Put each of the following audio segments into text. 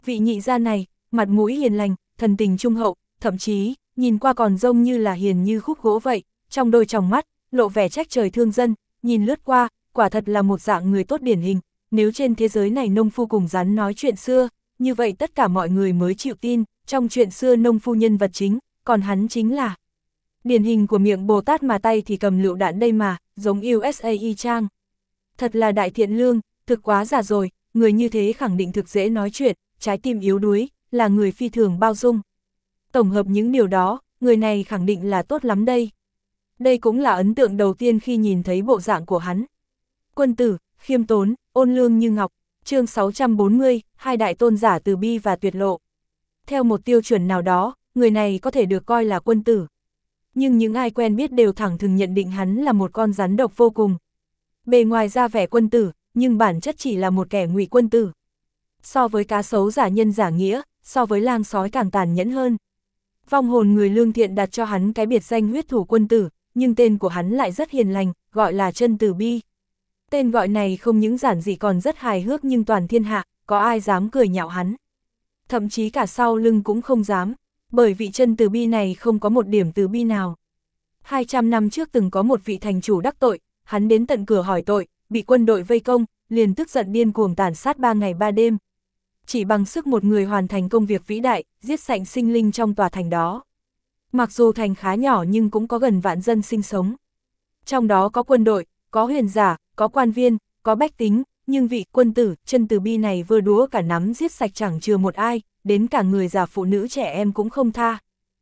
Vị nhị gia này, mặt mũi hiền lành, thần tình trung hậu, thậm chí, nhìn qua còn trông như là hiền như khúc gỗ vậy, trong đôi tròng mắt, lộ vẻ trách trời thương dân, nhìn lướt qua, quả thật là một dạng người tốt điển hình, nếu trên thế giới này nông phu cùng rắn nói chuyện xưa, như vậy tất cả mọi người mới chịu tin, trong chuyện xưa nông phu nhân vật chính, còn hắn chính là điển hình của miệng Bồ Tát mà tay thì cầm lựu đạn đây mà, giống USA y chang. Thật là đại thiện lương, thực quá già rồi, người như thế khẳng định thực dễ nói chuyện, trái tim yếu đuối, là người phi thường bao dung. Tổng hợp những điều đó, người này khẳng định là tốt lắm đây. Đây cũng là ấn tượng đầu tiên khi nhìn thấy bộ dạng của hắn. Quân tử, khiêm tốn, ôn lương như ngọc, chương 640, hai đại tôn giả từ bi và tuyệt lộ. Theo một tiêu chuẩn nào đó, người này có thể được coi là quân tử. Nhưng những ai quen biết đều thẳng thừng nhận định hắn là một con rắn độc vô cùng. Bề ngoài ra vẻ quân tử, nhưng bản chất chỉ là một kẻ ngụy quân tử. So với cá sấu giả nhân giả nghĩa, so với lang sói càng tàn nhẫn hơn. Vong hồn người lương thiện đặt cho hắn cái biệt danh huyết thủ quân tử, nhưng tên của hắn lại rất hiền lành, gọi là chân từ bi. Tên gọi này không những giản dị còn rất hài hước, nhưng toàn thiên hạ, có ai dám cười nhạo hắn. Thậm chí cả sau lưng cũng không dám, bởi vị chân từ bi này không có một điểm từ bi nào. 200 năm trước từng có một vị thành chủ đắc tội, hắn đến tận cửa hỏi tội, bị quân đội vây công, liền tức giận điên cuồng tàn sát 3 ngày 3 đêm. Chỉ bằng sức một người hoàn thành công việc vĩ đại, giết sạch sinh linh trong tòa thành đó. Mặc dù thành khá nhỏ nhưng cũng có gần vạn dân sinh sống. Trong đó có quân đội, có huyền giả, có quan viên, có bách tính, nhưng vị quân tử, chân từ bi này vơ đũa cả nắm giết sạch chẳng chừa một ai, đến cả người già phụ nữ trẻ em cũng không tha.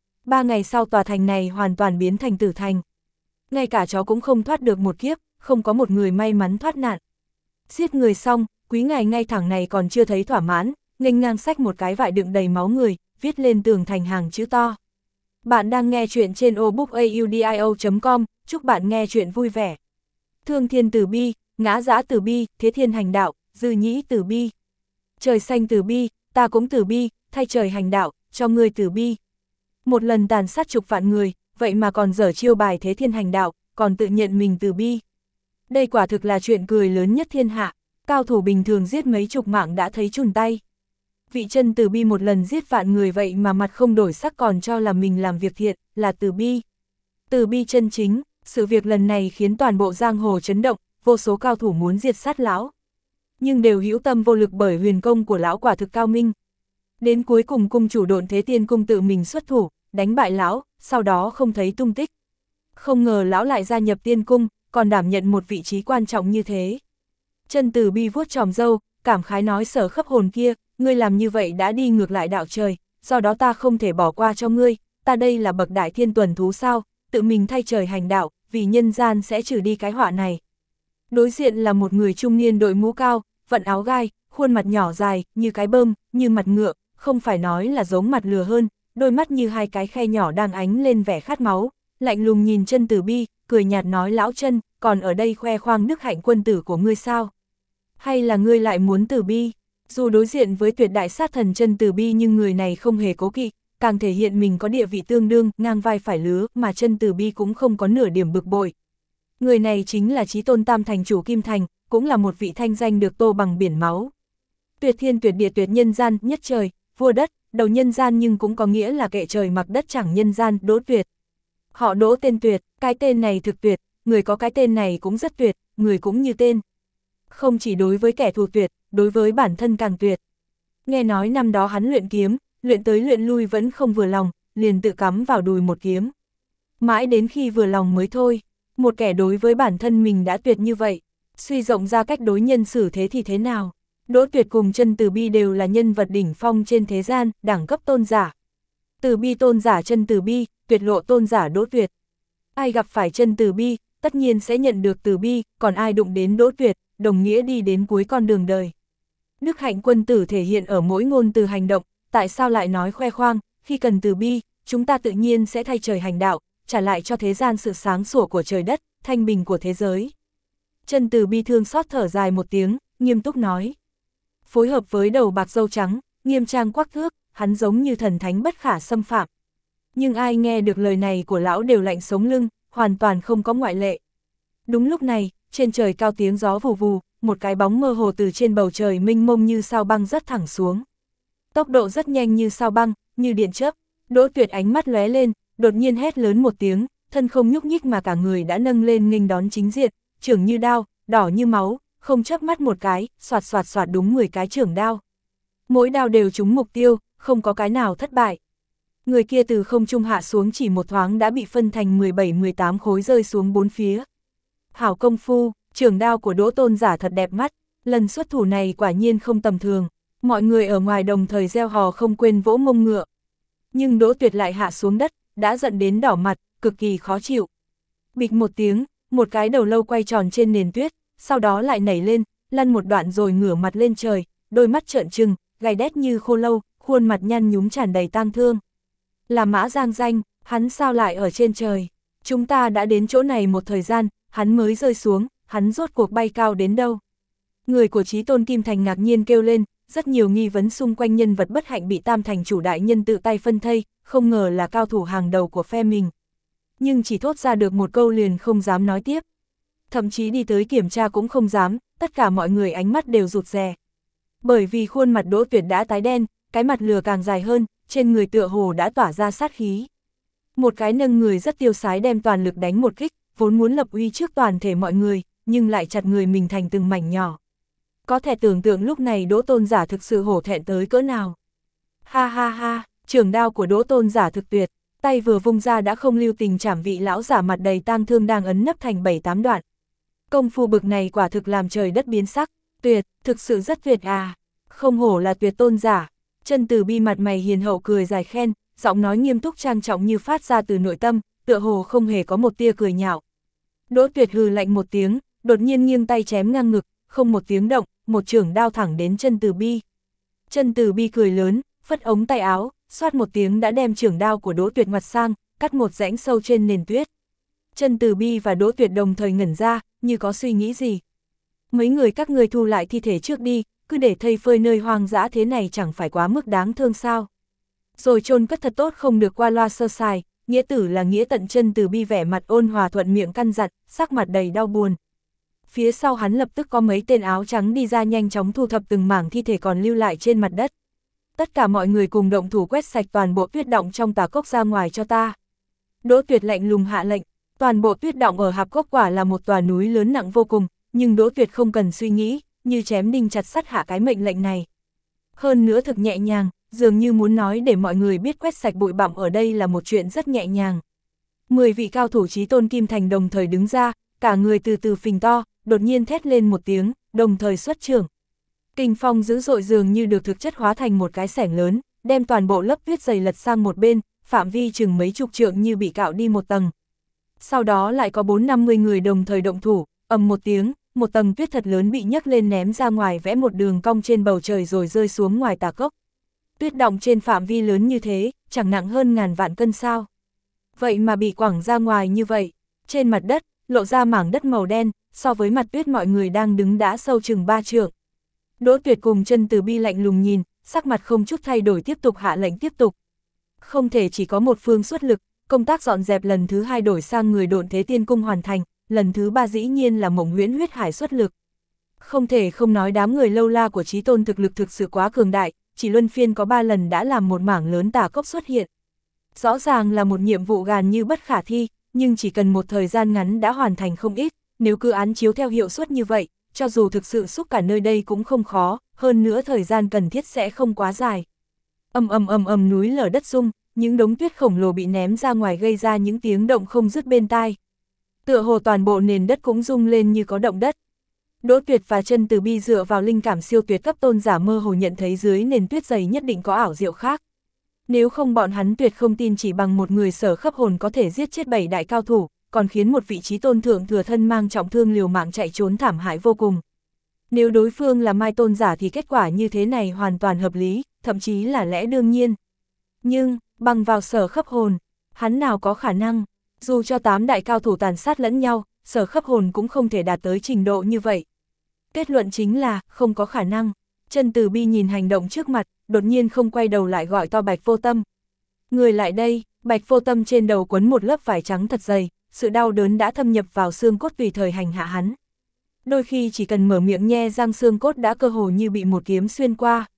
3 ngày sau tòa thành này hoàn toàn biến thành tử thành. Ngay cả chó cũng không thoát được một kiếp, không có một người may mắn thoát nạn. Giết người xong, quý ngài ngay thẳng này còn chưa thấy thỏa mãn, nghênh ngang xách một cái vải đựng đầy máu người, viết lên tường thành hàng chữ to. Bạn đang nghe chuyện trên obookaudio.com, chúc bạn nghe chuyện vui vẻ. Thương thiên từ bi, ngã dã từ bi, thế thiên hành đạo, dư nhĩ từ bi. Trời xanh từ bi, ta cũng từ bi, thay trời hành đạo, cho ngươi từ bi. Một lần tàn sát chục vạn người, vậy mà còn dở chiêu bài thế thiên hành đạo, còn tự nhận mình từ bi. Đây quả thực là chuyện cười lớn nhất thiên hạ, cao thủ bình thường giết mấy chục mạng đã thấy chùn tay. Vị chân từ bi một lần giết vạn người vậy mà mặt không đổi sắc còn cho là mình làm việc thiện, là từ bi. Từ bi chân chính, sự việc lần này khiến toàn bộ giang hồ chấn động, vô số cao thủ muốn diệt sát lão. Nhưng đều hữu tâm vô lực bởi huyền công của lão quả thực cao minh. Đến cuối cùng cung chủ Độn Thế Tiên Cung tự mình xuất thủ, đánh bại lão, sau đó không thấy tung tích. Không ngờ lão lại gia nhập tiên cung, còn đảm nhận một vị trí quan trọng như thế. Chân từ bi vuốt tròm râu, cảm khái nói Sở Khấp Hồn kia, ngươi làm như vậy đã đi ngược lại đạo trời, do đó ta không thể bỏ qua cho ngươi, ta đây là bậc đại thiên tuần thú sao, tự mình thay trời hành đạo, vì nhân gian sẽ trừ đi cái họa này. Đối diện là một người trung niên đội mũ cao, vận áo gai, khuôn mặt nhỏ dài, như cái bơm, như mặt ngựa, không phải nói là giống mặt lừa hơn, đôi mắt như hai cái khe nhỏ đang ánh lên vẻ khát máu, lạnh lùng nhìn chân từ bi, cười nhạt nói lão chân, còn ở đây khoe khoang đức hạnh quân tử của ngươi sao? Hay là ngươi lại muốn từ bi? Dù đối diện với tuyệt đại sát thần chân từ bi nhưng người này không hề cố kỵ, càng thể hiện mình có địa vị tương đương, ngang vai phải lứa, mà chân từ bi cũng không có nửa điểm bực bội. Người này chính là Chí Tôn Tam Thành chủ Kim Thành, cũng là một vị thanh danh được tô bằng biển máu. Tuyệt thiên tuyệt địa tuyệt nhân gian, nhất trời, vua đất, đầu nhân gian nhưng cũng có nghĩa là kệ trời mặc đất chẳng nhân gian, Đỗ Tuyệt. Họ Đỗ tên Tuyệt, cái tên này thực tuyệt, người có cái tên này cũng rất tuyệt, người cũng như tên. Không chỉ đối với kẻ thù tuyệt, đối với bản thân càng tuyệt. Nghe nói năm đó hắn luyện kiếm, luyện tới luyện lui vẫn không vừa lòng, liền tự cắm vào đùi một kiếm. Mãi đến khi vừa lòng mới thôi, một kẻ đối với bản thân mình đã tuyệt như vậy, suy rộng ra cách đối nhân xử thế thì thế nào? Đỗ Tuyệt cùng chân từ bi đều là nhân vật đỉnh phong trên thế gian, đẳng cấp tôn giả. Từ bi tôn giả chân từ bi, tuyệt lộ tôn giả Đỗ Tuyệt. Ai gặp phải chân từ bi, tất nhiên sẽ nhận được từ bi, còn ai đụng đến Đỗ Tuyệt, đồng nghĩa đi đến cuối con đường đời. Đức hạnh quân tử thể hiện ở mỗi ngôn từ hành động, tại sao lại nói khoe khoang, khi cần từ bi, chúng ta tự nhiên sẽ thay trời hành đạo, trả lại cho thế gian sự sáng sủa của trời đất, thanh bình của thế giới. Chân từ bi thương xót thở dài một tiếng, nghiêm túc nói. Phối hợp với đầu bạc râu trắng, nghiêm trang quắc thước, hắn giống như thần thánh bất khả xâm phạm. Nhưng ai nghe được lời này của lão đều lạnh sống lưng, hoàn toàn không có ngoại lệ. Đúng lúc này, trên trời cao tiếng gió vù vù, một cái bóng mơ hồ từ trên bầu trời mênh mông như sao băng rớt thẳng xuống. Tốc độ rất nhanh như sao băng, như điện chớp. Đỗ Tuyệt ánh mắt lóe lên, đột nhiên hét lớn một tiếng, thân không nhúc nhích mà cả người đã nâng lên nghênh đón chính diện, chưởng như đao, đỏ như máu, không chớp mắt một cái, xoạt xoạt xoạt đúng 10 cái chưởng đao. Mỗi đao đều trúng mục tiêu, không có cái nào thất bại. Người kia từ không trung hạ xuống chỉ một thoáng đã bị phân thành 17-18 khối rơi xuống bốn phía. Hảo công phu, chưởng đao của Đỗ Tôn Giả thật đẹp mắt, lần xuất thủ này quả nhiên không tầm thường. Mọi người ở ngoài đồng thời reo hò không quên vỗ mông ngựa. Nhưng Đỗ Tuyệt lại hạ xuống đất, đã giận đến đỏ mặt, cực kỳ khó chịu. Bịch một tiếng, một cái đầu lâu quay tròn trên nền tuyết, sau đó lại nảy lên, lăn một đoạn rồi ngửa mặt lên trời, đôi mắt trợn trừng, gai đét như khô lâu, khuôn mặt nhăn nhúm tràn đầy tang thương. Là Mã Giang Danh, hắn sao lại ở trên trời? Chúng ta đã đến chỗ này một thời gian, hắn mới rơi xuống, hắn rốt cuộc bay cao đến đâu? Người của Chí Tôn Kim Thành ngạc nhiên kêu lên, rất nhiều nghi vấn xung quanh nhân vật bất hạnh bị Tam Thành chủ đại nhân tự tay phân thây, không ngờ là cao thủ hàng đầu của phe mình. Nhưng chỉ thốt ra được một câu liền không dám nói tiếp. Thậm chí đi tới kiểm tra cũng không dám, tất cả mọi người ánh mắt đều rụt rè. Bởi vì khuôn mặt Đỗ Tuyệt đã tái đen, cái mặt lừa càng dài hơn, trên người tựa hồ đã tỏa ra sát khí. Một cái nâng người rất tiêu sái đem toàn lực đánh một kích, vốn muốn lập uy trước toàn thể mọi người, nhưng lại chặt người mình thành từng mảnh nhỏ. Có thể tưởng tượng lúc này Đỗ Tôn Giả thực sự hổ thẹn tới cỡ nào. Ha ha ha, chưởng đao của Đỗ Tôn Giả thực tuyệt, tay vừa vung ra đã không lưu tình chảm vị lão giả mặt đầy tang thương đang ấn nấp thành 7-8 đoạn. Công phu bực này quả thực làm trời đất biến sắc, tuyệt, thực sự rất tuyệt à, không hổ là tuyệt tôn giả. Chân Từ Bi mặt mày hiền hậu cười dài khen, giọng nói nghiêm túc trang trọng như phát ra từ nội tâm, tựa hồ không hề có một tia cười nhạo. Đỗ Tuyệt hừ lạnh một tiếng, đột nhiên nghiêng tay chém ngang ngực, không một tiếng động, một chưởng đao thẳng đến Chân Từ Bi. Chân Từ Bi cười lớn, phất ống tay áo, xoát một tiếng đã đem chưởng đao của Đỗ Tuyệt ngoặt sang, cắt một rãnh sâu trên nền tuyết. Chân Từ Bi và Đỗ Tuyệt đồng thời ngẩn ra, như có suy nghĩ gì. Mấy người các ngươi thu lại thi thể trước đi, cứ để thây phơi nơi hoang dã thế này chẳng phải quá mức đáng thương sao. Rồi chôn cất thật tốt không được qua loa sơ sài, nghĩa tử là nghĩa tận. Chân Từ Bi vẻ mặt ôn hòa thuận miệng căn dặn, sắc mặt đầy đau buồn. Phía sau hắn lập tức có mấy tên áo trắng đi ra nhanh chóng thu thập từng mảng thi thể còn lưu lại trên mặt đất. Tất cả mọi người cùng động thủ quét sạch toàn bộ tuyết động trong tà cốc ra ngoài cho ta. Đỗ Tuyệt lạnh lùng hạ lệnh, toàn bộ tuyết động ở Hạp Cốc quả là một tòa núi lớn nặng vô cùng, nhưng Đỗ Tuyệt không cần suy nghĩ, như chém đinh chặt sắt hạ cái mệnh lệnh này. Hơn nữa thực nhẹ nhàng, dường như muốn nói để mọi người biết quét sạch bụi bặm ở đây là một chuyện rất nhẹ nhàng. 10 vị cao thủ Chí Tôn Kim Thành đồng thời đứng ra, cả người từ từ phình to, đột nhiên thét lên một tiếng, đồng thời xuất chưởng. Kình phong dữ dội dường như được thực chất hóa thành một cái xẻng lớn, đem toàn bộ lớp tuyết dày lật sang một bên, phạm vi chừng mấy chục trượng như bị cạo đi một tầng. Sau đó lại có 4-50 người đồng thời động thủ, ầm một tiếng, một tầng tuyết thật lớn bị nhấc lên ném ra ngoài vẽ một đường cong trên bầu trời rồi rơi xuống ngoài tà cốc. Tuyết động trên phạm vi lớn như thế, chẳng nặng hơn ngàn vạn cân sao. Vậy mà bị quẳng ra ngoài như vậy, trên mặt đất, lộ ra mảng đất màu đen, so với mặt tuyết mọi người đang đứng đã sâu chừng 3 trượng. Đỗ Tuyệt cùng Chân Từ Bi lạnh lùng nhìn, sắc mặt không chút thay đổi tiếp tục hạ lệnh tiếp tục. Không thể chỉ có một phương xuất lực, công tác dọn dẹp lần thứ 2 đổi sang người Độn Thế Tiên Cung hoàn thành, lần thứ 3 dĩ nhiên là Mộng Huyễn Huyết Hải xuất lực. Không thể không nói đám người lâu la của Chí Tôn thực lực thực sự quá cường đại, chỉ luân phiên có 3 lần đã làm một mảng lớn tà cốc xuất hiện. Rõ ràng là một nhiệm vụ gàn như bất khả thi, nhưng chỉ cần một thời gian ngắn đã hoàn thành không ít, nếu cứ án chiếu theo hiệu suất như vậy, cho dù thực sự xúc cả nơi đây cũng không khó, hơn nữa thời gian cần thiết sẽ không quá dài. Ầm núi lở đất rung, những đống tuyết khổng lồ bị ném ra ngoài gây ra những tiếng động không dứt bên tai. Tựa hồ toàn bộ nền đất cũng rung lên như có động đất. Đỗ Tuyệt và Chân Từ Bi dựa vào linh cảm siêu tuyệt cấp tôn giả mơ hồ nhận thấy dưới nền tuyết dày nhất định có ảo diệu khác. Nếu không bọn hắn tuyệt không tin chỉ bằng một người Sở Khấp Hồn có thể giết chết 7 đại cao thủ, còn khiến một vị Chí Tôn thượng thừa thân mang trọng thương liều mạng chạy trốn thảm hại vô cùng. Nếu đối phương là Mai Tôn giả thì kết quả như thế này hoàn toàn hợp lý, thậm chí là lẽ đương nhiên. Nhưng, bằng vào Sở Khấp Hồn, hắn nào có khả năng, dù cho 8 đại cao thủ tàn sát lẫn nhau, Sở Khấp Hồn cũng không thể đạt tới trình độ như vậy. Kết luận chính là, không có khả năng. Chân Từ Bi nhìn hành động trước mặt, đột nhiên không quay đầu lại gọi to Bạch Vô Tâm. Người lại đây. Bạch Vô Tâm trên đầu quấn một lớp vải trắng thật dày, sự đau đớn đã thâm nhập vào xương cốt tùy thời hành hạ hắn. Đôi khi chỉ cần mở miệng nhe răng xương cốt đã cơ hồ như bị một kiếm xuyên qua.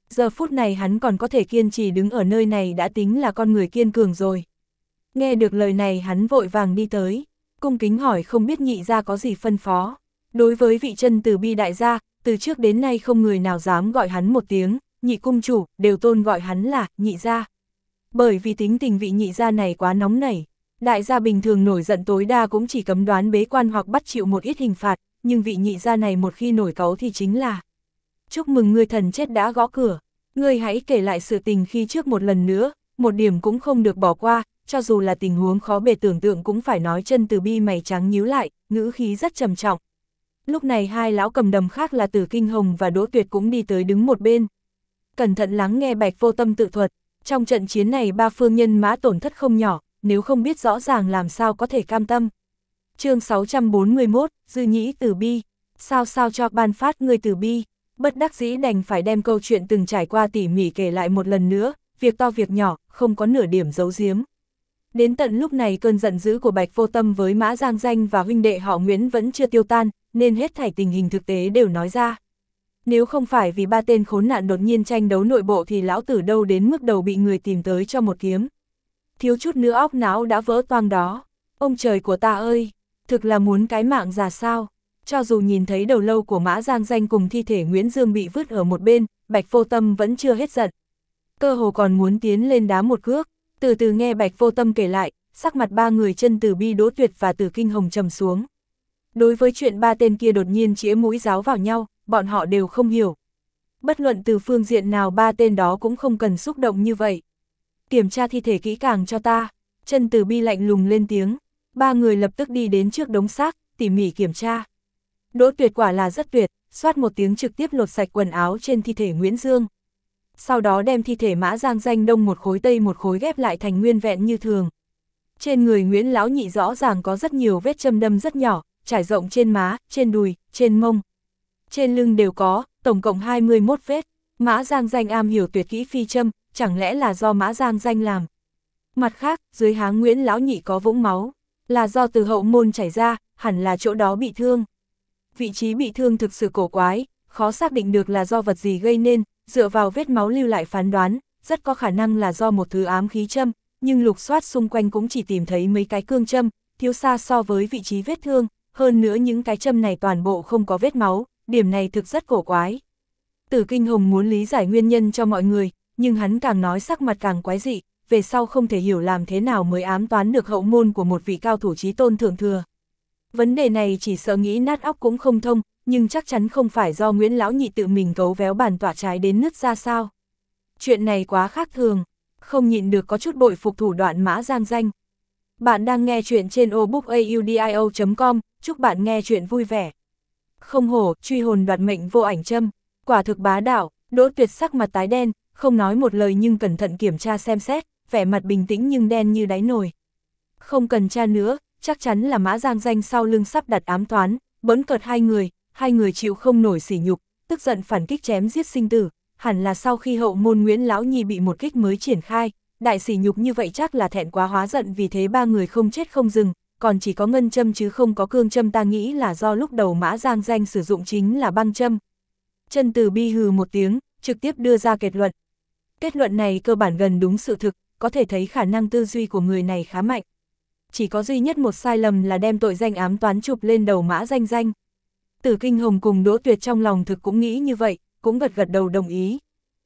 Giờ phút này hắn còn có thể kiên trì đứng ở nơi này đã tính là con người kiên cường rồi. Nghe được lời này hắn vội vàng đi tới, cung kính hỏi không biết nhị gia có gì phân phó. Đối với vị chân từ bi đại gia, từ trước đến nay không người nào dám gọi hắn một tiếng, nhị cung chủ, đều tôn gọi hắn là nhị gia. Bởi vì tính tình vị nhị gia này quá nóng nảy, đại gia bình thường nổi giận tối đa cũng chỉ cấm đoán bế quan hoặc bắt chịu một ít hình phạt, nhưng vị nhị gia này một khi nổi cáu thì chính là: chúc mừng ngươi thần chết đã gõ cửa, ngươi hãy kể lại sự tình khi trước một lần nữa, một điểm cũng không được bỏ qua, cho dù là tình huống khó bề tưởng tượng cũng phải nói. Chân từ bi mày trắng nhíu lại, ngữ khí rất trầm trọng. Lúc này hai lão cầm đầm khác là Tử Kinh Hồng và Đỗ Tuyệt cũng đi tới đứng một bên. Cẩn thận lắng nghe Bạch Vô Tâm tự thuật, trong trận chiến này ba phương nhân mã tổn thất không nhỏ, nếu không biết rõ ràng làm sao có thể cam tâm. Chương 641, Dư Nhĩ Tử Bi, sao cho ban phát người Tử Bi, bất đắc dĩ đành phải đem câu chuyện từng trải qua tỉ mỉ kể lại một lần nữa, việc to việc nhỏ, không có nửa điểm giấu giếm. Đến tận lúc này cơn giận dữ của Bạch Vô Tâm với Mã Giang Danh và huynh đệ họ Nguyễn vẫn chưa tiêu tan, nên hết thảy tình hình thực tế đều nói ra. Nếu không phải vì ba tên khốn nạn đột nhiên tranh đấu nội bộ thì lão tử đâu đến mức đầu bị người tìm tới cho một kiếm. Thiếu chút nữa óc não đã vỡ toang đó. Ông trời của ta ơi, thực là muốn cái mạng già sao. Cho dù nhìn thấy đầu lâu của Mã Giang Danh cùng thi thể Nguyễn Dương bị vứt ở một bên, Bạch Vô Tâm vẫn chưa hết giận. Cơ hồ còn muốn tiến lên đá một cước. Từ từ nghe Bạch Vô Tâm kể lại, sắc mặt ba người chân từ bi Đỗ Tuyệt và Tử Kinh Hồng trầm xuống. Đối với chuyện ba tên kia đột nhiên chĩa mũi giáo vào nhau, bọn họ đều không hiểu. Bất luận từ phương diện nào ba tên đó cũng không cần xúc động như vậy. Kiểm tra thi thể kỹ càng cho ta. Chân từ bi lạnh lùng lên tiếng. Ba người lập tức đi đến trước đống xác, tỉ mỉ kiểm tra. Đỗ Tuyệt quả là rất tuyệt, xoát một tiếng trực tiếp lột sạch quần áo trên thi thể Nguyễn Dương. Sau đó đem thi thể Mã Giang Danh đông một khối tây một khối ghép lại thành nguyên vẹn như thường. Trên người Nguyễn lão nhị rõ ràng có rất nhiều vết châm đâm rất nhỏ, trải rộng trên má, trên đùi, trên mông. Trên lưng đều có, tổng cộng 21 vết. Mã Giang Danh am hiểu tuyệt kỹ phi châm, chẳng lẽ là do Mã Giang Danh làm. Mặt khác, dưới háng Nguyễn lão nhị có vũng máu, là do từ hậu môn chảy ra, hẳn là chỗ đó bị thương. Vị trí bị thương thực sự cổ quái, khó xác định được là do vật gì gây nên, dựa vào vết máu lưu lại phán đoán, rất có khả năng là do một thứ ám khí châm, nhưng lục soát xung quanh cũng chỉ tìm thấy mấy cái cương châm, thiếu xa so với vị trí vết thương, hơn nữa những cái châm này toàn bộ không có vết máu, điểm này thực rất cổ quái. Tử Kinh Hồng muốn lý giải nguyên nhân cho mọi người, nhưng hắn càng nói sắc mặt càng quái dị, về sau không thể hiểu làm thế nào mới ám toán được hậu môn của một vị cao thủ chí tôn thượng thừa. Vấn đề này chỉ sợ nghĩ nát óc cũng không thông, nhưng chắc chắn không phải do Nguyễn lão nhị tự mình cấu véo bàn tọa trái đến nứt ra sao. Chuyện này quá khác thường, không nhịn được có chút bội phục thủ đoạn Mã Giang Danh. Bạn đang nghe chuyện trên obookaudio.com, chúc bạn nghe chuyện vui vẻ. Không hổ, truy hồn đoạt mệnh vô ảnh châm, quả thực bá đạo. Đỗ Tuyệt sắc mặt tái đen, không nói một lời nhưng cẩn thận kiểm tra xem xét, vẻ mặt bình tĩnh nhưng đen như đáy nồi. Không cần tra nữa, chắc chắn là Mã Giang Danh sau lưng sắp đặt ám toán, bỡn cợt hai người chịu không nổi sỉ nhục, tức giận phản kích chém giết sinh tử, hẳn là sau khi hậu môn Nguyễn lão nhi bị một kích mới triển khai, đại sỉ nhục như vậy chắc là thẹn quá hóa giận, vì thế ba người không chết không dừng, còn chỉ có ngân châm chứ không có cương châm, ta nghĩ là do lúc đầu Mã Giang Danh sử dụng chính là băng châm. Chân Từ Bi hừ một tiếng, trực tiếp đưa ra kết luận. Kết luận này cơ bản gần đúng sự thực, có thể thấy khả năng tư duy của người này khá mạnh. Chỉ có duy nhất một sai lầm là đem tội danh ám toán chụp lên đầu Mã Giang Danh. Tử Kinh Hồng cùng Đỗ Tuyệt trong lòng thực cũng nghĩ như vậy, cũng gật gật đầu đồng ý.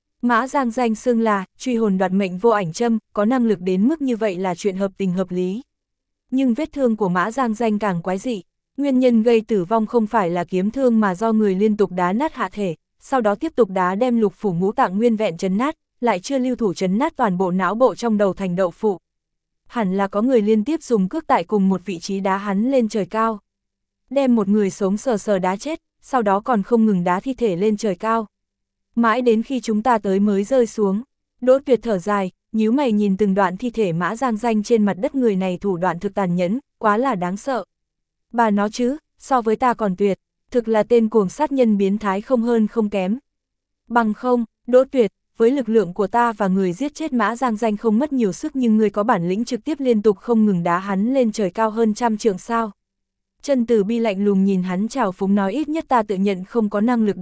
Mã Giang Danh xưng là truy hồn đoạt mệnh vô ảnh châm, có năng lực đến mức như vậy là chuyện hợp tình hợp lý. Nhưng vết thương của Mã Giang Danh càng quái dị, nguyên nhân gây tử vong không phải là kiếm thương mà do người liên tục đá nát hạ thể, sau đó tiếp tục đá đem lục phủ ngũ tạng nguyên vẹn chấn nát, lại chưa lưu thủ chấn nát toàn bộ não bộ trong đầu thành đậu phụ. Hẳn là có người liên tiếp dùng cước tại cùng một vị trí đá hắn lên trời cao. Đem một người sống sờ sờ đá chết, sau đó còn không ngừng đá thi thể lên trời cao. Mãi đến khi chúng ta tới mới rơi xuống. Đỗ Tuyệt thở dài, nhíu mày nhìn từng đoạn thi thể Mã Giang Danh trên mặt đất, người này thủ đoạn thực tàn nhẫn, quá là đáng sợ. Bà nó chứ, so với ta còn tuyệt, thực là tên cuồng sát nhân biến thái không hơn không kém. Bằng không, Đỗ Tuyệt, với lực lượng của ta và người giết chết Mã Giang Danh không mất nhiều sức, nhưng người có bản lĩnh trực tiếp liên tục không ngừng đá hắn lên trời cao hơn 100 trượng sao. Chân Từ Bi lạnh lùng nhìn hắn trào phúng nói, ít nhất ta tự nhận không có năng lực đó,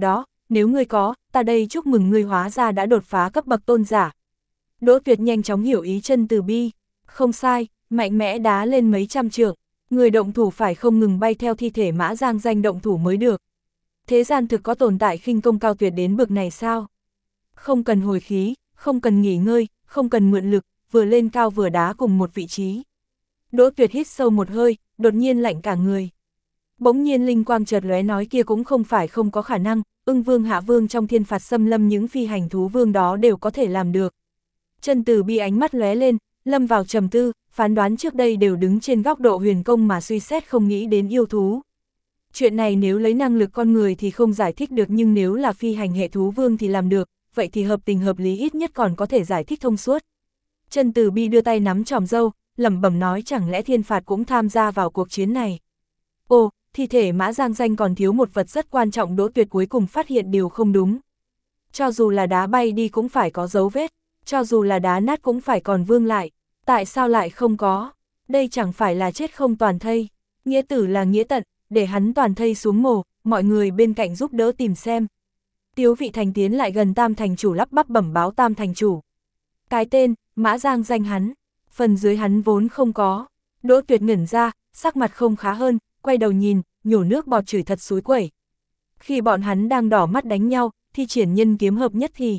nếu ngươi có, ta đây chúc mừng ngươi hóa ra đã đột phá cấp bậc tôn giả. Đỗ Tuyệt nhanh chóng hiểu ý Chân Từ Bi, không sai, mạnh mẽ đá lên mấy trăm trượng, người động thủ phải không ngừng bay theo thi thể Mã Giang Danh động thủ mới được. Thế gian thực có tồn tại khinh công cao tuyệt đến bậc này sao? Không cần hồi khí, không cần nghỉ ngơi, không cần mượn lực, vừa lên cao vừa đá cùng một vị trí. Đỗ Tuyệt hít sâu một hơi, đột nhiên lạnh cả người. Bỗng nhiên linh quang chợt lóe nói kia cũng không phải không có khả năng, Ưng Vương Hạ Vương trong thiên phạt xâm lâm những phi hành thú vương đó đều có thể làm được. Chân Từ Bi ánh mắt lóe lên, lâm vào trầm tư, phán đoán trước đây đều đứng trên góc độ huyền công mà suy xét không nghĩ đến yêu thú. Chuyện này nếu lấy năng lực con người thì không giải thích được nhưng nếu là phi hành hệ thú vương thì làm được, vậy thì hợp tình hợp lý ít nhất còn có thể giải thích thông suốt. Chân Từ Bi đưa tay nắm chòm râu, lẩm bẩm nói chẳng lẽ thiên phạt cũng tham gia vào cuộc chiến này. Ồ, thi thể Mã Giang Danh còn thiếu một vật rất quan trọng. Đỗ Tuyệt cuối cùng phát hiện điều không đúng. Cho dù là đá bay đi cũng phải có dấu vết, cho dù là đá nát cũng phải còn vương lại. Tại sao lại không có? Đây chẳng phải là chết không toàn thây. Nghĩa tử là nghĩa tận, để hắn toàn thây xuống mồ, mọi người bên cạnh giúp đỡ tìm xem. Tiếu Vị Thành tiến lại gần Tam thành chủ lắp bắp bẩm báo Tam thành chủ. Cái tên, Mã Giang Danh hắn, phần dưới hắn vốn không có. Đỗ Tuyệt ngẩn ra, sắc mặt không khá hơn, quay đầu nhìn, nhổ nước bọt chửi thật xúi quẩy. Khi bọn hắn đang đỏ mắt đánh nhau, thi triển nhân kiếm hợp nhất thì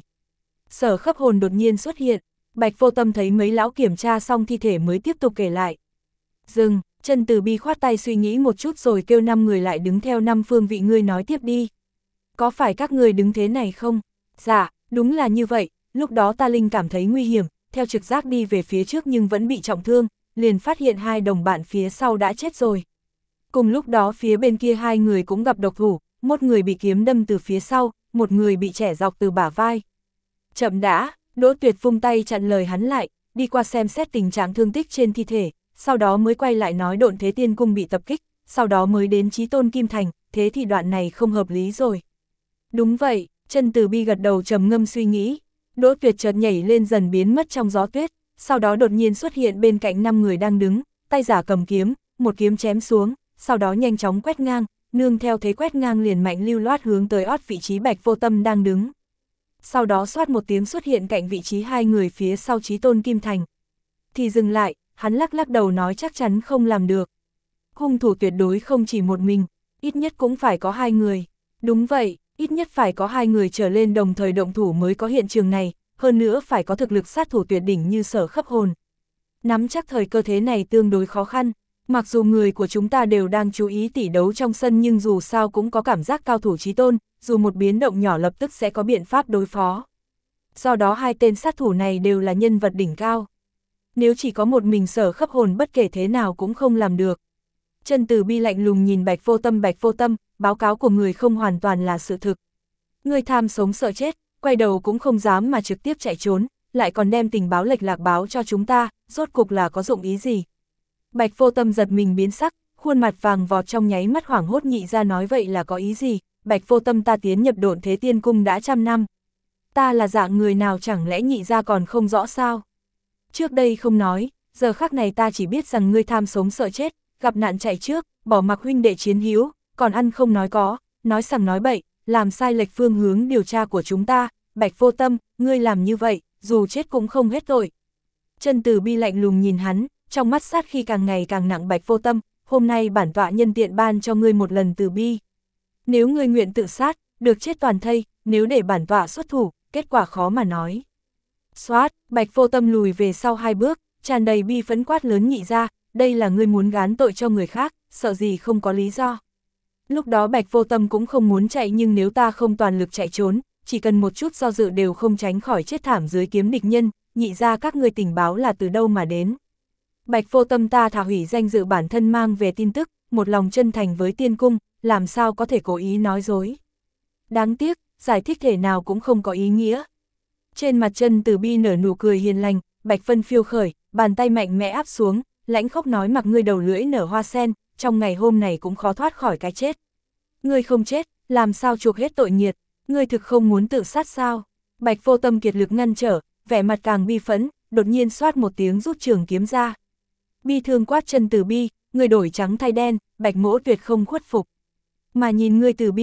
Sở Khấp Hồn đột nhiên xuất hiện. Bạch Vô Tâm thấy mấy lão kiểm tra xong thi thể mới tiếp tục kể lại. Dừng, Chân Từ Bi khoát tay suy nghĩ một chút rồi kêu 5 người lại đứng theo 5 phương vị, ngươi nói tiếp đi. Có phải các người đứng thế này không? Dạ, đúng là như vậy, lúc đó ta linh cảm thấy nguy hiểm, theo trực giác đi về phía trước nhưng vẫn bị trọng thương, liền phát hiện 2 đồng bạn phía sau đã chết rồi. Cùng lúc đó phía bên kia 2 người cũng gặp độc thủ, một người bị kiếm đâm từ phía sau, một người bị chẻ dọc từ bả vai. Chậm đã, Đỗ Tuyệt vung tay chặn lời hắn lại, đi qua xem xét tình trạng thương tích trên thi thể, sau đó mới quay lại nói Độn Thế Tiên Cung bị tập kích, sau đó mới đến Chí Tôn Kim Thành, thế thì đoạn này không hợp lý rồi. Đúng vậy, Chân Từ Bi gật đầu trầm ngâm suy nghĩ. Đỗ Tuyệt chợt nhảy lên dần biến mất trong gió tuyết, sau đó đột nhiên xuất hiện bên cạnh 5 người đang đứng, tay giả cầm kiếm, một kiếm chém xuống, sau đó nhanh chóng quét ngang, nương theo thế quét ngang liền mạnh lưu loát hướng tới ót vị trí Bạch Vô Tâm đang đứng. Sau đó xoát một tiếng xuất hiện cạnh vị trí 2 người phía sau Chí Tôn Kim Thành. Thì dừng lại, hắn lắc lắc đầu nói chắc chắn không làm được. Hung thủ tuyệt đối không chỉ một mình, ít nhất cũng phải có 2 người. Đúng vậy, ít nhất phải có 2 người trở lên đồng thời động thủ mới có hiện trường này, hơn nữa phải có thực lực sát thủ tuyệt đỉnh như Sở Khấp Hồn. Nắm chắc thời cơ thế này tương đối khó khăn, mặc dù người của chúng ta đều đang chú ý tỷ đấu trong sân nhưng dù sao cũng có cảm giác cao thủ chí tôn, dù một biến động nhỏ lập tức sẽ có biện pháp đối phó. Do đó 2 tên sát thủ này đều là nhân vật đỉnh cao. Nếu chỉ có một mình Sở Khấp Hồn bất kể thế nào cũng không làm được. Chân Từ Bi lạnh lùng nhìn Bạch Vô Tâm, báo cáo của người không hoàn toàn là sự thực. Người tham sống sợ chết, quay đầu cũng không dám mà trực tiếp chạy trốn, lại còn đem tình báo lệch lạc báo cho chúng ta, rốt cục là có dụng ý gì? Bạch Vô Tâm giật mình biến sắc, khuôn mặt vàng vọt trong nháy mắt hoảng hốt nhị ra nói vậy là có ý gì? Bạch Vô Tâm ta tiến nhập Độn Thế Tiên Cung đã 100 năm. Ta là dạng người nào chẳng lẽ nhị ra còn không rõ sao? Trước đây không nói, giờ khắc này ta chỉ biết rằng ngươi tham sống sợ chết, gặp nạn chạy trước, bỏ mặc huynh đệ chiến hữu, còn ăn không nói có, nói sằng nói bậy, làm sai lệch phương hướng điều tra của chúng ta. Bạch Vô Tâm, ngươi làm như vậy, dù chết cũng không hết tội. Chân Từ Bi lạnh lùng nhìn hắn, trong mắt sát khi càng ngày càng nặng. Bạch Vô Tâm, hôm nay bản tọa nhân tiện ban cho ngươi một lần từ bi. Nếu ngươi nguyện tự sát, được chết toàn thây, nếu để bản tọa xuất thủ, kết quả khó mà nói. Xoát, Bạch Vô Tâm lùi về sau 2 bước, tràn đầy bi phẫn quát lớn nhị ra, đây là ngươi muốn gán tội cho người khác, sợ gì không có lý do. Lúc đó Bạch Vô Tâm cũng không muốn chạy nhưng nếu ta không toàn lực chạy trốn, chỉ cần một chút do dự đều không tránh khỏi chết thảm dưới kiếm địch nhân, nhị ra các ngươi tình báo là từ đâu mà đến. Bạch Vô Tâm ta thà hủy danh dự bản thân mang về tin tức, một lòng chân thành với tiên cung, làm sao có thể cố ý nói dối. Đáng tiếc, giải thích thể nào cũng không có ý nghĩa. Trên mặt Chân Từ Bi nở nụ cười hiền lành, bạch vân phiêu khởi, bàn tay mạnh mẽ áp xuống, lãnh khốc nói mặc ngươi đầu lưỡi nở hoa sen, trong ngày hôm này cũng khó thoát khỏi cái chết. Ngươi không chết, làm sao chuộc hết tội nghiệt, ngươi thực không muốn tự sát sao? Bạch Vô Tâm kiệt lực ngăn trở, vẻ mặt càng bi phẫn, đột nhiên xoát một tiếng rút trường kiếm ra. Bi thương quát Chân Từ Bi, ngươi đổi trắng thay đen, Bạch mỗ tuyệt không khuất phục. Mà nhìn ngươi Từ Bi,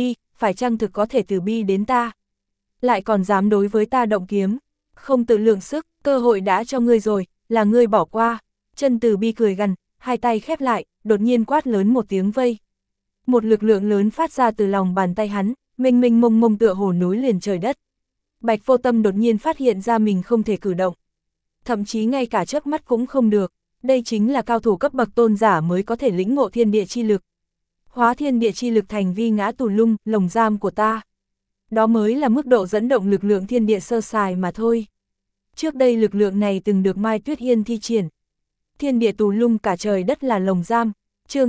phải chăng thực có thể từ bi đến ta? Lại còn dám đối với ta động kiếm, không tự lượng sức, cơ hội đã cho ngươi rồi, là ngươi bỏ qua. Chân Từ Bi cười gằn, hai tay khép lại, đột nhiên quát lớn một tiếng vây. Một lực lượng lớn phát ra từ lòng bàn tay hắn, mênh mênh mông mông tựa hồ núi liền trời đất. Bạch Vô Tâm đột nhiên phát hiện ra mình không thể cử động. Thậm chí ngay cả chớp mắt cũng không được, đây chính là cao thủ cấp bậc tôn giả mới có thể lĩnh ngộ thiên địa chi lực. Hóa thiên địa chi lực thành vi ngã tù lung, lồng giam của ta. Đó mới là mức độ dẫn động lực lượng thiên địa sơ sài mà thôi. Trước đây lực lượng này từng được Mai Tuyết Yên thi triển. Thiên địa tù lung cả trời đất là lồng giam. Chương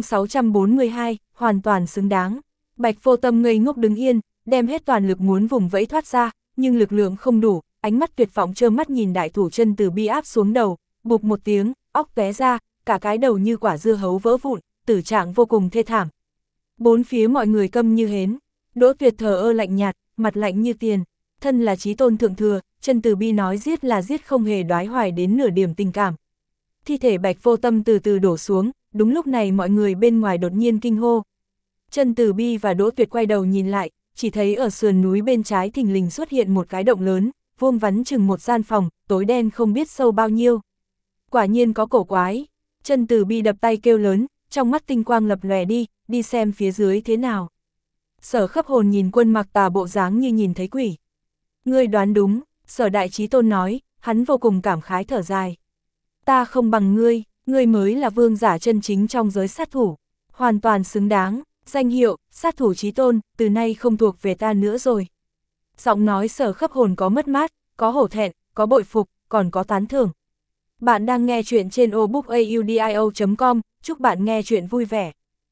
642, hoàn toàn xứng đáng. Bạch Vô Tâm ngây ngốc đứng yên, đem hết toàn lực muốn vùng vẫy thoát ra, nhưng lực lượng không đủ, ánh mắt tuyệt vọng trơ mắt nhìn đại thủ Chân Từ Bi áp xuống đầu, bụp một tiếng, óc tóe ra, cả cái đầu như quả dưa hấu vỡ vụn, tử trạng vô cùng thê thảm. Bốn phía mọi người câm như hến, Đỗ Tuyệt thờ ơ lạnh nhạt, mặt lạnh như tiền, thân là chí tôn thượng thừa, Chân Từ Bi nói giết là giết, không hề đoái hoài đến nửa điểm tình cảm. Thi thể Bạch Vô Tâm từ từ đổ xuống, đúng lúc này mọi người bên ngoài đột nhiên kinh hô. Chân Từ Bi và Đỗ Tuyệt quay đầu nhìn lại, chỉ thấy ở sườn núi bên trái thình lình xuất hiện một cái động lớn, vuông vắn chừng một gian phòng, tối đen không biết sâu bao nhiêu. Quả nhiên có cổ quái. Chân Từ Bi đập tay kêu lớn, trong mắt tinh quang lập lòe đi xem phía dưới thế nào. Sở Khấp Hồn nhìn Quân Mạc Tà bộ dáng như nhìn thấy quỷ. Ngươi đoán đúng, Sở Đại Chí Tôn nói, hắn vô cùng cảm khái thở dài. Ta không bằng ngươi, ngươi mới là vương giả chân chính trong giới sát thủ, hoàn toàn xứng đáng, danh hiệu, sát thủ chí tôn, từ nay không thuộc về ta nữa rồi. Giọng nói Sở Khấp Hồn có mất mát, có hổ thẹn, có bội phục, còn có tán thưởng. Bạn đang nghe chuyện trên obookaudio.com, chúc bạn nghe chuyện vui vẻ.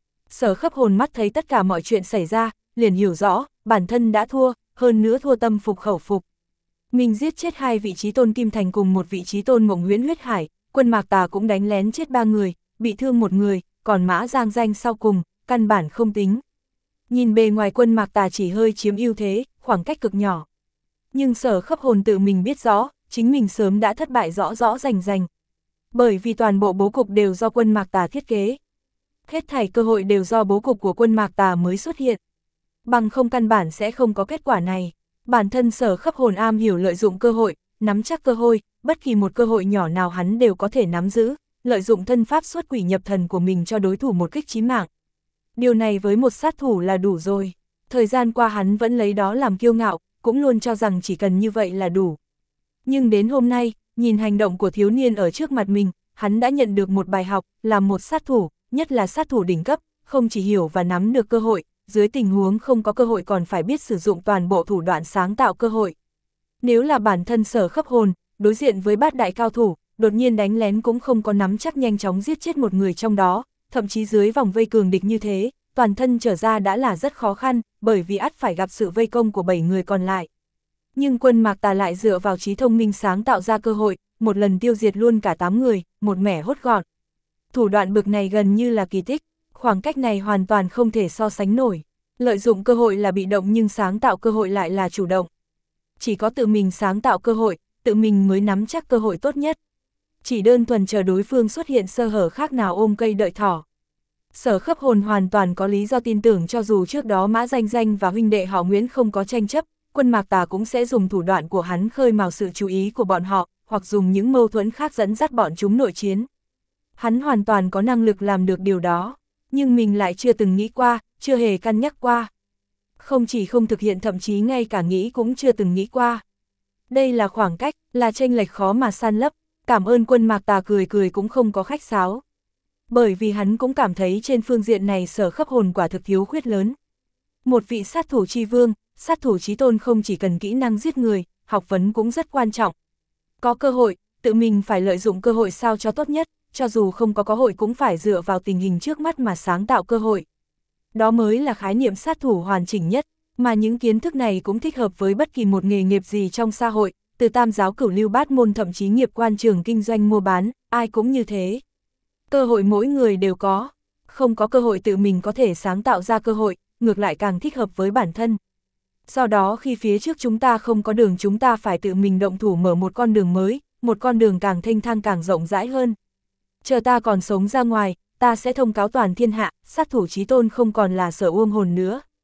Sở Khấp Hồn mắt thấy tất cả mọi chuyện xảy ra, liền hiểu rõ, bản thân đã thua, hơn nữa thua tâm phục khẩu phục. Mình giết chết 2 vị chí tôn Kim Thành cùng 1 vị chí tôn Mộng Huyễn Huyết Hải, Quân Mạc Tà cũng đánh lén chết 3 người, bị thương 1 người, còn Mã Giang Danh sau cùng, căn bản không tính. Nhìn bề ngoài Quân Mạc Tà chỉ hơi chiếm ưu thế, khoảng cách cực nhỏ. Nhưng Sở Khấp Hồn tự mình biết rõ, chính mình sớm đã thất bại rõ rõ rành rành. Bởi vì toàn bộ bố cục đều do Quân Mạc Tà thiết kế. Hết thảy cơ hội đều do bố cục của Quân Mạc Tà mới xuất hiện. Bằng không căn bản sẽ không có kết quả này. Bản thân Sở Khấp Hồn am hiểu lợi dụng cơ hội, nắm chắc cơ hội, bất kỳ một cơ hội nhỏ nào hắn đều có thể nắm giữ, lợi dụng thân pháp xuất quỷ nhập thần của mình cho đối thủ một kích chí mạng. Điều này với một sát thủ là đủ rồi. Thời gian qua hắn vẫn lấy đó làm kiêu ngạo, cũng luôn cho rằng chỉ cần như vậy là đủ. Nhưng đến hôm nay, nhìn hành động của thiếu niên ở trước mặt mình, hắn đã nhận được một bài học, làm một sát thủ, nhất là sát thủ đỉnh cấp, không chỉ hiểu và nắm được cơ hội, dưới tình huống không có cơ hội còn phải biết sử dụng toàn bộ thủ đoạn sáng tạo cơ hội. Nếu là bản thân Sở Khấp Hồn, đối diện với bát đại cao thủ, đột nhiên đánh lén cũng không có nắm chắc nhanh chóng giết chết một người trong đó, thậm chí dưới vòng vây cường địch như thế, toàn thân trở ra đã là rất khó khăn, bởi vì ắt phải gặp sự vây công của 7 người còn lại. Nhưng Quân Mạc Tà lại dựa vào trí thông minh sáng tạo ra cơ hội, một lần tiêu diệt luôn cả 8 người, một mẻ hốt gọn. Thủ đoạn bực này gần như là kỳ tích, khoảng cách này hoàn toàn không thể so sánh nổi. Lợi dụng cơ hội là bị động nhưng sáng tạo cơ hội lại là chủ động. Chỉ có tự mình sáng tạo cơ hội, tự mình mới nắm chắc cơ hội tốt nhất. Chỉ đơn thuần chờ đối phương xuất hiện sơ hở khác nào ôm cây đợi thỏ. Sở Khấp Hồn hoàn toàn có lý do tin tưởng cho dù trước đó Mã Danh Danh và huynh đệ họ Nguyễn không có tranh chấp, Quân Mạc Tà cũng sẽ dùng thủ đoạn của hắn khơi mào sự chú ý của bọn họ, hoặc dùng những mâu thuẫn khác dẫn dắt bọn chúng nội chiến. Hắn hoàn toàn có năng lực làm được điều đó, nhưng mình lại chưa từng nghĩ qua, chưa hề cân nhắc qua. Không chỉ không thực hiện thậm chí ngay cả nghĩ cũng chưa từng nghĩ qua. Đây là khoảng cách, là chênh lệch khó mà san lấp, cảm ơn Quân Mạc Tà cười cười cũng không có khách sáo. Bởi vì hắn cũng cảm thấy trên phương diện này Sở Khấp Hồn quả thực thiếu khuyết lớn. Một vị sát thủ chi vương, sát thủ chí tôn không chỉ cần kỹ năng giết người, học vấn cũng rất quan trọng. Có cơ hội, tự mình phải lợi dụng cơ hội sao cho tốt nhất, cho dù không có cơ hội cũng phải dựa vào tình hình trước mắt mà sáng tạo cơ hội. Đó mới là khái niệm sát thủ hoàn chỉnh nhất, mà những kiến thức này cũng thích hợp với bất kỳ một nghề nghiệp gì trong xã hội, từ tam giáo cửu lưu bát môn thậm chí nghiệp quan trường kinh doanh mua bán, ai cũng như thế. Cơ hội mỗi người đều có, không có cơ hội tự mình có thể sáng tạo ra cơ hội, ngược lại càng thích hợp với bản thân. Do đó khi phía trước chúng ta không có đường chúng ta phải tự mình động thủ mở một con đường mới, một con đường càng thênh thang càng rộng rãi hơn. Chờ ta còn sống ra ngoài, ta sẽ thông cáo toàn thiên hạ, sát thủ chí tôn không còn là Sở Uông Hồn nữa.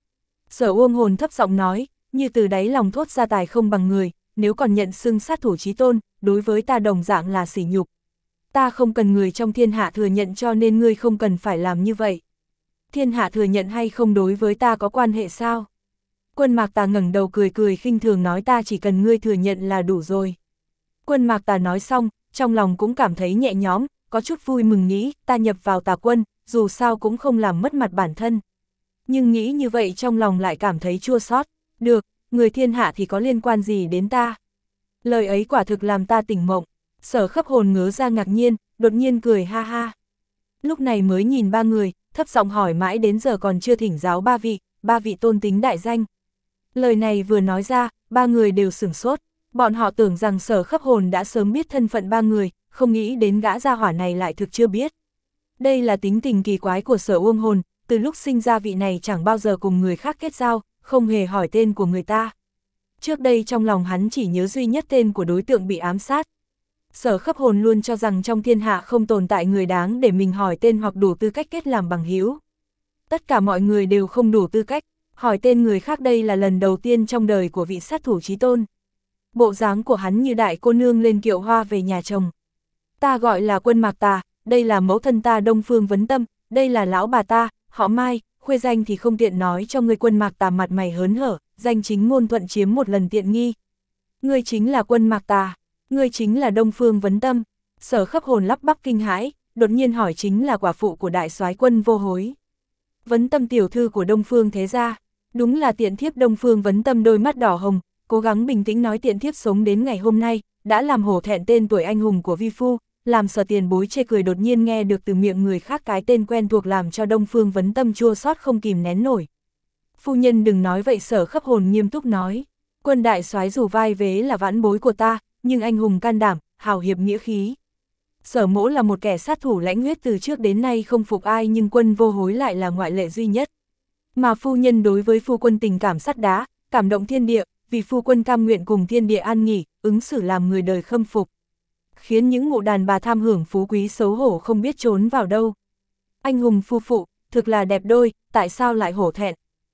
Sở Uông Hồn thấp giọng nói, như từ đáy lòng thốt ra tài không bằng người, nếu còn nhận xưng sát thủ chí tôn, đối với ta đồng dạng là sỉ nhục. Ta không cần người trong thiên hạ thừa nhận cho nên ngươi không cần phải làm như vậy. Thiên hạ thừa nhận hay không đối với ta có quan hệ sao? Quân Mạc Tà ngẩng đầu cười cười khinh thường nói ta chỉ cần ngươi thừa nhận là đủ rồi. Quân Mạc Tà nói xong, trong lòng cũng cảm thấy nhẹ nhõm, có chút vui mừng nghĩ ta nhập vào Tà quân, dù sao cũng không làm mất mặt bản thân. Nhưng nghĩ như vậy trong lòng lại cảm thấy chua xót. Được, người thiên hạ thì có liên quan gì đến ta? Lời ấy quả thực làm ta tỉnh mộng. Sở Khấp Hồn ngớ ra ngạc nhiên, đột nhiên cười ha ha. Lúc này mới nhìn ba người, thấp giọng hỏi mãi đến giờ còn chưa thỉnh giáo ba vị tôn tính đại danh. Lời này vừa nói ra, ba người đều sửng sốt. Bọn họ tưởng rằng Sở Khấp Hồn đã sớm biết thân phận ba người, không nghĩ đến gã gia hỏa này lại thực chưa biết. Đây là tính tình kỳ quái của Sở Uông Hồn, từ lúc sinh ra vị này chẳng bao giờ cùng người khác kết giao, không hề hỏi tên của người ta. Trước đây trong lòng hắn chỉ nhớ duy nhất tên của đối tượng bị ám sát. Sở Khấp Hồn luôn cho rằng trong thiên hạ không tồn tại người đáng để mình hỏi tên hoặc đủ tư cách kết làm bằng hữu. Tất cả mọi người đều không đủ tư cách, hỏi tên người khác đây là lần đầu tiên trong đời của vị sát thủ chí tôn. Bộ dáng của hắn như đại cô nương lên kiệu hoa về nhà chồng. Ta gọi là Quân Mạc Tà, đây là mẫu thân ta Đông Phương Vấn Tâm, đây là lão bà ta, họ Mai, khuê danh thì không tiện nói cho người. Quân Mạc Tà mặt mày hớn hở, danh chính ngôn thuận chiếm một lần tiện nghi. Ngươi chính là Quân Mạc Tà, ngươi chính là Đông Phương Vấn Tâm. Sở Khấp Hồn lắp bắp kinh hãi, đột nhiên hỏi chính là quả phụ của đại soái Quân Vô Hối. Vấn Tâm tiểu thư của Đông Phương thế gia, đúng là tiện thiếp. Đông Phương Vấn Tâm đôi mắt đỏ hồng, cố gắng bình tĩnh nói tiện thiếp sống đến ngày hôm nay, đã làm hổ thẹn tên tuổi anh hùng của vi phu, làm Sở tiền bối chê cười. Đột nhiên nghe được từ miệng người khác cái tên quen thuộc làm cho Đông Phương Vấn Tâm chua xót không kìm nén nổi. Phu nhân đừng nói vậy. Sở Khấp Hồn nghiêm túc nói, Quân đại soái dù vai vế là vãn bối của ta, nhưng anh hùng can đảm, hào hiệp nghĩa khí. Sở mỗ là một kẻ sát thủ lãnh huyết từ trước đến nay không phục ai, nhưng Quân Vô Hối lại là ngoại lệ duy nhất. Mà phu nhân đối với phu quân tình cảm sắt đá, cảm động thiên địa, vì phu quân cam nguyện cùng thiên địa an nghỉ, ứng xử làm người đời khâm phục. Khiến những mụ đàn bà tham hưởng phú quý xấu hổ không biết trốn vào đâu. Anh hùng phu phụ, thực là đẹp đôi, tại sao lại hổ thẹn?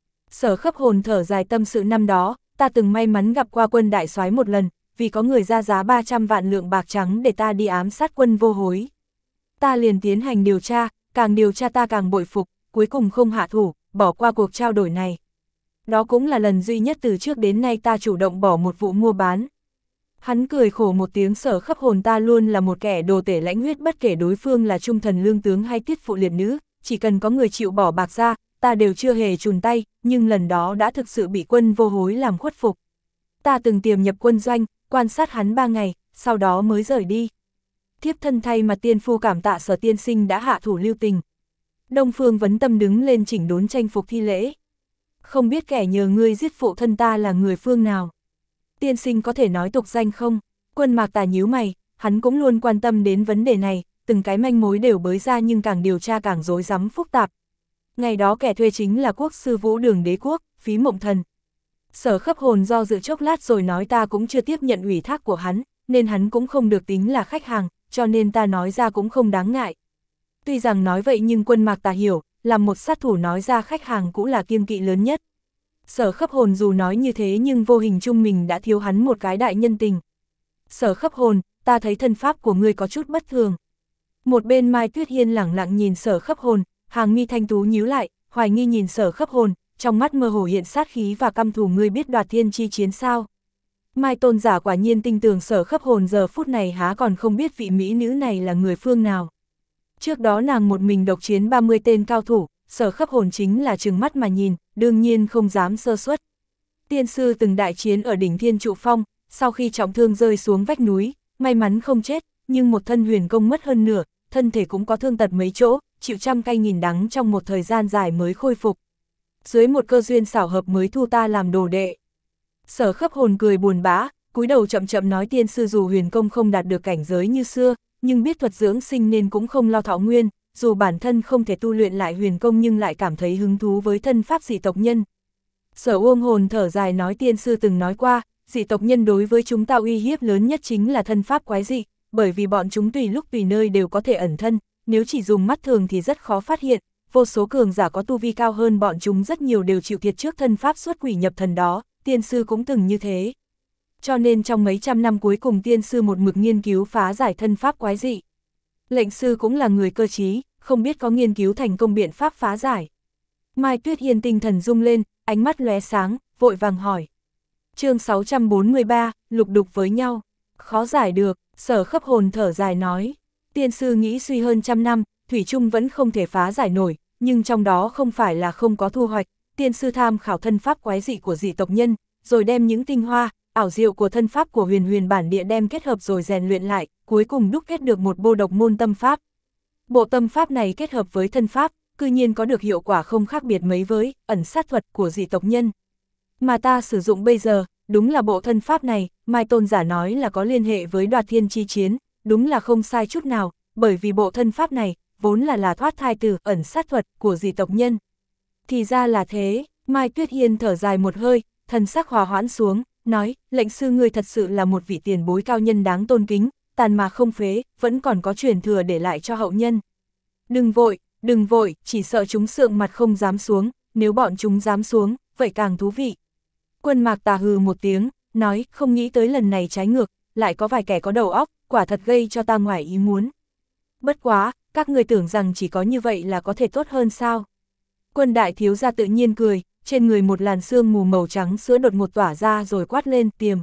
Sở Khấp Hồn thở dài tâm sự năm đó, ta từng may mắn gặp qua Quân đại soái một lần, vì có người ra giá 300 vạn lượng bạc trắng để ta đi ám sát Quân Vô Hối. Ta liền tiến hành điều tra, càng điều tra ta càng bội phục, cuối cùng không hạ thủ, bỏ qua cuộc trao đổi này. Đó cũng là lần duy nhất từ trước đến nay ta chủ động bỏ một vụ mua bán. Hắn cười khổ một tiếng. Sở Khấp Hồn ta luôn là một kẻ đồ tể lãnh huyết, bất kể đối phương là trung thần lương tướng hay tiết phụ liệt nữ, chỉ cần có người chịu bỏ bạc ra, ta đều chưa hề chùn tay, nhưng lần đó đã thực sự bị Quân Vô Hối làm khuất phục. Ta từng tiềm nhập quân doanh, quan sát hắn 3 ngày, sau đó mới rời đi. Thiếp thân thay mặt tiên phu cảm tạ Sở tiên sinh đã hạ thủ lưu tình. Đông Phương Vấn Tâm đứng lên chỉnh đốn tranh phục thi lễ. Không biết kẻ nhờ ngươi giết phụ thân ta là người phương nào? Tiên sinh có thể nói tục danh không? Quân Mạc Tà nhíu mày, hắn cũng luôn quan tâm đến vấn đề này, từng cái manh mối đều bới ra nhưng càng điều tra càng rối rắm phức tạp. Ngày đó kẻ thuê chính là quốc sư Vũ Đường Đế Quốc, Phí Mộng Thần. Sở Khấp Hồn do dự chốc lát rồi nói ta cũng chưa tiếp nhận ủy thác của hắn, nên hắn cũng không được tính là khách hàng, cho nên ta nói ra cũng không đáng ngại. Tuy rằng nói vậy nhưng Quân Mạc Tà hiểu, làm một sát thủ nói ra khách hàng cũng là kiêng kỵ lớn nhất. Sở Khấp Hồn dù nói như thế nhưng vô hình chung mình đã thiếu hắn một cái đại nhân tình. Sở Khấp Hồn, ta thấy thân pháp của ngươi có chút bất thường. Một bên Mai Tuyết Hiên lẳng lặng nhìn Sở Khấp Hồn, hàng mi thanh tú nhíu lại, hoài nghi nhìn Sở Khấp Hồn, trong mắt mơ hồ hiện sát khí và căm thù. Ngươi biết đoạt thiên chi chiến sao? Mai tôn giả quả nhiên tin tưởng Sở Khấp Hồn giờ phút này há còn không biết vị mỹ nữ này là người phương nào. Trước đó nàng một mình độc chiến 30 tên cao thủ, Sở Khấp Hồn chính là trừng mắt mà nhìn, đương nhiên không dám sơ suất. Tiên sư từng đại chiến ở đỉnh Thiên Trụ Phong, sau khi trọng thương rơi xuống vách núi, may mắn không chết, nhưng một thân huyền công mất hơn nửa, thân thể cũng có thương tật mấy chỗ, chịu trăm cay nghìn đắng trong một thời gian dài mới khôi phục. Dưới một cơ duyên xảo hợp mới thu ta làm đồ đệ. Sở Khấp Hồn cười buồn bã, cúi đầu chậm chậm nói tiên sư dù huyền công không đạt được cảnh giới như xưa, nhưng biết thuật dưỡng sinh nên cũng không lo thọ nguyên, dù bản thân không thể tu luyện lại huyền công nhưng lại cảm thấy hứng thú với thân pháp dị tộc nhân. Sở Uông Hồn thở dài nói tiên sư từng nói qua, dị tộc nhân đối với chúng ta uy hiếp lớn nhất chính là thân pháp quái dị, bởi vì bọn chúng tùy lúc tùy nơi đều có thể ẩn thân, nếu chỉ dùng mắt thường thì rất khó phát hiện, vô số cường giả có tu vi cao hơn bọn chúng rất nhiều đều chịu thiệt trước thân pháp xuất quỷ nhập thần đó, tiên sư cũng từng như thế. Cho nên trong mấy trăm năm cuối cùng tiên sư một mực nghiên cứu phá giải thân pháp quái dị. Lệnh sư cũng là người cơ trí, không biết có nghiên cứu thành công biện pháp phá giải. Mai Tuyết Hiên tinh thần rung lên, ánh mắt lóe sáng, vội vàng hỏi. Chương 643, lục đục với nhau. Khó giải được, Sở Khấp Hồn thở dài nói. Tiên sư nghĩ suy hơn trăm năm, thủy chung vẫn không thể phá giải nổi, nhưng trong đó không phải là không có thu hoạch. Tiên sư tham khảo thân pháp quái dị của dị tộc nhân, rồi đem những tinh hoa, ảo diệu của thân pháp của huyền huyền bản địa đem kết hợp rồi rèn luyện lại, cuối cùng đúc kết được một bộ độc môn tâm pháp. Bộ tâm pháp này kết hợp với thân pháp, cư nhiên có được hiệu quả không khác biệt mấy với ẩn sát thuật của dị tộc nhân. Mà ta sử dụng bây giờ, đúng là bộ thân pháp này, Mai Tôn giả nói là có liên hệ với Đoạt Thiên chi chiến, đúng là không sai chút nào, bởi vì bộ thân pháp này, vốn là thoát thai từ ẩn sát thuật của dị tộc nhân. Thì ra là thế, Mai Tuyết Hiên thở dài một hơi, thần sắc hòa hoãn xuống, nói, lệnh sư ngươi thật sự là một vị tiền bối cao nhân đáng tôn kính, tàn mà không phế, vẫn còn có truyền thừa để lại cho hậu nhân. Đừng vội, chỉ sợ chúng sượng mặt không dám xuống, nếu bọn chúng dám xuống, vậy càng thú vị. Quân Mạc Tà hừ một tiếng, nói, không nghĩ tới lần này trái ngược, lại có vài kẻ có đầu óc, quả thật gây cho ta ngoài ý muốn. Bất quá, các người tưởng rằng chỉ có như vậy là có thể tốt hơn sao? Quân đại thiếu gia tự nhiên cười, trên người một làn sương mù màu trắng sữa đột ngột tỏa ra rồi quát lên, tiềm.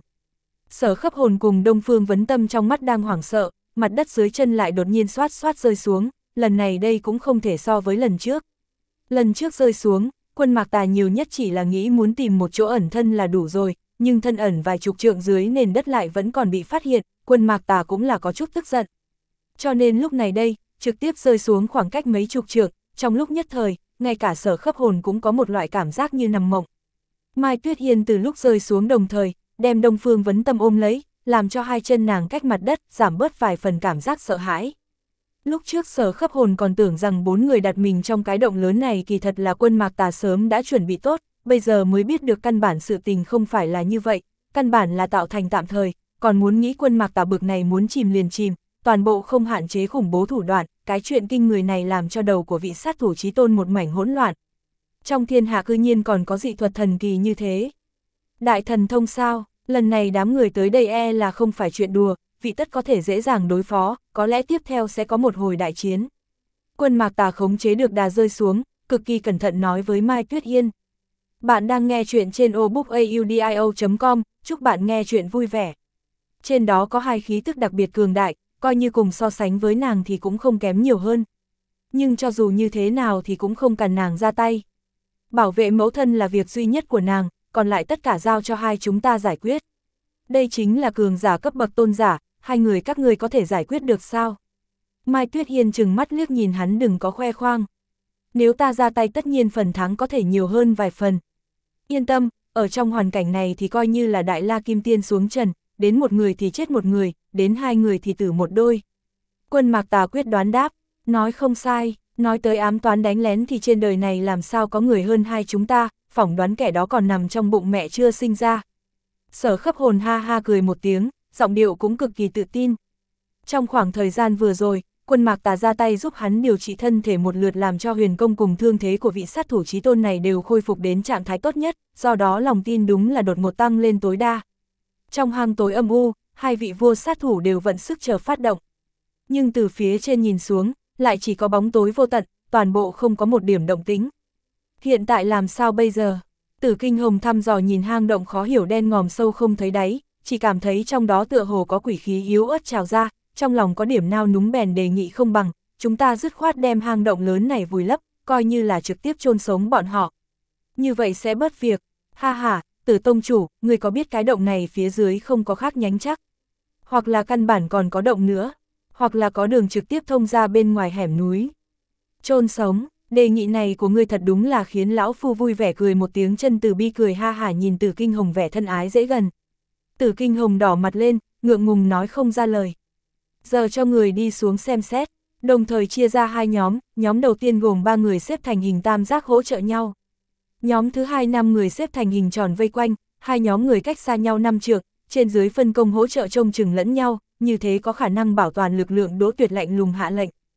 Sở Khấp Hồn cùng Đông Phương Vấn Tâm trong mắt đang hoảng sợ, mặt đất dưới chân lại đột nhiên xoát xoát rơi xuống, lần này đây cũng không thể so với lần trước. Lần trước rơi xuống, Quân Mạc Tà nhiều nhất chỉ là nghĩ muốn tìm một chỗ ẩn thân là đủ rồi, nhưng thân ẩn vài chục trượng dưới nền đất lại vẫn còn bị phát hiện, Quân Mạc Tà cũng là có chút tức giận. Cho nên lúc này đây, trực tiếp rơi xuống khoảng cách mấy chục trượng, trong lúc nhất thời, ngay cả Sở Khấp Hồn cũng có một loại cảm giác như nằm mộng. Mai Tuyết Hiên từ lúc rơi xuống đồng thời, đem Đông Phương Vấn Tâm ôm lấy, làm cho hai chân nàng cách mặt đất, giảm bớt vài phần cảm giác sợ hãi. Lúc trước Sở Khấp Hồn còn tưởng rằng 4 người đặt mình trong cái động lớn này kỳ thật là Quân Mạc Tà sớm đã chuẩn bị tốt, bây giờ mới biết được căn bản sự tình không phải là như vậy, căn bản là tạo thành tạm thời, còn muốn nghĩ Quân Mạc Tà bực này muốn chìm liền chìm, toàn bộ không hạn chế khủng bố thủ đoạn, cái chuyện kinh người này làm cho đầu của vị sát thủ chí tôn một mảnh hỗn loạn. Trong thiên hạ cư nhiên còn có dị thuật thần kỳ như thế. Đại thần thông sao, lần này đám người tới đây là không phải chuyện đùa, vị tất có thể dễ dàng đối phó, có lẽ tiếp theo sẽ có một hồi đại chiến. Quân Mạc Tà khống chế được đà rơi xuống, cực kỳ cẩn thận nói với Mai Tuyết Hiên. Bạn đang nghe chuyện trên obookaudio.com, chúc bạn nghe chuyện vui vẻ. Trên đó có hai khí tức đặc biệt cường đại, coi như cùng so sánh với nàng thì cũng không kém nhiều hơn. Nhưng cho dù như thế nào thì cũng không cần nàng ra tay. Bảo vệ mẫu thân là việc duy nhất của nàng, còn lại tất cả giao cho hai chúng ta giải quyết. Đây chính là cường giả cấp bậc tôn giả, hai người các ngươi có thể giải quyết được sao? Mai Tuyết Hiên trừng mắt liếc nhìn hắn, đừng có khoe khoang. Nếu ta ra tay tất nhiên phần thắng có thể nhiều hơn vài phần. Yên tâm, ở trong hoàn cảnh này thì coi như là Đại La Kim Tiên xuống trần, đến một người thì chết một người, đến hai người thì tử một đôi. Quân Mạc Tà quyết đoán đáp, nói không sai, nói tới ám toán đánh lén thì trên đời này làm sao có người hơn hai chúng ta, phỏng đoán kẻ đó còn nằm trong bụng mẹ chưa sinh ra. Sở Khấp Hồn ha ha cười một tiếng, giọng điệu cũng cực kỳ tự tin. Trong khoảng thời gian vừa rồi, Quân Mạc Tà ra tay giúp hắn điều trị thân thể một lượt, làm cho huyền công cùng thương thế của vị sát thủ chí tôn này đều khôi phục đến trạng thái tốt nhất, do đó lòng tin đúng là đột ngột tăng lên tối đa. Trong hang tối âm u, hai vị vua sát thủ đều vận sức chờ phát động. Nhưng từ phía trên nhìn xuống, lại chỉ có bóng tối vô tận, toàn bộ không có một điểm động tĩnh. Hiện tại làm sao bây giờ? Tử Kinh Hồng thăm dò nhìn hang động khó hiểu đen ngòm sâu không thấy đáy, chỉ cảm thấy trong đó tựa hồ có quỷ khí yếu ớt trào ra, trong lòng có điểm nao núng bèn đề nghị không bằng, chúng ta dứt khoát đem hang động lớn này vùi lấp, coi như là trực tiếp chôn sống bọn họ. Như vậy sẽ bớt việc. Ha ha, Tử tông chủ, người có biết cái động này phía dưới không có khác nhánh chắc? Hoặc là căn bản còn có động nữa, hoặc là có đường trực tiếp thông ra bên ngoài hẻm núi. Chôn sống, đề nghị này của ngươi thật đúng là khiến lão phu vui vẻ, cười một tiếng. Chân Tử Bi cười ha hả nhìn Tử Kinh Hồng vẻ thân ái dễ gần. Tử Kinh Hồng đỏ mặt lên, ngượng ngùng nói không ra lời. Giờ cho người đi xuống xem xét, đồng thời chia ra hai nhóm, nhóm đầu tiên gồm 3 người xếp thành hình tam giác hỗ trợ nhau. Nhóm thứ hai 5 người xếp thành hình tròn vây quanh, hai nhóm người cách xa nhau 5 trượng, trên dưới phân công hỗ trợ trông chừng lẫn nhau, như thế có khả năng bảo toàn lực lượng. Đỗ Tuyệt lạnh lùng hạ lệnh.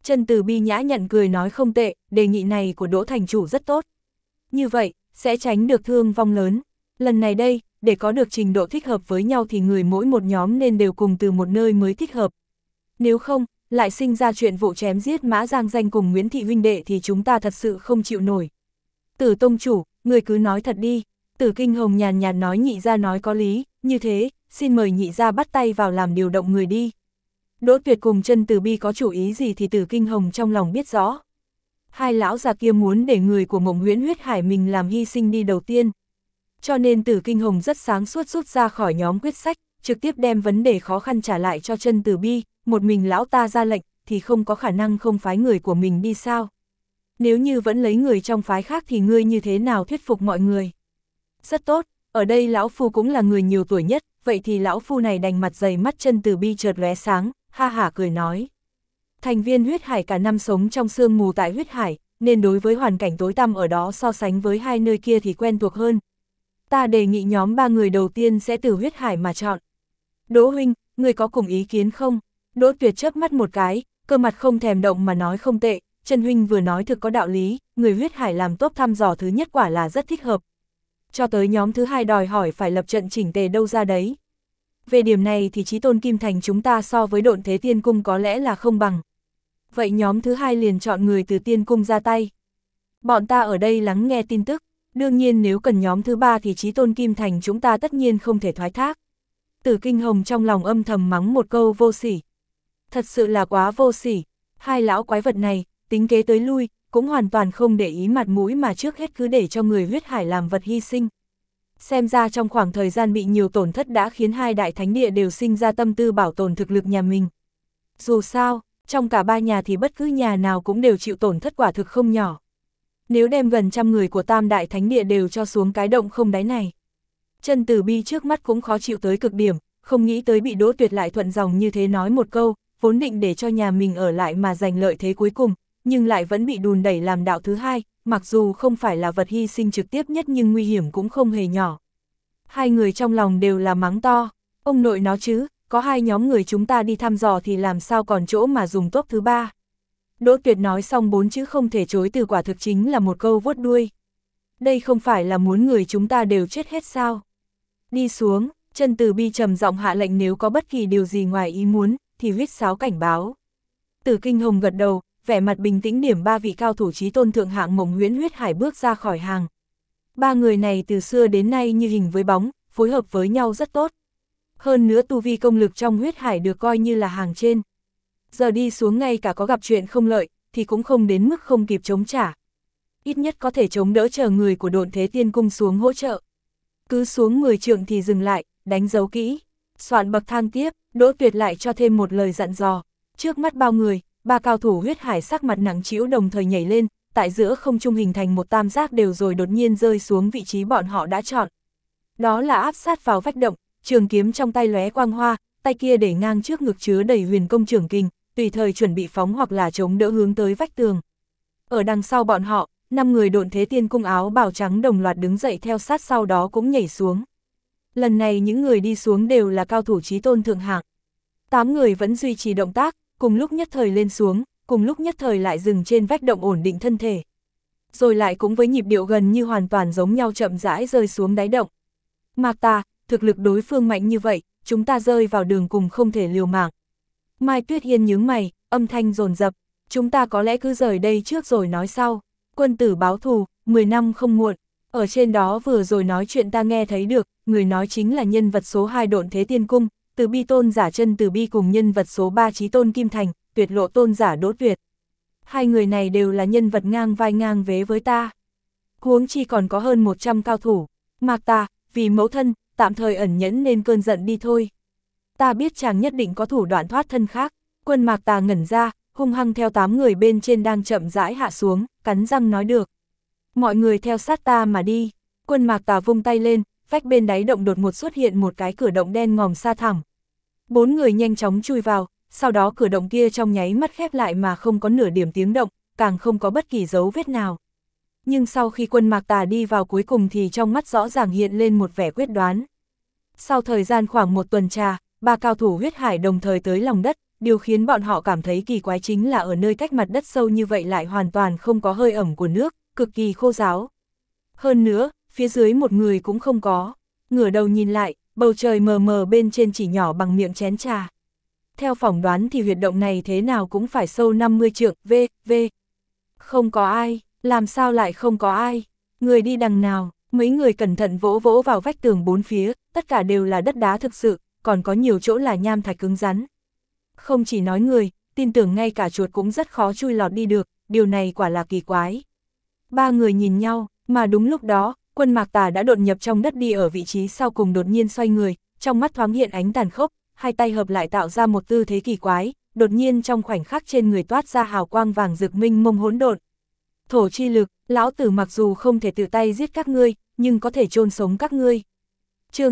Chân Từ Bi nhã nhặn cười nói không tệ, đề nghị này của Đỗ thành chủ rất tốt. Như vậy, sẽ tránh được thương vong lớn. Lần này đây, để có được trình độ thích hợp với nhau thì người mỗi một nhóm nên đều cùng từ một nơi mới thích hợp. Nếu không, lại sinh ra chuyện vụ chém giết Mã Giang Danh cùng Nguyễn Thị huynh đệ thì chúng ta thật sự không chịu nổi. Tử tông chủ, người cứ nói thật đi. Tử Kinh Hồng nhàn nhạt nói, nhị gia nói có lý, như thế, xin mời nhị gia bắt tay vào làm điều động người đi. Đỗ Tuyệt cùng Chân Từ Bi có chủ ý gì thì Tử Kinh Hồng trong lòng biết rõ. Hai lão già kia muốn để người của Mộng Huyễn Huyết Hải mình làm hy sinh đi đầu tiên. Cho nên Tử Kinh Hồng rất sáng suốt rút ra khỏi nhóm quyết sách, trực tiếp đem vấn đề khó khăn trả lại cho Chân Từ Bi, một mình lão ta ra lệnh thì không có khả năng không phái người của mình đi sao. Nếu như vẫn lấy người trong phái khác thì ngươi như thế nào thuyết phục mọi người? Rất tốt, ở đây lão phu cũng là người nhiều tuổi nhất, vậy thì lão phu này đành mặt dày, mắt Chân Từ Bi chợt lóe sáng, ha hả cười nói. Thành viên huyết hải cả năm sống trong sương mù tại huyết hải, nên đối với hoàn cảnh tối tăm ở đó so sánh với hai nơi kia thì quen thuộc hơn. Ta đề nghị nhóm 3 người đầu tiên sẽ từ huyết hải mà chọn. Đỗ huynh, người có cùng ý kiến không? Đỗ Tuyệt chớp mắt một cái, cơ mặt không thèm động mà nói không tệ, Chân huynh vừa nói thực có đạo lý, người huyết hải làm tốt thăm dò thứ nhất quả là rất thích hợp. Cho tới nhóm thứ hai đòi hỏi phải lập trận chỉnh tề đâu ra đấy. Về điểm này thì Chí Tôn Kim Thành chúng ta so với Độn Thế Tiên Cung có lẽ là không bằng. Vậy nhóm thứ hai liền chọn người từ Tiên Cung ra tay. Bọn ta ở đây lắng nghe tin tức, đương nhiên nếu cần nhóm thứ ba thì Chí Tôn Kim Thành chúng ta tất nhiên không thể thoái thác. Tử Kinh Hồng trong lòng âm thầm mắng một câu vô sỉ. Thật sự là quá vô sỉ, hai lão quái vật này, tính kế tới lui, cũng hoàn toàn không để ý mặt mũi mà trước hết cứ để cho người huyết hải làm vật hy sinh. Xem ra trong khoảng thời gian bị nhiều tổn thất đã khiến hai đại thánh địa đều sinh ra tâm tư bảo tồn thực lực nhà mình. Dù sao, trong cả ba nhà thì bất cứ nhà nào cũng đều chịu tổn thất quả thực không nhỏ. Nếu đem gần trăm người của tam đại thánh địa đều cho xuống cái động không đáy này. Chân Từ Bi trước mắt cũng khó chịu tới cực điểm, không nghĩ tới bị Đỗ Tuyệt lại thuận dòng như thế nói một câu, vốn định để cho nhà mình ở lại mà giành lợi thế cuối cùng, nhưng lại vẫn bị đùn đẩy làm đạo thứ hai, mặc dù không phải là vật hy sinh trực tiếp nhất nhưng nguy hiểm cũng không hề nhỏ. Hai người trong lòng đều là mắng to, ông nội nó chứ, có hai nhóm người chúng ta đi thăm dò thì làm sao còn chỗ mà dùng top thứ ba. Đỗ Tuyệt nói xong 4 chữ không thể chối từ quả thực chính là một câu vuốt đuôi. Đây không phải là muốn người chúng ta đều chết hết sao? Đi xuống, Chân Từ Bi trầm giọng hạ lệnh, nếu có bất kỳ điều gì ngoài ý muốn, thì huýt sáo cảnh báo. Tử Kinh Hồng gật đầu, vẻ mặt bình tĩnh điểm 3 vị cao thủ chí tôn thượng hạng Mộng Huyễn Huyết Hải bước ra khỏi hàng. Ba người này từ xưa đến nay như hình với bóng, phối hợp với nhau rất tốt. Hơn nữa tu vi công lực trong huyết hải được coi như là hàng trên. Giờ đi xuống ngay cả có gặp chuyện không lợi, thì cũng không đến mức không kịp chống trả. Ít nhất có thể chống đỡ chờ người của Độn Thế Tiên Cung xuống hỗ trợ. Cứ xuống 10 trượng thì dừng lại, đánh dấu kỹ. Soạn bậc thang tiếp, Đỗ Tuyệt lại cho thêm một lời dặn dò. Trước mắt bao người, ba cao thủ huyết hải sắc mặt nặng trĩu đồng thời nhảy lên, tại giữa không trung hình thành một tam giác đều rồi đột nhiên rơi xuống vị trí bọn họ đã chọn. Đó là áp sát vào vách động, trường kiếm trong tay lóe quang hoa, tay kia để ngang trước ngực chứa đầy huyền công trưởng kình, tùy thời chuẩn bị phóng hoặc là chống đỡ hướng tới vách tường. Ở đằng sau bọn họ, 5 người Độn Thế Tiên Cung áo bào trắng đồng loạt đứng dậy theo sát sau đó cũng nhảy xuống. Lần này những người đi xuống đều là cao thủ chí tôn thượng hạng. 8 người vẫn duy trì động tác, cùng lúc nhất thời lên xuống, cùng lúc nhất thời lại dừng trên vách động ổn định thân thể. Rồi lại cũng với nhịp điệu gần như hoàn toàn giống nhau chậm rãi rơi xuống đáy động. Mạc ta, thực lực đối phương mạnh như vậy, chúng ta rơi vào đường cùng không thể liều mạng. Mai Tuyết Yên nhướng mày, âm thanh dồn dập, chúng ta có lẽ cứ rời đây trước rồi nói sau. Quân tử báo thù, 10 năm không muộn. Ở trên đó vừa rồi nói chuyện ta nghe thấy được, người nói chính là nhân vật số 2 Độn Thế Tiên Cung, Từ Bi tôn giả Chân Từ Bi cùng nhân vật số 3 Chí Tôn Kim Thành, Tuyệt Lộ tôn giả Đỗ Tuyệt. Hai người này đều là nhân vật ngang vai ngang vế với ta. Huống chi còn có hơn 100 cao thủ. Mạc ta, vì mẫu thân, tạm thời ẩn nhẫn nên cơn giận đi thôi. Ta biết chàng nhất định có thủ đoạn thoát thân khác. Quân Mạc Tà ngẩn ra, hung hăng theo 8 người bên trên đang chậm rãi hạ xuống, cắn răng nói được. Mọi người theo sát ta mà đi. Quân Mạc Tà vung tay lên, vách bên đáy động đột ngột xuất hiện một cái cửa động đen ngòm xa thẳm. 4 người nhanh chóng chui vào, sau đó cửa động kia trong nháy mắt khép lại mà không có nửa điểm tiếng động, càng không có bất kỳ dấu vết nào. Nhưng sau khi Quân Mạc Tà đi vào cuối cùng thì trong mắt rõ ràng hiện lên một vẻ quyết đoán. Sau thời gian khoảng 1 tuần trà, 3 cao thủ huyết hải đồng thời tới lòng đất, điều khiến bọn họ cảm thấy kỳ quái chính là ở nơi cách mặt đất sâu như vậy lại hoàn toàn không có hơi ẩm của nước, cực kỳ khô ráo. Hơn nữa, phía dưới một người cũng không có. Ngửa đầu nhìn lại, bầu trời mờ mờ bên trên chỉ nhỏ bằng miệng chén trà. Theo phỏng đoán thì huyệt động này thế nào cũng phải sâu 50 trượng, v. Không có ai, làm sao lại không có ai? Người đi đằng nào? Mấy người cẩn thận vỗ vỗ vào vách tường bốn phía, tất cả đều là đất đá thực sự, còn có nhiều chỗ là nham thạch cứng rắn. Không chỉ nói người, tin tưởng ngay cả chuột cũng rất khó chui lọt đi được, điều này quả là kỳ quái. Ba người nhìn nhau, mà đúng lúc đó, Quân Mạc Tà đã đột nhập trong đất đi ở vị trí sau cùng đột nhiên xoay người, trong mắt thoáng hiện ánh tàn khốc, hai tay hợp lại tạo ra một tư thế kỳ quái, đột nhiên trong khoảnh khắc trên người toát ra hào quang vàng rực minh mông hỗn độn. Thổ chi lực, lão tử mặc dù không thể tự tay giết các ngươi, nhưng có thể chôn sống các ngươi. Chương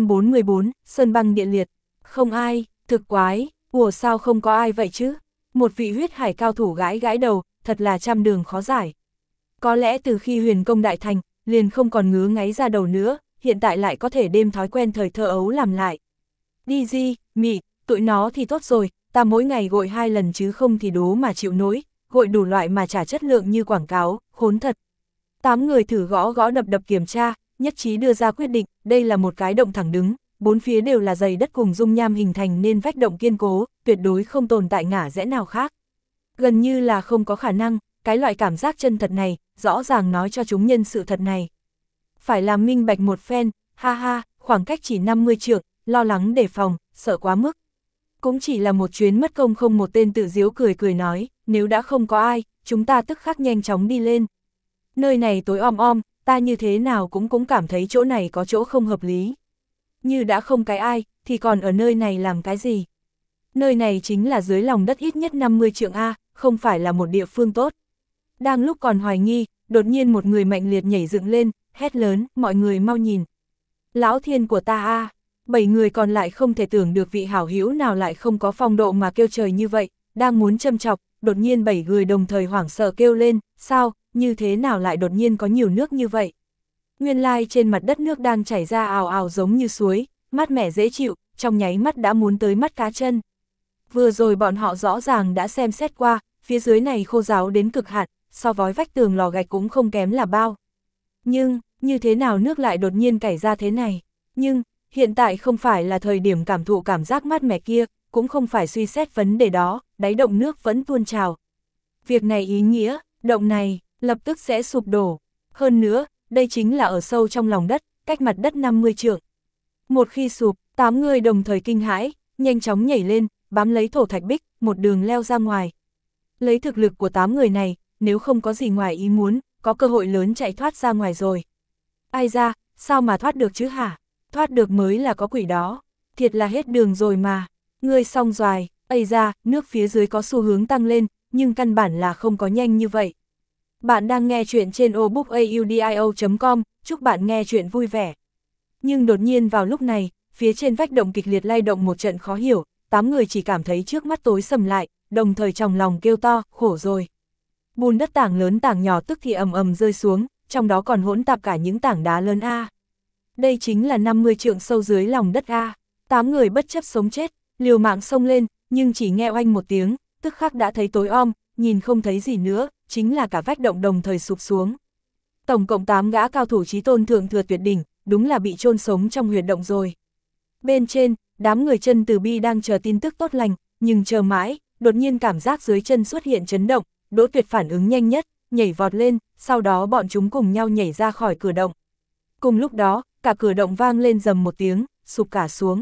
644, Sơn băng địa liệt. Không ai, thực quái, ủa sao không có ai vậy chứ? Một vị huyết hải cao thủ gãi gãi đầu, thật là trăm đường khó giải. Có lẽ từ khi huyền công đại thành, liền không còn ngứa ngáy ra đầu nữa, hiện tại lại có thể đem thói quen thời thơ ấu làm lại. Đi di, mị, tụi nó thì tốt rồi, ta mỗi ngày gội 2 lần chứ không thì đố mà chịu nổi, gội đủ loại mà trả chất lượng như quảng cáo, khốn thật. 8 người thử gõ gõ đập đập kiểm tra, nhất trí đưa ra quyết định, đây là một cái động thẳng đứng, bốn phía đều là dày đất cùng dung nham hình thành nên vách động kiên cố, tuyệt đối không tồn tại ngả rẽ nào khác. Gần như là không có khả năng, cái loại cảm giác chân thật này, rõ ràng nói cho chúng nhân sự thật này. Phải làm minh bạch một phen, ha ha, khoảng cách chỉ 50 trượng, lo lắng đề phòng, sợ quá mức. Cũng chỉ là một chuyến mất công không, một tên tự giễu cười cười nói, nếu đã không có ai, chúng ta tức khắc nhanh chóng đi lên. Nơi này tối om, ta như thế nào cũng cảm thấy chỗ này có chỗ không hợp lý. Như đã không cái ai, thì còn ở nơi này làm cái gì? Nơi này chính là dưới lòng đất ít nhất 50 trượng A, không phải là một địa phương tốt. Đang lúc còn hoài nghi, đột nhiên một người mạnh liệt nhảy dựng lên, hét lớn, mọi người mau nhìn. Lão thiên của ta A, 7 người còn lại không thể tưởng được vị hảo hữu nào lại không có phong độ mà kêu trời như vậy, đang muốn châm chọc, đột nhiên 7 người đồng thời hoảng sợ kêu lên, sao, như thế nào lại đột nhiên có nhiều nước như vậy? Nguyên lai trên mặt đất nước đang chảy ra ào ào giống như suối, mát mẻ dễ chịu, trong nháy mắt đã muốn tới mắt cá chân. Vừa rồi bọn họ rõ ràng đã xem xét qua, phía dưới này khô ráo đến cực hạn, so với vách tường lò gạch cũng không kém là bao. Nhưng, như thế nào nước lại đột nhiên chảy ra thế này? Nhưng, hiện tại không phải là thời điểm cảm thụ cảm giác mát mẻ kia, cũng không phải suy xét vấn đề đó, đáy động nước vẫn tuôn trào. Việc này ý nghĩa, động này, lập tức sẽ sụp đổ. Hơn nữa, đây chính là ở sâu trong lòng đất, cách mặt đất 50 trượng. Một khi sụp, 8 người đồng thời kinh hãi, nhanh chóng nhảy lên, bám lấy thổ thạch bích, một đường leo ra ngoài. Lấy thực lực của 8 người này, nếu không có gì ngoài ý muốn, có cơ hội lớn chạy thoát ra ngoài rồi. Ai ra, sao mà thoát được chứ hả? Thoát được mới là có quỷ đó. Thiệt là hết đường rồi mà. Ngươi xong rồi, ây ra, nước phía dưới có xu hướng tăng lên, nhưng căn bản là không có nhanh như vậy. Bạn đang nghe chuyện trên obookaudio.com, chúc bạn nghe chuyện vui vẻ. Nhưng đột nhiên vào lúc này, phía trên vách động kịch liệt lay động một trận khó hiểu, 8 người chỉ cảm thấy trước mắt tối sầm lại, đồng thời trong lòng kêu to, khổ rồi. Bùn đất tảng lớn tảng nhỏ tức thì ầm ầm rơi xuống, trong đó còn hỗn tạp cả những tảng đá lớn A. Đây chính là 50 trượng sâu dưới lòng đất A. 8 người bất chấp sống chết, liều mạng xông lên, nhưng chỉ nghe oanh một tiếng, tức khắc đã thấy tối om, nhìn không thấy gì nữa, chính là cả vách động đồng thời sụp xuống. Tổng cộng 8 gã cao thủ chí tôn thượng thừa tuyệt đỉnh, đúng là bị chôn sống trong huyệt động rồi. Bên trên, đám người chân từ bi đang chờ tin tức tốt lành, nhưng chờ mãi, đột nhiên cảm giác dưới chân xuất hiện chấn động, Đỗ Tuyệt phản ứng nhanh nhất, nhảy vọt lên, sau đó bọn chúng cùng nhau nhảy ra khỏi cửa động. Cùng lúc đó, cả cửa động vang lên rầm một tiếng, sụp cả xuống.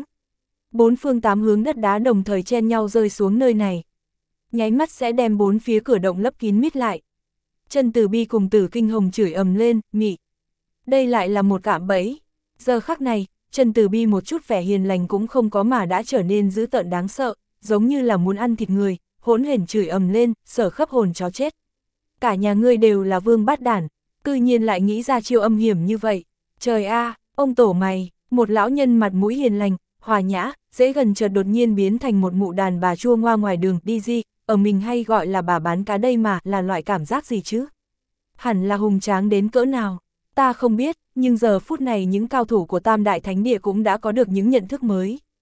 4 phương 8 hướng đất đá đồng thời chen nhau rơi xuống nơi này. Nháy mắt sẽ đem 4 phía cửa động lấp kín mít lại. Chân Từ Bi cùng Tử Kinh Hồng chửi ầm lên, mị. Đây lại là một cạm bẫy. Giờ khắc này, Chân Từ Bi một chút vẻ hiền lành cũng không có mà đã trở nên dữ tợn đáng sợ, giống như là muốn ăn thịt người, hỗn hển chửi ầm lên, sở khắp hồn chó chết. Cả nhà ngươi đều là vương bát đản, cư nhiên lại nghĩ ra chiêu âm hiểm như vậy. Trời a, ông tổ mày, một lão nhân mặt mũi hiền lành, hòa nhã, dễ gần chợt đột nhiên biến thành một mụ đàn bà chua ngoa ngoài đường đi di, ở mình hay gọi là bà bán cá đây mà, là loại cảm giác gì chứ? Hẳn là hùng tráng đến cỡ nào, ta không biết, nhưng giờ phút này những cao thủ của Tam Đại Thánh Địa cũng đã có được những nhận thức mới.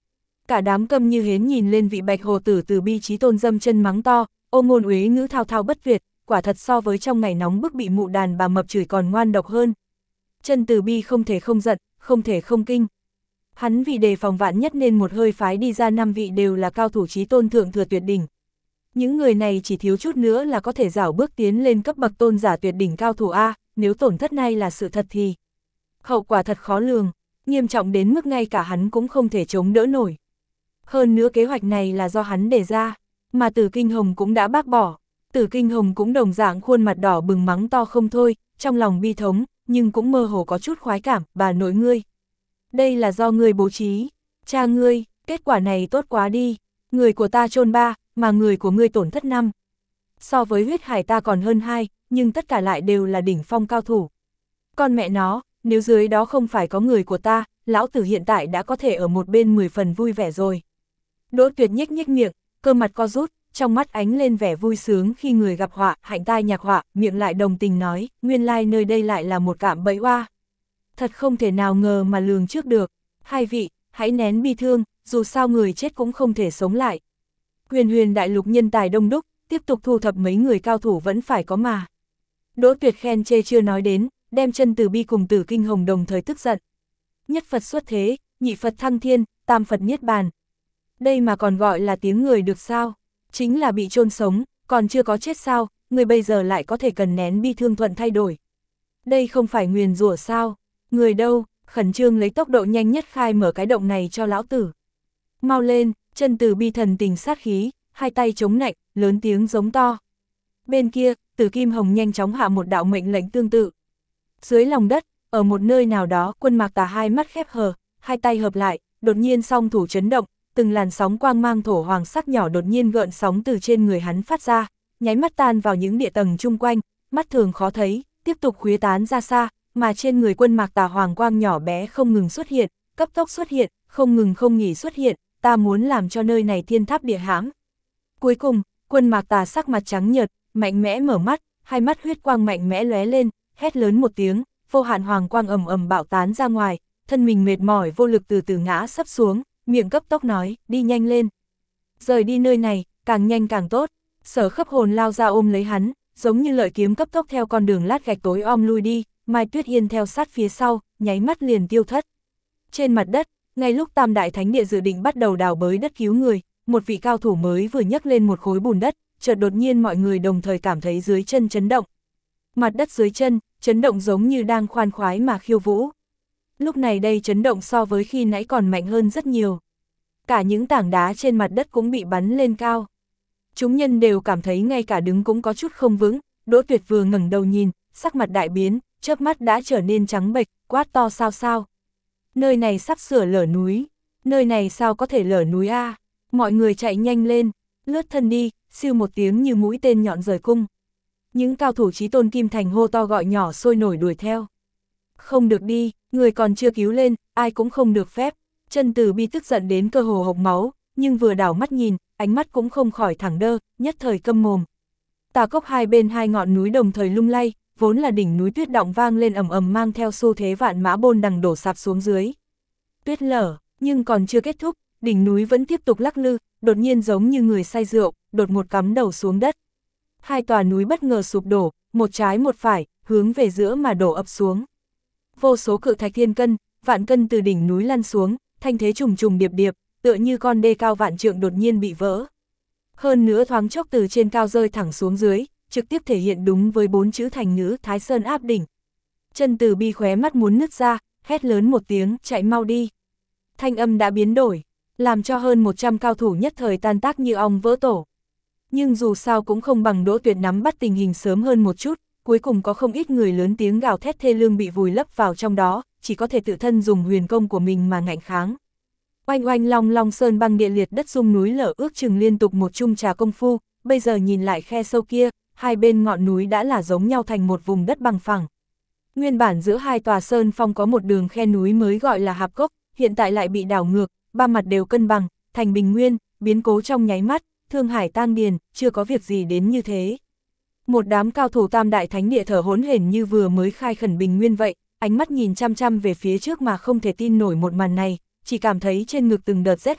Cả đám câm như hến nhìn lên vị bạch hồ tử Từ Bi chí tôn dâm chân mắng to, ôm ngôn uế ngữ thao thao bất tuyệt, quả thật so với trong ngày nóng bức bị mụ đàn bà mập chửi còn ngoan độc hơn. Chân Từ Bi không thể không giận, không thể không kinh. Hắn vì đề phòng vạn nhất nên một hơi phái đi ra 5 vị đều là cao thủ chí tôn thượng thừa tuyệt đỉnh. Những người này chỉ thiếu chút nữa là có thể rảo bước tiến lên cấp bậc tôn giả tuyệt đỉnh cao thủ A, nếu tổn thất này là sự thật thì hậu quả thật khó lường, nghiêm trọng đến mức ngay cả hắn cũng không thể chống đỡ nổi. Hơn nữa kế hoạch này là do hắn đề ra, mà Tử Kinh Hồng cũng đã bác bỏ. Tử Kinh Hồng cũng đồng dạng khuôn mặt đỏ bừng mắng to không thôi, trong lòng bi thống, nhưng cũng mơ hồ có chút khoái cảm, bà nội ngươi. Đây là do ngươi bố trí, cha ngươi, kết quả này tốt quá đi, người của ta chôn 3, mà người của ngươi tổn thất 5. So với huyết hải ta còn hơn 2, nhưng tất cả lại đều là đỉnh phong cao thủ. Con mẹ nó, nếu dưới đó không phải có người của ta, lão tử hiện tại đã có thể ở một bên 10 phần vui vẻ rồi. Đỗ Tuyệt nhếch nhếch miệng, cơ mặt co rút, trong mắt ánh lên vẻ vui sướng khi người gặp họa, hạnh tai nhạc họa, miệng lại đồng tình nói, nguyên lai nơi đây lại là một cạm bẫy oa. Thật không thể nào ngờ mà lường trước được. Hai vị, hãy nén bi thương, dù sao người chết cũng không thể sống lại. Huyền đại lục nhân tài đông đúc, tiếp tục thu thập mấy người cao thủ vẫn phải có mà. Đỗ Tuyệt khen chê chưa nói đến, đem Chân Từ Bi cùng Tử Kinh Hồng đồng thời tức giận. Nhất Phật xuất thế, nhị Phật thăng thiên, tam Phật niết bàn. Đây mà còn gọi là tiếng người được sao? Chính là bị chôn sống, còn chưa có chết sao, người bây giờ lại có thể cần nén bi thương thuận thay đổi. Đây không phải nguyền rủa sao? Người đâu, khẩn trương lấy tốc độ nhanh nhất khai mở cái động này cho lão tử. Mau lên, Chân Từ Bi thần tình sát khí, hai tay chống nạnh, lớn tiếng giống to. Bên kia, Tử Kim Hồng nhanh chóng hạ một đạo mệnh lệnh tương tự. Dưới lòng đất, ở một nơi nào đó, Quân Mạc Tà hai mắt khép hờ, hai tay hợp lại, đột nhiên song thủ chấn động, từng làn sóng quang mang thổ hoàng sắc nhỏ đột nhiên gợn sóng từ trên người hắn phát ra, nháy mắt tan vào những địa tầng chung quanh, mắt thường khó thấy, tiếp tục khuếch tán ra xa, mà trên người Quân Mạc Tà hoàng quang nhỏ bé không ngừng xuất hiện, cấp tốc xuất hiện, không ngừng không nghỉ xuất hiện, ta muốn làm cho nơi này thiên tháp địa hãm. Cuối cùng, Quân Mạc Tà sắc mặt trắng nhợt, mạnh mẽ mở mắt, hai mắt huyết quang mạnh mẽ lóe lên, hét lớn một tiếng, vô hạn hoàng quang ầm ầm bạo tán ra ngoài, thân mình mệt mỏi vô lực từ từ ngã sấp xuống, miệng cấp tốc nói, đi nhanh lên. Rời đi nơi này, càng nhanh càng tốt. Sở Khấp Hồn lao ra ôm lấy hắn, giống như lợi kiếm cấp tốc theo con đường lát gạch tối om lui đi, Mai Tuyết Yên theo sát phía sau, nháy mắt liền tiêu thất. Trên mặt đất, ngay lúc Tam Đại Thánh Địa dự định bắt đầu đào bới đất cứu người, một vị cao thủ mới vừa nhấc lên một khối bùn đất, chợt đột nhiên mọi người đồng thời cảm thấy dưới chân chấn động. Mặt đất dưới chân, chấn động giống như đang khoan khoái mà khiêu vũ. Lúc này đây chấn động so với khi nãy còn mạnh hơn rất nhiều. Cả những tảng đá trên mặt đất cũng bị bắn lên cao. Chúng nhân đều cảm thấy ngay cả đứng cũng có chút không vững, Đỗ Tuyệt vừa ngẩng đầu nhìn, sắc mặt đại biến, chớp mắt đã trở nên trắng bệch, quát to sao sao. Nơi này sắp sửa lở núi, nơi này sao có thể lở núi a? Mọi người chạy nhanh lên, lướt thân đi, siêu một tiếng như mũi tên nhọn rời cung. Những cao thủ chí tôn Kim Thành hô to gọi nhỏ sôi nổi đuổi theo. Không được đi, người còn chưa cứu lên, ai cũng không được phép. Chân Từ Bi tức giận đến cơ hồ hộc máu, nhưng vừa đảo mắt nhìn, ánh mắt cũng không khỏi thẳng đơ, nhất thời câm mồm. Tà cốc hai bên hai ngọn núi đồng thời lung lay, vốn là đỉnh núi tuyết động vang lên ầm ầm mang theo xu thế vạn mã bôn đằng đổ sạp xuống dưới. Tuyết lở, nhưng còn chưa kết thúc, đỉnh núi vẫn tiếp tục lắc lư, đột nhiên giống như người say rượu, đột một cắm đầu xuống đất. Hai tòa núi bất ngờ sụp đổ, một trái một phải, hướng về giữa mà đổ ập xuống. Vô số cự thạch thiên cân, vạn cân từ đỉnh núi lăn xuống, thanh thế trùng trùng điệp điệp, tựa như con đê cao vạn trượng đột nhiên bị vỡ. Hơn nữa thoáng chốc từ trên cao rơi thẳng xuống dưới, trực tiếp thể hiện đúng với 4 chữ thành ngữ Thái Sơn áp đỉnh. Chân Từ Bi khóe mắt muốn nứt ra, hét lớn một tiếng, chạy mau đi. Thanh âm đã biến đổi, làm cho hơn 100 cao thủ nhất thời tan tác như ong vỡ tổ. Nhưng dù sao cũng không bằng Đỗ Tuyệt nắm bắt tình hình sớm hơn một chút, cuối cùng có không ít người lớn tiếng gào thét thê lương bị vùi lấp vào trong đó, chỉ có thể tự thân dùng huyền công của mình mà ngạnh kháng. Oanh oanh long long sơn băng địa liệt đất rung núi lở ước chừng liên tục một chung trà công phu, bây giờ nhìn lại khe sâu kia, hai bên ngọn núi đã là giống nhau thành một vùng đất bằng phẳng. Nguyên bản giữa hai tòa sơn phong có một đường khe núi mới gọi là Hạp Cốc, hiện tại lại bị đảo ngược, ba mặt đều cân bằng, thành bình nguyên, biến cố trong nháy mắt, thương hải tang điền, chưa có việc gì đến như thế. Một đám cao thủ Tam Đại Thánh Địa thở hỗn hển như vừa mới khai khẩn bình nguyên vậy, ánh mắt nhìn chăm chăm về phía trước mà không thể tin nổi một màn này, chỉ cảm thấy trên ngực từng đợt rét lạnh,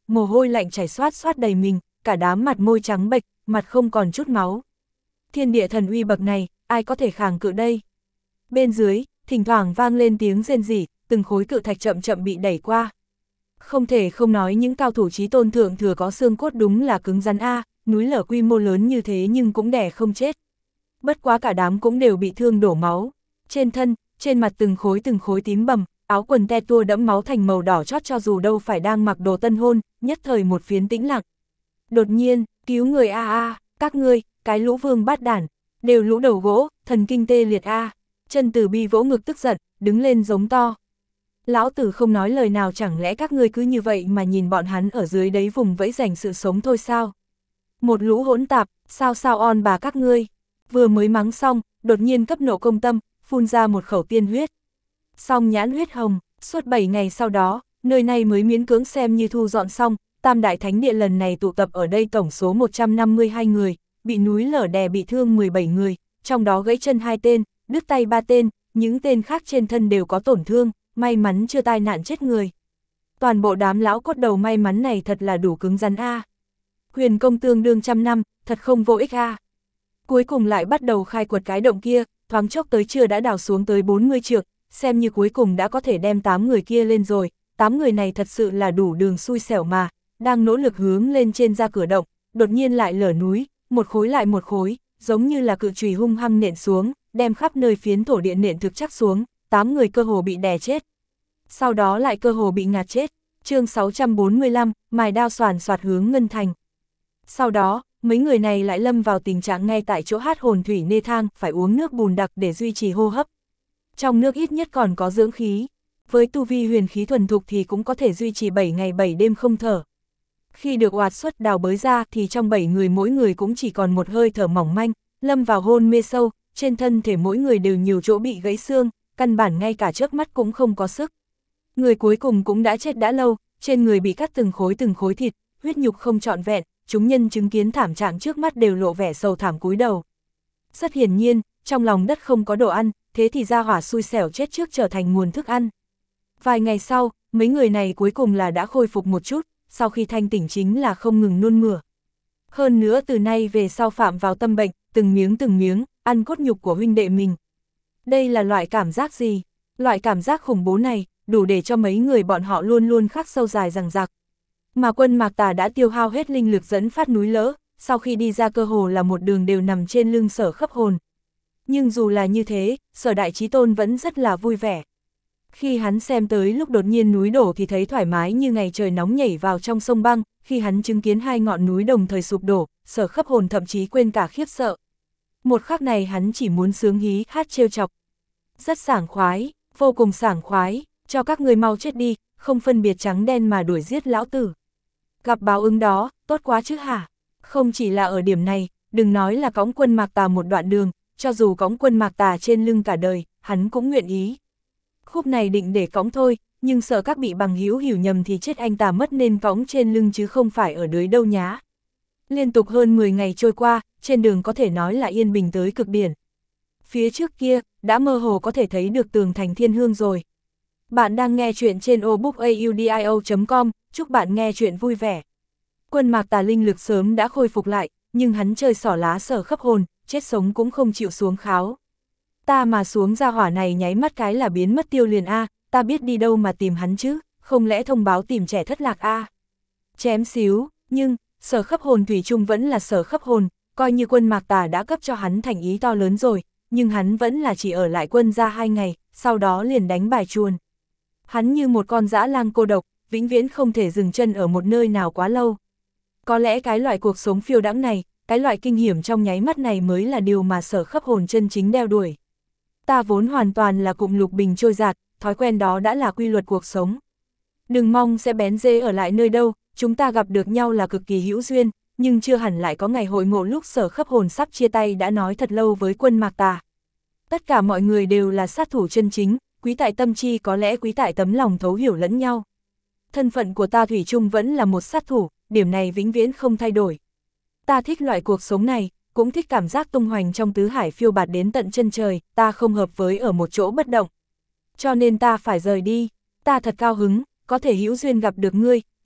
mồ hôi lạnh chảy xoát xoát đầy mình, cả đám mặt môi trắng bệch, mặt không còn chút máu. Thiên địa thần uy bậc này, ai có thể kháng cự đây? Bên dưới, thỉnh thoảng vang lên tiếng rên rỉ, từng khối cự thạch chậm chậm bị đẩy qua. Không thể không nói những cao thủ chí tôn thượng thừa có xương cốt đúng là cứng rắn a, núi lở quy mô lớn như thế nhưng cũng đè không chết. Bất quá cả đám cũng đều bị thương đổ máu. Trên thân, trên mặt từng khối tím bầm, áo quần te tua đẫm máu thành màu đỏ chót cho dù đâu phải đang mặc đồ tân hôn, nhất thời một phiến tĩnh lặng. Đột nhiên, cứu người a, các ngươi, cái lũ vương bát đản, đều lũ đầu gỗ, thần kinh tê liệt a. Chân Tử Bi vỗ ngực tức giận, đứng lên giống to. Lão tử không nói lời nào, chẳng lẽ các ngươi cứ như vậy mà nhìn bọn hắn ở dưới đấy vùng vẫy giành sự sống thôi sao? Một lũ hỗn tạp, sao on bà các ngươi. Vừa mới mắng xong, đột nhiên cấp nộ công tâm, phun ra một khẩu tiên huyết. Song nhãn huyết hồng, suốt 7 ngày sau đó, nơi này mới miễn cưỡng xem như thu dọn xong. Tam Đại Thánh Địa lần này tụ tập ở đây tổng số 152 người, bị núi lở đè bị thương 17 người, trong đó gãy chân 2 tên, đứt tay 3 tên, những tên khác trên thân đều có tổn thương, may mắn chưa tai nạn chết người. Toàn bộ đám lão cốt đầu may mắn này thật là đủ cứng rắn a. Huyền công tương đương trăm năm, thật không vô ích a. Cuối cùng lại bắt đầu khai quật cái động kia, thoáng chốc tới trưa đã đào xuống tới 40 trượng, xem như cuối cùng đã có thể đem 8 người kia lên rồi. 8 người này thật sự là đủ đường xui xẻo mà, đang nỗ lực hướng lên trên ra cửa động, đột nhiên lại lở núi, một khối lại một khối, giống như là cự chùy hung hăng nện xuống, đem khắp nơi phiến thổ địa nện thực chắc xuống, 8 người cơ hồ bị đè chết. Sau đó lại cơ hồ bị ngạt chết. Chương 645, mài đao xoàn xoạt hướng Ngân Thành. Sau đó, mấy người này lại lâm vào tình trạng ngay tại chỗ hát hồn thủy nê thang, phải uống nước bùn đặc để duy trì hô hấp. Trong nước ít nhất còn có dưỡng khí, với tu vi huyền khí thuần thục thì cũng có thể duy trì 7 ngày 7 đêm không thở. Khi được oạt xuất đào bới ra thì trong 7 người mỗi người cũng chỉ còn một hơi thở mỏng manh, lâm vào hôn mê sâu, trên thân thể mỗi người đều nhiều chỗ bị gãy xương, căn bản ngay cả chớp mắt cũng không có sức. Người cuối cùng cũng đã chết đã lâu, trên người bị cắt từng khối thịt, huyết nhục không trọn vẹn, chúng nhân chứng kiến thảm trạng trước mắt đều lộ vẻ sầu thảm cúi đầu. Rất hiển nhiên, trong lòng đất không có đồ ăn, thế thì gia hỏa xui xẻo chết trước trở thành nguồn thức ăn. Vài ngày sau, mấy người này cuối cùng là đã khôi phục một chút, sau khi thanh tỉnh chính là không ngừng nôn mửa. Hơn nữa từ nay về sau phạm vào tâm bệnh, từng miếng, ăn cốt nhục của huynh đệ mình. Đây là loại cảm giác gì? Loại cảm giác khủng bố này, đủ để cho mấy người bọn họ luôn luôn khắc sâu dài dằng dặc. Mà Quân Mạc Tà đã tiêu hao hết linh lực dẫn phát núi lỡ, sau khi đi ra cơ hồ là một đường đều nằm trên lưng Sở Khấp Hồn. Nhưng dù là như thế, Sở Đại Chí Tôn vẫn rất là vui vẻ. Khi hắn xem tới lúc đột nhiên núi đổ thì thấy thoải mái như ngày trời nóng nhảy vào trong sông băng, khi hắn chứng kiến hai ngọn núi đồng thời sụp đổ, Sở Khấp Hồn thậm chí quên cả khiếp sợ. Một khắc này hắn chỉ muốn sướng hí hát trêu chọc. Rất sảng khoái, vô cùng sảng khoái, cho các người mau chết đi, không phân biệt trắng đen mà đuổi giết lão tử. Gặp báo ứng đó, tốt quá chứ hả? Không chỉ là ở điểm này, đừng nói là cõng Quân Mạc Tà một đoạn đường, cho dù cõng Quân Mạc Tà trên lưng cả đời, hắn cũng nguyện ý. Khúc này định để cõng thôi, nhưng sợ các bị bằng hữu hiểu nhầm thì chết anh ta mất nên cõng trên lưng chứ không phải ở dưới đâu nhá. Liên tục hơn 10 ngày trôi qua, trên đường có thể nói là yên bình tới cực điểm. Phía trước kia, đã mơ hồ có thể thấy được tường thành Thiên Hương rồi. Bạn đang nghe chuyện trên obookaudio.com, chúc bạn nghe chuyện vui vẻ. Quân Mạc Tà linh lực sớm đã khôi phục lại, nhưng hắn chơi xỏ lá Sở Khấp Hồn, chết sống cũng không chịu xuống kháo. Ta mà xuống ra hỏa này nháy mắt cái là biến mất tiêu liền a, ta biết đi đâu mà tìm hắn chứ, không lẽ thông báo tìm trẻ thất lạc a. Chém xíu, nhưng, Sở Khấp Hồn thủy chung vẫn là Sở Khấp Hồn, coi như Quân Mạc Tà đã cấp cho hắn thành ý to lớn rồi, nhưng hắn vẫn là chỉ ở lại quân ra 2 ngày, sau đó liền đánh bài chuồn. Hắn như một con dã lang cô độc, vĩnh viễn không thể dừng chân ở một nơi nào quá lâu. Có lẽ cái loại cuộc sống phiêu đãng này, cái loại kinh hiểm trong nháy mắt này mới là điều mà Sở Khấp Hồn chân chính đeo đuổi. Ta vốn hoàn toàn là cụm lục bình trôi giạt, thói quen đó đã là quy luật cuộc sống. Đừng mong sẽ bén rễ ở lại nơi đâu, chúng ta gặp được nhau là cực kỳ hữu duyên, nhưng chưa hẳn lại có ngày hội ngộ lúc Sở Khấp Hồn sắp chia tay đã nói thật lâu với Quân Mạc Tà. Tất cả mọi người đều là sát thủ chân chính, quý tại tâm chi có lẽ quý tại tấm lòng thấu hiểu lẫn nhau. Thân phận của ta thủy chung vẫn là một sát thủ, điểm này vĩnh viễn không thay đổi. Ta thích loại cuộc sống này, cũng thích cảm giác tung hoành trong tứ hải phiêu bạt đến tận chân trời, ta không hợp với ở một chỗ bất động. Cho nên ta phải rời đi, ta thật cao hứng, có thể hữu duyên gặp được ngươi,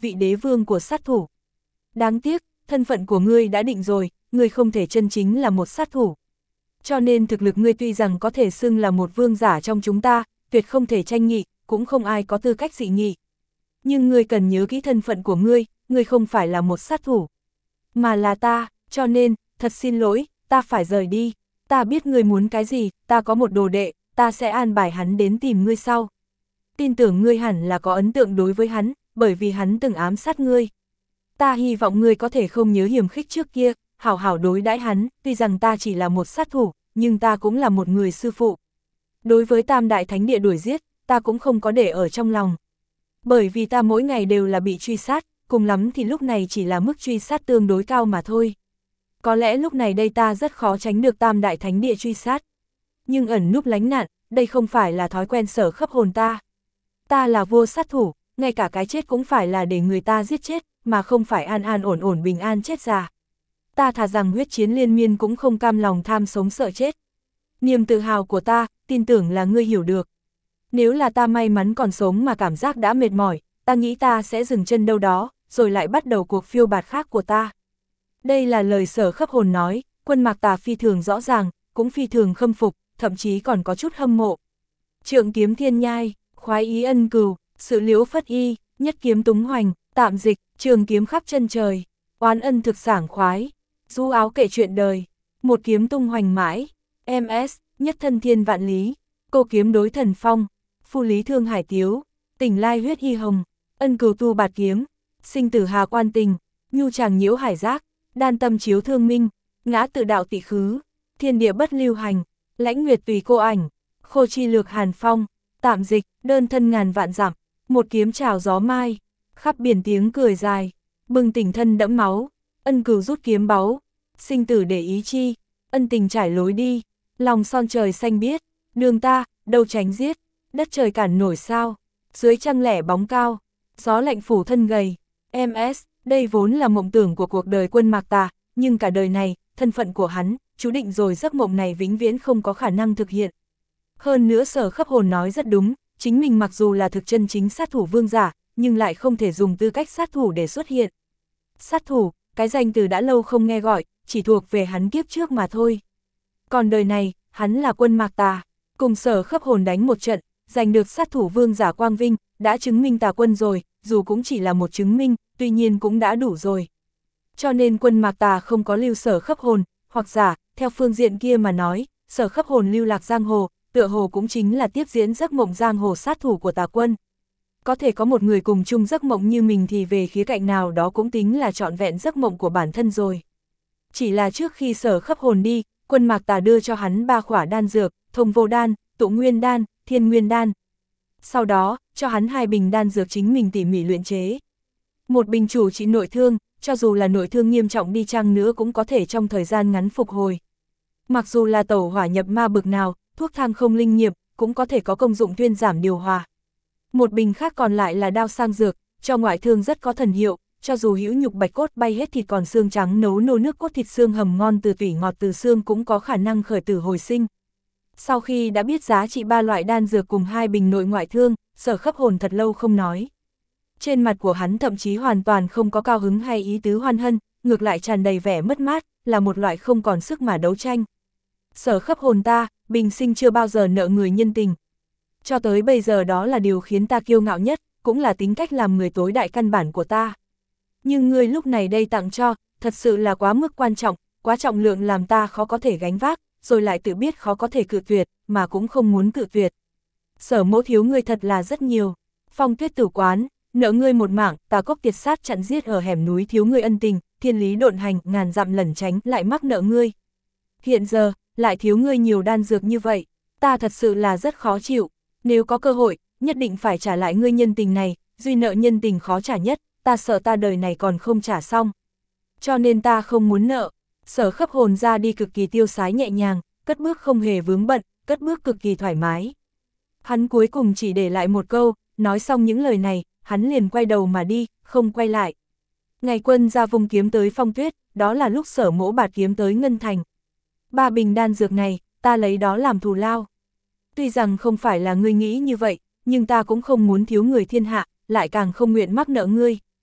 vị đế vương của sát thủ. Đáng tiếc, thân phận của ngươi đã định rồi, ngươi không thể chân chính là một sát thủ. Cho nên thực lực ngươi tuy rằng có thể xưng là một vương giả trong chúng ta, tuyệt không thể tranh nghị, cũng không ai có tư cách dị nghị. Nhưng ngươi cần nhớ kỹ thân phận của ngươi không phải là một sát thủ, mà là ta, cho nên, thật xin lỗi, ta phải rời đi. Ta biết ngươi muốn cái gì, ta có một đồ đệ, ta sẽ an bài hắn đến tìm ngươi sau. Tin tưởng ngươi hẳn là có ấn tượng đối với hắn, bởi vì hắn từng ám sát ngươi. Ta hy vọng ngươi có thể không nhớ hiềm khích trước kia, hảo hảo đối đãi hắn, tuy rằng ta chỉ là một sát thủ, nhưng ta cũng là một người sư phụ. Đối với Tam Đại Thánh Địa đuổi giết, ta cũng không có để ở trong lòng. Bởi vì ta mỗi ngày đều là bị truy sát, cùng lắm thì lúc này chỉ là mức truy sát tương đối cao mà thôi. Có lẽ lúc này đây ta rất khó tránh được Tam Đại Thánh Địa truy sát. Nhưng ẩn núp lánh nạn, đây không phải là thói quen Sở Khấp Hồn ta. Ta là vua sát thủ, ngay cả cái chết cũng phải là để người ta giết chết, mà không phải an an ổn ổn bình an chết già. Ta thà rằng huyết chiến liên miên cũng không cam lòng tham sống sợ chết. Niềm tự hào của ta, tin tưởng là ngươi hiểu được. Nếu là ta may mắn còn sống mà cảm giác đã mệt mỏi, ta nghĩ ta sẽ dừng chân đâu đó, rồi lại bắt đầu cuộc phiêu bạt khác của ta. Đây là lời Sở Khấp Hồn nói, Quân Mạc Tà phi thường rõ ràng, cũng phi thường khâm phục, thậm chí còn có chút hâm mộ. Trượng kiếm thiên nhai, khoái ý ân cừu, sự liễu phất y, nhất kiếm túng hoành, tạm dịch, trường kiếm khắp chân trời, oán ân thực sảng khoái, du áo kể chuyện đời, một kiếm tung hoành mãi, MS, nhất thân thiên vạn lý, cô kiếm đối thần phong, phu lý thương hải tiếu, tỉnh lai huyết y hồng, ân cừu tu bạt kiếm, sinh tử hà quan tình, nhu tràng nhiễu hải giác, đan tâm chiếu thương minh, ngã tự đạo tị khứ, thiên địa bất lưu hành, lãnh nguyệt tùy cô ảnh, khô chi lược hàn phong, tạm dịch, đơn thân ngàn vạn dặm, một kiếm trào gió mai, khắp biển tiếng cười dài, bừng tỉnh thân đẫm máu, ân cừu rút kiếm báu, sinh tử để ý chi, ân tình trải lối đi, lòng son trời xanh biếc, đường ta, đâu tránh giết, đất trời cản nổi sao, dưới trăng lẻ bóng cao, gió lạnh phủ thân gầy, MS, đây vốn là mộng tưởng của cuộc đời Quân Mạc Tà, nhưng cả đời này, thân phận của hắn, chú định rồi giấc mộng này vĩnh viễn không có khả năng thực hiện. Hơn nữa Sở Khấp Hồn nói rất đúng, chính mình mặc dù là thực chân chính sát thủ vương giả, nhưng lại không thể dùng tư cách sát thủ để xuất hiện. Sát thủ, cái danh từ đã lâu không nghe gọi, chỉ thuộc về hắn kiếp trước mà thôi. Còn đời này, hắn là Quân Mạc Tà, cùng Sở Khấp Hồn đánh một trận, giành được sát thủ vương giả quang vinh, đã chứng minh Tà Quân rồi, dù cũng chỉ là một chứng minh, tuy nhiên cũng đã đủ rồi. Cho nên Quân Mạc Tà không có lưu Sở Khấp Hồn, hoặc giả, theo phương diện kia mà nói, Sở Khấp Hồn lưu lạc giang hồ, tựa hồ cũng chính là tiếp diễn giấc mộng giang hồ sát thủ của Tà Quân. Có thể có một người cùng chung giấc mộng như mình thì về khía cạnh nào đó cũng tính là trọn vẹn giấc mộng của bản thân rồi. Chỉ là trước khi Sở Khấp Hồn đi, Quân Mạc Tà đưa cho hắn 3 khỏa đan dược, Thông Vô Đan, Tụ Nguyên Đan, Thiên Nguyên Đan. Sau đó, cho hắn 2 bình đan dược chính mình tỉ mỉ luyện chế. Một bình chủ trị nội thương, cho dù là nội thương nghiêm trọng đi chăng nữa cũng có thể trong thời gian ngắn phục hồi. Mặc dù là tẩu hỏa nhập ma bực nào, thuốc thang không linh nghiệm, cũng có thể có công dụng thuyên giảm điều hòa. Một bình khác còn lại là đao sang dược, cho ngoại thương rất có thần hiệu, cho dù hữu nhục bạch cốt bay hết thịt còn xương trắng nấu nô nước cốt thịt xương hầm ngon từ tủy ngọt từ xương cũng có khả năng khởi tử hồi sinh. Sau khi đã biết giá trị 3 loại đan dược cùng 2 bình nội ngoại thương, Sở Khấp Hồn thật lâu không nói. Trên mặt của hắn thậm chí hoàn toàn không có cao hứng hay ý tứ hoan hân, ngược lại tràn đầy vẻ mất mát, là một loại không còn sức mà đấu tranh. Sở Khấp Hồn ta, bình sinh chưa bao giờ nợ người nhân tình. Cho tới bây giờ đó là điều khiến ta kiêu ngạo nhất, cũng là tính cách làm người tối đại căn bản của ta. Nhưng ngươi lúc này đây tặng cho, thật sự là quá mức quan trọng, quá trọng lượng làm ta khó có thể gánh vác, rồi lại tự biết khó có thể cự tuyệt, mà cũng không muốn cự tuyệt. Sở mẫu thiếu ngươi thật là rất nhiều. Phong Tuyết Tử quán, nợ ngươi một mảng, Tà Cốc Tiệt sát chặn giết ở hẻm núi thiếu ngươi ân tình, Thiên Lý độn hành, ngàn dặm lẩn tránh, lại mắc nợ ngươi. Hiện giờ, lại thiếu ngươi nhiều đan dược như vậy, ta thật sự là rất khó chịu. Nếu có cơ hội, nhất định phải trả lại ngươi nhân tình này, duy nợ nhân tình khó trả nhất, ta sợ ta đời này còn không trả xong. Cho nên ta không muốn nợ. Sở Khấp Hồn ra đi cực kỳ tiêu sái nhẹ nhàng, cất bước không hề vướng bận, cất bước cực kỳ thoải mái. Hắn cuối cùng chỉ để lại một câu, nói xong những lời này, hắn liền quay đầu mà đi, không quay lại. Ngày Quân ra vùng kiếm tới Phong Tuyết, đó là lúc Sở Mỗ bạt kiếm tới Ngân Thành. 3 bình đan dược này, ta lấy đó làm thù lao. Tuy rằng không phải là ngươi nghĩ như vậy, nhưng ta cũng không muốn thiếu người thiên hạ, lại càng không nguyện mắc nợ ngươi.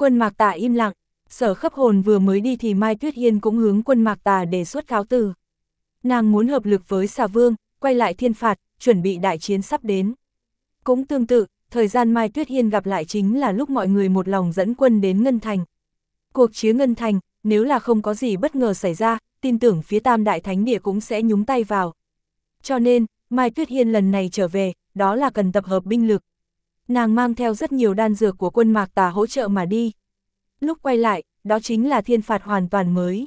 Quân Mạc Tà im lặng, Sở Khấp Hồn vừa mới đi thì Mai Tuyết Hiên cũng hướng Quân Mạc Tà đề xuất cáo từ. Nàng muốn hợp lực với Xà Vương, quay lại thiên phạt, chuẩn bị đại chiến sắp đến. Cũng tương tự, thời gian Mai Tuyết Hiên gặp lại chính là lúc mọi người một lòng dẫn quân đến Ngân Thành. Cuộc chiến Ngân Thành, nếu là không có gì bất ngờ xảy ra, tin tưởng phía Tam Đại Thánh Địa cũng sẽ nhúng tay vào. Cho nên, Mai Tuyết Hiên lần này trở về, đó là cần tập hợp binh lực. Nàng mang theo rất nhiều đan dược của Quân Mạc Tà hỗ trợ mà đi. Lúc quay lại, đó chính là thiên phạt hoàn toàn mới.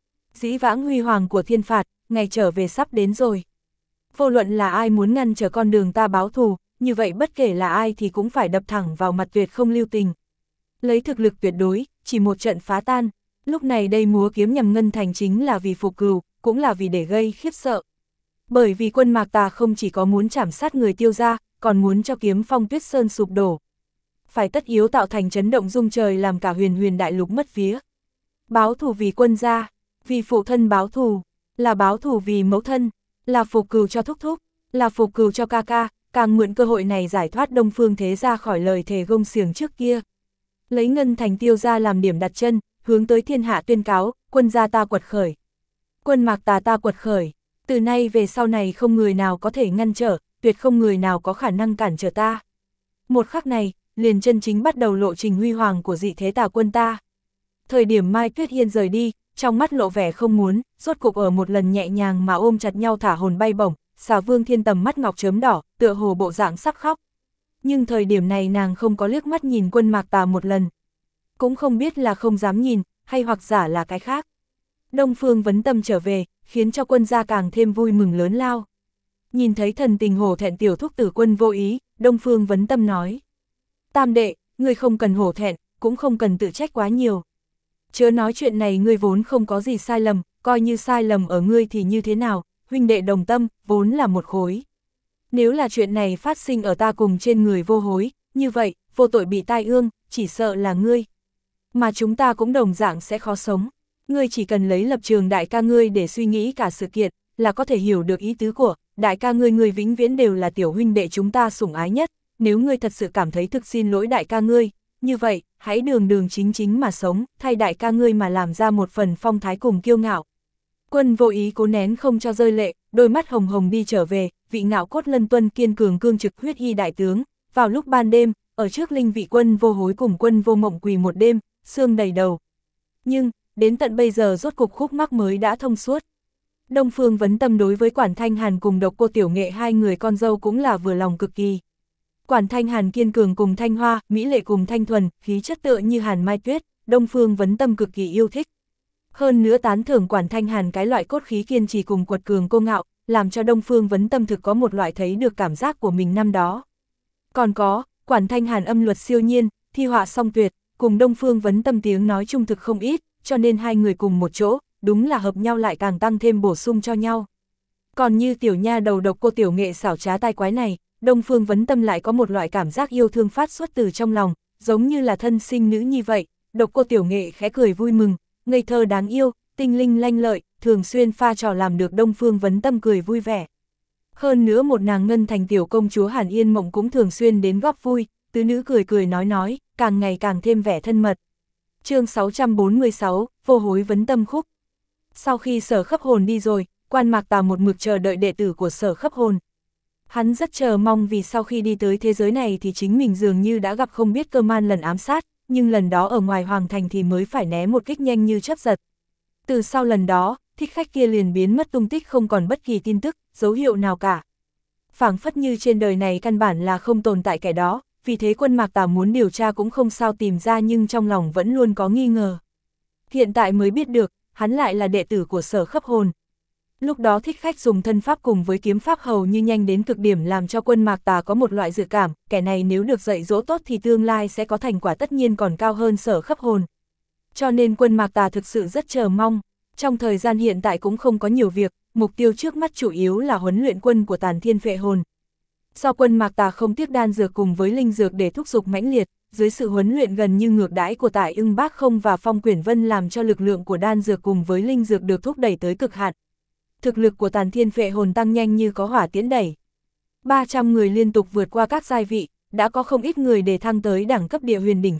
Dĩ vãng huy hoàng của thiên phạt, ngày trở về sắp đến rồi. Vô luận là ai muốn ngăn trở con đường ta báo thù, như vậy bất kể là ai thì cũng phải đập thẳng vào mặt tuyệt không lưu tình. Lấy thực lực tuyệt đối, chỉ một trận phá tan. Lúc này đây múa kiếm nhằm Ngân Thành chính là vì phục cừu, cũng là vì để gây khiếp sợ. Bởi vì Quân Mạc Tà không chỉ có muốn trảm sát người Tiêu gia, còn muốn cho kiếm Phong Tuyết Sơn sụp đổ. Phải tất yếu tạo thành chấn động rung trời làm cả huyền huyền đại lục mất vía. Báo thù vì quân gia, vì phụ thân báo thù, là báo thù vì mẫu thân, là phục cừu cho thúc thúc, là phục cừu cho ca ca, càng mượn cơ hội này giải thoát Đông Phương Thế gia khỏi lời thề gông xiềng trước kia. Lấy Ngân Thành Tiêu gia làm điểm đặt chân, hướng tới thiên hạ tuyên cáo, quân gia ta quật khởi. Quân Mạc Tà ta quật khởi, từ nay về sau này không người nào có thể ngăn trở, tuyệt không người nào có khả năng cản trở ta. Một khắc này, liền chân chính bắt đầu lộ trình huy hoàng của dị thế tà quân ta. Thời điểm Mai Tuyết Hiên rời đi, trong mắt lộ vẻ không muốn, rốt cục ở một lần nhẹ nhàng mà ôm chặt nhau thả hồn bay bổng, Xà Vương Thiên tầm mắt ngọc chớm đỏ, tựa hồ bộ dạng sắp khóc. Nhưng thời điểm này nàng không có liếc mắt nhìn Quân Mạc Tà một lần. Cũng không biết là không dám nhìn, hay hoặc giả là cái khác. Đông Phương Vấn Tâm trở về, khiến cho quân gia càng thêm vui mừng lớn lao. Nhìn thấy thần tình hổ thẹn tiểu thúc tử Quân Vô Ý, Đông Phương Vấn Tâm nói. Tam đệ, ngươi không cần hổ thẹn, cũng không cần tự trách quá nhiều. Chớ nói chuyện này ngươi vốn không có gì sai lầm, coi như sai lầm ở ngươi thì như thế nào, huynh đệ đồng tâm, vốn là một khối. Nếu là chuyện này phát sinh ở ta cùng trên người vô hối, như vậy, vô tội bị tai ương, chỉ sợ là ngươi. Mà chúng ta cũng đồng dạng sẽ khó sống. Ngươi chỉ cần lấy lập trường đại ca ngươi để suy nghĩ cả sự kiện, là có thể hiểu được ý tứ của đại ca ngươi vĩnh viễn đều là tiểu huynh đệ chúng ta sủng ái nhất. Nếu ngươi thật sự cảm thấy thực xin lỗi đại ca ngươi, như vậy, hãy đường đường chính chính mà sống, thay đại ca ngươi mà làm ra một phần phong thái cùng kiêu ngạo. Quân Vô Ý cố nén không cho rơi lệ, đôi mắt hồng hồng đi trở về, vị ngạo cốt lân tuân kiên cường cương trực huyết y đại tướng, vào lúc ban đêm, ở trước linh vị Quân Vô Hối cùng Quân Vô Mộng quỳ một đêm, xương đầy đầu. Nhưng, đến tận bây giờ rốt cục khúc mắc mới đã thông suốt. Đông Phương Vấn Tâm đối với Quản Thanh Hàn cùng Độc Cô Tiểu Nghệ hai người con dâu cũng là vừa lòng cực kỳ. Quản Thanh Hàn kiên cường cùng Thanh Hoa, mỹ lệ cùng Thanh Thuần, khí chất tựa như Hàn Mai Tuyết, Đông Phương Vấn Tâm cực kỳ yêu thích. Hơn nữa tán thưởng Quản Thanh Hàn cái loại cốt khí kiên trì cùng quật cường cô ngạo, làm cho Đông Phương Vấn Tâm thực có một loại thấy được cảm giác của mình năm đó. Còn có, Quản Thanh Hàn âm luật siêu nhiên, thi họa song tuyệt, cùng Đông Phương Vấn Tâm tiếng nói trung thực không ít, cho nên hai người cùng một chỗ, đúng là hợp nhau lại càng tăng thêm bổ sung cho nhau. Còn như tiểu nha đầu Độc Cô Tiểu Nghệ xảo trá tai quái này, Đông Phương Vấn Tâm lại có một loại cảm giác yêu thương phát xuất từ trong lòng, giống như là thân sinh nữ như vậy. Độc Cô Tiểu Nghệ khẽ cười vui mừng, ngây thơ đáng yêu, tinh linh lanh lợi, thường xuyên pha trò làm được Đông Phương Vấn Tâm cười vui vẻ. Hơn nữa một nàng Ngân Thành tiểu công chúa Hàn Yên Mộng cũng thường xuyên đến góp vui, tứ nữ cười cười nói, càng ngày càng thêm vẻ thân mật. Chương 646, Vô Hối Vấn Tâm khúc. Sau khi Sở Khấp Hồn đi rồi, Quan Mạc Tà một mực chờ đợi đệ tử của Sở Khấp Hồn. Hắn rất chờ mong vì sau khi đi tới thế giới này thì chính mình dường như đã gặp không biết cơ man lần ám sát, nhưng lần đó ở ngoài hoàng thành thì mới phải né một kích nhanh như chớp giật. Từ sau lần đó, thích khách kia liền biến mất tung tích không còn bất kỳ tin tức, dấu hiệu nào cả. Phảng phất như trên đời này căn bản là không tồn tại kẻ đó, vì thế Quân Mạc Tà muốn điều tra cũng không sao tìm ra nhưng trong lòng vẫn luôn có nghi ngờ. Hiện tại mới biết được, hắn lại là đệ tử của Sở Khấp Hồn. Lúc đó thích khách dùng thân pháp cùng với kiếm pháp hầu như nhanh đến cực điểm làm cho Quân Mạc Tà có một loại dự cảm, kẻ này nếu được dạy dỗ tốt thì tương lai sẽ có thành quả tất nhiên còn cao hơn Sở Khấp Hồn. Cho nên Quân Mạc Tà thực sự rất chờ mong, trong thời gian hiện tại cũng không có nhiều việc, mục tiêu trước mắt chủ yếu là huấn luyện quân của Tàn Thiên Phệ Hồn. Do Quân Mạc Tà không tiếc đan dược cùng với linh dược để thúc giục mãnh liệt, dưới sự huấn luyện gần như ngược đãi của Tại Ưng Bác Không và Phong Quyển Vân làm cho lực lượng của đan dược cùng với linh dược được thúc đẩy tới cực hạn. Thực lực của Tàn Thiên Phệ Hồn tăng nhanh như có hỏa tiễn đẩy. 300 người liên tục vượt qua các giai vị, đã có không ít người để thăng tới đẳng cấp địa huyền đỉnh phong,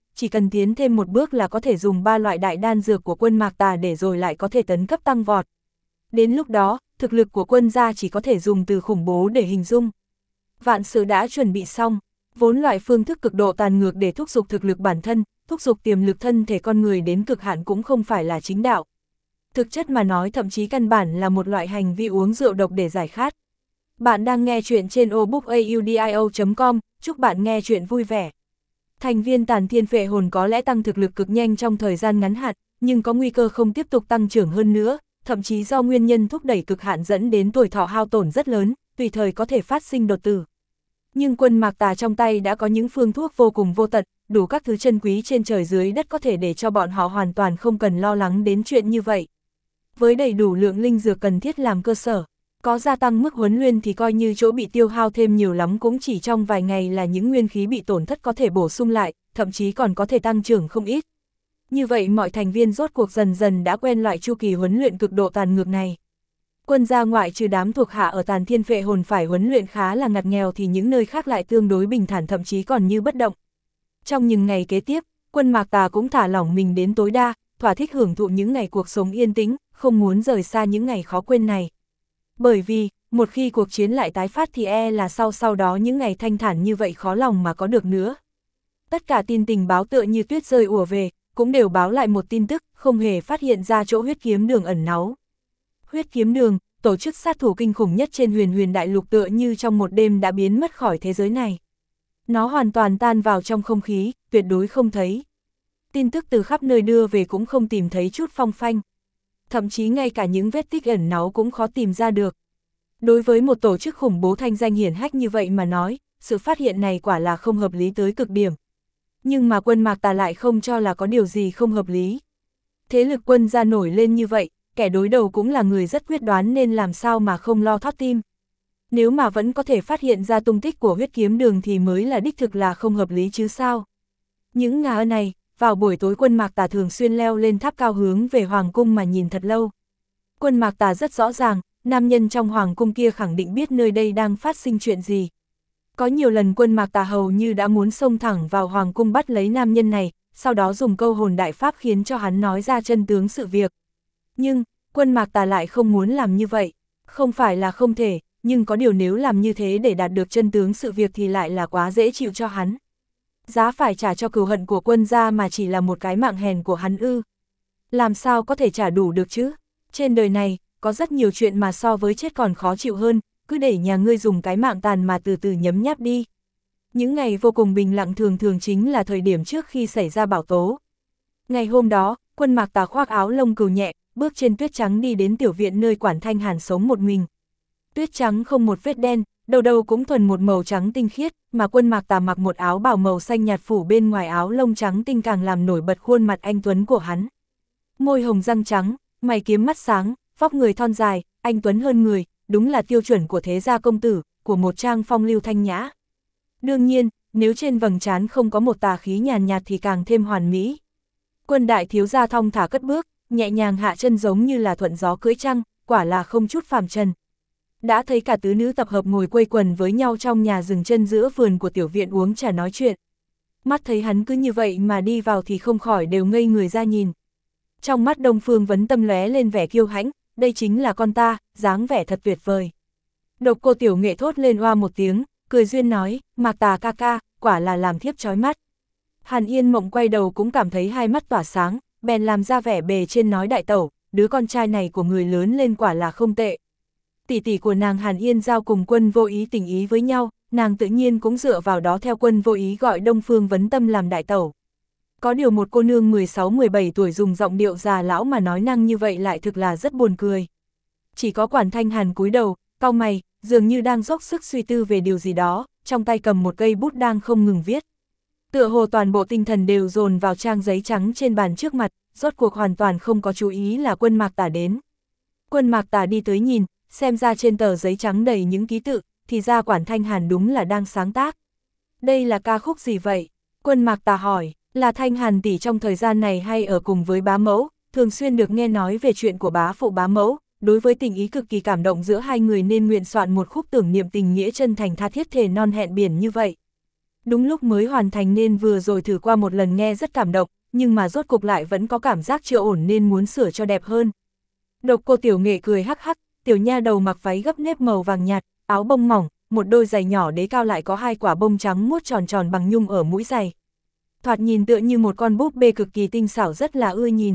chỉ cần tiến thêm một bước là có thể dùng 3 loại đại đan dược của quân Mạc Tà để rồi lại có thể tấn cấp tăng vọt. Đến lúc đó, thực lực của quân gia chỉ có thể dùng từ khủng bố để hình dung. Vạn sự đã chuẩn bị xong, vốn loại phương thức cực độ tàn ngược để thúc giục thực lực bản thân, thúc giục tiềm lực thân thể con người đến cực hạn cũng không phải là chính đạo. Thực chất mà nói thậm chí căn bản là một loại hành vi uống rượu độc để giải khát. Bạn đang nghe chuyện trên audiobookaudio.com, chúc bạn nghe chuyện vui vẻ. Thành viên tàn thiên phệ hồn có lẽ tăng thực lực cực nhanh trong thời gian ngắn hạn, nhưng có nguy cơ không tiếp tục tăng trưởng hơn nữa, thậm chí do nguyên nhân thúc đẩy cực hạn dẫn đến tuổi thọ hao tổn rất lớn, tùy thời có thể phát sinh đột tử. Nhưng quân Mạc Tà trong tay đã có những phương thuốc vô cùng vô tận, đủ các thứ chân quý trên trời dưới đất có thể để cho bọn họ hoàn toàn không cần lo lắng đến chuyện như vậy. Với đầy đủ lượng linh dược cần thiết làm cơ sở, có gia tăng mức huấn luyện thì coi như chỗ bị tiêu hao thêm nhiều lắm cũng chỉ trong vài ngày là những nguyên khí bị tổn thất có thể bổ sung lại, thậm chí còn có thể tăng trưởng không ít. Như vậy mọi thành viên rốt cuộc dần dần đã quen loại chu kỳ huấn luyện cực độ tàn ngược này. Quân gia ngoại trừ đám thuộc hạ ở tàn thiên phệ hồn phải huấn luyện khá là ngặt nghèo thì những nơi khác lại tương đối bình thản thậm chí còn như bất động. Trong những ngày kế tiếp, quân Mạc Tà cũng thả lỏng mình đến tối đa, thỏa thích hưởng thụ những ngày cuộc sống yên tĩnh, không muốn rời xa những ngày khó quên này. Bởi vì, một khi cuộc chiến lại tái phát thì là sau đó những ngày thanh thản như vậy khó lòng mà có được nữa. Tất cả tin tình báo tựa như tuyết rơi ùa về, cũng đều báo lại một tin tức, không hề phát hiện ra chỗ huyết kiếm đường ẩn náu. Huyết kiếm đường, tổ chức sát thủ kinh khủng nhất trên huyền đại lục tựa như trong một đêm đã biến mất khỏi thế giới này. Nó hoàn toàn tan vào trong không khí, tuyệt đối không thấy. Tin tức từ khắp nơi đưa về cũng không tìm thấy chút phong phanh. Thậm chí ngay cả những vết tích ẩn náu cũng khó tìm ra được. Đối với một tổ chức khủng bố thanh danh hiển hách như vậy mà nói, sự phát hiện này quả là không hợp lý tới cực điểm. Nhưng mà quân Mạc Tà lại không cho là có điều gì không hợp lý. Thế lực quân gia nổi lên như vậy, kẻ đối đầu cũng là người rất quyết đoán nên làm sao mà không lo thót tim. Nếu mà vẫn có thể phát hiện ra tung tích của huyết kiếm đường thì mới là đích thực là không hợp lý chứ sao. Những ngày này, vào buổi tối quân Mạc Tà thường xuyên leo lên tháp cao hướng về Hoàng cung mà nhìn thật lâu. Quân Mạc Tà rất rõ ràng, nam nhân trong Hoàng cung kia khẳng định biết nơi đây đang phát sinh chuyện gì. Có nhiều lần quân Mạc Tà hầu như đã muốn xông thẳng vào Hoàng cung bắt lấy nam nhân này, sau đó dùng câu hồn đại pháp khiến cho hắn nói ra chân tướng sự việc. Nhưng, quân Mạc Tà lại không muốn làm như vậy. Không phải là không thể, nhưng có điều nếu làm như thế để đạt được chân tướng sự việc thì lại là quá dễ chịu cho hắn. Giá phải trả cho cừu hận của quân gia mà chỉ là một cái mạng hèn của hắn ư. Làm sao có thể trả đủ được chứ? Trên đời này, có rất nhiều chuyện mà so với chết còn khó chịu hơn, cứ để nhà ngươi dùng cái mạng tàn mà từ từ nhấm nháp đi. Những ngày vô cùng bình lặng thường thường chính là thời điểm trước khi xảy ra bão tố. Ngày hôm đó, quân Mạc Tà khoác áo lông cừu nhẹ, bước trên tuyết trắng đi đến tiểu viện nơi Quản Thanh Hàn sống một mình. Tuyết trắng không một vết đen, đầu đầu cũng thuần một màu trắng tinh khiết, mà quân Mạc Tà mặc một áo bào màu xanh nhạt phủ bên ngoài áo lông trắng tinh càng làm nổi bật khuôn mặt anh tuấn của hắn. Môi hồng răng trắng, mày kiếm mắt sáng, vóc người thon dài, anh tuấn hơn người, đúng là tiêu chuẩn của thế gia công tử, của một trang phong lưu thanh nhã. Đương nhiên, nếu trên vầng trán không có một tà khí nhàn nhạt thì càng thêm hoàn mỹ. Quân đại thiếu gia thong thả cất bước, nhẹ nhàng hạ chân giống như là thuận gió cưỡi trăng, quả là không chút phàm trần. Đã thấy cả tứ nữ tập hợp ngồi quây quần với nhau trong nhà dừng chân giữa vườn của tiểu viện uống trà nói chuyện. Mắt thấy hắn cứ như vậy mà đi vào thì không khỏi đều ngây người ra nhìn. Trong mắt Đông Phương Vấn Tâm lóe lên vẻ kiêu hãnh, đây chính là con ta, dáng vẻ thật tuyệt vời. Độc Cô tiểu nghệ thốt lên oa một tiếng, cười duyên nói, Mạc Tà ca ca, quả là làm thiếp chói mắt. Hàn Yên Mộng quay đầu cũng cảm thấy hai mắt tỏa sáng, bèn làm ra vẻ bề trên nói đại tẩu, đứa con trai này của người lớn lên quả là không tệ. Tỷ tỷ của nàng Hàn Yên Giao cùng Quân Vô Ý tình ý với nhau, nàng tự nhiên cũng dựa vào đó theo Quân Vô Ý gọi Đông Phương Vấn Tâm làm đại tẩu. Có điều một cô nương 16-17 tuổi dùng giọng điệu già lão mà nói năng như vậy lại thực là rất buồn cười. Chỉ có Quản Thanh Hàn cúi đầu, cau mày, dường như đang dốc sức suy tư về điều gì đó, trong tay cầm một cây bút đang không ngừng viết. Tựa hồ toàn bộ tinh thần đều dồn vào trang giấy trắng trên bàn trước mặt, rốt cuộc hoàn toàn không có chú ý là quân Mạc Tà đến. Quân Mạc Tà đi tới nhìn, xem ra trên tờ giấy trắng đầy những ký tự, thì ra Quản Thanh Hàn đúng là đang sáng tác. Đây là ca khúc gì vậy? Quân Mạc Tà hỏi, là Thanh Hàn tỷ trong thời gian này hay ở cùng với bá mẫu, thường xuyên được nghe nói về chuyện của bá phụ bá mẫu, đối với tình ý cực kỳ cảm động giữa hai người nên nguyện soạn một khúc tưởng niệm tình nghĩa chân thành tha thiết thề non hẹn biển như vậy. Đúng lúc mới hoàn thành nên vừa rồi thử qua một lần nghe rất cảm động, nhưng mà rốt cục lại vẫn có cảm giác chưa ổn nên muốn sửa cho đẹp hơn. Độc Cô Tiểu Nghệ cười hắc hắc, tiểu nha đầu mặc váy gấp nếp màu vàng nhạt, áo bông mỏng, một đôi giày nhỏ đế cao lại có hai quả bông trắng muốt tròn tròn bằng nhung ở mũi giày. Thoạt nhìn tựa như một con búp bê cực kỳ tinh xảo rất là ưa nhìn.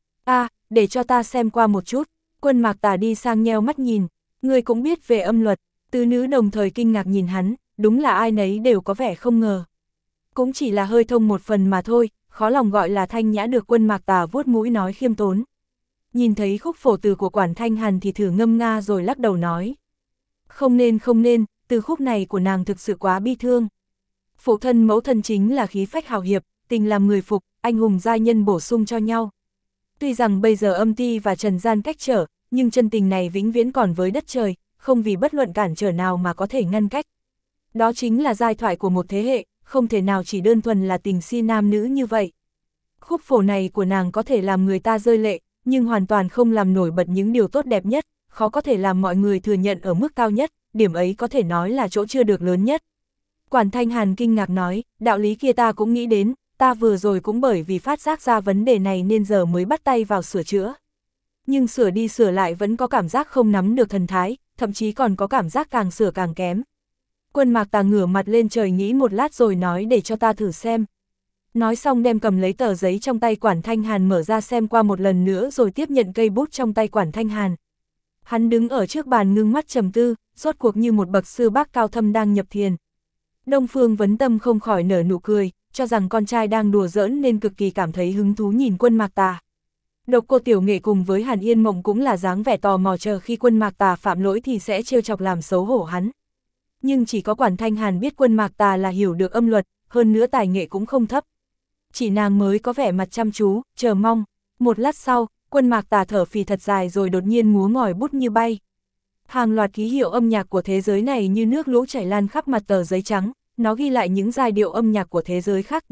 Để cho ta xem qua một chút. Quân Mạc Tà đi sang nheo mắt nhìn, người cũng biết về âm luật. Tứ nữ đồng thời kinh ngạc nhìn hắn, đúng là ai nấy đều có vẻ không ngờ. Cũng chỉ là hơi thông một phần mà thôi, khó lòng gọi là thanh nhã được. Quân Mạc Tà vuốt mũi nói khiêm tốn. Nhìn thấy khúc phổ từ của Quản Thanh Hàn thì thử ngâm nga rồi lắc đầu nói. Không nên, từ khúc này của nàng thực sự quá bi thương. Phụ thân mẫu thân chính là khí phách hào hiệp, tình làm người phục, anh hùng giai nhân bổ sung cho nhau. Tuy rằng bây giờ âm ti và trần gian cách trở, nhưng chân tình này vĩnh viễn còn với đất trời, không vì bất luận cản trở nào mà có thể ngăn cách. Đó chính là giai thoại của một thế hệ, không thể nào chỉ đơn thuần là tình si nam nữ như vậy. Khúc phổ này của nàng có thể làm người ta rơi lệ, nhưng hoàn toàn không làm nổi bật những điều tốt đẹp nhất, khó có thể làm mọi người thừa nhận ở mức cao nhất, điểm ấy có thể nói là chỗ chưa được lớn nhất. Quản Thanh Hàn kinh ngạc nói, đạo lý kia ta cũng nghĩ đến, ta vừa rồi cũng bởi vì phát giác ra vấn đề này nên giờ mới bắt tay vào sửa chữa. Nhưng sửa đi sửa lại vẫn có cảm giác không nắm được thần thái, thậm chí còn có cảm giác càng sửa càng kém. Quân Mạc Tà ngửa mặt lên trời nghĩ một lát rồi nói để cho ta thử xem. Nói xong đem cầm lấy tờ giấy trong tay Quản Thanh Hàn mở ra xem qua một lần nữa rồi tiếp nhận cây bút trong tay Quản Thanh Hàn. Hắn đứng ở trước bàn ngưng mắt trầm tư, rốt cuộc như một bậc sư bác cao thâm đang nhập thiền. Đông Phương Vấn Tâm không khỏi nở nụ cười, cho rằng con trai đang đùa giỡn nên cực kỳ cảm thấy hứng thú nhìn Quân Mạc Tà. Độc Cô Tiểu Nghệ cùng với Hàn Yên Mộng cũng là dáng vẻ tò mò chờ khi Quân Mạc Tà phạm lỗi thì sẽ trêu chọc làm xấu hổ hắn. Nhưng chỉ có Quản Thanh Hàn biết Quân Mạc Tà là hiểu được âm luật, hơn nữa tài nghệ cũng không thấp. Chỉ nàng mới có vẻ mặt chăm chú, chờ mong. Một lát sau, Quân Mạc Tà thở phì thật dài rồi đột nhiên múa ngòi bút như bay. Hàng loạt ký hiệu âm nhạc của thế giới này như nước lũ chảy lan khắp mặt tờ giấy trắng, nó ghi lại những giai điệu âm nhạc của thế giới khác.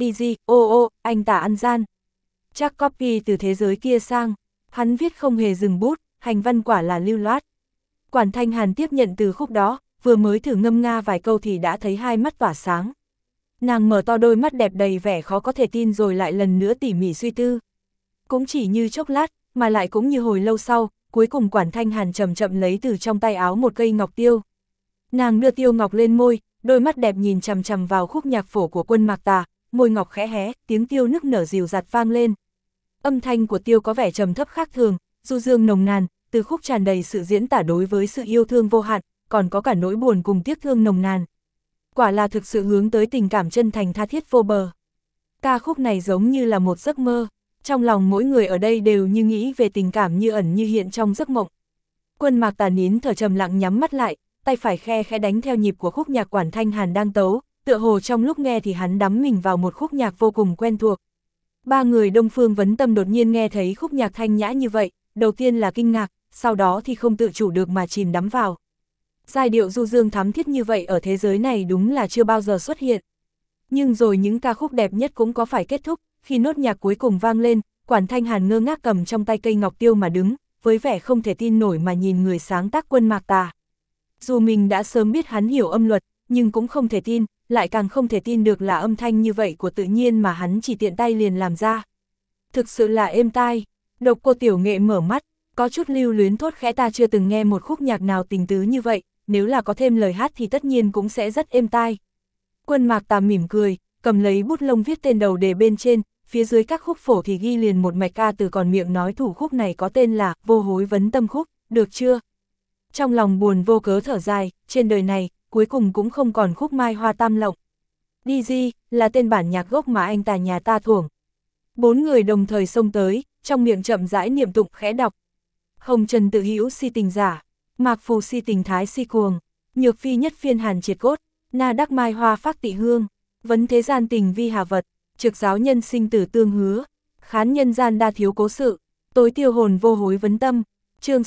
Anh tả ăn gian. Chắc copy từ thế giới kia sang. Hắn viết không hề dừng bút, hành văn quả là lưu loát. Quản Thanh Hàn tiếp nhận từ khúc đó, vừa mới thử ngâm nga vài câu thì đã thấy hai mắt tỏa sáng. Nàng mở to đôi mắt đẹp đầy vẻ khó có thể tin rồi lại lần nữa tỉ mỉ suy tư. Cũng chỉ như chốc lát, mà lại cũng như hồi lâu sau, cuối cùng Quản Thanh Hàn chậm chậm lấy từ trong tay áo một cây ngọc tiêu. Nàng đưa tiêu ngọc lên môi, đôi mắt đẹp nhìn chằm chằm vào khúc nhạc phổ của Quân Mạc Tà, môi ngọc khẽ hé, tiếng tiêu nức nở dịu dạt vang lên. Âm thanh của tiêu có vẻ trầm thấp khác thường, du dương nồng nàn, từ khúc tràn đầy sự diễn tả đối với sự yêu thương vô hạn, còn có cả nỗi buồn cùng tiếc thương nồng nàn. Quả là thực sự hướng tới tình cảm chân thành tha thiết vô bờ. Ca khúc này giống như là một giấc mơ, trong lòng mỗi người ở đây đều như nghĩ về tình cảm như ẩn như hiện trong giấc mộng. Quân Mạc Tà nín thở trầm lặng nhắm mắt lại, tay phải khe khẽ đánh theo nhịp của khúc nhạc Quản Thanh Hàn đang tấu, tựa hồ trong lúc nghe thì hắn đắm mình vào một khúc nhạc vô cùng quen thuộc. Ba người Đông Phương Vấn Tâm đột nhiên nghe thấy khúc nhạc thanh nhã như vậy, đầu tiên là kinh ngạc, sau đó thì không tự chủ được mà chìm đắm vào. Giai điệu du dương thắm thiết như vậy ở thế giới này đúng là chưa bao giờ xuất hiện. Nhưng rồi những ca khúc đẹp nhất cũng có phải kết thúc, khi nốt nhạc cuối cùng vang lên, Quản Thanh Hàn ngơ ngác cầm trong tay cây ngọc tiêu mà đứng, với vẻ không thể tin nổi mà nhìn người sáng tác Quân Mạc Tà. Dù mình đã sớm biết hắn hiểu âm luật, nhưng cũng không thể tin, lại càng không thể tin được là âm thanh như vậy của tự nhiên mà hắn chỉ tiện tay liền làm ra. Thực sự là êm tai. Độc Cô Tiểu Nghệ mở mắt, có chút lưu luyến thốt khẽ, ta chưa từng nghe một khúc nhạc nào tình tứ như vậy, nếu là có thêm lời hát thì tất nhiên cũng sẽ rất êm tai. Quân Mạc Tà mỉm cười, cầm lấy bút lông viết tên đầu đề bên trên, phía dưới các khúc phổ thì ghi liền một mạch ca từ, còn miệng nói thủ khúc này có tên là Vô Hối Vấn Tâm khúc, được chưa? Trong lòng buồn vô cớ thở dài, trên đời này, cuối cùng cũng không còn khúc Mai Hoa Tam Lộng. DG, là tên bản nhạc gốc mà anh Tà nhà ta thưởng. Bốn người đồng thời xông tới, trong miệng chậm rãi niệm tụng khẽ đọc. Hồng Trần tự hữu si tình giả, Mạc Phù si tình thái si cuồng, Nhược phi nhất phiên hàn triệt cốt, Na đắc mai hoa phác tị hương, Vấn thế gian tình vi hà vật, Trực giáo nhân sinh tử tương hứa, Khán nhân gian đa thiếu cố sự, Tối tiêu hồn vô hối vấn tâm. Chương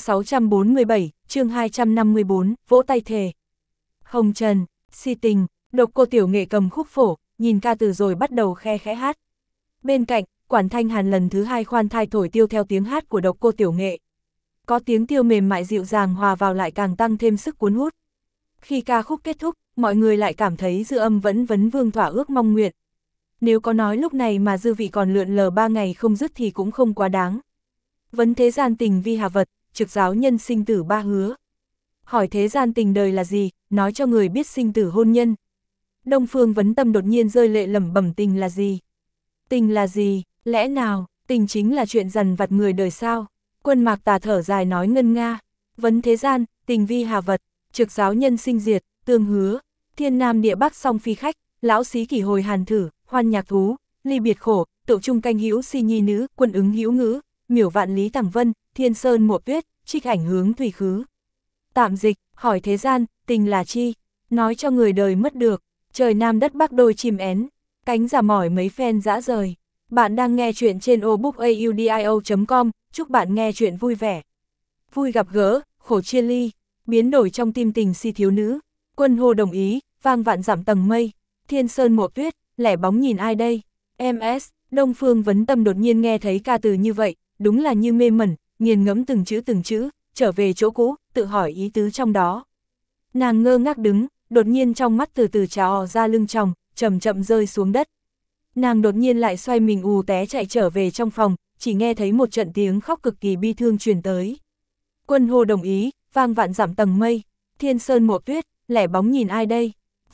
647, chương 254, vỗ tay thề. Hồng Trần, si tình. Độc Cô Tiểu Nghệ cầm khúc phổ, nhìn ca từ rồi bắt đầu khe khẽ hát. Bên cạnh, Quản Thanh Hàn lần thứ hai khoan thai thổi tiêu theo tiếng hát của Độc Cô Tiểu Nghệ. Có tiếng tiêu mềm mại dịu dàng hòa vào lại càng tăng thêm sức cuốn hút. Khi ca khúc kết thúc, mọi người lại cảm thấy Dư Âm vẫn vấn vương thỏa ước mong nguyện. Nếu có nói lúc này mà dư vị còn lượn lờ 3 ngày không dứt thì cũng không quá đáng. Vấn thế gian tình vi hà vật, trực giáo nhân sinh tử ba hứa. Hỏi thế gian tình đời là gì, nói cho người biết sinh tử hôn nhân. Đông Phương Vấn Tâm đột nhiên rơi lệ lẩm bẩm tình là gì? Tình là gì, lẽ nào, tình chính là chuyện dằn vặt người đời sao? Quân Mạc Tà thở dài nói ngân nga. Vấn thế gian, tình vi hà vật, trực giáo nhân sinh diệt, tương hứa, thiên nam địa bắc song phi khách, lão xí kỷ hồi hàn thử, hoan nhạc thú, ly biệt khổ, tự trung canh hữu si nhi nữ, quân ứng hữu ngữ, miểu vạn lý tằng vân, thiên sơn mộ tuyết, trích ảnh hướng thủy khứ. Tạm dịch, hỏi thế gian, tình là chi? Nói cho người đời mất được, trời nam đất bắc đôi chim én, cánh giả mỏi mấy phen dã rời. Bạn đang nghe chuyện trên obookaudio.com, chúc bạn nghe chuyện vui vẻ. Vui gặp gỡ, khổ chia ly, biến đổi trong tim tình si thiếu nữ. Quân Hồ đồng ý, vang vạn dặm tầng mây, thiên sơn mộ tuyết, lẻ bóng nhìn ai đây? MS, Đông Phương Vấn Tâm đột nhiên nghe thấy ca từ như vậy, đúng là như mê mẩn, nghiền ngẫm từng chữ, trở về chỗ cũ, tự hỏi ý tứ trong đó. Nàng ngơ ngác đứng, đột nhiên trong mắt từ từ trào ra lưng tròng, chậm chậm rơi xuống đất. Nàng đột nhiên lại xoay mình ù té chạy trở về trong phòng, chỉ nghe thấy một trận tiếng khóc cực kỳ bi thương truyền tới. Quân Hồ đồng ý, vang vạn dặm tầng mây, thiên sơn mộ tuyết, lẻ bóng nhìn ai đây?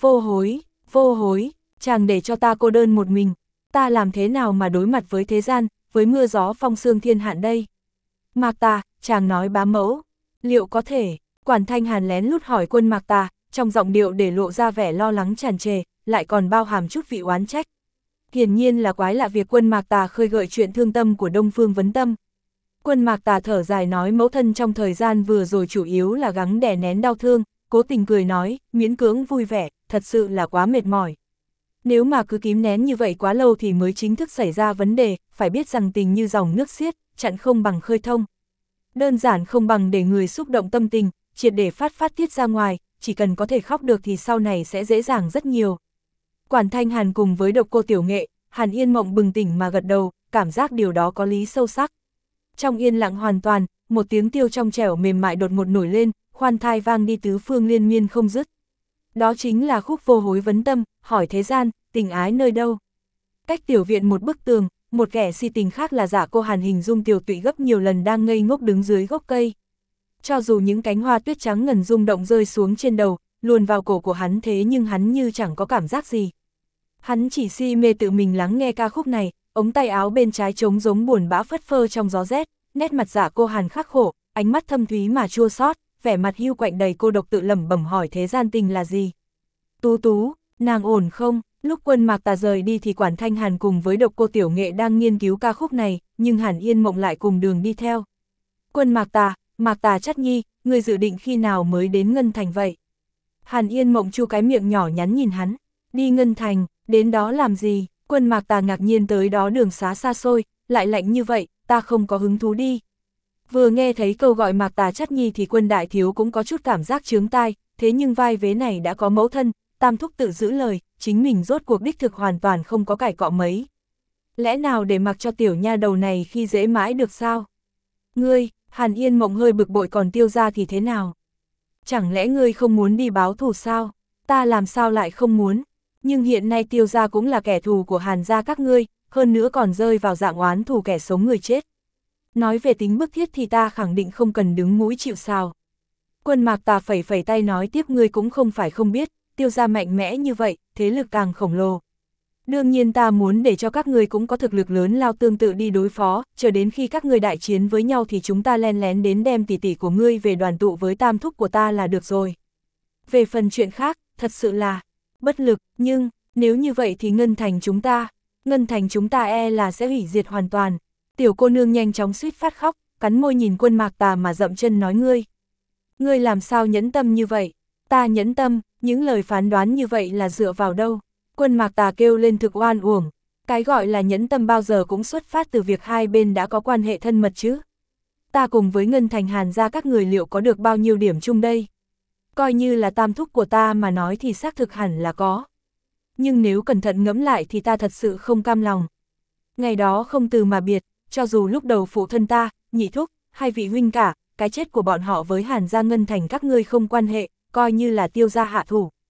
Vô hối, chàng để cho ta cô đơn một mình, ta làm thế nào mà đối mặt với thế gian, với mưa gió phong sương thiên hạn đây? Mạc Tà, chàng nói bá mẫu, liệu có thể? Quản Thanh Hàn lén lút hỏi Quân Mạc Tà, trong giọng điệu để lộ ra vẻ lo lắng tràn trề, lại còn bao hàm chút vị oán trách. Hiển nhiên là quái lạ việc Quân Mạc Tà khơi gợi chuyện thương tâm của Đông Phương Vấn Tâm. Quân Mạc Tà thở dài nói mẫu thân trong thời gian vừa rồi chủ yếu là gắng đè nén đau thương, cố tình cười nói, miễn cưỡng vui vẻ, thật sự là quá mệt mỏi. Nếu mà cứ kìm nén như vậy quá lâu thì mới chính thức xảy ra vấn đề, phải biết rằng tình như dòng nước xiết, chặn không bằng khơi thông. Đơn giản không bằng để người xúc động tâm tình, triệt để phát tiết ra ngoài, chỉ cần có thể khóc được thì sau này sẽ dễ dàng rất nhiều. Quản Thanh Hàn cùng với độc cô Tiểu Nghệ, Hàn Yên Mộng bừng tỉnh mà gật đầu, cảm giác điều đó có lý sâu sắc. Trong yên lặng hoàn toàn, một tiếng tiêu trong trẻo mềm mại đột ngột nổi lên, khoan thai vang đi tứ phương liên miên không dứt. Đó chính là khúc Vô Hối Vấn Tâm, hỏi thế gian, tình ái nơi đâu? Cách tiểu viện một bức tường, một kẻ si tình khác là Giả Cô Hàn hình dung Tiểu Tụy gấp nhiều lần đang ngây ngốc đứng dưới gốc cây. Cho dù những cánh hoa tuyết trắng ngần rung động rơi xuống trên đầu, luồn vào cổ của hắn thế nhưng hắn như chẳng có cảm giác gì. Hắn chỉ si mê tự mình lắng nghe ca khúc này, ống tay áo bên trái trống giống buồn bã phất phơ trong gió rét, nét mặt Giả Cô Hàn khắc khổ, ánh mắt thâm thúy mà chua xót, vẻ mặt hiu quạnh đầy cô độc tự lẩm bẩm hỏi thế gian tình là gì. Tú Tú, nàng ổn không? Lúc Quân Mạc Tà rời đi thì Quản Thanh Hàn cùng với độc cô Tiểu Nghệ đang nghiên cứu ca khúc này, nhưng Hàn Yên Mộng lại cùng đường đi theo. Quân Mạc Tà Chắt Nhi, người dự định khi nào mới đến Ngân Thành vậy? Hàn Yên Mộng chu cái miệng nhỏ nhắn nhìn hắn, đi Ngân Thành, đến đó làm gì? Quân Mạc Tà ngạc nhiên tới đó đường xá xa xôi, lại lạnh như vậy, ta không có hứng thú đi. Vừa nghe thấy câu gọi Mạc Tà Chắt Nhi thì Quân đại thiếu cũng có chút cảm giác chướng tai, thế nhưng vai vế này đã có mẫu thân, Tam thúc tự giữ lời, chính mình rốt cuộc đích thực hoàn toàn không có cải cọ mấy. Lẽ nào để mặc cho tiểu nha đầu này khi dễ mãi được sao? Ngươi, Hàn Yên Mộng hơi bực bội còn Tiêu gia thì thế nào? Chẳng lẽ ngươi không muốn đi báo thù sao? Ta làm sao lại không muốn? Nhưng hiện nay Tiêu gia cũng là kẻ thù của Hàn gia các ngươi, hơn nữa còn rơi vào dạng oán thù kẻ sống người chết. Nói về tính bức thiết thì ta khẳng định không cần đứng mũi chịu sào. Quân Mạc Tà phẩy phẩy tay nói tiếp ngươi cũng không phải không biết, Tiêu gia mạnh mẽ như vậy, thế lực càng khổng lồ. Đương nhiên ta muốn để cho các ngươi cũng có thực lực lớn lao tương tự đi đối phó, chờ đến khi các ngươi đại chiến với nhau thì chúng ta len lén đến đem tỷ tỷ của ngươi về đoàn tụ với tam thúc của ta là được rồi. Về phần chuyện khác, thật sự là bất lực, nhưng nếu như vậy thì Ngân Thành chúng ta e là sẽ hủy diệt hoàn toàn. Tiểu cô nương nhanh chóng suýt phát khóc, cắn môi nhìn Quân Mạc Tà mà dậm chân nói ngươi làm sao nhẫn tâm như vậy? Ta nhẫn tâm, những lời phán đoán như vậy là dựa vào đâu? Quân Mạc Tà kêu lên thực oan uổng, cái gọi là nhẫn tâm bao giờ cũng xuất phát từ việc hai bên đã có quan hệ thân mật chứ. Ta cùng với Ngân Thành Hàn gia các người liệu có được bao nhiêu điểm chung đây? Coi như là tam thúc của ta mà nói thì xác thực hẳn là có. Nhưng nếu cẩn thận ngẫm lại thì ta thật sự không cam lòng. Ngày đó không từ mà biệt, cho dù lúc đầu phụ thân ta, nhị thúc, hai vị huynh cả, cái chết của bọn họ với Hàn gia Ngân Thành các ngươi không quan hệ, coi như là Tiêu gia hạ thủ.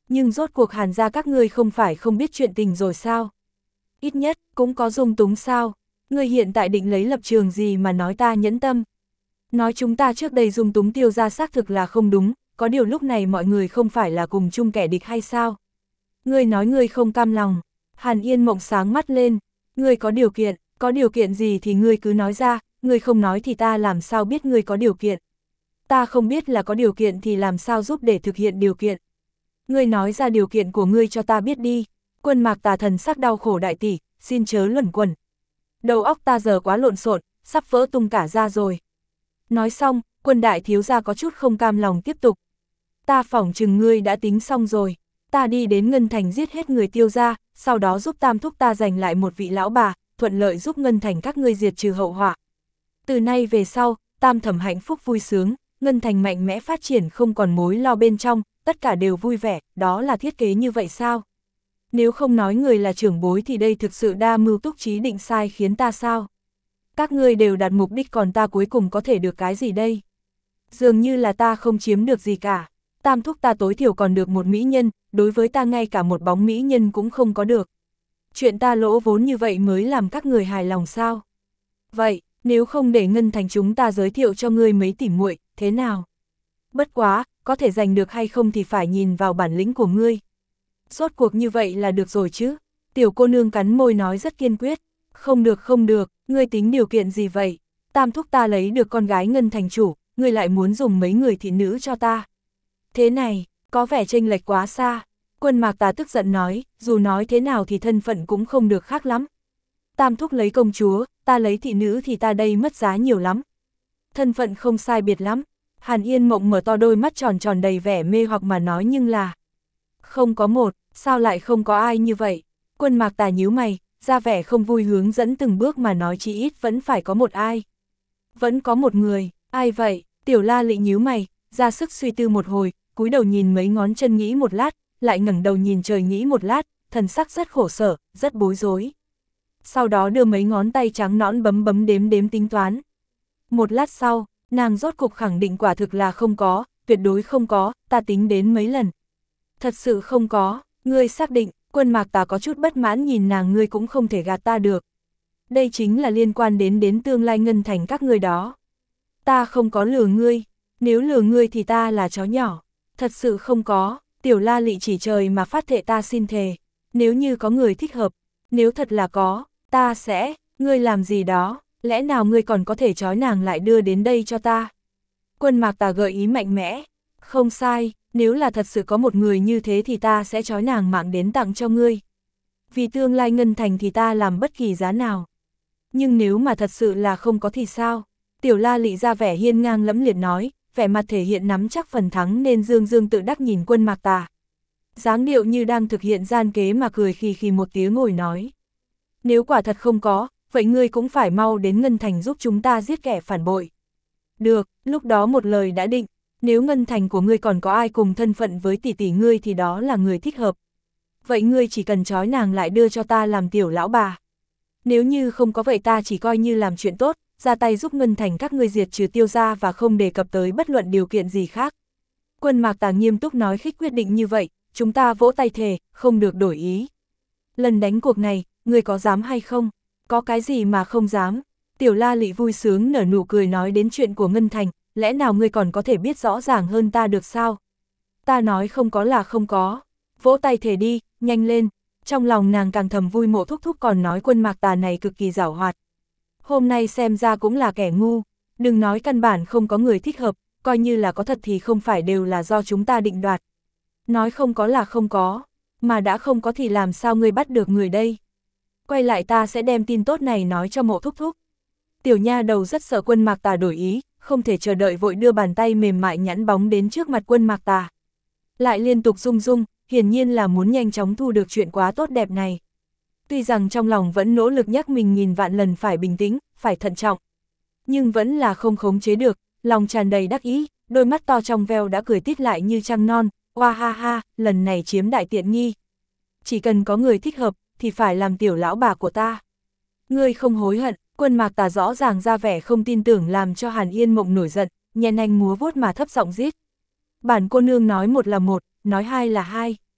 nhưng rốt cuộc Hàn gia các ngươi không phải không biết chuyện tình rồi sao? Ít nhất, cũng có dung túng sao? Ngươi hiện tại định lấy lập trường gì mà nói ta nhẫn tâm? Nói chúng ta trước đây dung túng Tiêu gia xác thực là không đúng, có điều lúc này mọi người không phải là cùng chung kẻ địch hay sao? Ngươi nói ngươi không cam lòng. Hàn Yên Mộng sáng mắt lên. Ngươi có điều kiện gì thì ngươi cứ nói ra, ngươi không nói thì ta làm sao biết ngươi có điều kiện. Ta không biết là có điều kiện thì làm sao giúp để thực hiện điều kiện. Ngươi nói ra điều kiện của ngươi cho ta biết đi. Quân Mạc Tà thần sắc đau khổ đại tỷ, xin chớ luẩn quẩn. Đầu óc ta giờ quá lộn xộn, sắp vỡ tung cả ra rồi. Nói xong, Quân đại thiếu gia có chút không cam lòng tiếp tục. Ta phỏng chừng ngươi đã tính xong rồi. Ta đi đến Ngân Thành giết hết người Tiêu gia, sau đó giúp Tam thúc ta giành lại một vị lão bà, thuận lợi giúp Ngân Thành các ngươi diệt trừ hậu họa. Từ nay về sau, Tam thẩm hạnh phúc vui sướng, Ngân Thành mạnh mẽ phát triển không còn mối lo bên trong, tất cả đều vui vẻ, đó là thiết kế như vậy sao? Nếu không nói người là trưởng bối thì đây thực sự đa mưu túc trí định sai khiến ta sao? Các ngươi đều đặt mục đích còn ta cuối cùng có thể được cái gì đây? Dường như là ta không chiếm được gì cả. Tam thúc ta tối thiểu còn được một mỹ nhân, đối với ta ngay cả một bóng mỹ nhân cũng không có được. Chuyện ta lỗ vốn như vậy mới làm các người hài lòng sao? Vậy, nếu không để Ngân Thành chúng ta giới thiệu cho ngươi mấy tỉ muội, thế nào? Bất quá, có thể giành được hay không thì phải nhìn vào bản lĩnh của ngươi. Rốt cuộc như vậy là được rồi chứ? Tiểu cô nương cắn môi nói rất kiên quyết. Không được, ngươi tính điều kiện gì vậy? Tam thúc ta lấy được con gái Ngân Thành chủ, ngươi lại muốn dùng mấy người thị nữ cho ta. Thế này, có vẻ chênh lệch quá xa. Quân Mạc Tà tức giận nói, dù nói thế nào thì thân phận cũng không được khác lắm. Tam thúc lấy công chúa, ta lấy thị nữ thì ta đây mất giá nhiều lắm. Thân phận không sai biệt lắm. Hàn Yên Mộng mở to đôi mắt tròn tròn đầy vẻ mê hoặc mà nói nhưng là không có một, sao lại không có ai như vậy? Quân Mạc Tà nhíu mày, ra vẻ không vui hướng dẫn từng bước mà nói chỉ ít vẫn phải có một ai. Vẫn có một người, ai vậy? Tiểu La Lị nhíu mày, ra sức suy tư một hồi, cúi đầu nhìn mấy ngón chân nghĩ một lát, lại ngẩng đầu nhìn trời nghĩ một lát, thần sắc rất khổ sở, rất bối rối. Sau đó đưa mấy ngón tay trắng nõn bấm bấm đếm đếm tính toán. Một lát sau, nàng rốt cục khẳng định quả thực là không có, tuyệt đối không có, ta tính đến mấy lần. Thật sự không có, ngươi xác định. Quân Mạc Tà có chút bất mãn nhìn nàng, ngươi cũng không thể gạt ta được. Đây chính là liên quan đến tương lai Ngân Thành các ngươi đó. Ta không có lừa ngươi, nếu lừa ngươi thì ta là chó nhỏ. Thật sự không có, Tiểu La Lị chỉ trời mà phát thệ ta xin thề. Nếu như có người thích hợp, nếu thật là có, ta sẽ, ngươi làm gì đó, lẽ nào ngươi còn có thể trói nàng lại đưa đến đây cho ta? Quân Mạc Tà gợi ý mạnh mẽ, không sai. Nếu là thật sự có một người như thế thì ta sẽ trói nàng mạng đến tặng cho ngươi. Vì tương lai Ngân Thành thì ta làm bất kỳ giá nào. Nhưng nếu mà thật sự là không có thì sao? Tiểu La Lị ra vẻ hiên ngang lẫm liệt nói, vẻ mặt thể hiện nắm chắc phần thắng nên dương dương tự đắc nhìn Quân Mạc Tà. Dáng điệu như đang thực hiện gian kế mà cười khì khì một tiếng ngồi nói. Nếu quả thật không có, vậy ngươi cũng phải mau đến Ngân Thành giúp chúng ta giết kẻ phản bội. Được, lúc đó một lời đã định. Nếu Ngân Thành của ngươi còn có ai cùng thân phận với tỷ tỷ ngươi thì đó là người thích hợp. Vậy ngươi chỉ cần trói nàng lại đưa cho ta làm tiểu lão bà. Nếu như không có vậy ta chỉ coi như làm chuyện tốt, ra tay giúp Ngân Thành các ngươi diệt trừ Tiêu gia và không đề cập tới bất luận điều kiện gì khác. Quân Mạc Tà nghiêm túc nói khích quyết định như vậy, chúng ta vỗ tay thề, không được đổi ý. Lần đánh cuộc này, ngươi có dám hay không? Có cái gì mà không dám? Tiểu La Lị vui sướng nở nụ cười nói đến chuyện của Ngân Thành. Lẽ nào ngươi còn có thể biết rõ ràng hơn ta được sao? Ta nói không có là không có. Vỗ tay thề đi, nhanh lên. Trong lòng nàng càng thầm vui mộ thúc thúc còn nói Quân Mạc Tà này cực kỳ giảo hoạt. Hôm nay xem ra cũng là kẻ ngu. Đừng nói căn bản không có người thích hợp, coi như là có thật thì không phải đều là do chúng ta định đoạt. Nói không có là không có, mà đã không có thì làm sao ngươi bắt được người đây? Quay lại ta sẽ đem tin tốt này nói cho mộ thúc thúc. Tiểu nha đầu rất sợ Quân Mạc Tà đổi ý, không thể chờ đợi vội đưa bàn tay mềm mại nhẵn bóng đến trước mặt Quân Mạc Tà. Lại liên tục rung rung, hiển nhiên là muốn nhanh chóng thu được chuyện quá tốt đẹp này. Tuy rằng trong lòng vẫn nỗ lực nhắc mình nghìn vạn lần phải bình tĩnh, phải thận trọng. Nhưng vẫn là không khống chế được, lòng tràn đầy đắc ý, đôi mắt to trong veo đã cười tít lại như trăng non, oa ha ha, lần này chiếm đại tiện nghi. Chỉ cần có người thích hợp, thì phải làm tiểu lão bà của ta. Ngươi không hối hận. Quân Mạc Tà rõ ràng ra vẻ không tin tưởng làm cho Hàn Yên Mộng nổi giận, nhen anh múa vuốt mà thấp giọng rít. Bản cô nương nói một là một, nói hai là hai.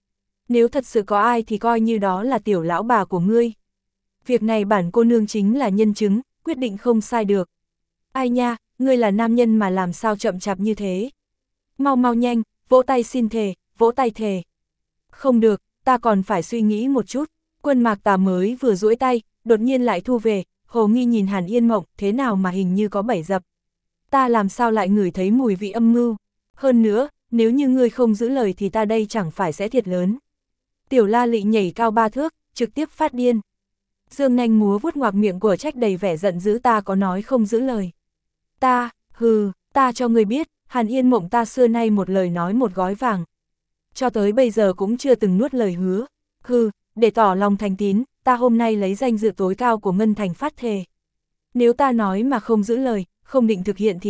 Nếu thật sự có ai thì coi như đó là tiểu lão bà của ngươi. Việc này bản cô nương chính là nhân chứng, quyết định không sai được. Ai nha, ngươi là nam nhân mà làm sao chậm chạp như thế. Mau mau nhanh, vỗ tay xin thề, vỗ tay thề. Không được, ta còn phải suy nghĩ một chút. Quân Mạc Tà mới vừa duỗi tay, đột nhiên lại thu về, hồ nghi nhìn Hàn Yên Mộng, thế nào mà hình như có bẫy dập. Ta làm sao lại ngửi thấy mùi vị âm mưu. Hơn nữa, nếu như ngươi không giữ lời thì ta đây chẳng phải sẽ thiệt lớn. Tiểu La Lị nhảy cao 3 thước, trực tiếp phát điên. Dương nanh múa vuốt ngoạc miệng của Trách đầy vẻ giận dữ, ta có nói không giữ lời. Ta cho ngươi biết, Hàn Yên Mộng ta xưa nay một lời nói một gói vàng. Cho tới bây giờ cũng chưa từng nuốt lời hứa. Để tỏ lòng thành tín, ta hôm nay lấy danh dự tối cao của Ngân Thành phát thề. Nếu ta nói mà không giữ lời, không định thực hiện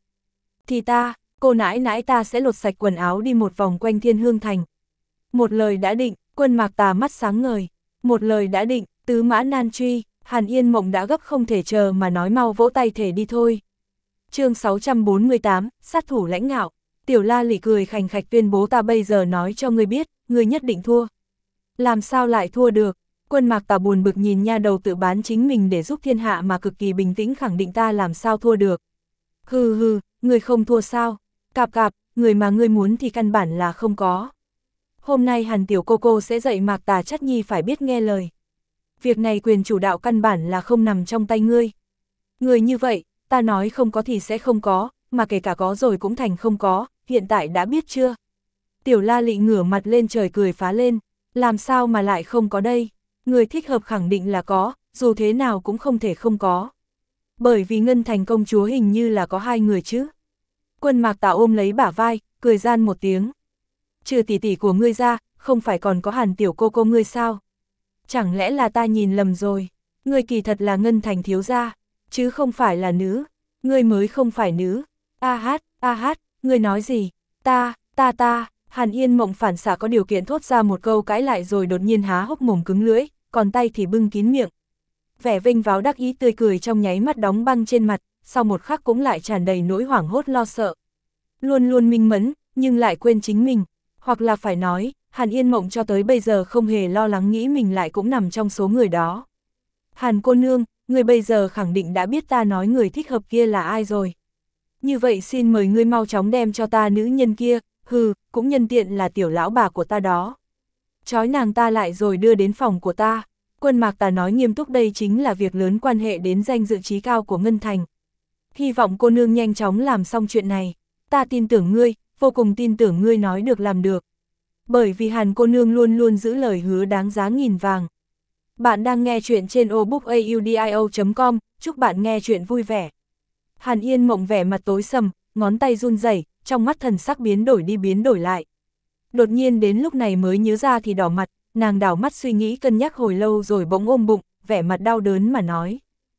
thì cô nãi nãi ta sẽ lột sạch quần áo đi một vòng quanh Thiên Hương Thành. Một lời đã định, Quân Mạc Tà mắt sáng ngời. Một lời đã định, tứ mã nan truy, Hàn Yên Mộng đã gấp không thể chờ mà nói mau vỗ tay thể đi thôi. Chương 648, sát thủ lãnh ngạo. Tiểu La Lị cười khành khạch tuyên bố, ta bây giờ nói cho ngươi biết, ngươi nhất định thua. Làm sao lại thua được? Quân Mạc Tà buồn bực nhìn nha đầu tự bán chính mình để giúp thiên hạ mà cực kỳ bình tĩnh khẳng định, ta làm sao thua được. Ngươi không thua sao? Cạp, người mà ngươi muốn thì căn bản là không có. Hôm nay Hàn tiểu cô sẽ dạy Mạc Tà Chắt Nhi phải biết nghe lời. Việc này quyền chủ đạo căn bản là không nằm trong tay ngươi. Người như vậy, ta nói không có thì sẽ không có, mà kể cả có rồi cũng thành không có, hiện tại đã biết chưa? Tiểu La Lị ngửa mặt lên trời cười phá lên, làm sao mà lại không có đây? Người thích hợp khẳng định là có, dù thế nào cũng không thể không có. Bởi vì Ngân Thành công chúa hình như là có 2 người chứ. Quân Mạc Tà ôm lấy bả vai, cười gian một tiếng. Trừ tỷ tỷ của ngươi ra, không phải còn có Hàn tiểu cô ngươi sao? Chẳng lẽ là ta nhìn lầm rồi? Ngươi kỳ thật là Ngân Thành thiếu gia, chứ không phải là nữ. Ngươi mới không phải nữ. A hát, ngươi nói gì? Ta. Hàn Yên Mộng phản xạ có điều kiện thốt ra một câu cãi lại rồi đột nhiên há hốc mồm cứng lưỡi, còn tay thì bưng kín miệng. Vẻ vênh váo đắc ý tươi cười trong nháy mắt đóng băng trên mặt, sau một khắc cũng lại tràn đầy nỗi hoảng hốt lo sợ. Luôn luôn minh mẫn, nhưng lại quên chính mình. Hoặc là phải nói, Hàn Yên Mộng cho tới bây giờ không hề lo lắng nghĩ mình lại cũng nằm trong số người đó. Hàn cô nương, người bây giờ khẳng định đã biết ta nói người thích hợp kia là ai rồi. Như vậy xin mời ngươi mau chóng đem cho ta nữ nhân kia, cũng nhân tiện là tiểu lão bà của ta đó. Trói nàng ta lại rồi đưa đến phòng của ta. Quân Mạc Tà nói nghiêm túc, đây chính là việc lớn quan hệ đến danh dự trí cao của Ngân Thành. Hy vọng cô nương nhanh chóng làm xong chuyện này. Ta tin tưởng ngươi, vô cùng tin tưởng ngươi nói được làm được. Bởi vì Hàn cô nương luôn luôn giữ lời hứa đáng giá nghìn vàng. Bạn đang nghe chuyện trên obookaudio.com, chúc bạn nghe chuyện vui vẻ. Hàn Yên Mộng vẻ mặt tối sầm, ngón tay run rẩy, trong mắt thần sắc biến đổi đi biến đổi lại. Đột nhiên đến lúc này mới nhớ ra thì đỏ mặt, nàng đảo mắt suy nghĩ cân nhắc hồi lâu rồi bỗng ôm bụng, vẻ mặt đau đớn mà nói.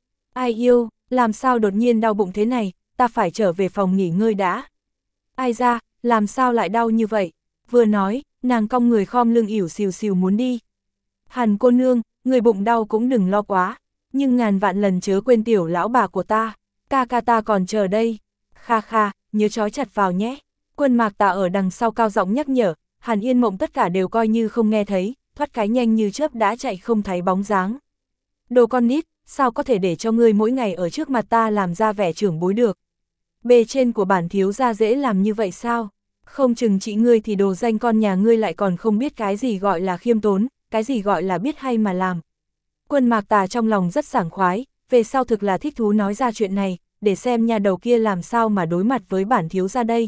Ai yêu, làm sao đột nhiên đau bụng thế này, ta phải trở về phòng nghỉ ngơi đã. Ai ra, làm sao lại đau như vậy? Vừa nói, nàng cong người khom lưng ỉu xìu xìu muốn đi. Hàn cô nương, người bụng đau cũng đừng lo quá, nhưng ngàn vạn lần chớ quên tiểu lão bà của ta, ca ta còn chờ đây. Kha, nhớ trói chặt vào nhé. Quân Mạc Tà ở đằng sau cao giọng nhắc nhở, Hàn Yên Mộng tất cả đều coi như không nghe thấy, thoát cái nhanh như chớp đã chạy không thấy bóng dáng. Đồ con nít, sao có thể để cho ngươi mỗi ngày ở trước mặt ta làm ra vẻ trưởng bối được? Bề trên của bản thiếu gia dễ làm như vậy sao? Không chừng chị ngươi thì đồ danh con nhà ngươi lại còn không biết cái gì gọi là khiêm tốn, cái gì gọi là biết hay mà làm. Quân Mạc Tà trong lòng rất sảng khoái, về sau thực là thích thú nói ra chuyện này, để xem nhà đầu kia làm sao mà đối mặt với bản thiếu gia đây.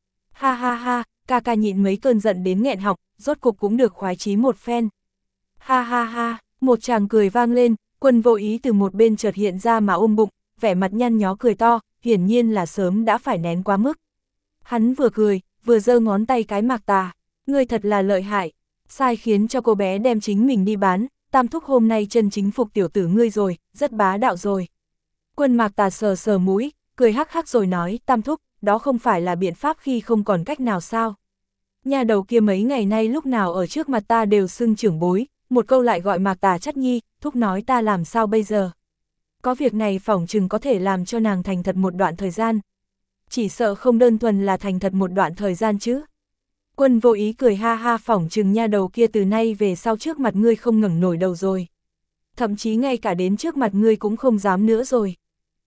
Ha, ca nhịn mấy cơn giận đến nghẹn họng, rốt cục cũng được khoái chí một phen. Ha, một tràng cười vang lên, Quân Vô Ý từ một bên chợt hiện ra mà ôm bụng, vẻ mặt nhăn nhó cười to, hiển nhiên là sớm đã phải nén quá mức. Hắn vừa cười, vừa giơ ngón tay cái Mạc Tà, ngươi thật là lợi hại, sai khiến cho cô bé đem chính mình đi bán, Tam thúc hôm nay chân chính phục tiểu tử ngươi rồi, rất bá đạo rồi. Quân Mạc Tà sờ mũi, cười hắc rồi nói, Tam thúc, đó không phải là biện pháp khi không còn cách nào sao? Nhà đầu kia mấy ngày nay lúc nào ở trước mặt ta đều xưng trưởng bối, một câu lại gọi Mạc Tà Chắt Nhi, thúc nói ta làm sao bây giờ? Có việc này phỏng chừng có thể làm cho nàng thành thật một đoạn thời gian. Chỉ sợ không đơn thuần là thành thật một đoạn thời gian chứ. Quân Vô Ý cười ha ha, phỏng chừng nha đầu kia từ nay về sau trước mặt ngươi không ngẩng nổi đầu rồi. Thậm chí ngay cả đến trước mặt ngươi cũng không dám nữa rồi.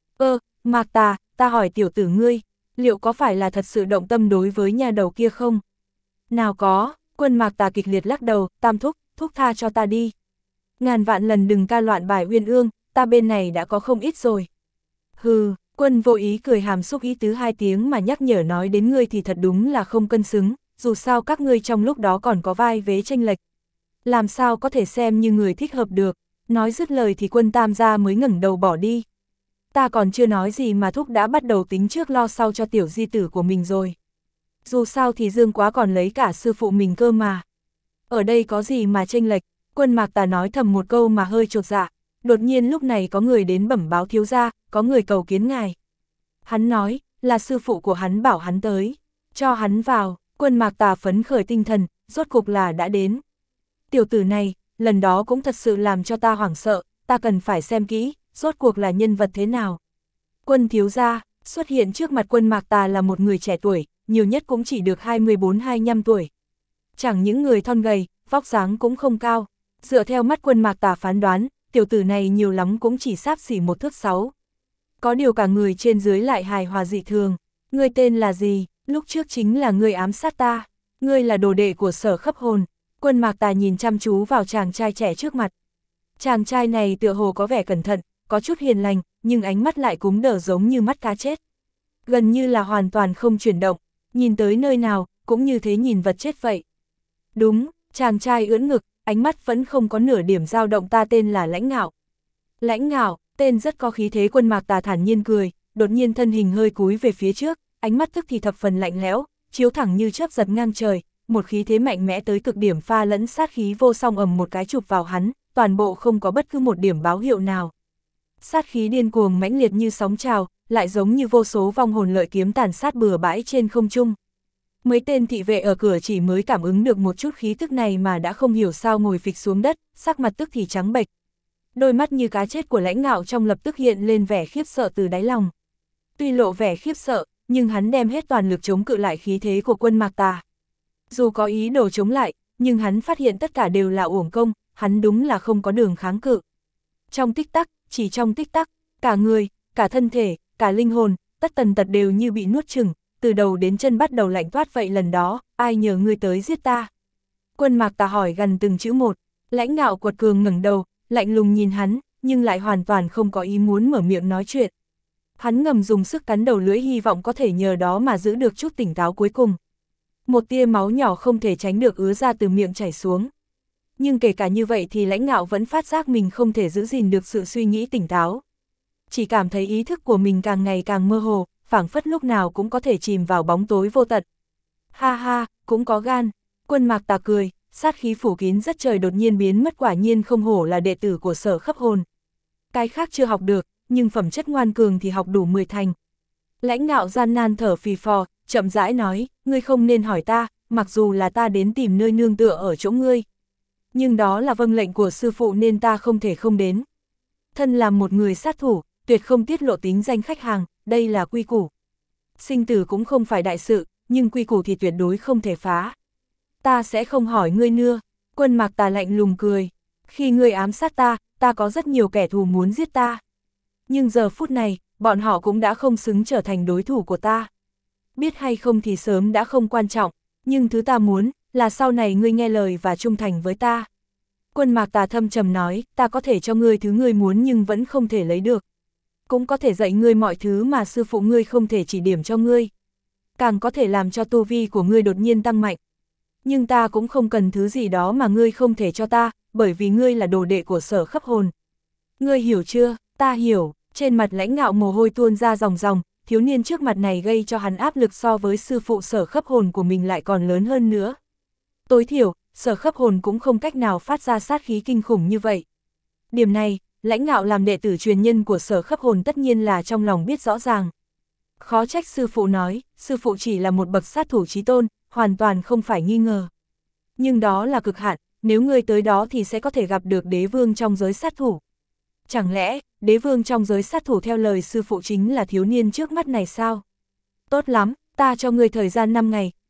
Mạc Tà, ta hỏi tiểu tử ngươi, liệu có phải là thật sự động tâm đối với nha đầu kia không? Nào có, Quân Mạc Tà kịch liệt lắc đầu, Tam thúc, thúc tha cho ta đi. Ngàn vạn lần đừng ca loạn bài Uyên Ương, ta bên này đã có không ít rồi. Hừ, Quân Vô Ý cười hàm xúc ý tứ hai tiếng mà nhắc nhở, nói đến ngươi thì thật đúng là không cân xứng, dù sao các ngươi trong lúc đó còn có vai vế chênh lệch. Làm sao có thể xem như người thích hợp được, nói dứt lời thì Quân Tam gia mới ngẩng đầu bỏ đi. Ta còn chưa nói gì mà thúc đã bắt đầu tính trước lo sau cho tiểu di tử của mình rồi. Dù sao thì Dương Quá còn lấy cả sư phụ mình cơ mà. Ở đây có gì mà chênh lệch, Quân Mạc Tà nói thầm một câu mà hơi chột dạ. Đột nhiên lúc này có người đến bẩm báo thiếu gia, có người cầu kiến ngài. Hắn nói, là sư phụ của hắn bảo hắn tới, cho hắn vào. Quân Mạc Tà phấn khởi tinh thần, rốt cục là đã đến. Tiểu tử này, lần đó cũng thật sự làm cho ta hoảng sợ, ta cần phải xem kỹ, rốt cuộc là nhân vật thế nào. Quân thiếu gia, xuất hiện trước mặt Quân Mạc Tà là một người trẻ tuổi, nhiều nhất cũng chỉ được 24-25 tuổi. Chẳng những người thon gầy, vóc dáng cũng không cao. Dựa theo mắt Quân Mạc Tà phán đoán, tiểu tử này nhiều lắm cũng chỉ xáp xỉ 1 thước 6. Có điều cả người trên dưới lại hài hòa dị thường. Ngươi tên là gì? Lúc trước chính là ngươi ám sát ta. Ngươi là đồ đệ của Sở Khấp Hồn. Quân Mạc Tà nhìn chăm chú vào chàng trai trẻ trước mặt. Chàng trai này tựa hồ có vẻ cẩn thận, có chút hiền lành, nhưng ánh mắt lại cúm đờ giống như mắt cá chết. Gần như là hoàn toàn không chuyển động, nhìn tới nơi nào, cũng như thế nhìn vật chết vậy. Đúng, chàng trai ưỡn ngực, ánh mắt vẫn không có nửa điểm dao động. Ta tên là Lãnh Ngạo. Lãnh Ngạo, tên rất có khí thế. Quân Mạc Tà thản nhiên cười, đột nhiên thân hình hơi cúi về phía trước, ánh mắt tức thì thập phần lạnh lẽo, chiếu thẳng như chớp giật ngang trời, một khí thế mạnh mẽ tới cực điểm pha lẫn sát khí vô song ầm một cái chụp vào hắn, toàn bộ không có bất cứ một điểm báo hiệu nào. Sát khí điên cuồng mãnh liệt như sóng trào, lại giống như vô số vong hồn lợi kiếm tàn sát bừa bãi trên không trung. Mấy tên thị vệ ở cửa chỉ mới cảm ứng được một chút khí tức này mà đã không hiểu sao ngồi phịch xuống đất, sắc mặt tức thì trắng bệch. Đôi mắt như cá chết của Lãnh Ngạo trong lập tức hiện lên vẻ khiếp sợ từ đáy lòng. Tuy lộ vẻ khiếp sợ, nhưng hắn đem hết toàn lực chống cự lại khí thế của Quân Mạc Tà. Dù có ý đồ chống lại, nhưng hắn phát hiện tất cả đều là uổng công, hắn đúng là không có đường kháng cự. Trong tích tắc, chỉ trong tích tắc, cả người, cả thân thể, cả linh hồn, tất tần tật đều như bị nuốt chửng, từ đầu đến chân bắt đầu lạnh toát. Vậy lần đó, ai nhờ ngươi tới giết ta? Quân Mạc Tà hỏi gần từng chữ một. Lãnh Ngạo quật cường ngẩng đầu, lạnh lùng nhìn hắn, nhưng lại hoàn toàn không có ý muốn mở miệng nói chuyện. Hắn ngầm dùng sức cắn đầu lưỡi, hy vọng có thể nhờ đó mà giữ được chút tỉnh táo cuối cùng. Một tia máu nhỏ không thể tránh được ứa ra từ miệng chảy xuống. Nhưng kể cả như vậy thì Lãnh Ngạo vẫn phát giác mình không thể giữ gìn được sự suy nghĩ tỉnh táo. Chỉ cảm thấy ý thức của mình càng ngày càng mơ hồ, phảng phất lúc nào cũng có thể chìm vào bóng tối vô tận. Ha ha, cũng có gan. Quân Mạc Tà cười, sát khí phủ kín rất trời đột nhiên biến mất. Quả nhiên không hổ là đệ tử của Sở Khấp Hồn. Cái khác chưa học được, nhưng phẩm chất ngoan cường thì học đủ 10 thành. Lãnh Ngạo gian nan thở phì phò, chậm rãi nói, ngươi không nên hỏi ta, mặc dù là ta đến tìm nơi nương tựa ở chỗ ngươi. Nhưng đó là vâng lệnh của sư phụ nên ta không thể không đến. Thân là một người sát thủ, tuyệt không tiết lộ tính danh khách hàng, đây là quy củ. Sinh tử cũng không phải đại sự, nhưng quy củ thì tuyệt đối không thể phá. Ta sẽ không hỏi ngươi nữa. Quân Mạc Tà lạnh lùng cười. Khi ngươi ám sát ta, ta có rất nhiều kẻ thù muốn giết ta. Nhưng giờ phút này, bọn họ cũng đã không xứng trở thành đối thủ của ta. Biết hay không thì sớm đã không quan trọng, nhưng thứ ta muốn, là sau này ngươi nghe lời và trung thành với ta. Quân Mạc Tà thâm trầm nói, ta có thể cho ngươi thứ ngươi muốn nhưng vẫn không thể lấy được. Cũng có thể dạy ngươi mọi thứ mà sư phụ ngươi không thể chỉ điểm cho ngươi. Càng có thể làm cho tu vi của ngươi đột nhiên tăng mạnh. Nhưng ta cũng không cần thứ gì đó mà ngươi không thể cho ta, bởi vì ngươi là đồ đệ của Sở Khấp Hồn. Ngươi hiểu chưa? Ta hiểu. Trên mặt Lãnh Ngạo mồ hôi tuôn ra ròng ròng, thiếu niên trước mặt này gây cho hắn áp lực so với sư phụ Sở Khấp Hồn của mình lại còn lớn hơn nữa. Tối thiểu, Sở Khấp Hồn cũng không cách nào phát ra sát khí kinh khủng như vậy. Điểm này, Lãnh Ngạo làm đệ tử truyền nhân của Sở Khấp Hồn tất nhiên là trong lòng biết rõ ràng. Khó trách sư phụ nói, sư phụ chỉ là một bậc sát thủ chí tôn, hoàn toàn không phải nghi ngờ. Nhưng đó là cực hạn, nếu ngươi tới đó thì sẽ có thể gặp được đế vương trong giới sát thủ. Chẳng lẽ, đế vương trong giới sát thủ theo lời sư phụ chính là thiếu niên trước mắt này sao? Tốt lắm, ta cho ngươi thời gian 5 ngày,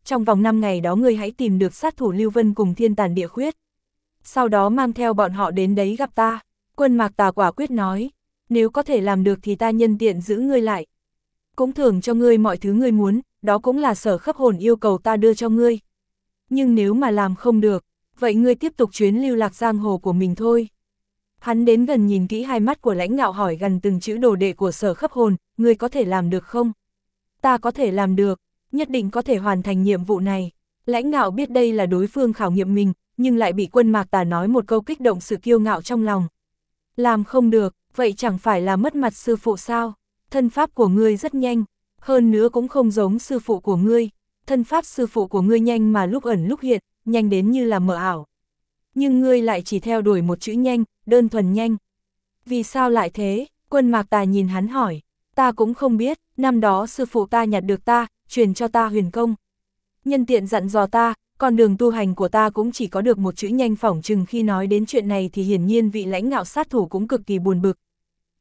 trong vòng 5 ngày đó ngươi hãy tìm được sát thủ Lưu Vân cùng Thiên Tàn Địa Khuyết. Sau đó mang theo bọn họ đến đấy gặp ta. Quân Mạc Tà quả quyết nói, nếu có thể làm được thì ta nhân tiện giữ ngươi lại. Cũng thưởng cho ngươi mọi thứ ngươi muốn, đó cũng là Sở Khấp Hồn yêu cầu ta đưa cho ngươi. Nhưng nếu mà làm không được, vậy ngươi tiếp tục chuyến lưu lạc giang hồ của mình thôi. Hắn đến gần nhìn kỹ hai mắt của Lãnh Ngạo hỏi gần từng chữ đồ đệ của Sở Khấp Hồn, ngươi có thể làm được không? Ta có thể làm được, nhất định có thể hoàn thành nhiệm vụ này. Lãnh Ngạo biết đây là đối phương khảo nghiệm mình, nhưng lại bị Quân Mạc Tà nói một câu kích động sự kiêu ngạo trong lòng. Làm không được, vậy chẳng phải là mất mặt sư phụ sao? Thân pháp của ngươi rất nhanh, hơn nữa cũng không giống sư phụ của ngươi. Thân pháp sư phụ của ngươi nhanh mà lúc ẩn lúc hiện, nhanh đến như là mờ ảo. Nhưng ngươi lại chỉ theo đuổi một chữ nhanh, đơn thuần nhanh. Vì sao lại thế? Quân Mạc Tà nhìn hắn hỏi. Ta cũng không biết, năm đó sư phụ ta nhặt được ta, truyền cho ta huyền công. Nhân tiện dặn dò ta, con đường tu hành của ta cũng chỉ có được một chữ nhanh. Phỏng chừng khi nói đến chuyện này thì hiển nhiên vị Lãnh Ngạo sát thủ cũng cực kỳ buồn bực.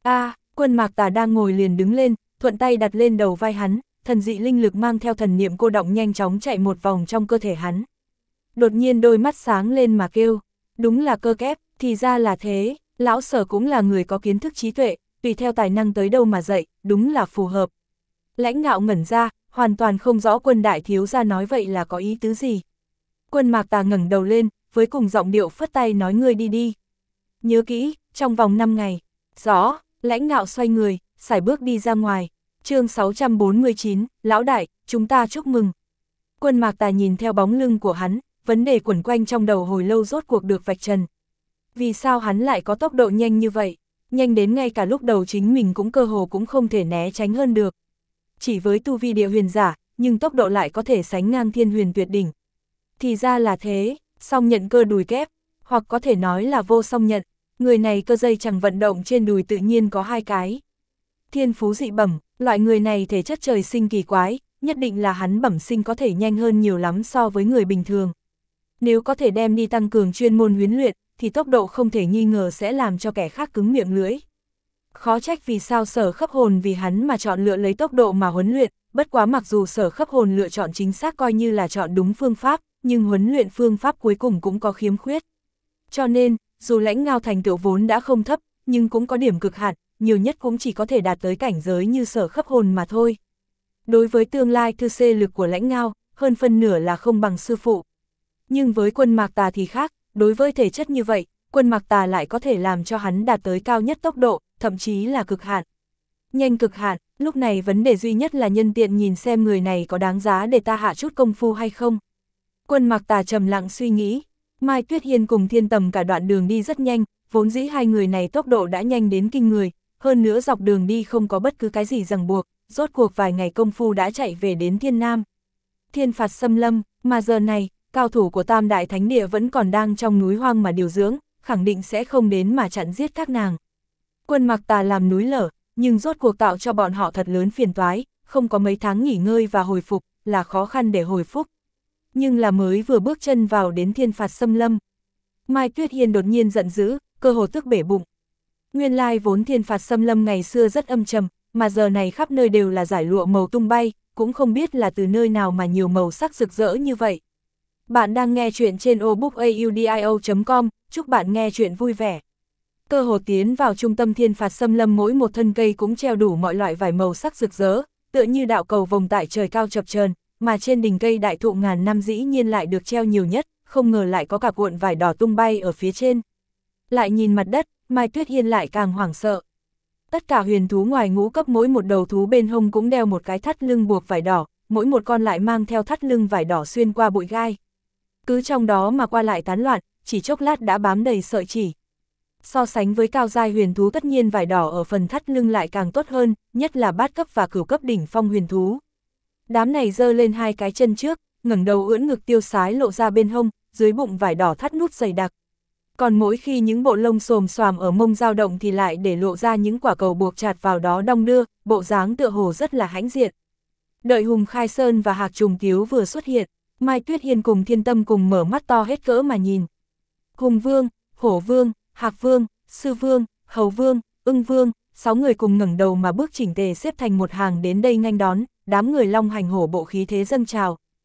Quân Mạc Tà đang ngồi liền đứng lên, thuận tay đặt lên đầu vai hắn, thần dị linh lực mang theo thần niệm cô động nhanh chóng chạy một vòng trong cơ thể hắn. Đột nhiên đôi mắt sáng lên mà kêu, đúng là cơ kép, thì ra là thế, lão Sở cũng là người có kiến thức trí tuệ, tùy theo tài năng tới đâu mà dạy, đúng là phù hợp. Lãnh Ngạo ngẩn ra, hoàn toàn không rõ Quân đại thiếu gia nói vậy là có ý tứ gì. Quân Mạc Tà ngẩng đầu lên, với cùng giọng điệu phất tay nói ngươi đi đi. Nhớ kỹ, trong vòng 5 ngày. Rõ. Lãnh Ngạo xoay người, sải bước đi ra ngoài. Chương 649, lão đại, chúng ta chúc mừng. Quân Mạc Tà nhìn theo bóng lưng của hắn, vấn đề quẩn quanh trong đầu hồi lâu rốt cuộc được vạch trần. Vì sao hắn lại có tốc độ nhanh như vậy? Nhanh đến ngay cả lúc đầu chính mình cũng cơ hồ cũng không thể né tránh hơn được. Chỉ với tu vi địa huyền giả, nhưng tốc độ lại có thể sánh ngang thiên huyền tuyệt đỉnh. Thì ra là thế, song nhận cơ đùi kép, hoặc có thể nói là vô song nhận. Người này cơ dây chẳng vận động trên đùi tự nhiên có 2 cái. Thiên phú dị bẩm, loại người này thể chất trời sinh kỳ quái, nhất định là hắn bẩm sinh có thể nhanh hơn nhiều lắm so với người bình thường. Nếu có thể đem đi tăng cường chuyên môn huấn luyện, thì tốc độ không thể nghi ngờ sẽ làm cho kẻ khác cứng miệng lưỡi. Khó trách vì sao Sở Khấp Hồn vì hắn mà chọn lựa lấy tốc độ mà huấn luyện, bất quá mặc dù Sở Khấp Hồn lựa chọn chính xác coi như là chọn đúng phương pháp, nhưng huấn luyện phương pháp cuối cùng cũng có khiếm khuyết. Cho nên, dù Lãnh Ngạo thành tựu vốn đã không thấp, nhưng cũng có điểm cực hạn, nhiều nhất cũng chỉ có thể đạt tới cảnh giới như Sở Khấp Hồn mà thôi. Đối với tương lai thư xê lực của Lãnh Ngạo, hơn phân nửa là không bằng sư phụ. Nhưng với Quân Mạc Tà thì khác, đối với thể chất như vậy, Quân Mạc Tà lại có thể làm cho hắn đạt tới cao nhất tốc độ, thậm chí là cực hạn. Nhanh cực hạn, lúc này vấn đề duy nhất là nhân tiện nhìn xem người này có đáng giá để ta hạ chút công phu hay không. Quân Mạc Tà trầm lặng suy nghĩ. Mai Tuyết Hiên cùng Thiên Tầm cả đoạn đường đi rất nhanh, vốn dĩ hai người này tốc độ đã nhanh đến kinh người, hơn nữa dọc đường đi không có bất cứ cái gì ràng buộc, rốt cuộc vài ngày công phu đã chạy về đến Thiên Nam. Thiên Phạt xâm lâm, mà giờ này, cao thủ của Tam Đại Thánh Địa vẫn còn đang trong núi hoang mà điều dưỡng, khẳng định sẽ không đến mà chặn giết các nàng. Quân Mạc Tà làm núi lở, nhưng rốt cuộc tạo cho bọn họ thật lớn phiền toái, không có mấy tháng nghỉ ngơi và hồi phục, là khó khăn để hồi phục. Nhưng là mới vừa bước chân vào đến Thiên Phạt xâm lâm. Mai Tuyết Hiên đột nhiên giận dữ, cơ hồ tức bể bụng. Nguyên lai vốn Thiên Phạt xâm lâm ngày xưa rất âm trầm, mà giờ này khắp nơi đều là dải lụa màu tung bay, cũng không biết là từ nơi nào mà nhiều màu sắc rực rỡ như vậy. Bạn đang nghe chuyện trên obookaudio.com, chúc bạn nghe chuyện vui vẻ. Cơ hồ tiến vào trung tâm Thiên Phạt xâm lâm, mỗi một thân cây cũng treo đủ mọi loại vải màu sắc rực rỡ, tựa như đạo cầu vồng tại trời cao chập chờn, mà trên đỉnh cây đại thụ ngàn năm dĩ nhiên lại được treo nhiều nhất, không ngờ lại có cả cuộn vải đỏ tung bay ở phía trên. Lại nhìn mặt đất, Mai Tuyết Hiên lại càng hoảng sợ. Tất cả huyền thú ngoài ngũ cấp mỗi một đầu thú bên hông cũng đeo một cái thắt lưng buộc vải đỏ, mỗi một con lại mang theo thắt lưng vải đỏ xuyên qua bụi gai. Cứ trong đó mà qua lại tán loạn, chỉ chốc lát đã bám đầy sợi chỉ. So sánh với cao giai huyền thú tất nhiên vải đỏ ở phần thắt lưng lại càng tốt hơn, nhất là bát cấp và cửu cấp đỉnh phong huyền thú. Đám này giơ lên hai cái chân trước, ngẩng đầu ưỡn ngực tiêu sái lộ ra bên hông, dưới bụng vải đỏ thắt nút dày đặc. Còn mỗi khi những bộ lông xồm xoàm ở mông dao động thì lại để lộ ra những quả cầu buộc chặt vào đó đong đưa, bộ dáng tựa hồ rất là hãnh diện. Đợi Hùng Khai Sơn và Hạc Trùng Tiếu vừa xuất hiện, Mai Tuyết Hiên cùng Thiên Tâm cùng mở mắt to hết cỡ mà nhìn. Hùng Vương, Hổ Vương, Hạc Vương, Sư Vương, Hầu Vương, Ưng Vương, 6 người cùng ngẩng đầu mà bước chỉnh tề xếp thành một hàng đến đây nghênh đón, đám người long hành hổ bộ khí thế dâng trào.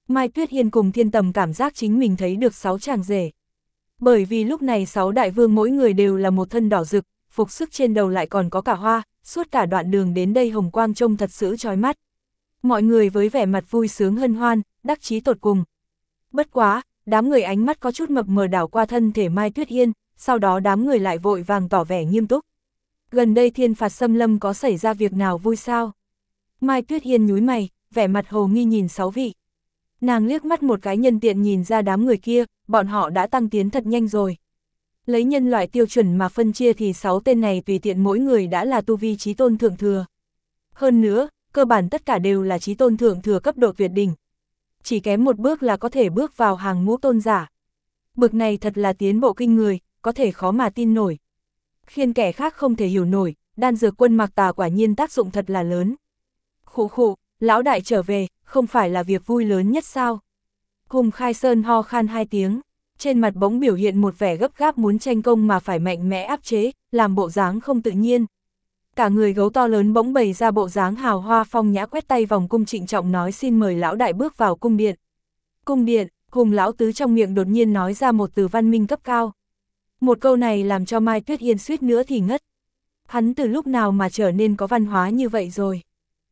Mai Tuyết Hiên cùng Thiên Tầm cảm giác chính mình thấy được 6 chàng rể. Bởi vì lúc này 6 đại vương mỗi người đều là một thân đỏ rực, phục sức trên đầu lại còn có cả hoa, suốt cả đoạn đường đến đây hồng quang trông thật sự chói mắt. Mọi người với vẻ mặt vui sướng hân hoan, đắc chí tột cùng. Bất quá, đám người ánh mắt có chút mập mờ đảo qua thân thể Mai Tuyết Hiên, sau đó đám người lại vội vàng tỏ vẻ nghiêm túc. Gần đây Thiên Phạt Xâm Lâm có xảy ra việc nào vui sao? Mai Tuyết Hiên nhúi mày, vẻ mặt hồ nghi nhìn 6 vị. Nàng liếc mắt một cái nhân tiện nhìn ra đám người kia, bọn họ đã tăng tiến thật nhanh rồi. Lấy nhân loại tiêu chuẩn mà phân chia thì 6 tên này tùy tiện mỗi người đã là tu vi chí tôn thượng thừa. Hơn nữa, cơ bản tất cả đều là chí tôn thượng thừa cấp độ tuyệt đỉnh. Chỉ kém một bước là có thể bước vào hàng ngũ tôn giả. Bực này thật là tiến bộ kinh người, có thể khó mà tin nổi. Khiến kẻ khác không thể hiểu nổi, đan dược quân Mạc Tà quả nhiên tác dụng thật là lớn. Khụ khụ, lão đại trở về, không phải là việc vui lớn nhất sao? Hùng Khai Sơn ho khan 2 tiếng, trên mặt bỗng biểu hiện một vẻ gấp gáp muốn tranh công mà phải mạnh mẽ áp chế, làm bộ dáng không tự nhiên. Cả người gấu to lớn bỗng bày ra bộ dáng hào hoa phong nhã, quét tay vòng cung trịnh trọng nói xin mời lão đại bước vào cung điện. Cung điện, Hùng lão tứ trong miệng đột nhiên nói ra một từ văn minh cấp cao. Một câu này làm cho Mai Tuyết Hiên suýt nữa thì ngất. Hắn từ lúc nào mà trở nên có văn hóa như vậy rồi?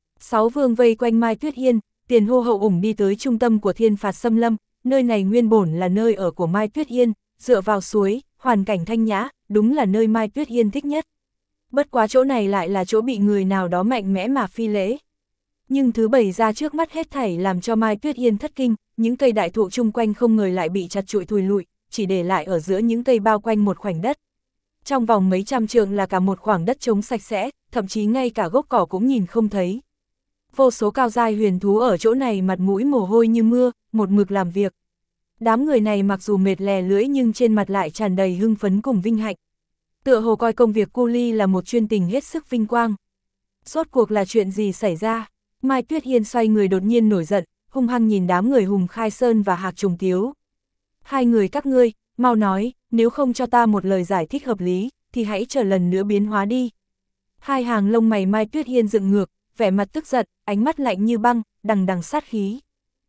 6 vương vây quanh Mai Tuyết Hiên, tiền hô hậu ủng đi tới trung tâm của Thiên Phạt Xâm Lâm, nơi này nguyên bổn là nơi ở của Mai Tuyết Hiên, dựa vào suối, hoàn cảnh thanh nhã, đúng là nơi Mai Tuyết Hiên thích nhất. Bất quá chỗ này lại là chỗ bị người nào đó mạnh mẽ mà phi lễ. Nhưng thứ bày ra trước mắt hết thảy làm cho Mai Tuyết Hiên thất kinh, những cây đại thụ chung quanh không ngờ lại bị chặt trụi thùi lụi, chỉ để lại ở giữa những cây bao quanh một khoảnh đất. Trong vòng mấy trăm trượng là cả một khoảng đất trống sạch sẽ, thậm chí ngay cả gốc cỏ cũng nhìn không thấy. Vô số cao giai huyền thú ở chỗ này mặt mũi mồ hôi như mưa, một mực làm việc. Đám người này mặc dù mệt lè lưỡi nhưng trên mặt lại tràn đầy hưng phấn cùng vinh hạnh. Tựa hồ coi công việc cu ly là một chuyên tình hết sức vinh quang. Rốt cuộc là chuyện gì xảy ra? Mai Tuyết Hiên xoay người đột nhiên nổi giận, hung hăng nhìn đám người Hùng Khai Sơn và Hạc Trùng Tiếu. Hai người các ngươi, mau nói, nếu không cho ta một lời giải thích hợp lý, thì hãy chờ lần nữa biến hóa đi. Hai hàng lông mày Mai Tuyết Hiên dựng ngược, vẻ mặt tức giận, ánh mắt lạnh như băng, đằng đằng sát khí.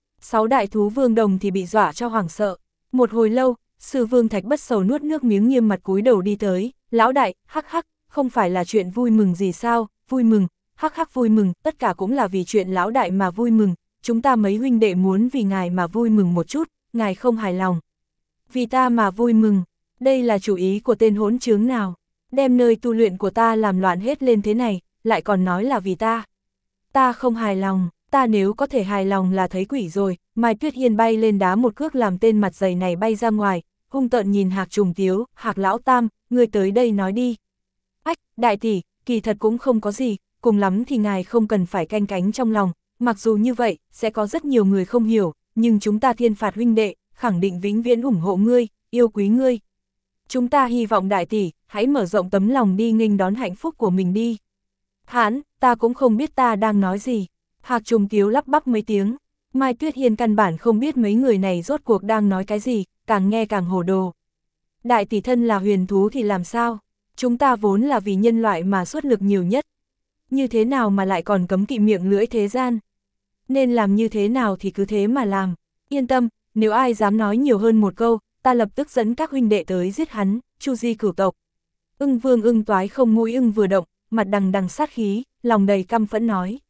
6 đại thú vương đồng thì bị dọa cho hoảng sợ. Một hồi lâu, Sư Vương Thạch Bất Sầu nuốt nước miếng nghiêm mặt cúi đầu đi tới, lão đại, hắc hắc, không phải là chuyện vui mừng gì sao, vui mừng, hắc hắc vui mừng, tất cả cũng là vì chuyện lão đại mà vui mừng, chúng ta mấy huynh đệ muốn vì ngài mà vui mừng một chút, ngài không hài lòng. Vì ta mà vui mừng, đây là chủ ý của tên hỗn trướng nào, đem nơi tu luyện của ta làm loạn hết lên thế này, lại còn nói là vì ta. Ta không hài lòng, ta nếu có thể hài lòng là thấy quỷ rồi. Mai Tuyết Hiên bay lên đá một cước làm tên mặt dày này bay ra ngoài, hung tợn nhìn Hạc Trùng Tiếu, Hạc lão tam, ngươi tới đây nói đi. Ách, đại tỷ, kỳ thật cũng không có gì, cùng lắm thì ngài không cần phải canh cánh trong lòng, mặc dù như vậy, sẽ có rất nhiều người không hiểu, nhưng chúng ta Thiên Phạt huynh đệ, khẳng định vĩnh viễn ủng hộ ngươi, yêu quý ngươi. Chúng ta hy vọng đại tỷ, hãy mở rộng tấm lòng đi nghênh đón hạnh phúc của mình đi. Hãn, ta cũng không biết ta đang nói gì. Hạc Trùng Tiếu lắp bắp mấy tiếng. Mai Tuyết Hiên căn bản không biết mấy người này rốt cuộc đang nói cái gì, càng nghe càng hồ đồ. Đại tỷ thân là huyền thú thì làm sao? Chúng ta vốn là vì nhân loại mà xuất lực nhiều nhất. Như thế nào mà lại còn cấm kỵ miệng lưỡi thế gian? Nên làm như thế nào thì cứ thế mà làm. Yên tâm, nếu ai dám nói nhiều hơn một câu, ta lập tức dẫn các huynh đệ tới giết hắn, chu di cửu tộc. Ưng Vương Ưng Toái không mũi ưng vừa động, mặt đằng đằng sát khí, lòng đầy căm phẫn nói.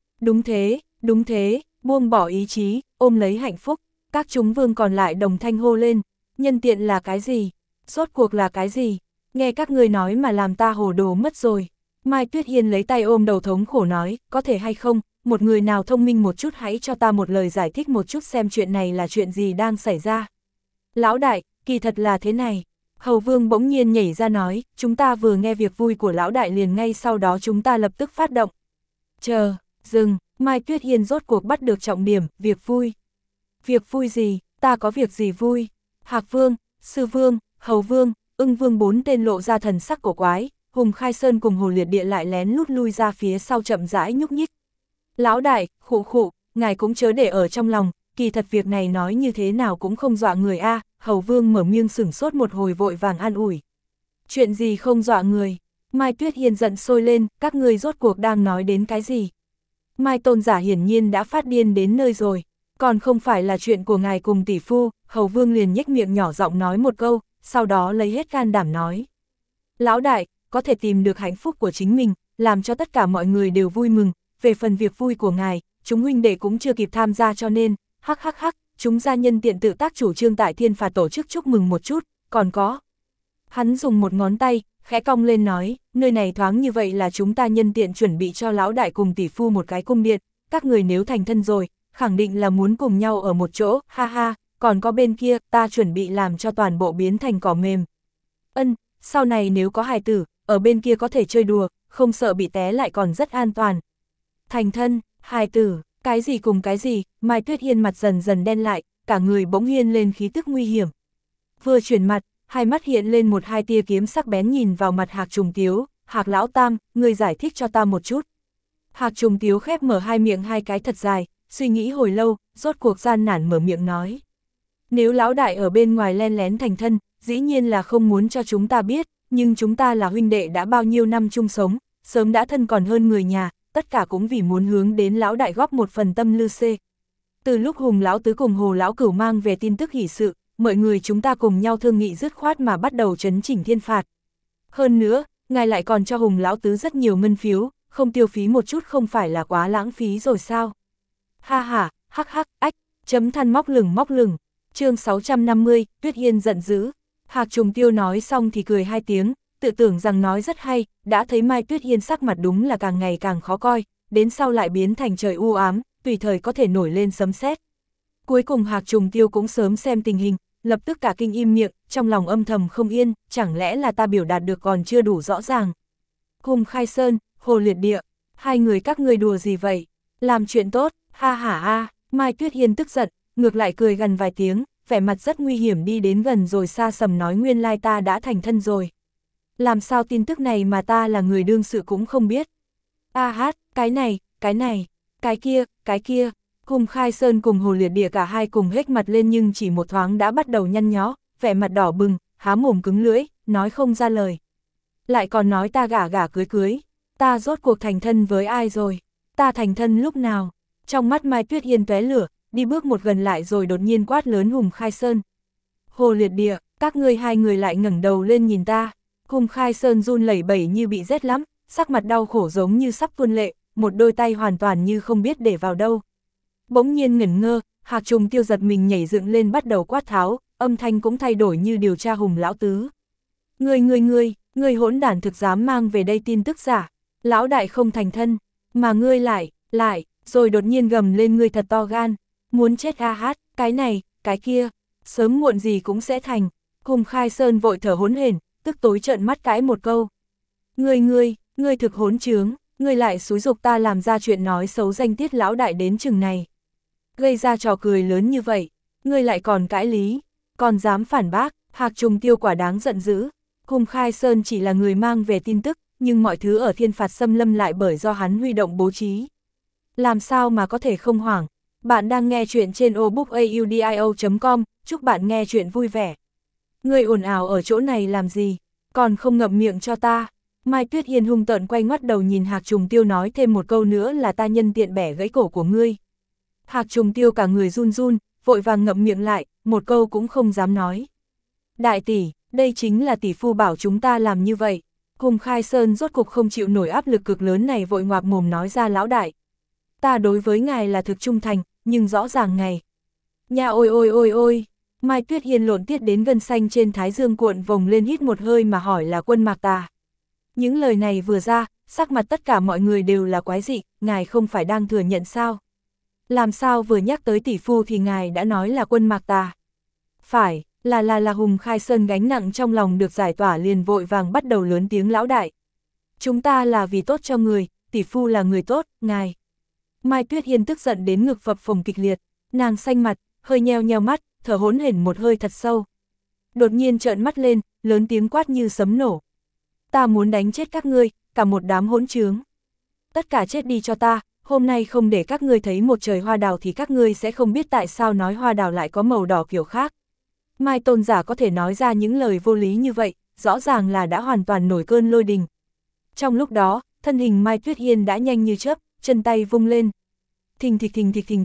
Đúng thế, buông bỏ ý chí, ôm lấy hạnh phúc. Các chúng vương còn lại đồng thanh hô lên, nhân tiện là cái gì? Rốt cuộc là cái gì? Nghe các ngươi nói mà làm ta hồ đồ mất rồi. Mai Tuyết Hiên lấy tay ôm đầu thống khổ nói, có thể hay không, một người nào thông minh một chút hãy cho ta một lời giải thích một chút xem chuyện này là chuyện gì đang xảy ra. Lão đại, kỳ thật là thế này. Hầu Vương bỗng nhiên nhảy ra nói, chúng ta vừa nghe việc vui của lão đại liền ngay sau đó chúng ta lập tức phát động. Dừng, Mai Tuyết Hiên rốt cuộc bắt được trọng điểm, việc vui. Việc vui gì, ta có việc gì vui? Hạc Vương, Sư Vương, Hầu Vương, Ưng Vương 4 tên lộ ra thần sắc cổ quái, Hùng Khai Sơn cùng Hồ Liệt Địa lại lén lút lui ra phía sau chậm rãi nhúc nhích. Lão đại, khụ, ngài cũng chớ để ở trong lòng, kỳ thật việc này nói như thế nào cũng không dọa người a. Hầu Vương mở miệng sửng sốt một hồi vội vàng an ủi. Chuyện gì không dọa người? Mai Tuyết Hiên giận sôi lên, các ngươi rốt cuộc đang nói đến cái gì? Mai Tôn giả hiển nhiên đã phát điên đến nơi rồi. Còn không phải là chuyện của ngài cùng tỷ phu, Hầu Vương liền nhếch miệng nhỏ giọng nói một câu, sau đó lấy hết can đảm nói. Lão đại, có thể tìm được hạnh phúc của chính mình, làm cho tất cả mọi người đều vui mừng, về phần việc vui của ngài, chúng huynh đệ cũng chưa kịp tham gia cho nên, hắc, chúng gia nhân tiện tự tác chủ trương tại Thiên Phạt tổ chức chúc mừng một chút, còn có. Hắn dùng một ngón tay, khẽ cong lên nói, nơi này thoáng như vậy là chúng ta nhân tiện chuẩn bị cho lão đại cùng tỷ phu một cái cung điện, các người nếu thành thân rồi, khẳng định là muốn cùng nhau ở một chỗ, ha ha, còn có bên kia, ta chuẩn bị làm cho toàn bộ biến thành cỏ mềm. Sau này nếu có hài tử, ở bên kia có thể chơi đùa, không sợ bị té lại còn rất an toàn. Thành thân, hài tử, cái gì cùng cái gì, Mai Tuyết Hiên mặt dần dần đen lại, cả người bỗng hiên lên khí tức nguy hiểm. Vừa chuyển mặt, hai mắt hiện lên một hai tia kiếm sắc bén nhìn vào mặt Hạc Trùng Tiếu, Hạc lão tam, người giải thích cho ta một chút. Hạc Trùng Tiếu khép mở hai miệng hai cái thật dài, suy nghĩ hồi lâu, rốt cuộc gian nản mở miệng nói. Nếu lão đại ở bên ngoài len lén thành thân, dĩ nhiên là không muốn cho chúng ta biết, nhưng chúng ta là huynh đệ đã bao nhiêu năm chung sống, sớm đã thân còn hơn người nhà, tất cả cũng vì muốn hướng đến lão đại góp một phần tâm lư xê. Từ lúc Hùng lão tứ cùng Hồ lão cửu mang về tin tức hỷ sự, mọi người chúng ta cùng nhau thương nghị dứt khoát mà bắt đầu trấn chỉnh Thiên Phạt. Hơn nữa, ngài lại còn cho Hùng lão tứ rất nhiều ngân phiếu, không tiêu phí một chút không phải là quá lãng phí rồi sao? Ha ha, hắc, ách, chấm than móc lửng. Chương 650, Tuyết Hiên giận dữ. Hạc Trùng Tiêu nói xong thì cười hai tiếng, tự tưởng rằng nói rất hay, đã thấy Mai Tuyết Hiên sắc mặt đúng là càng ngày càng khó coi, đến sau lại biến thành trời u ám, tùy thời có thể nổi lên sấm sét. Cuối cùng Hạc Trùng Tiêu cũng sớm xem tình hình, lập tức cả kinh im miệng, trong lòng âm thầm không yên, chẳng lẽ là ta biểu đạt được còn chưa đủ rõ ràng. Hùng Khai Sơn, Hồ Liệt Địa, hai người các ngươi đùa gì vậy? Làm chuyện tốt, ha hả a. Mai Tuyết Hiên tức giận, ngược lại cười gần vài tiếng, vẻ mặt rất nguy hiểm đi đến gần rồi xa sầm nói nguyên lai ta đã thành thân rồi. Làm sao tin tức này mà ta là người đương sự cũng không biết. A hát, cái này, cái kia. Hùng Khai Sơn cùng Hồ Liệt Địa cả hai cùng hết mặt lên nhưng chỉ một thoáng đã bắt đầu nhăn nhó, vẻ mặt đỏ bừng, há mồm cứng lưỡi, nói không ra lời. Lại còn nói ta gả cưới, ta rốt cuộc thành thân với ai rồi, ta thành thân lúc nào? Trong mắt Mai Tuyết Hiên tóe lửa, đi bước một gần lại rồi đột nhiên quát lớn Hùng Khai Sơn. Hồ Liệt Địa, các ngươi hai người lại ngẩng đầu lên nhìn ta. Hùng Khai Sơn run lẩy bẩy như bị rét lắm, sắc mặt đau khổ giống như sắp tuôn lệ, một đôi tay hoàn toàn như không biết để vào đâu. Bỗng nhiên ngẩn ngơ, Hạc Trùng Tiêu giật mình nhảy dựng lên bắt đầu quát tháo, âm thanh cũng thay đổi như điều tra Hùng lão tứ. Ngươi hỗn đản thực dám mang về đây tin tức giả, lão đại không thành thân, mà ngươi lại, rồi đột nhiên gầm lên ngươi thật to gan, muốn chết a hát, cái này, cái kia, sớm muộn gì cũng sẽ thành. Hùng Khai Sơn vội thở hỗn hển, tức tối trợn mắt cãi một câu. Ngươi thực hỗn trướng, ngươi lại xúi giục ta làm ra chuyện nói xấu danh tiết lão đại đến chừng này. Gây ra trò cười lớn như vậy, ngươi lại còn cãi lý, còn dám phản bác. Hạc Trùng Tiêu quả đáng giận dữ. Hùng Khai Sơn chỉ là người mang về tin tức, nhưng mọi thứ ở Thiên Phạt xâm lâm lại bởi do hắn huy động bố trí. Làm sao mà có thể không hoảng. Bạn đang nghe chuyện trên obookaudio.com, chúc bạn nghe chuyện vui vẻ. Ngươi ồn ào ở chỗ này làm gì, còn không ngậm miệng cho ta. Mai Tuyết Hiên hung tợn quay ngoắt đầu nhìn Hạc Trùng Tiêu nói thêm một câu nữa là ta nhân tiện bẻ gãy cổ của ngươi. Hạc Trùng Tiêu cả người run run, vội vàng ngậm miệng lại, một câu cũng không dám nói. Đại tỷ, đây chính là tỷ phu bảo chúng ta làm như vậy. Hùng Khai Sơn rốt cục không chịu nổi áp lực cực lớn này vội ngoạp mồm nói ra lão đại. Ta đối với ngài là thực trung thành, nhưng rõ ràng ngài. Nha ôi. Mai Tuyết Hiên lộn tiết đến gân xanh trên thái dương cuộn vòng lên hít một hơi mà hỏi là Quân Mạc Tà. Những lời này vừa ra, sắc mặt tất cả mọi người đều là quái dị, ngài không phải đang thừa nhận sao? Làm sao vừa nhắc tới tỷ phu thì ngài đã nói là Quân Mạc Tà? Phải, là Hùng Khai Sơn gánh nặng trong lòng được giải tỏa liền vội vàng bắt đầu lớn tiếng lão đại. Chúng ta là vì tốt cho người, tỷ phu là người tốt, ngài. Mai Tuyết Hiên tức giận đến ngực phập phồng kịch liệt, nàng xanh mặt, hơi nheo mắt, thở hổn hển một hơi thật sâu. Đột nhiên trợn mắt lên, lớn tiếng quát như sấm nổ. Ta muốn đánh chết các ngươi, cả một đám hỗn trướng. Tất cả chết đi cho ta, hôm nay không để các ngươi thấy một trời hoa đào thì các ngươi sẽ không biết tại sao nói hoa đào lại có màu đỏ kiểu khác. Mai Tôn giả có thể nói ra những lời vô lý như vậy, rõ ràng là đã hoàn toàn nổi cơn lôi đình. Trong lúc đó, thân hình Mai Tuyết Hiên đã nhanh như chớp, chân tay vung lên. Thình thịch,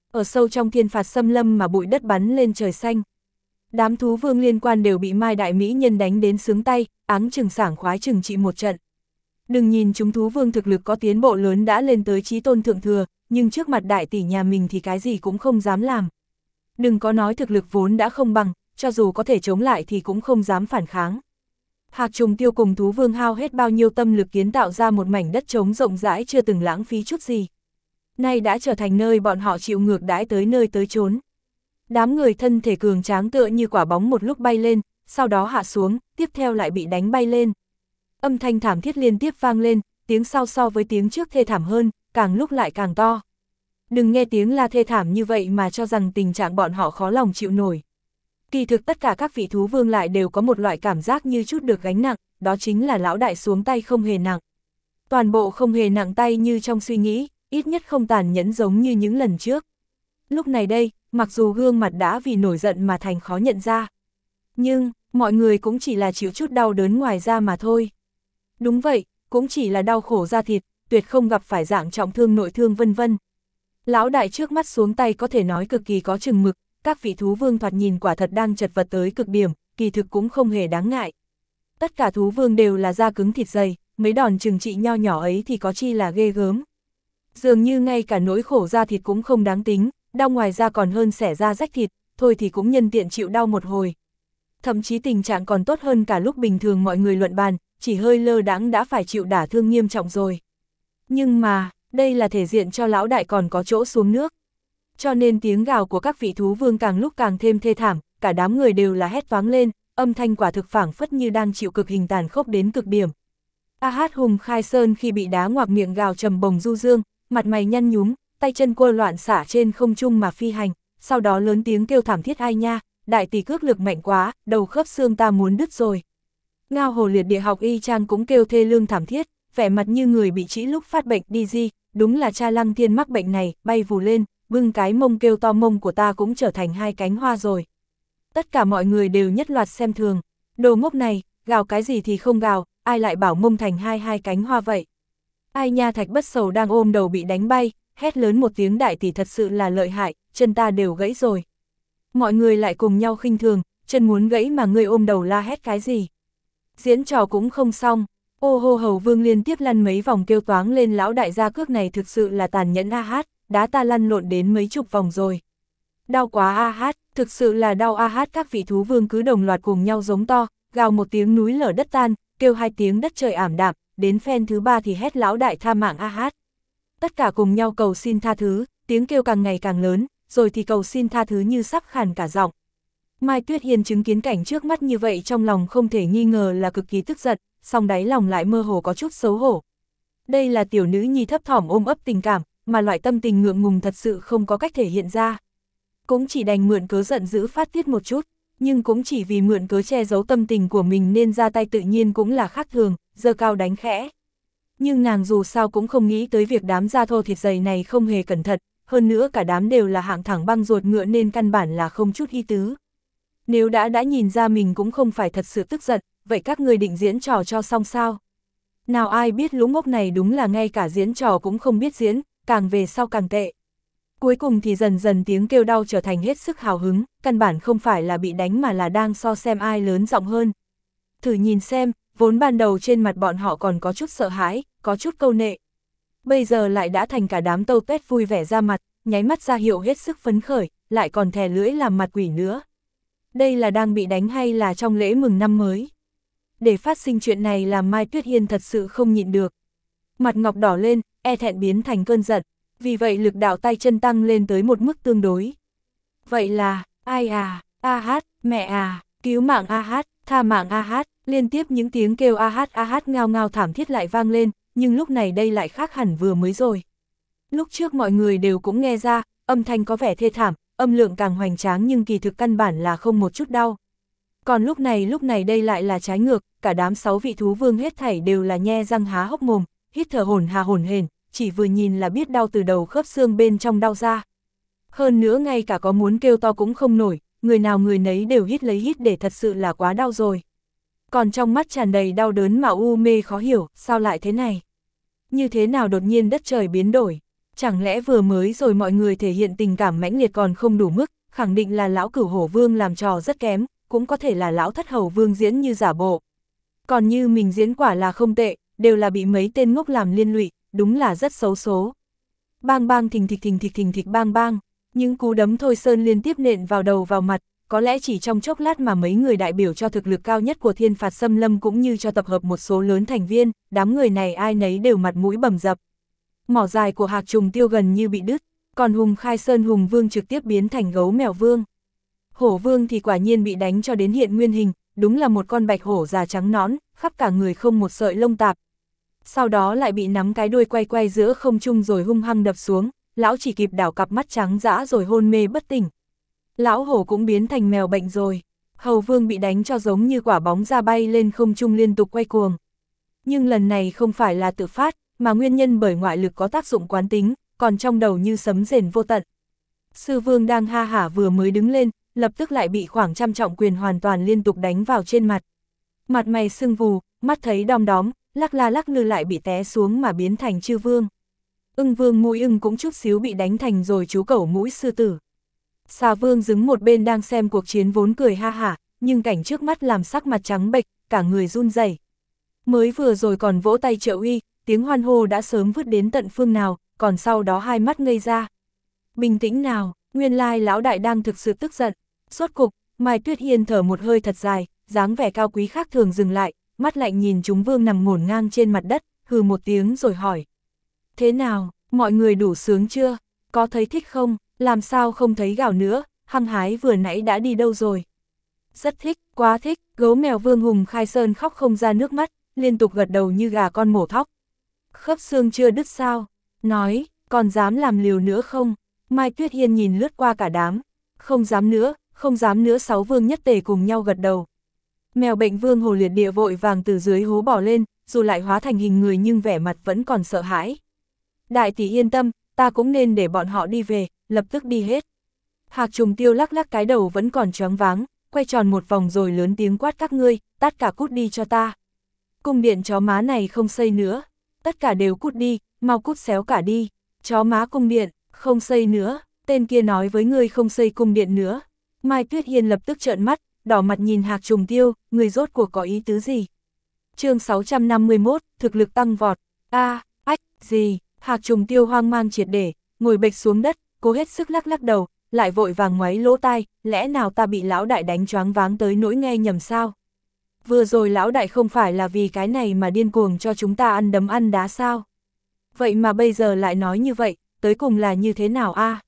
Ở sâu trong thiên phạt xâm lâm mà bụi đất bắn lên trời xanh. Đám thú vương liên quan đều bị Mai Đại Mỹ Nhân đánh đến sướng tay, áng chừng sảng khoái chừng trị một trận. Đừng nhìn chúng thú vương thực lực có tiến bộ lớn đã lên tới chí tôn thượng thừa, nhưng trước mặt đại tỷ nhà mình thì cái gì cũng không dám làm. Đừng có nói thực lực vốn đã không bằng, cho dù có thể chống lại thì cũng không dám phản kháng. Hạc Trùng Tiêu cùng thú vương hao hết bao nhiêu tâm lực kiến tạo ra một mảnh đất trống rộng rãi chưa từng lãng phí chút gì. Nay đã trở thành nơi bọn họ chịu ngược đãi tới nơi tới chốn. Đám người thân thể cường tráng tựa như quả bóng một lúc bay lên, sau đó hạ xuống, tiếp theo lại bị đánh bay lên. Âm thanh thảm thiết liên tiếp vang lên, tiếng sau so với tiếng trước thê thảm hơn, càng lúc lại càng to. Đừng nghe tiếng la thê thảm như vậy mà cho rằng tình trạng bọn họ khó lòng chịu nổi. Kỳ thực tất cả các vị thú vương lại đều có một loại cảm giác như chút được gánh nặng, đó chính là lão đại xuống tay không hề nặng. Toàn bộ không hề nặng tay như trong suy nghĩ, ít nhất không tàn nhẫn giống như những lần trước. Lúc này đây, mặc dù gương mặt đã vì nổi giận mà thành khó nhận ra, nhưng mọi người cũng chỉ là chịu chút đau đớn ngoài da mà thôi. Đúng vậy, cũng chỉ là đau khổ da thịt, tuyệt không gặp phải dạng trọng thương nội thương vân vân. Lão đại trước mắt xuống tay có thể nói cực kỳ có chừng mực, các vị thú vương thoạt nhìn quả thật đang chật vật tới cực điểm, kỳ thực cũng không hề đáng ngại. Tất cả thú vương đều là da cứng thịt dày, mấy đòn trừng trị nho nhỏ ấy thì có chi là ghê gớm. Dường như ngay cả nỗi khổ da thịt cũng không đáng tính, đau ngoài da còn hơn xẻ da rách thịt, thôi thì cũng nhân tiện chịu đau một hồi. Thậm chí tình trạng còn tốt hơn cả lúc bình thường mọi người luận bàn, chỉ hơi lơ đãng đã phải chịu đả thương nghiêm trọng rồi. Nhưng mà, đây là thể diện cho lão đại còn có chỗ xuống nước. Cho nên tiếng gào của các vị thú vương càng lúc càng thêm thê thảm, cả đám người đều là hét toáng lên, âm thanh quả thực phảng phất như đang chịu cực hình tàn khốc đến cực điểm. A Hát Hùng Khai Sơn khi bị đá ngoạc miệng gào trầm bồng du dương, mặt mày nhăn nhúm, tay chân quơ loạn xả trên không trung mà phi hành, sau đó lớn tiếng kêu thảm thiết ai nha, đại tỷ cước lực mạnh quá, đầu khớp xương ta muốn đứt rồi. Ngao Hồ Liệt Địa Học Y Trang cũng kêu thê lương thảm thiết, vẻ mặt như người bị trĩ lúc phát bệnh đi di, đúng là cha Lăng Thiên mắc bệnh này, bay vù lên, bưng cái mông kêu to mông của ta cũng trở thành hai cánh hoa rồi. Tất cả mọi người đều nhất loạt xem thường, đồ ngốc này, gào cái gì thì không gào, ai lại bảo mông thành hai cánh hoa vậy. Ai nha Thạch Bất Sầu đang ôm đầu bị đánh bay, hét lớn một tiếng đại tỷ thật sự là lợi hại, chân ta đều gãy rồi. Mọi người lại cùng nhau khinh thường, chân muốn gãy mà ngươi ôm đầu la hét cái gì. Diễn trò cũng không xong, ô hô hầu vương liên tiếp lăn mấy vòng kêu toáng lên lão đại gia cước này thực sự là tàn nhẫn A Hát, đá ta lăn lộn đến mấy chục vòng rồi. Đau quá A Hát, thực sự là đau A Hát, các vị thú vương cứ đồng loạt cùng nhau giống to, gào một tiếng núi lở đất tan, kêu hai tiếng đất trời ảm đạm, đến phen thứ ba thì hét lão đại tha mạng A Hát. Tất cả cùng nhau cầu xin tha thứ, tiếng kêu càng ngày càng lớn, rồi thì cầu xin tha thứ như sắp khàn cả giọng. Mai Tuyết Hiền chứng kiến cảnh trước mắt như vậy trong lòng không thể nghi ngờ là cực kỳ tức giận, song đáy lòng lại mơ hồ có chút xấu hổ. Đây là tiểu nữ nhi thấp thỏm ôm ấp tình cảm, mà loại tâm tình ngượng ngùng thật sự không có cách thể hiện ra. Cũng chỉ đành mượn cớ giận dữ phát tiết một chút, nhưng cũng chỉ vì mượn cớ che giấu tâm tình của mình nên ra tay tự nhiên cũng là khác thường, giơ cao đánh khẽ. Nhưng nàng dù sao cũng không nghĩ tới việc đám da thô thịt dày này không hề cẩn thận, hơn nữa cả đám đều là hạng thẳng băng ruột ngựa nên căn bản là không chút ý tứ. Nếu đã nhìn ra mình cũng không phải thật sự tức giận, vậy các người định diễn trò cho xong sao? Nào ai biết lũ ngốc này đúng là ngay cả diễn trò cũng không biết diễn, càng về sau càng tệ. Cuối cùng thì dần dần tiếng kêu đau trở thành hết sức hào hứng, căn bản không phải là bị đánh mà là đang so xem ai lớn giọng hơn. Thử nhìn xem, vốn ban đầu trên mặt bọn họ còn có chút sợ hãi, có chút câu nệ. Bây giờ lại đã thành cả đám tâu tuét vui vẻ ra mặt, nháy mắt ra hiệu hết sức phấn khởi, lại còn thè lưỡi làm mặt quỷ nữa. Đây là đang bị đánh hay là trong lễ mừng năm mới? Để phát sinh chuyện này làm Mai Tuyết Hiên thật sự không nhịn được. Mặt ngọc đỏ lên, e thẹn biến thành cơn giận, vì vậy lực đạo tay chân tăng lên tới một mức tương đối. Vậy là, ai à, A Hát, mẹ à, cứu mạng A Hát, tha mạng A Hát, liên tiếp những tiếng kêu A Hát ngao ngao thảm thiết lại vang lên, nhưng lúc này đây lại khác hẳn vừa mới rồi. Lúc trước mọi người đều cũng nghe ra, âm thanh có vẻ thê thảm, âm lượng càng hoành tráng nhưng kỳ thực căn bản là không một chút đau. Còn lúc này đây lại là trái ngược, cả đám 6 vị thú vương hết thảy đều là nhe răng há hốc mồm, hít thở hổn hển, chỉ vừa nhìn là biết đau từ đầu khớp xương bên trong đau ra. Hơn nữa ngay cả có muốn kêu to cũng không nổi, người nào người nấy đều hít lấy hít để thật sự là quá đau rồi. Còn trong mắt tràn đầy đau đớn mà u mê khó hiểu, sao lại thế này? Như thế nào đột nhiên đất trời biến đổi? Chẳng lẽ vừa mới rồi mọi người thể hiện tình cảm mãnh liệt còn không đủ mức, khẳng định là lão Cửu Hổ Vương làm trò rất kém, cũng có thể là lão Thất Hầu Vương diễn như giả bộ. Còn như mình diễn quả là không tệ, đều là bị mấy tên ngốc làm liên lụy, đúng là rất xấu số. Bang bang thình thịch bang bang, những cú đấm Thôi Sơn liên tiếp nện vào đầu vào mặt, có lẽ chỉ trong chốc lát mà mấy người đại biểu cho thực lực cao nhất của Thiên Phạt Xâm Lâm cũng như cho tập hợp một số lớn thành viên, đám người này ai nấy đều mặt mũi bầm dập. Mỏ dài của Hạc Trùng Tiêu gần như bị đứt, còn Hùng Khai Sơn Hùng Vương trực tiếp biến thành gấu mèo vương. Hổ Vương thì quả nhiên bị đánh cho đến hiện nguyên hình, đúng là một con bạch hổ già trắng nõn, khắp cả người không một sợi lông tạp. Sau đó lại bị nắm cái đuôi quay quay giữa không trung rồi hung hăng đập xuống, lão chỉ kịp đảo cặp mắt trắng dã rồi hôn mê bất tỉnh. Lão hổ cũng biến thành mèo bệnh rồi. Hầu Vương bị đánh cho giống như quả bóng ra bay lên không trung liên tục quay cuồng. Nhưng lần này không phải là tự phát, mà nguyên nhân bởi ngoại lực có tác dụng quán tính, còn trong đầu như sấm rền vô tận. Sư Vương đang ha hả vừa mới đứng lên, lập tức lại bị khoảng trăm trọng quyền hoàn toàn liên tục đánh vào trên mặt. Mặt mày sưng vù, mắt thấy đom đóm, lắc la lắc lư lại bị té xuống mà biến thành Chư Vương. Ưng Vương mũi ưng cũng chút xíu bị đánh thành rồi chú cẩu mũi sư tử. Xà Vương đứng một bên đang xem cuộc chiến vốn cười ha hả, nhưng cảnh trước mắt làm sắc mặt trắng bệch, cả người run rẩy. Mới vừa rồi còn vỗ tay trợ uy, tiếng hoan hô đã sớm vứt đến tận phương nào, còn sau đó hai mắt ngây ra. Bình tĩnh nào, nguyên lai lão đại đang thực sự tức giận. Rốt cục, Mai Tuyết Hiên thở một hơi thật dài, dáng vẻ cao quý khác thường dừng lại, mắt lạnh nhìn chúng Vương nằm ngổn ngang trên mặt đất, hừ một tiếng rồi hỏi. Thế nào, mọi người đủ sướng chưa? Có thấy thích không? Làm sao không thấy gào nữa, hăng hái vừa nãy đã đi đâu rồi? Rất thích, quá thích, gấu mèo Vương Hùng Khai Sơn khóc không ra nước mắt, liên tục gật đầu như gà con mổ thóc. Khớp xương chưa đứt sao? Nói, còn dám làm liều nữa không? Mai Tuyết Hiên nhìn lướt qua cả đám. Không dám nữa, không dám nữa. 6 vương nhất tề cùng nhau gật đầu. Mèo bệnh Vương Hồ Liệt Địa vội vàng từ dưới hố bỏ lên, dù lại hóa thành hình người nhưng vẻ mặt vẫn còn sợ hãi. Đại tỷ yên tâm, ta cũng nên để bọn họ đi về, lập tức đi hết. Hạc Trùng Tiêu lắc lắc cái đầu vẫn còn choáng váng, quay tròn một vòng rồi lớn tiếng quát các ngươi, tất cả cút đi cho ta. Cung điện chó má này không xây nữa, tất cả đều cút đi, mau cút xéo cả đi. Chó má cung điện, không xây nữa, tên kia nói với ngươi không xây cung điện nữa. Mai Tuyết Hiên lập tức trợn mắt, đỏ mặt nhìn Hạc Trùng Tiêu, người rốt cuộc có ý tứ gì? Chương 651, thực lực tăng vọt. Ách, gì? Hạc Trùng Tiêu hoang mang triệt để, ngồi bệch xuống đất, cố hết sức lắc lắc đầu, lại vội vàng ngoáy lỗ tai, lẽ nào ta bị lão đại đánh choáng váng tới nỗi nghe nhầm sao? Vừa rồi lão đại không phải là vì cái này mà điên cuồng cho chúng ta ăn đấm ăn đá sao? Vậy mà bây giờ lại nói như vậy, tới cùng là như thế nào a?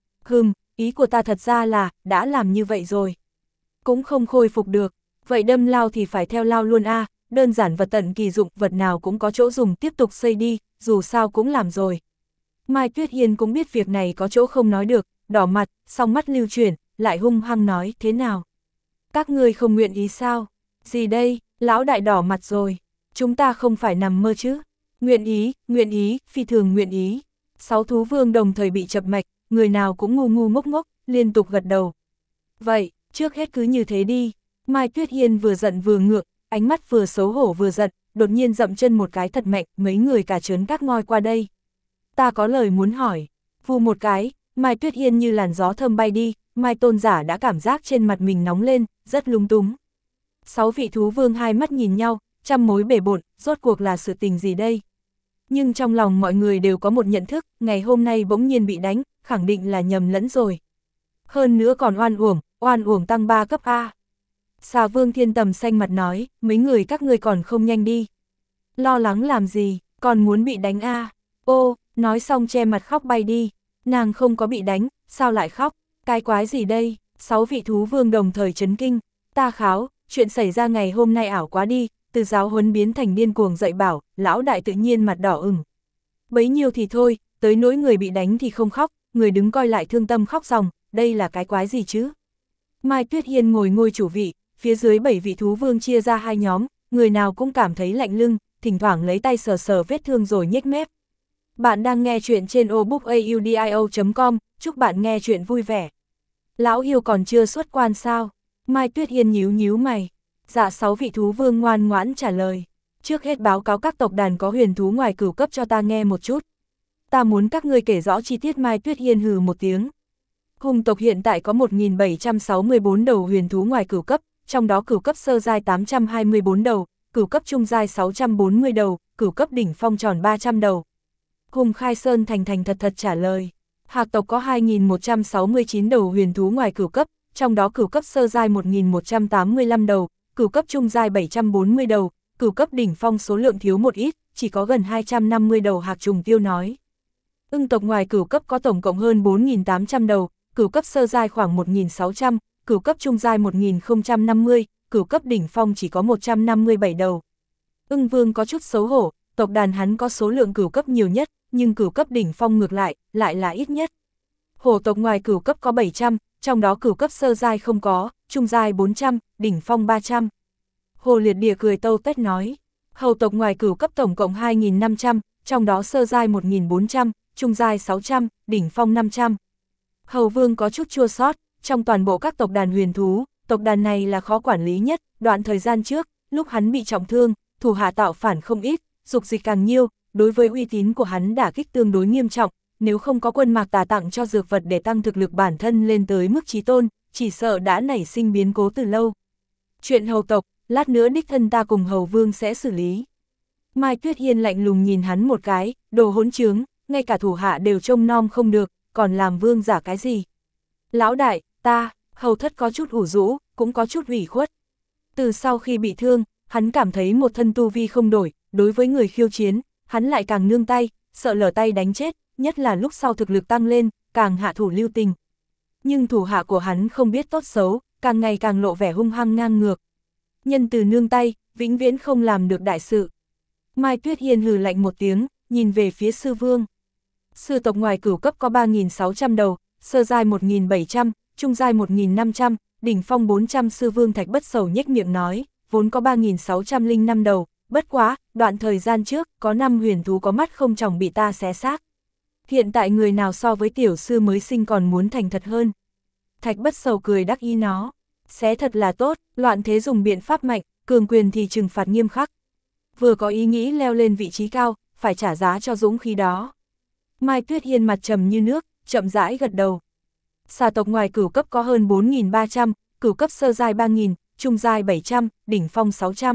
Ý của ta thật ra là, đã làm như vậy rồi. Cũng không khôi phục được, vậy đâm lao thì phải theo lao luôn a, đơn giản vật tận kỳ dụng, vật nào cũng có chỗ dùng tiếp tục xây đi, dù sao cũng làm rồi. Mai Tuyết Hiên cũng biết việc này có chỗ không nói được, đỏ mặt, song mắt lưu chuyển, lại hung hăng nói, thế nào? Các ngươi không nguyện ý sao? Gì đây, lão đại đỏ mặt rồi, chúng ta không phải nằm mơ chứ? Nguyện ý, phi thường nguyện ý. 6 thú vương đồng thời bị chập mạch, người nào cũng ngu ngu ngốc ngốc, liên tục gật đầu. Vậy, trước hết cứ như thế đi. Mai Tuyết Hiên vừa giận vừa ngượng, ánh mắt vừa xấu hổ vừa giận, đột nhiên dậm chân một cái thật mạnh, mấy người cả trớn các ngoi qua đây. Ta có lời muốn hỏi. Vù một cái, Mai Tuyết Hiên như làn gió thơm bay đi, Mai Tôn Giả đã cảm giác trên mặt mình nóng lên, rất lung túng. 6 vị thú vương hai mắt nhìn nhau, trăm mối bể bộn, rốt cuộc là sự tình gì đây? Nhưng trong lòng mọi người đều có một nhận thức, ngày hôm nay bỗng nhiên bị đánh, khẳng định là nhầm lẫn rồi. Hơn nữa còn oan uổng tăng 3 cấp A. Xà Vương Thiên Tầm xanh mặt nói, mấy người các ngươi còn không nhanh đi. Lo lắng làm gì, còn muốn bị đánh A. Ô, nói xong che mặt khóc bay đi. Nàng không có bị đánh, sao lại khóc, cái quái gì đây? 6 vị thú vương đồng thời chấn kinh. Ta kháo, chuyện xảy ra ngày hôm nay ảo quá đi, từ giáo huấn biến thành điên cuồng dạy bảo, lão đại tự nhiên mặt đỏ ửng. Bấy nhiêu thì thôi, tới nỗi người bị đánh thì không khóc, người đứng coi lại thương tâm khóc ròng, đây là cái quái gì chứ? Mai Tuyết Hiên ngồi ngôi chủ vị, phía dưới 7 vị thú vương chia ra hai nhóm, người nào cũng cảm thấy lạnh lưng, thỉnh thoảng lấy tay sờ sờ vết thương rồi nhếch mép. Bạn đang nghe chuyện trên obookaudio.com, chúc bạn nghe chuyện vui vẻ. Lão yêu còn chưa xuất quan sao? Mai Tuyết Hiên nhíu mày. Dạ 6 vị thú vương ngoan ngoãn trả lời. Trước hết báo cáo các tộc đàn có huyền thú ngoài cửu cấp cho ta nghe một chút. ta muốn các ngươi kể rõ chi tiết. Mai Tuyết Hiên hừ một tiếng. Hùng tộc hiện tại có 1764 đầu huyền thú ngoài cửu cấp, trong đó cửu cấp sơ giai 824 đầu, cửu cấp trung giai 640 đầu, cửu cấp đỉnh phong tròn 300 đầu. Hùng Khai Sơn thành thật trả lời. Hạc tộc có 2169 đầu huyền thú ngoài cửu cấp, trong đó cửu cấp sơ giai 1185 đầu, cửu cấp trung giai 740 đầu, cửu cấp đỉnh phong số lượng thiếu một ít, chỉ có gần 250 đầu. Hạc Trùng Tiêu nói. Ưng tộc ngoài cửu cấp có tổng cộng hơn 4800 đầu, cửu cấp sơ giai khoảng 1600, cửu cấp trung giai 1050, cửu cấp đỉnh phong chỉ có 157 đầu. Ưng Vương có chút xấu hổ, tộc đàn hắn có số lượng cửu cấp nhiều nhất, nhưng cửu cấp đỉnh phong ngược lại là ít nhất. Hổ tộc ngoài cửu cấp có 700, trong đó cửu cấp sơ giai không có, trung giai 400, đỉnh phong 300. Hồ Liệt Địa cười tâu tét nói. Hầu tộc ngoài cửu cấp tổng cộng 2500, trong đó sơ giai 1400, trung giai 600, đỉnh phong 500. Hầu Vương có chút chua xót, trong toàn bộ các tộc đàn huyền thú, tộc đàn này là khó quản lý nhất. Đoạn thời gian trước, lúc hắn bị trọng thương, thủ hạ tạo phản không ít, dục dịch càng nhiều, đối với uy tín của hắn đả kích tương đối nghiêm trọng, nếu không có Quân Mạc Tà tặng cho dược vật để tăng thực lực bản thân lên tới mức chí tôn, chỉ sợ đã nảy sinh biến cố từ lâu. Chuyện hầu tộc, lát nữa đích thân ta cùng Hầu Vương sẽ xử lý. Mai Tuyết Hiên lạnh lùng nhìn hắn một cái, đồ hỗn trướng, ngay cả thủ hạ đều trông nom không được, còn làm vương giả cái gì? Lão đại, Hầu thất có chút ủ rũ, cũng có chút ủy khuất. Từ sau khi bị thương, hắn cảm thấy một thân tu vi không đổi, đối với người khiêu chiến, hắn lại càng nương tay, sợ lỡ tay đánh chết, nhất là lúc sau thực lực tăng lên, càng hạ thủ lưu tình. Nhưng thủ hạ của hắn không biết tốt xấu, càng ngày càng lộ vẻ hung hăng ngang ngược. Nhân từ nương tay, vĩnh viễn không làm được đại sự. Mai Tuyết Hiên hừ lạnh một tiếng, nhìn về phía sư vương. Sư tộc ngoài cửu cấp có 3600 đầu, sơ giai 1700, trung giai 1500, đỉnh phong 400. Sư vương Thạch Bất Sầu nhếch miệng nói, vốn có 3605 đầu, bất quá, đoạn thời gian trước, có 5 huyền thú có mắt không tròng bị ta xé xác. Hiện tại người nào so với tiểu sư mới sinh còn muốn thành thật hơn. Thạch Bất Sầu cười đắc ý nó, xé thật là tốt, loạn thế dùng biện pháp mạnh, cường quyền thì trừng phạt nghiêm khắc. Vừa có ý nghĩ leo lên vị trí cao, phải trả giá cho dũng khí đó. Mai Tuyết Hiên mặt trầm như nước, chậm rãi gật đầu. Xà tộc ngoài cửu cấp có hơn 4300, cửu cấp sơ giai 3000, trung giai 700, đỉnh phong 600.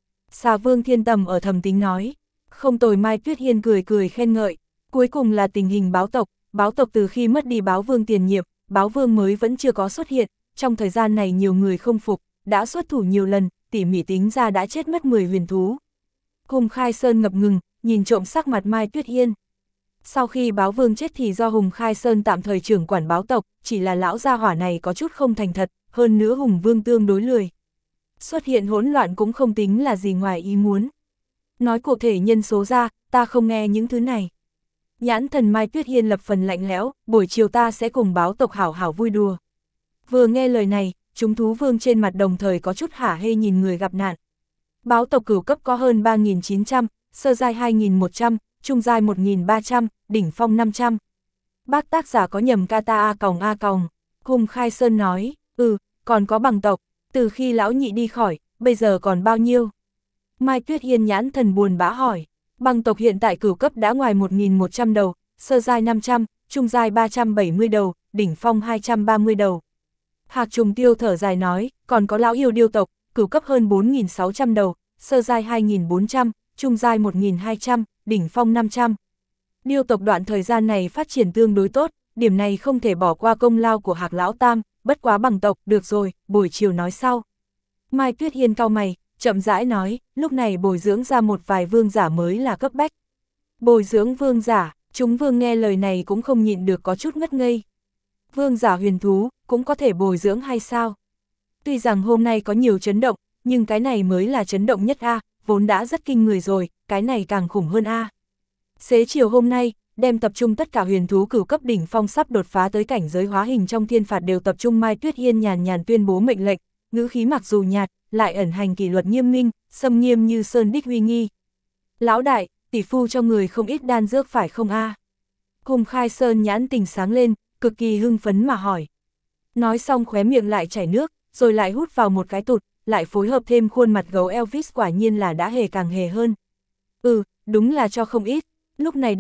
Xà Vương Thiên Tầm ở thầm tính nói. Không tồi. Mai Tuyết Hiên cười khen ngợi. Cuối cùng là tình hình báo tộc từ khi mất đi báo vương tiền nhiệm, báo vương mới vẫn chưa có xuất hiện, trong thời gian này nhiều người không phục, đã xuất thủ nhiều lần, tỉ mỉ tính ra đã chết mất 10 huyền thú. Hùng Khai Sơn ngập ngừng, nhìn trộm sắc mặt Mai Tuyết Hiên. Sau khi báo vương chết thì do Hùng Khai Sơn tạm thời trưởng quản báo tộc, chỉ là lão gia hỏa này có chút không thành thật, hơn nữa Hùng Vương tương đối lười. Xuất hiện hỗn loạn cũng không tính là gì ngoài ý muốn. Nói cụ thể nhân số ra, ta không nghe những thứ này. Nhãn thần Mai Tuyết Hiên lập phần lạnh lẽo, buổi chiều ta sẽ cùng báo tộc hảo hảo vui đùa. Vừa nghe lời này, chúng thú vương trên mặt đồng thời có chút hả hê nhìn người gặp nạn. Báo tộc cửu cấp có hơn 3900, sơ giai 2100, trung giai 1300, đỉnh phong 500. Bác tác giả có nhầm kata a còng. Hùng Khai Sơn nói, còn có bằng tộc, từ khi lão nhị đi khỏi, bây giờ còn bao nhiêu? Mai Tuyết Hiên nhãn thần buồn bã hỏi. Bằng tộc hiện tại cửu cấp đã ngoài 1100 đầu, sơ giai 500, trung giai 370 đầu, đỉnh phong 230 đầu. Hạc Trùng Tiêu thở dài nói, còn có lão yêu điêu tộc, cửu cấp hơn 4600 đầu, sơ giai 2400, trung giai 1200, đỉnh phong 500. Điêu tộc đoạn thời gian này phát triển tương đối tốt, điểm này không thể bỏ qua công lao của Hạc Lão Tam, bất quá bằng tộc, được rồi, buổi chiều nói sau. Mai Tuyết Hiên cau mày, chậm rãi nói, lúc này bồi dưỡng ra một vài vương giả mới là cấp bách. Bồi dưỡng vương giả, chúng vương nghe lời này cũng không nhịn được có chút ngất ngây. Vương giả huyền thú, cũng có thể bồi dưỡng hay sao? Tuy rằng hôm nay có nhiều chấn động, nhưng cái này mới là chấn động nhất a, vốn đã rất kinh người rồi, cái này càng khủng hơn a. Xế chiều hôm nay, đem tập trung tất cả huyền thú cửu cấp đỉnh phong sắp đột phá tới cảnh giới hóa hình trong thiên phạt đều tập trung. Mai Tuyết Hiên nhàn nhàn tuyên bố mệnh lệnh, ngữ khí mặc dù nhạt, lại ẩn hành kỷ luật nghiêm minh, xâm nghiêm như sơn đích uy nghi. Lão đại, tỷ phu cho người không ít đan dược phải không a? Hùng Khai Sơn nhãn tình sáng lên, cực kỳ hưng phấn mà hỏi. Nói xong khóe miệng lại chảy nước, rồi lại hút vào một cái tụt, lại phối hợp thêm khuôn mặt gấu Elvis, quả nhiên là đã hề càng hề hơn. Đúng là cho không ít. Lúc này đây,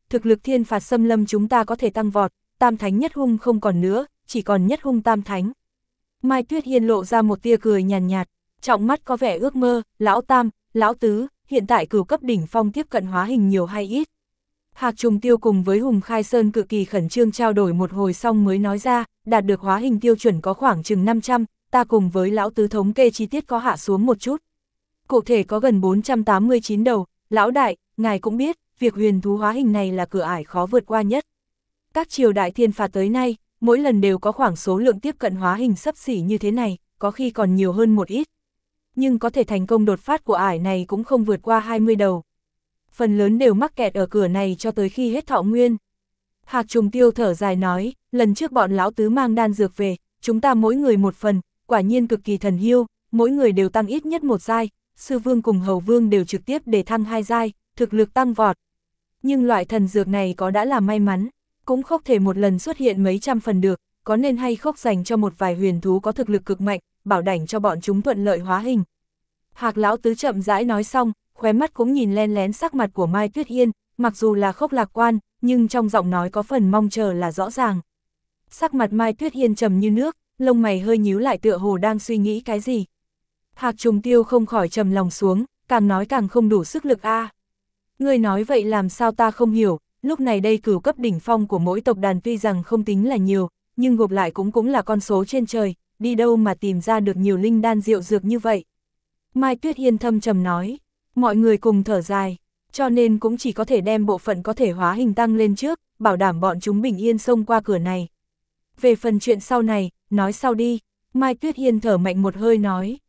thực lực thiên phạt xâm lâm chúng ta có thể tăng vọt, tam thánh nhất hung không còn nữa, chỉ còn nhất hung tam thánh. Mai Tuyết Hiên lộ ra một tia cười nhàn nhạt, trọng mắt có vẻ ước mơ, lão tam, lão tứ, hiện tại cửu cấp đỉnh phong tiếp cận hóa hình nhiều hay ít. Hạc Trùng Tiêu cùng với Hùng Khai Sơn cực kỳ khẩn trương trao đổi một hồi xong mới nói ra, đạt được hóa hình tiêu chuẩn có khoảng chừng 500, ta cùng với lão tứ thống kê chi tiết có hạ xuống một chút. Cụ thể có gần 489 đầu, lão đại, ngài cũng biết, việc huyền thú hóa hình này là cửa ải khó vượt qua nhất. Các triều đại thiên phạt tới nay, mỗi lần đều có khoảng số lượng tiếp cận hóa hình xấp xỉ như thế này, có khi còn nhiều hơn một ít. Nhưng có thể thành công đột phát của ải này cũng không vượt qua 20 đầu. Phần lớn đều mắc kẹt ở cửa này cho tới khi hết thọ nguyên. Hạc Trùng Tiêu thở dài nói, lần trước bọn lão tứ mang đan dược về, chúng ta mỗi người một phần, quả nhiên cực kỳ thần hiêu, mỗi người đều tăng ít nhất một giai, sư vương cùng hầu vương đều trực tiếp để thăng 2 giai, thực lực tăng vọt. Nhưng loại thần dược này có đã là may mắn, cũng không thể một lần xuất hiện mấy trăm phần được, có nên hay không dành cho một vài huyền thú có thực lực cực mạnh, bảo đảm cho bọn chúng thuận lợi hóa hình. Hạc lão tứ chậm rãi nói xong, khóe mắt cũng nhìn len lén sắc mặt của Mai Tuyết Hiên, mặc dù là không lạc quan, nhưng trong giọng nói có phần mong chờ là rõ ràng. Sắc mặt Mai Tuyết Hiên trầm như nước, lông mày hơi nhíu lại tựa hồ đang suy nghĩ cái gì. Hạc Trùng Tiêu không khỏi trầm lòng xuống, càng nói càng không đủ sức lực a. Ngươi nói vậy làm sao ta không hiểu, lúc này đây cửu cấp đỉnh phong của mỗi tộc đàn tuy rằng không tính là nhiều, nhưng gộp lại cũng là con số trên trời, đi đâu mà tìm ra được nhiều linh đan diệu dược như vậy. Mai Tuyết Hiên thâm trầm nói, mọi người cùng thở dài, cho nên cũng chỉ có thể đem bộ phận có thể hóa hình tăng lên trước, bảo đảm bọn chúng bình yên xông qua cửa này. Về phần chuyện sau này, nói sau đi, Mai Tuyết Hiên thở mạnh một hơi nói,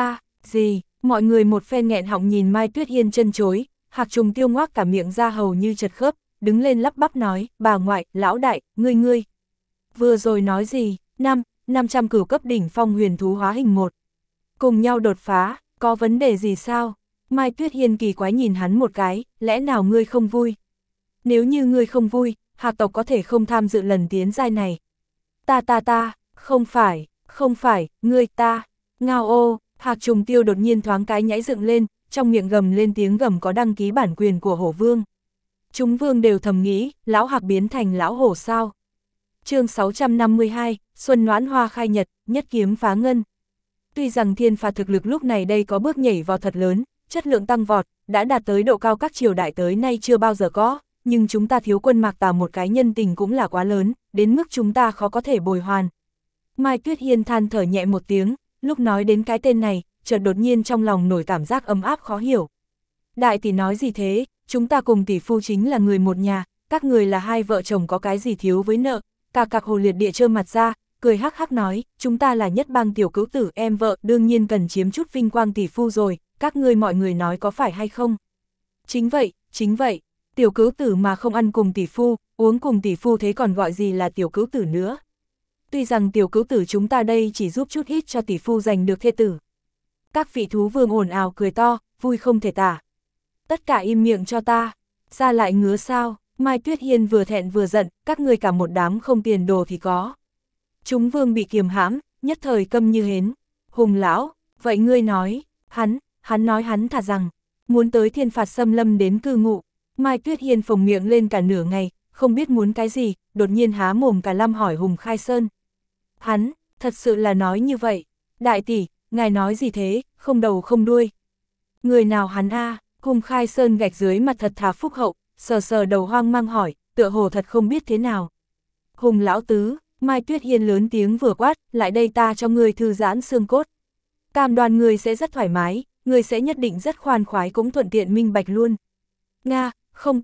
gì, mọi người một phen nghẹn họng nhìn Mai Tuyết Hiên chân chối, Hạc Trùng Tiêu ngoác cả miệng ra hầu như chật khớp, đứng lên lắp bắp nói, bà ngoại, lão đại, ngươi. Vừa rồi nói gì, 500 cửu cấp đỉnh phong huyền thú hóa hình 1. Cùng nhau đột phá, có vấn đề gì sao? Mai Tuyết Hiên kỳ quái nhìn hắn một cái, lẽ nào ngươi không vui? Nếu như ngươi không vui, Hạc tộc có thể không tham dự lần tiến giai này. Ta, không phải, ngươi ta, ngao ô, Hạc Trùng Tiêu đột nhiên thoáng cái nhảy dựng lên, trong miệng gầm lên tiếng gầm có đăng ký bản quyền của hổ vương. Chúng vương đều thầm nghĩ, lão Hạc biến thành lão hổ sao? Chương 652, Xuân Noãn Hoa khai nhật, nhất kiếm phá ngân. Tuy rằng thiên phạt thực lực lúc này đây có bước nhảy vào thật lớn, chất lượng tăng vọt, đã đạt tới độ cao các triều đại tới nay chưa bao giờ có, nhưng chúng ta thiếu quân Mạc Tà một cái nhân tình cũng là quá lớn, đến mức chúng ta khó có thể bồi hoàn. Mai Tuyết Hiên than thở nhẹ một tiếng, lúc nói đến cái tên này, chợt đột nhiên trong lòng nổi cảm giác ấm áp khó hiểu. Đại tỷ nói gì thế, chúng ta cùng tỷ phu chính là người một nhà, các người là hai vợ chồng có cái gì thiếu với nợ. Cạc Hồ Liệt Địa trơ mặt ra, cười hắc hắc nói, chúng ta là nhất bang tiểu cữu tử em vợ, đương nhiên cần chiếm chút vinh quang tỷ phu rồi, các ngươi mọi người nói có phải hay không? Chính vậy, tiểu cữu tử mà không ăn cùng tỷ phu, uống cùng tỷ phu thế còn gọi gì là tiểu cữu tử nữa. Tuy rằng tiểu cữu tử chúng ta đây chỉ giúp chút ít cho tỷ phu giành được thê tử. Các vị thú vương ồn ào cười to, vui không thể tả. Tất cả im miệng cho ta, ra lại ngứa sao? Mai Tuyết Hiên vừa thẹn vừa giận, các ngươi cả một đám không tiền đồ thì có. Chúng vương bị kiềm hãm, nhất thời câm như hến. Hùng lão, vậy ngươi nói, hắn nói hắn thà rằng, muốn tới thiên phạt xâm lâm đến cư ngụ. Mai Tuyết Hiên phồng miệng lên cả nửa ngày, không biết muốn cái gì, đột nhiên há mồm cả lăm hỏi Hùng Khai Sơn. Hắn, thật sự là nói như vậy. Đại tỷ, ngài nói gì thế, không đầu không đuôi. Người nào hắn a? Hùng Khai Sơn gạch dưới mặt thật thà phúc hậu, sờ đầu hoang mang hỏi, tựa hồ thật không biết thế nào. Hùng lão tứ, Mai Tuyết Hiên lớn tiếng vừa quát, lại đây ta cho ngươi thư giãn xương cốt. Cam đoan ngươi sẽ rất thoải mái, ngươi sẽ nhất định rất khoan khoái cũng thuận tiện minh bạch luôn. Nga, không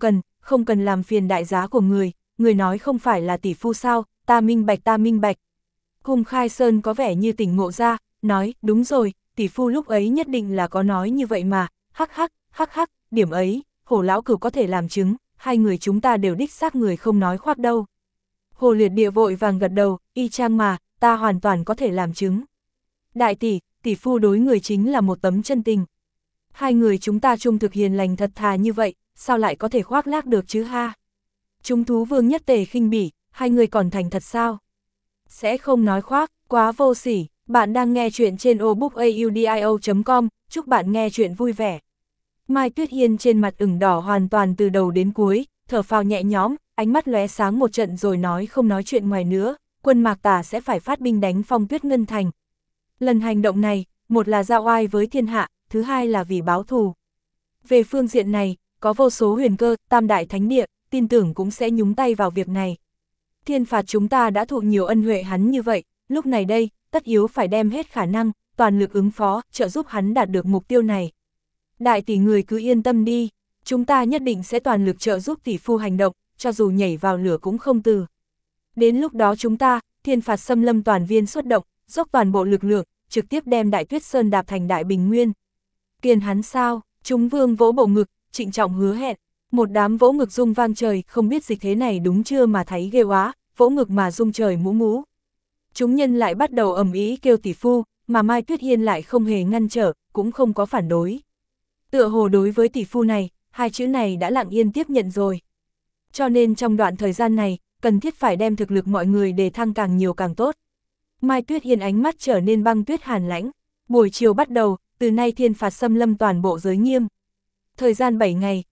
cần làm phiền đại giá của người nói không phải là tỷ phu sao, ta minh bạch. Hùng Khai Sơn có vẻ như tỉnh ngộ ra, nói, đúng rồi, tỷ phu lúc ấy nhất định là có nói như vậy mà, hắc hắc, điểm ấy, Hổ lão cửu có thể làm chứng, hai người chúng ta đều đích xác người không nói khoác đâu. Hồ Liệt Địa vội vàng gật đầu, y chang mà, ta hoàn toàn có thể làm chứng. Đại tỷ, tỷ phu đối người chính là một tấm chân tình. Hai người chúng ta trung thực hiền lành thật thà như vậy, sao lại có thể khoác lác được chứ ha? Chúng thú vương nhất tề khinh bỉ, hai người còn thành thật sao? Sẽ không nói khoác, quá vô sỉ. Bạn đang nghe chuyện trên obookaudio.com, chúc bạn nghe chuyện vui vẻ. Mai Tuyết Hiên trên mặt ửng đỏ hoàn toàn từ đầu đến cuối, thở phào nhẹ nhõm, ánh mắt lóe sáng một trận rồi nói không nói chuyện ngoài nữa, quân Mạc Tà sẽ phải phát binh đánh Phong Tuyết Ngân Thành. Lần hành động này, một là giao oai với thiên hạ, thứ hai là vì báo thù. Về phương diện này, có vô số huyền cơ, tam đại thánh địa, tin tưởng cũng sẽ nhúng tay vào việc này. Thiên phạt chúng ta đã thụ nhiều ân huệ hắn như vậy, lúc này đây, tất yếu phải đem hết khả năng, toàn lực ứng phó, trợ giúp hắn đạt được mục tiêu này. Đại tỷ người cứ yên tâm đi, chúng ta nhất định sẽ toàn lực trợ giúp tỷ phu hành động, cho dù nhảy vào lửa cũng không từ. Đến lúc đó chúng ta, thiên phạt xâm lâm toàn viên xuất động, dốc toàn bộ lực lượng, trực tiếp đem Đại Tuyết Sơn đạp thành Đại Bình Nguyên. Kiền hắn sao? Chúng vương vỗ bộ ngực, trịnh trọng hứa hẹn. Một đám vỗ ngực rung vang trời, không biết dịch thế này đúng chưa mà thấy ghê quá, vỗ ngực mà rung trời mũ mũ. Chúng nhân lại bắt đầu ầm ĩ kêu tỷ phu, mà Mai Tuyết Hiên lại không hề ngăn trở, cũng không có phản đối. Tựa hồ đối với tỷ phu này, hai chữ này đã lặng yên tiếp nhận rồi. Cho nên trong đoạn thời gian này, cần thiết phải đem thực lực mọi người đề thăng càng nhiều càng tốt. Mai Tuyết Hiên ánh mắt trở nên băng tuyết hàn lãnh. Buổi chiều bắt đầu, từ nay thiên phạt xâm lâm toàn bộ giới nghiêm. Thời gian 7 ngày,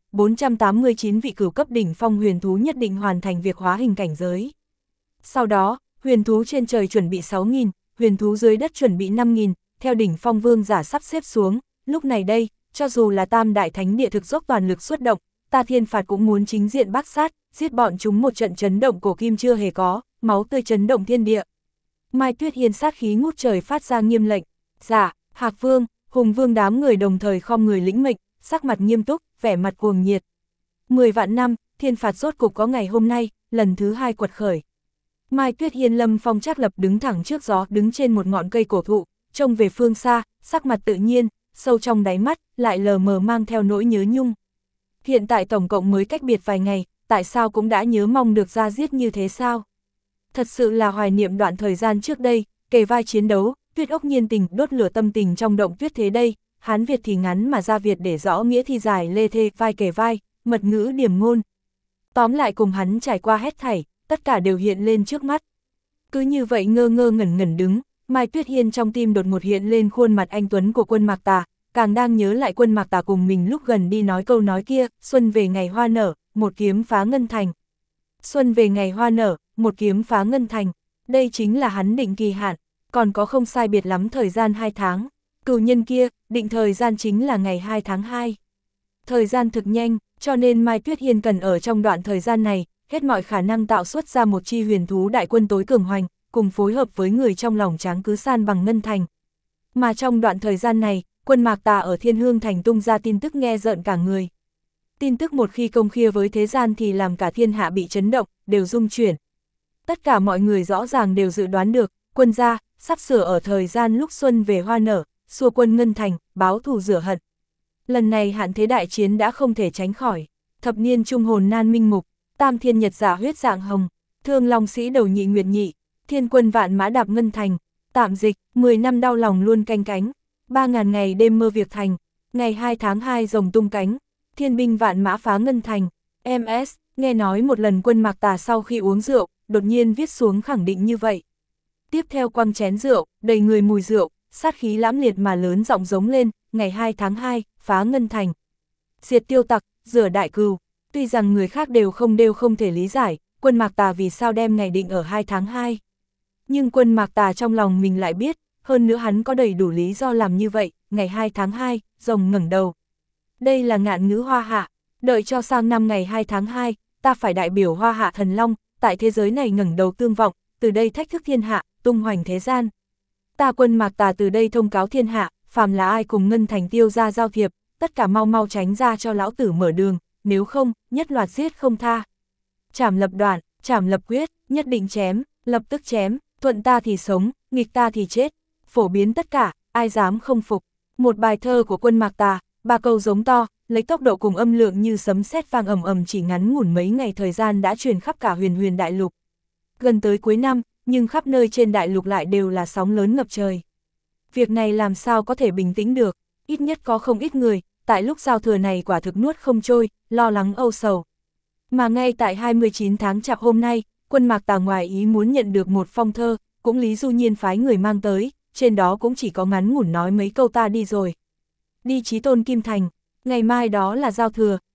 489 vị cửu cấp đỉnh phong huyền thú nhất định hoàn thành việc hóa hình cảnh giới. Sau đó, huyền thú trên trời chuẩn bị 6.000, huyền thú dưới đất chuẩn bị 5.000, theo đỉnh phong vương giả sắp xếp xuống. Lúc này đây, cho dù là tam đại thánh địa thực dốc toàn lực xuất động, ta thiên phạt cũng muốn chính diện bác sát, giết bọn chúng một trận chấn động cổ kim chưa hề có, máu tươi chấn động thiên địa. Mai Tuyết Hiên sát khí ngút trời phát ra nghiêm lệnh. Dạ, Hạc Vương, Hùng Vương đám người đồng thời khom người lĩnh mệnh, sắc mặt nghiêm túc, vẻ mặt cuồng nhiệt. 10 vạn năm, thiên phạt rốt cục có ngày hôm nay, lần thứ 2 quật khởi. Mai Tuyết Hiên lâm phong trác lập đứng thẳng trước gió, đứng trên một ngọn cây cổ thụ, trông về phương xa, sắc mặt tự nhiên, sâu trong đáy mắt, lại lờ mờ mang theo nỗi nhớ nhung. Hiện tại tổng cộng mới cách biệt vài ngày, tại sao cũng đã nhớ mong được ra giết như thế sao? Thật sự là hoài niệm đoạn thời gian trước đây, kề vai chiến đấu, tuyết ốc nhiên tình, đốt lửa tâm tình trong động tuyết thế đây, Hán Việt thì ngắn mà ra Việt để rõ nghĩa thì dài, lê thê, vai kề vai, mật ngữ điềm ngôn. Tóm lại cùng hắn trải qua hết thảy, tất cả đều hiện lên trước mắt. Cứ như vậy ngơ ngơ ngẩn ngẩn đứng, Mai Tuyết Hiên trong tim đột ngột hiện lên khuôn mặt anh tuấn của quân Mạc Tà, càng đang nhớ lại quân Mạc Tà cùng mình lúc gần đi nói câu nói kia, xuân về ngày hoa nở, một kiếm phá ngân thành. Xuân về ngày hoa nở, một kiếm phá ngân thành, đây chính là hắn định kỳ hạn, còn có không sai biệt lắm thời gian 2 tháng. Cửu nhân kia, định thời gian chính là ngày 2 tháng 2. Thời gian thực nhanh, cho nên Mai Tuyết Hiên cần ở trong đoạn thời gian này, hết mọi khả năng tạo xuất ra một chi huyền thú đại quân tối cường hoành, cùng phối hợp với người trong lòng tráng cứ san bằng ngân thành. Mà trong đoạn thời gian này, quân Mạc Tà ở Thiên Hương Thành tung ra tin tức nghe rợn cả người. Tin tức một khi công khai với thế gian thì làm cả thiên hạ bị chấn động, đều rung chuyển. Tất cả mọi người rõ ràng đều dự đoán được, quân gia sắp sửa ở thời gian lúc xuân về hoa nở, xua quân ngân thành, báo thù rửa hận. Lần này hạn thế đại chiến đã không thể tránh khỏi. Thập niên trung hồn nan minh mục, tam thiên nhật giả huyết dạng hồng, thương long sĩ đầu nhị nguyệt nhị, thiên quân vạn mã đạp ngân thành, tạm dịch, 10 năm đau lòng luôn canh cánh, 3.000 ngày đêm mơ việc thành, ngày 2 tháng 2 rồng tung cánh, thiên binh vạn mã phá ngân thành. MS, nghe nói một lần quân Mạc Tà sau khi uống rượu, đột nhiên viết xuống khẳng định như vậy. Tiếp theo quăng chén rượu, đầy người mùi rượu, sát khí lãm liệt mà lớn giọng giống lên, ngày 2 tháng 2, phá ngân thành. Diệt tiêu tặc, rửa đại cừu. Tuy rằng người khác đều không thể lý giải, quân Mạc Tà vì sao đem ngày định ở 2 tháng 2. Nhưng quân Mạc Tà trong lòng mình lại biết, hơn nữa hắn có đầy đủ lý do làm như vậy, ngày 2 tháng 2, rồng ngẩng đầu. Đây là ngạn ngữ Hoa Hạ, đợi cho sang năm ngày 2 tháng 2, ta phải đại biểu Hoa Hạ thần long, tại thế giới này ngẩng đầu tương vọng, từ đây thách thức thiên hạ, tung hoành thế gian. Ta quân Mạc Tà từ đây thông cáo thiên hạ, phàm là ai cùng ngân thành tiêu ra giao thiệp, tất cả mau mau tránh ra cho lão tử mở đường, nếu không, nhất loạt giết không tha. Trảm lập đoạn, trảm lập quyết, nhất định chém, lập tức chém, thuận ta thì sống, nghịch ta thì chết, phổ biến tất cả, ai dám không phục. Một bài thơ của quân Mạc Tà, 3 câu giống to, lấy tốc độ cùng âm lượng như sấm sét vang ầm ầm, chỉ ngắn ngủn mấy ngày thời gian đã truyền khắp cả huyền huyền đại lục. Gần tới cuối năm, nhưng khắp nơi trên đại lục lại đều là sóng lớn ngập trời. Việc này làm sao có thể bình tĩnh được, ít nhất có không ít người, tại lúc giao thừa này quả thực nuốt không trôi, lo lắng âu sầu. Mà ngay tại 29 tháng Chạp hôm nay, quân Mạc Tà ngoài ý muốn nhận được một phong thơ, cũng Lý Du Nhiên phái người mang tới, trên đó cũng chỉ có ngắn ngủn nói mấy câu ta đi rồi. Đi Chí Tôn Kim Thành, ngày mai đó là giao thừa,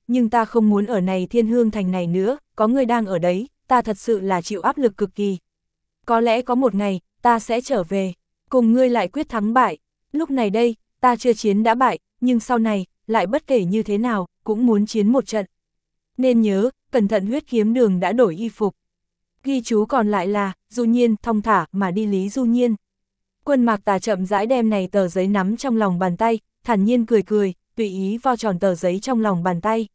nhưng ta không muốn ở này Thiên Hương Thành này nữa, có người đang ở đấy, ta thật sự là chịu áp lực cực kỳ. Có lẽ có một ngày, ta sẽ trở về, cùng ngươi lại quyết thắng bại. Lúc này đây, ta chưa chiến đã bại, nhưng sau này, lại bất kể như thế nào, cũng muốn chiến một trận. Nên nhớ, cẩn thận Huyết Kiếm Đường đã đổi y phục. Ghi chú còn lại là, Du Nhiên, thong thả, mà đi Lý Du Nhiên. Quân Mạc Tà chậm rãi đem này tờ giấy nắm trong lòng bàn tay, thản nhiên cười cười, tùy ý vo tròn tờ giấy trong lòng bàn tay.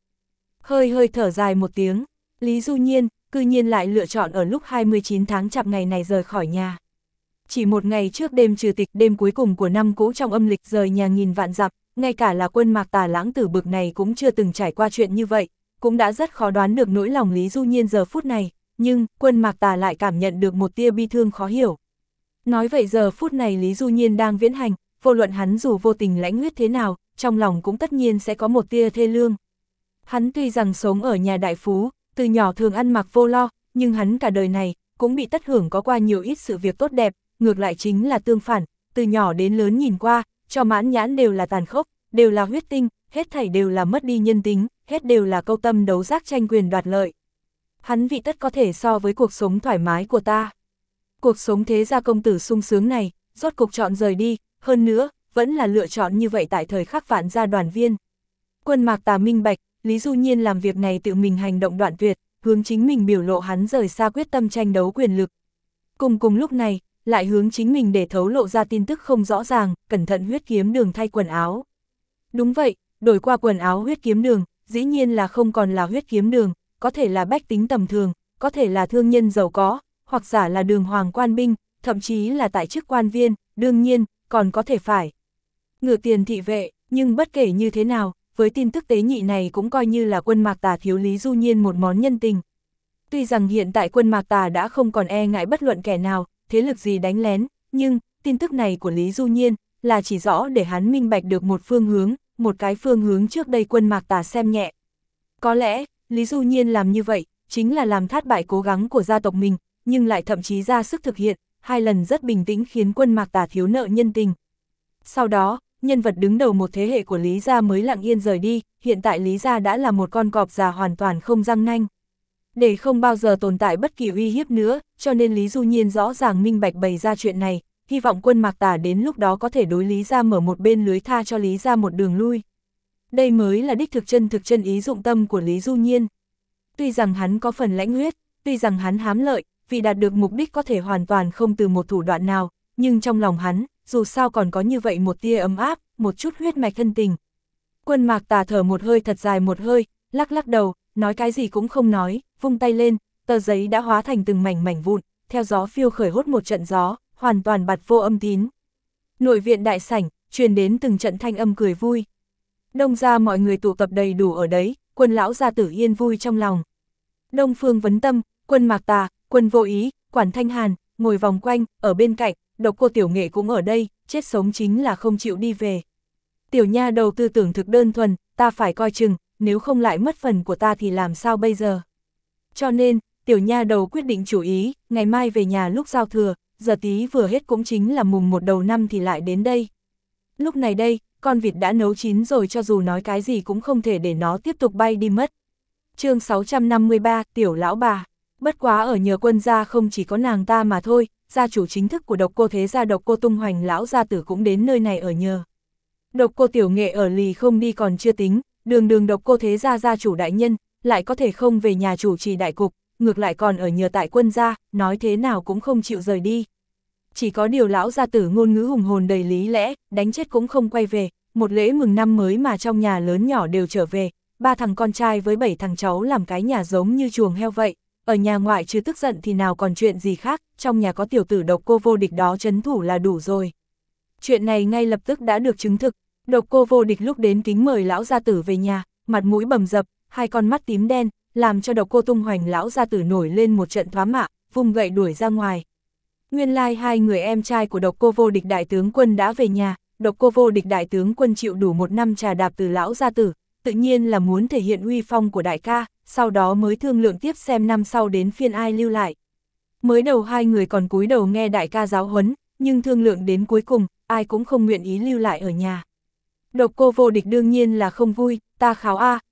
Hơi thở dài một tiếng, Lý Du Nhiên, cư nhiên lại lựa chọn ở lúc 29 tháng Chạp ngày này rời khỏi nhà. Chỉ một ngày trước đêm trừ tịch, đêm cuối cùng của năm cũ trong âm lịch, rời nhà nghìn vạn dặm, ngay cả là Quân Mạc Tà lãng tử bực này cũng chưa từng trải qua chuyện như vậy, cũng đã rất khó đoán được nỗi lòng Lý Du Nhiên giờ phút này, nhưng Quân Mạc Tà lại cảm nhận được một tia bi thương khó hiểu. Nói vậy giờ phút này Lý Du Nhiên đang viễn hành, vô luận hắn dù vô tình lãnh huyết thế nào, trong lòng cũng tất nhiên sẽ có một tia thê lương. Hắn tuy rằng sống ở nhà đại phú, từ nhỏ thường ăn mặc vô lo, nhưng hắn cả đời này cũng bị tất hưởng có qua nhiều ít sự việc tốt đẹp, ngược lại chính là tương phản, từ nhỏ đến lớn nhìn qua, cho mãn nhãn đều là tàn khốc, đều là huyết tinh, hết thảy đều là mất đi nhân tính, hết đều là câu tâm đấu giác tranh quyền đoạt lợi. Hắn vị tất có thể so với cuộc sống thoải mái của ta. Cuộc sống thế gia công tử sung sướng này, rốt cục chọn rời đi, hơn nữa, vẫn là lựa chọn như vậy tại thời khắc vạn gia đoàn viên. Quân Mạc Tà minh bạch, Lý Du Nhiên làm việc này tự mình hành động đoạn tuyệt, hướng chính mình biểu lộ hắn rời xa quyết tâm tranh đấu quyền lực. Cùng lúc này, lại hướng chính mình để thấu lộ ra tin tức không rõ ràng, cẩn thận Huyết Kiếm Đường thay quần áo. Đúng vậy, đổi qua quần áo Huyết Kiếm Đường, dĩ nhiên là không còn là Huyết Kiếm Đường, có thể là bách tính tầm thường, có thể là thương nhân giàu có, hoặc giả là đường hoàng quan binh, thậm chí là tại chức quan viên, đương nhiên, còn có thể phải ngựa tiền thị vệ, nhưng bất kể như thế nào, với tin tức tế nhị này cũng coi như là Quân Mạc Tà thiếu Lý Du Nhiên một món nhân tình. Tuy rằng hiện tại Quân Mạc Tà đã không còn e ngại bất luận kẻ nào, thế lực gì đánh lén, nhưng tin tức này của Lý Du Nhiên là chỉ rõ để hắn minh bạch được một phương hướng, một cái phương hướng trước đây Quân Mạc Tà xem nhẹ. Có lẽ, Lý Du Nhiên làm như vậy, chính là làm thất bại cố gắng của gia tộc mình, nhưng lại thậm chí ra sức thực hiện, 2 lần rất bình tĩnh khiến Quân Mạc Tà thiếu nợ nhân tình. Sau đó, nhân vật đứng đầu một thế hệ của Lý gia mới lặng yên rời đi, hiện tại Lý gia đã là một con cọp già hoàn toàn không răng nanh. Để không bao giờ tồn tại bất kỳ uy hiếp nữa, cho nên Lý Du Nhiên rõ ràng minh bạch bày ra chuyện này, hy vọng Quân Mạc Tà đến lúc đó có thể đối Lý gia mở một bên lưới tha cho Lý gia một đường lui. Đây mới là đích thực chân ý dụng tâm của Lý Du Nhiên. Tuy rằng hắn có phần lãnh huyết, tuy rằng hắn hám lợi, vì đạt được mục đích có thể hoàn toàn không từ một thủ đoạn nào, nhưng trong lòng hắn, dù sao còn có như vậy một tia ấm áp, một chút huyết mạch thân tình. Quân Mạc Tà thở một hơi thật dài một hơi, lắc đầu, nói cái gì cũng không nói, vung tay lên, tờ giấy đã hóa thành từng mảnh vụn, theo gió phiêu khởi hốt một trận gió, hoàn toàn bặt vô âm tín. Nội viện đại sảnh, truyền đến từng trận thanh âm cười vui. Đông ra mọi người tụ tập đầy đủ ở đấy, Quân lão gia tử yên vui trong lòng. Đông Phương Vấn Tâm, Quân Mạc Tà, Quân Vô Ý, Quản Thanh Hàn, ngồi vòng quanh, ở bên cạnh, Độc Cô Tiểu Nghệ cũng ở đây, chết sống chính là không chịu đi về. Tiểu nha đầu tư tưởng thực đơn thuần, ta phải coi chừng, nếu không lại mất phần của ta thì làm sao bây giờ. Cho nên, tiểu nha đầu quyết định chủ ý, ngày mai về nhà lúc giao thừa, giờ tí vừa hết cũng chính là mùng 1 đầu năm thì lại đến đây. Lúc này đây, con vịt đã nấu chín rồi, cho dù nói cái gì cũng không thể để nó tiếp tục bay đi mất. Chương 653, Tiểu lão bà. Bất quá ở nhờ Quân gia không chỉ có nàng ta mà thôi, gia chủ chính thức của Độc Cô thế gia Độc Cô Tung Hoành lão gia tử cũng đến nơi này ở nhờ. Độc Cô Tiểu Nghệ ở lì không đi còn chưa tính, đường Độc Cô thế gia gia chủ đại nhân, lại có thể không về nhà chủ trì đại cục, ngược lại còn ở nhờ tại Quân gia, nói thế nào cũng không chịu rời đi. Chỉ có điều lão gia tử ngôn ngữ hùng hồn đầy lý lẽ, đánh chết cũng không quay về, một lễ mừng năm mới mà trong nhà lớn nhỏ đều trở về, 3 thằng con trai với 7 thằng cháu làm cái nhà giống như chuồng heo vậy, ở nhà ngoại trừ tức giận thì nào còn chuyện gì khác, trong nhà có tiểu tử Độc Cô Vô Địch đó trấn thủ là đủ rồi. Chuyện này ngay lập tức đã được chứng thực, Độc Cô Vô Địch lúc đến kính mời lão gia tử về nhà, mặt mũi bầm dập, 2 con mắt tím đen, làm cho Độc Cô Tung Hoành lão gia tử nổi lên một trận thoá mạ, vung gậy đuổi ra ngoài. Nguyên lai 2 người em trai của Độc Cô Vô Địch đại tướng quân đã về nhà, Độc Cô Vô Địch đại tướng quân chịu đủ 1 năm trà đạp từ lão gia tử, tự nhiên là muốn thể hiện uy phong của đại ca, sau đó mới thương lượng tiếp xem năm sau đến phiên ai lưu lại. Mới đầu 2 người còn cúi đầu nghe đại ca giáo huấn, nhưng thương lượng đến cuối cùng, ai cũng không nguyện ý lưu lại ở nhà. Độc Cô Vô Địch đương nhiên là không vui, ta kháo a,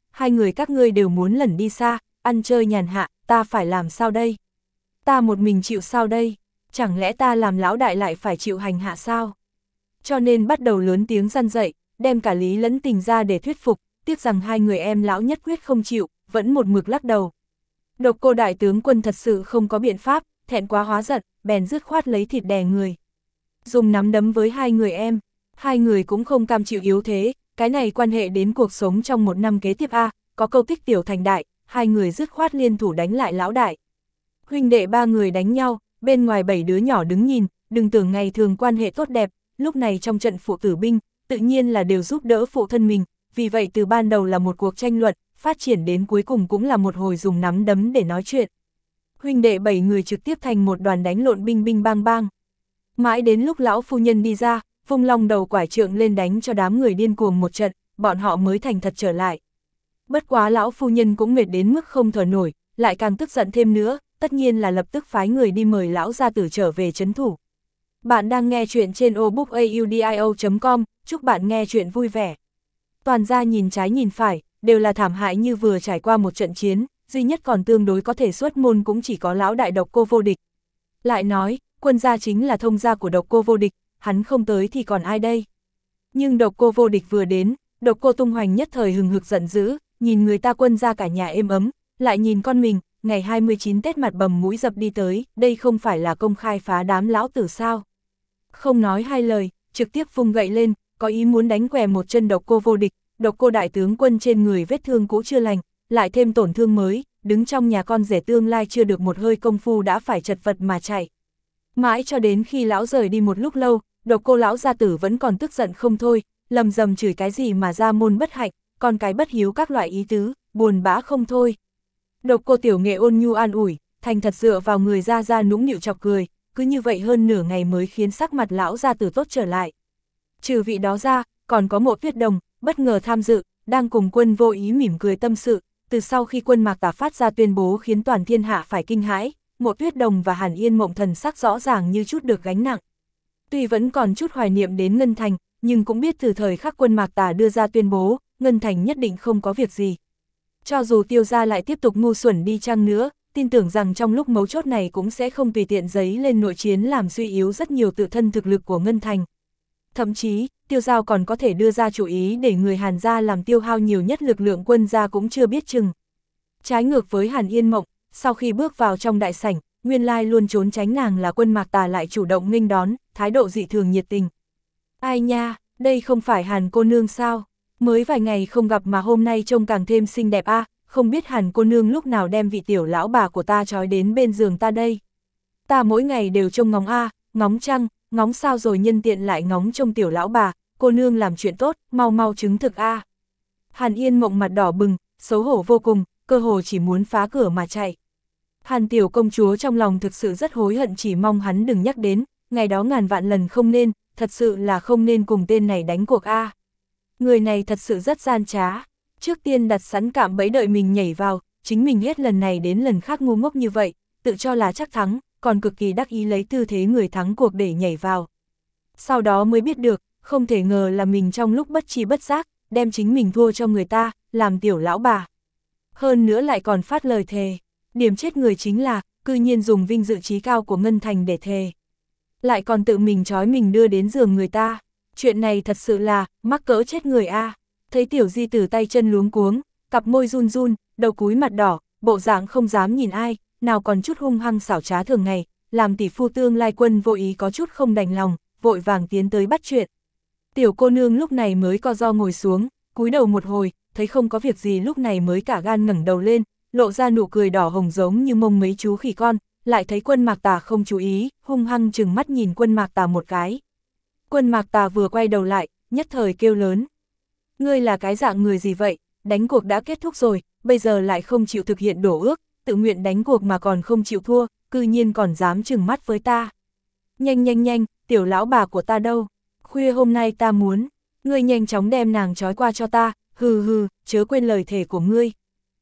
hai người các ngươi đều muốn lẩn đi xa, ăn chơi nhàn hạ, ta phải làm sao đây? Ta một mình chịu sao đây? Chẳng lẽ ta làm lão đại lại phải chịu hành hạ sao? Cho nên bắt đầu lớn tiếng răn dậy, đem cả lý lẫn tình ra để thuyết phục, tiếc rằng hai người em lão nhất quyết không chịu, vẫn một mực lắc đầu. Độc Cô đại tướng quân thật sự không có biện pháp, thẹn quá hóa giận, bèn dứt khoát lấy thịt đè người. Dùng nắm đấm với hai người em, hai người cũng không cam chịu yếu thế, cái này quan hệ đến cuộc sống trong một năm kế tiếp a, có câu tích tiểu thành đại, hai người dứt khoát liên thủ đánh lại lão đại. Huynh đệ ba người đánh nhau, bên ngoài 7 đứa nhỏ đứng nhìn, đừng tưởng ngày thường quan hệ tốt đẹp, lúc này trong trận phụ tử binh, tự nhiên là đều giúp đỡ phụ thân mình, vì vậy từ ban đầu là một cuộc tranh luận, phát triển đến cuối cùng cũng là một hồi dùng nắm đấm để nói chuyện. Huynh đệ 7 người trực tiếp thành một đoàn đánh lộn binh binh bang bang. Mãi đến lúc lão phu nhân đi ra, vung long đầu quải trượng lên đánh cho đám người điên cuồng một trận, bọn họ mới thành thật trở lại. Bất quá lão phu nhân cũng mệt đến mức không thở nổi, lại càng tức giận thêm nữa, tất nhiên là lập tức phái người đi mời lão gia tử trở về trấn thủ. Bạn đang nghe chuyện trên obookaudio.com, chúc bạn nghe chuyện vui vẻ. Toàn gia nhìn trái nhìn phải, đều là thảm hại như vừa trải qua một trận chiến, duy nhất còn tương đối có thể xuất môn cũng chỉ có lão đại Độc Cô vô địch. Lại nói, quân gia chính là thông gia của Độc Cô vô địch, hắn không tới thì còn ai đây? Nhưng Độc Cô vô địch vừa đến, Độc Cô tung hoành nhất thời hừng hực giận dữ, nhìn người ta quân gia cả nhà êm ấm, lại nhìn con mình, ngày 29 Tết mặt bầm mũi dập đi tới, đây không phải là công khai phá đám lão tử sao? Không nói hai lời, trực tiếp vung gậy lên, có ý muốn đánh què một chân Độc Cô vô địch, Độc Cô đại tướng quân trên người vết thương cũ chưa lành, lại thêm tổn thương mới, đứng trong nhà con rể tương lai chưa được một hơi công phu đã phải chật vật mà chạy. Mãi cho đến khi lão rời đi một lúc lâu, Độc Cô lão gia tử vẫn còn tức giận không thôi, lầm rầm chửi cái gì mà ra môn bất hạnh, còn cái bất hiếu các loại ý tứ, buồn bã không thôi. Độc Cô tiểu nghệ ôn nhu an ủi, thành thật dựa vào người ra nũng nịu chọc cười, cứ như vậy hơn nửa ngày mới khiến sắc mặt lão gia tử tốt trở lại. Trừ vị đó ra, còn có Mộ Tuyết Đồng, bất ngờ tham dự, đang cùng quân vô ý mỉm cười tâm sự, từ sau khi quân Mạc Tà phát ra tuyên bố khiến toàn thiên hạ phải kinh hãi, Mộ Tuyết Đồng và Hàn Yên Mộng thần sắc rõ ràng như chút được gánh nặng. Tuy vẫn còn chút hoài niệm đến Ngân Thành, nhưng cũng biết từ thời khắc quân Mạc Tà đưa ra tuyên bố, Ngân Thành nhất định không có việc gì. Cho dù Tiêu gia lại tiếp tục ngu xuẩn đi chăng nữa, tin tưởng rằng trong lúc mấu chốt này cũng sẽ không tùy tiện giấy lên nội chiến làm suy yếu rất nhiều tự thân thực lực của Ngân Thành. Thậm chí, Tiêu Giao còn có thể đưa ra chủ ý để người Hàn gia làm tiêu hao nhiều nhất lực lượng quân gia cũng chưa biết chừng. Trái ngược với Hàn Yên Mộng, sau khi bước vào trong đại sảnh, nguyên lai luôn trốn tránh nàng là quân Mạc Tà lại chủ động nghênh đón, thái độ dị thường nhiệt tình. Ai nha, đây không phải Hàn cô nương sao? Mới vài ngày không gặp mà hôm nay trông càng thêm xinh đẹp a, không biết Hàn cô nương lúc nào đem vị tiểu lão bà của ta trói đến bên giường ta đây. Ta mỗi ngày đều trông ngóng a, ngóng trăng, ngóng sao rồi nhân tiện lại ngóng trông tiểu lão bà, cô nương làm chuyện tốt, mau mau chứng thực a. Hàn Yên Mộng mặt đỏ bừng, xấu hổ vô cùng, cơ hồ chỉ muốn phá cửa mà chạy. Hàn tiểu công chúa trong lòng thực sự rất hối hận, chỉ mong hắn đừng nhắc đến, ngày đó ngàn vạn lần không nên, thật sự là không nên cùng tên này đánh cuộc a. Người này thật sự rất gian trá, trước tiên đặt sẵn cạm bẫy đợi mình nhảy vào, chính mình hết lần này đến lần khác ngu ngốc như vậy, tự cho là chắc thắng, còn cực kỳ đắc ý lấy tư thế người thắng cuộc để nhảy vào. Sau đó mới biết được, không thể ngờ là mình trong lúc bất tri bất giác, đem chính mình thua cho người ta, làm tiểu lão bà. Hơn nữa lại còn phát lời thề, điểm chết người chính là, cư nhiên dùng vinh dự trí cao của Ngân Thành để thề. Lại còn tự mình trói mình đưa đến giường người ta, chuyện này thật sự là, mắc cỡ chết người a. Thấy tiểu di tử tay chân luống cuống, cặp môi run run, đầu cúi mặt đỏ, bộ dạng không dám nhìn ai, nào còn chút hung hăng xảo trá thường ngày, làm tỷ phu tương lai quân vô ý có chút không đành lòng, vội vàng tiến tới bắt chuyện. Tiểu cô nương lúc này mới co ro ngồi xuống, cúi đầu một hồi, thấy không có việc gì lúc này mới cả gan ngẩng đầu lên, lộ ra nụ cười đỏ hồng giống như mông mấy chú khỉ con, lại thấy quân Mạc Tà không chú ý, hung hăng chừng mắt nhìn quân Mạc Tà một cái. Quân Mạc Tà vừa quay đầu lại, nhất thời kêu lớn. Ngươi là cái dạng người gì vậy, đánh cuộc đã kết thúc rồi, bây giờ lại không chịu thực hiện đổ ước, tự nguyện đánh cuộc mà còn không chịu thua, cư nhiên còn dám chừng mắt với ta. Nhanh nhanh nhanh, tiểu lão bà của ta đâu, khuya hôm nay ta muốn, ngươi nhanh chóng đem nàng trói qua cho ta, hừ hừ, chớ quên lời thề của ngươi.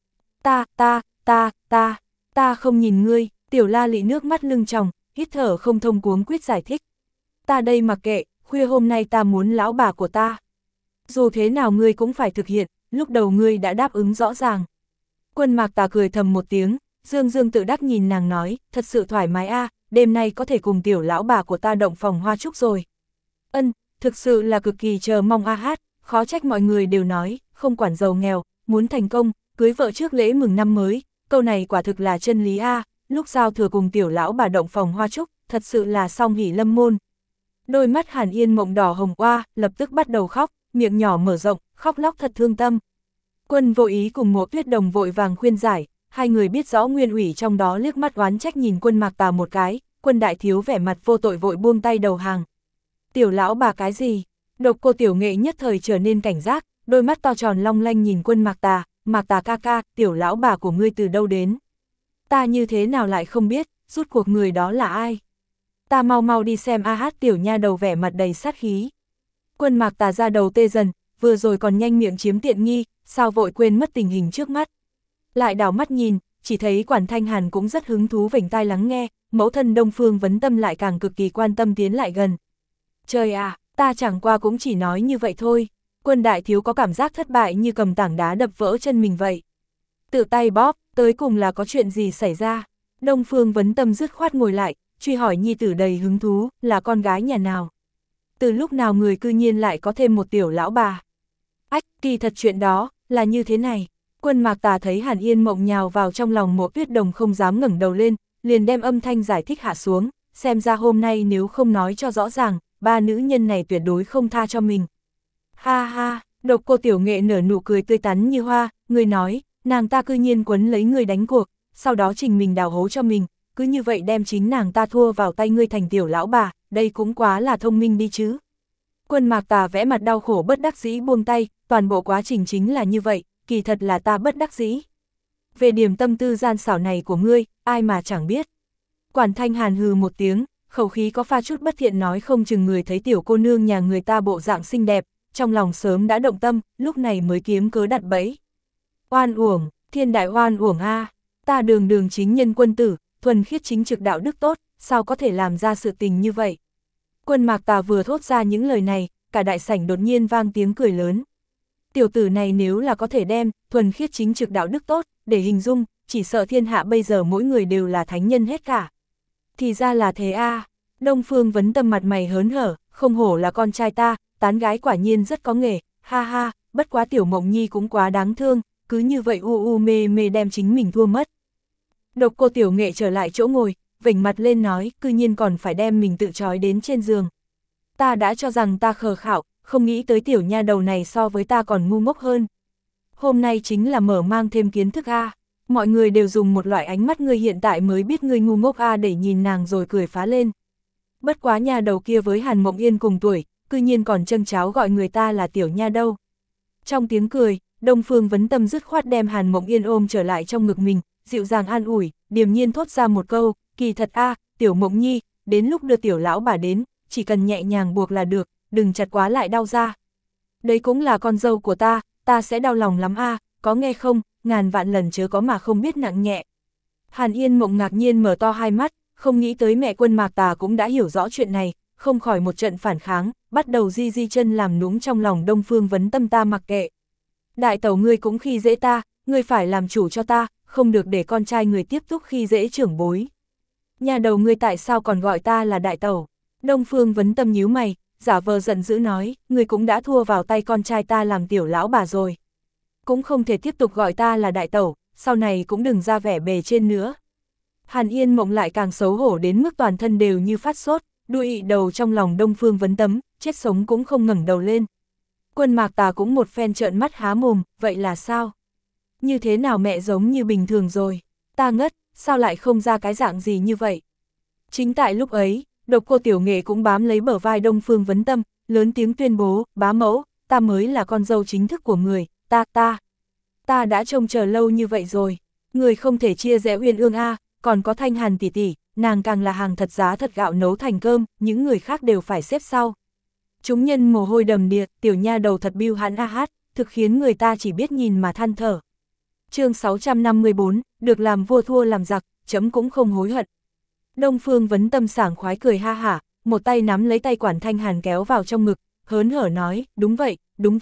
Ta không nhìn ngươi, tiểu La Lị nước mắt lưng tròng, hít thở không thông cuống quýt giải thích. Ta đây mặc kệ, khuya hôm nay ta muốn lão bà của ta. Dù thế nào ngươi cũng phải thực hiện, lúc đầu ngươi đã đáp ứng rõ ràng. Quân Mạc Tà cười thầm một tiếng, dương dương tự đắc nhìn nàng nói, thật sự thoải mái a, đêm nay có thể cùng tiểu lão bà của ta động phòng hoa trúc rồi. Ân, thực sự là cực kỳ chờ mong a hát, khó trách mọi người đều nói, không quản giàu nghèo, muốn thành công, cưới vợ trước lễ mừng năm mới, câu này quả thực là chân lý a, lúc giao thừa cùng tiểu lão bà động phòng hoa trúc, thật sự là song hỷ lâm môn. Đôi mắt Hàn Yên Mộng đỏ hồng oa, lập tức bắt đầu khóc, miệng nhỏ mở rộng, khóc lóc thật thương tâm. Quân Vô Ý cùng Mộ Tuyết Đồng vội vàng khuyên giải, hai người biết rõ nguyên ủy trong đó, liếc mắt oán trách nhìn Quân Mạc Tà một cái, Quân đại thiếu vẻ mặt vô tội vội buông tay đầu hàng. Tiểu lão bà cái gì? Độc Cô Tiểu Nghệ nhất thời trở nên cảnh giác, đôi mắt to tròn long lanh nhìn Quân Mạc Tà ca ca, tiểu lão bà của ngươi từ đâu đến? Ta như thế nào lại không biết, rút cuộc người đó là ai? Ta mau mau đi xem a hát. Tiểu nha đầu vẻ mặt đầy sát khí. Quân Mạc Tà ra đầu tê dần, vừa rồi còn nhanh miệng chiếm tiện nghi, sao vội quên mất tình hình trước mắt. Lại đảo mắt nhìn, chỉ thấy Quản Thanh Hàn cũng rất hứng thú vểnh tai lắng nghe, mẫu thân Đông Phương Vấn Tâm lại càng cực kỳ quan tâm tiến lại gần. Trời à, ta chẳng qua cũng chỉ nói như vậy thôi. Quân đại thiếu có cảm giác thất bại như cầm tảng đá đập vỡ chân mình vậy. Tự tay bóp, tới cùng là có chuyện gì xảy ra? Đông Phương Vấn Tâm dứt khoát ngồi lại, truy hỏi nhi tử đầy hứng thú, là con gái nhà nào? Từ lúc nào người cư nhiên lại có thêm một tiểu lão bà? Ách, kỳ thật chuyện đó, là như thế này. Quân Mạc Tà thấy Hàn Yên Mộng nhào vào trong lòng Mộ Tuyết Đồng không dám ngẩng đầu lên, liền đem âm thanh giải thích hạ xuống, xem ra hôm nay nếu không nói cho rõ ràng, ba nữ nhân này tuyệt đối không tha cho mình. Ha ha, Độc Cô Tiểu Nghệ nở nụ cười tươi tắn như hoa, người nói, nàng ta cư nhiên quấn lấy người đánh cuộc, sau đó trình mình đào hố cho mình, cứ như vậy đem chính nàng ta thua vào tay ngươi thành tiểu lão bà, đây cũng quá là thông minh đi chứ. Quân Mạc Tà vẽ mặt đau khổ bất đắc dĩ buông tay, toàn bộ quá trình chính là như vậy, kỳ thật là ta bất đắc dĩ. Về điểm tâm tư gian xảo này của ngươi, ai mà chẳng biết. Quản Thanh Hàn hừ một tiếng, khẩu khí có pha chút bất thiện nói không chừng người thấy tiểu cô nương nhà người ta bộ dạng xinh đẹp, trong lòng sớm đã động tâm, lúc này mới kiếm cớ đặt bẫy. Oan uổng, thiên đại oan uổng a, ta đường chính nhân quân tử, thuần khiết chính trực đạo đức tốt, sao có thể làm ra sự tình như vậy. Quân Mạc Tà vừa thốt ra những lời này, cả đại sảnh đột nhiên vang tiếng cười lớn. Tiểu tử này nếu là có thể đem thuần khiết chính trực đạo đức tốt để hình dung, chỉ sợ thiên hạ bây giờ mỗi người đều là thánh nhân hết cả. Thì ra là thế a. Đông Phương Vấn Tâm mặt mày hớn hở, không hổ là con trai ta, tán gái quả nhiên rất có nghề, ha ha, bất quá Tiểu Mộng Nhi cũng quá đáng thương, cứ như vậy mê mê đem chính mình thua mất. Độc Cô Tiểu Nghệ trở lại chỗ ngồi, vểnh mặt lên nói, cư nhiên còn phải đem mình tự trói đến trên giường. Ta đã cho rằng ta khờ khảo, không nghĩ tới tiểu nha đầu này so với ta còn ngu ngốc hơn. Hôm nay chính là mở mang thêm kiến thức a. Mọi người đều dùng một loại ánh mắt ngươi hiện tại mới biết ngươi ngu ngốc a để nhìn nàng rồi cười phá lên. Bất quá nha đầu kia với Hàn Mộng Yên cùng tuổi, cư nhiên còn châng cháo gọi người ta là tiểu nha đâu. Trong tiếng cười, Đông Phương Vấn Tâm dứt khoát đem Hàn Mộng Yên ôm trở lại trong ngực mình, dịu dàng an ủi, điềm nhiên thốt ra một câu, kỳ thật a, Tiểu Mộng Nhi, đến lúc đưa tiểu lão bà đến, chỉ cần nhẹ nhàng buộc là được, đừng chặt quá lại đau ra. Đấy cũng là con dâu của ta sẽ đau lòng lắm a, có nghe không, ngàn vạn lần chớ có mà không biết nặng nhẹ. Hàn Yên Mộng ngạc nhiên mở to hai mắt, không nghĩ tới mẹ Quân Mạc Tà cũng đã hiểu rõ chuyện này, không khỏi một trận phản kháng, bắt đầu di chân làm nũng trong lòng Đông Phương Vấn Tâm ta mặc kệ. Đại tẩu ngươi cũng khi dễ ta, ngươi phải làm chủ cho ta, không được để con trai người tiếp tục khi dễ trưởng bối. Nhà đầu ngươi tại sao còn gọi ta là đại tẩu? Đông Phương Vấn Tâm nhíu mày, giả vờ giận dữ nói, ngươi cũng đã thua vào tay con trai ta làm tiểu lão bà rồi. Cũng không thể tiếp tục gọi ta là đại tẩu, sau này cũng đừng ra vẻ bề trên nữa. Hàn Yên Mộng lại càng xấu hổ đến mức toàn thân đều như phát sốt, đuôi đầu trong lòng Đông Phương Vấn Tâm, chết sống cũng không ngẩng đầu lên. Quân Mạc Tà cũng một phen trợn mắt há mồm, vậy là sao? Như thế nào mẹ giống như bình thường rồi? Ta ngất, sao lại không ra cái dạng gì như vậy? Chính tại lúc ấy, Độc Cô Tiểu Nghệ cũng bám lấy bờ vai Đông Phương Vấn Tâm, lớn tiếng tuyên bố, bá mẫu, ta mới là con dâu chính thức của người, ta đã trông chờ lâu như vậy rồi, người không thể chia rẽ Uyên Ương a, còn có Thanh Hàn tỷ tỷ, nàng càng là hàng thật giá thật gạo nấu thành cơm, những người khác đều phải xếp sau. Chúng nhân mồ hôi đầm đìa, tiểu nha đầu thật biêu hãn a hát, thực khiến người ta chỉ biết nhìn mà than thở. Chương 654, được làm vua thua làm giặc, chấm cũng không hối hận. Đông Phương Vấn Tâm sảng khoái cười ha hả, một tay nắm lấy tay Quản Thanh Hàn kéo vào trong ngực, hớn hở nói, đúng vậy,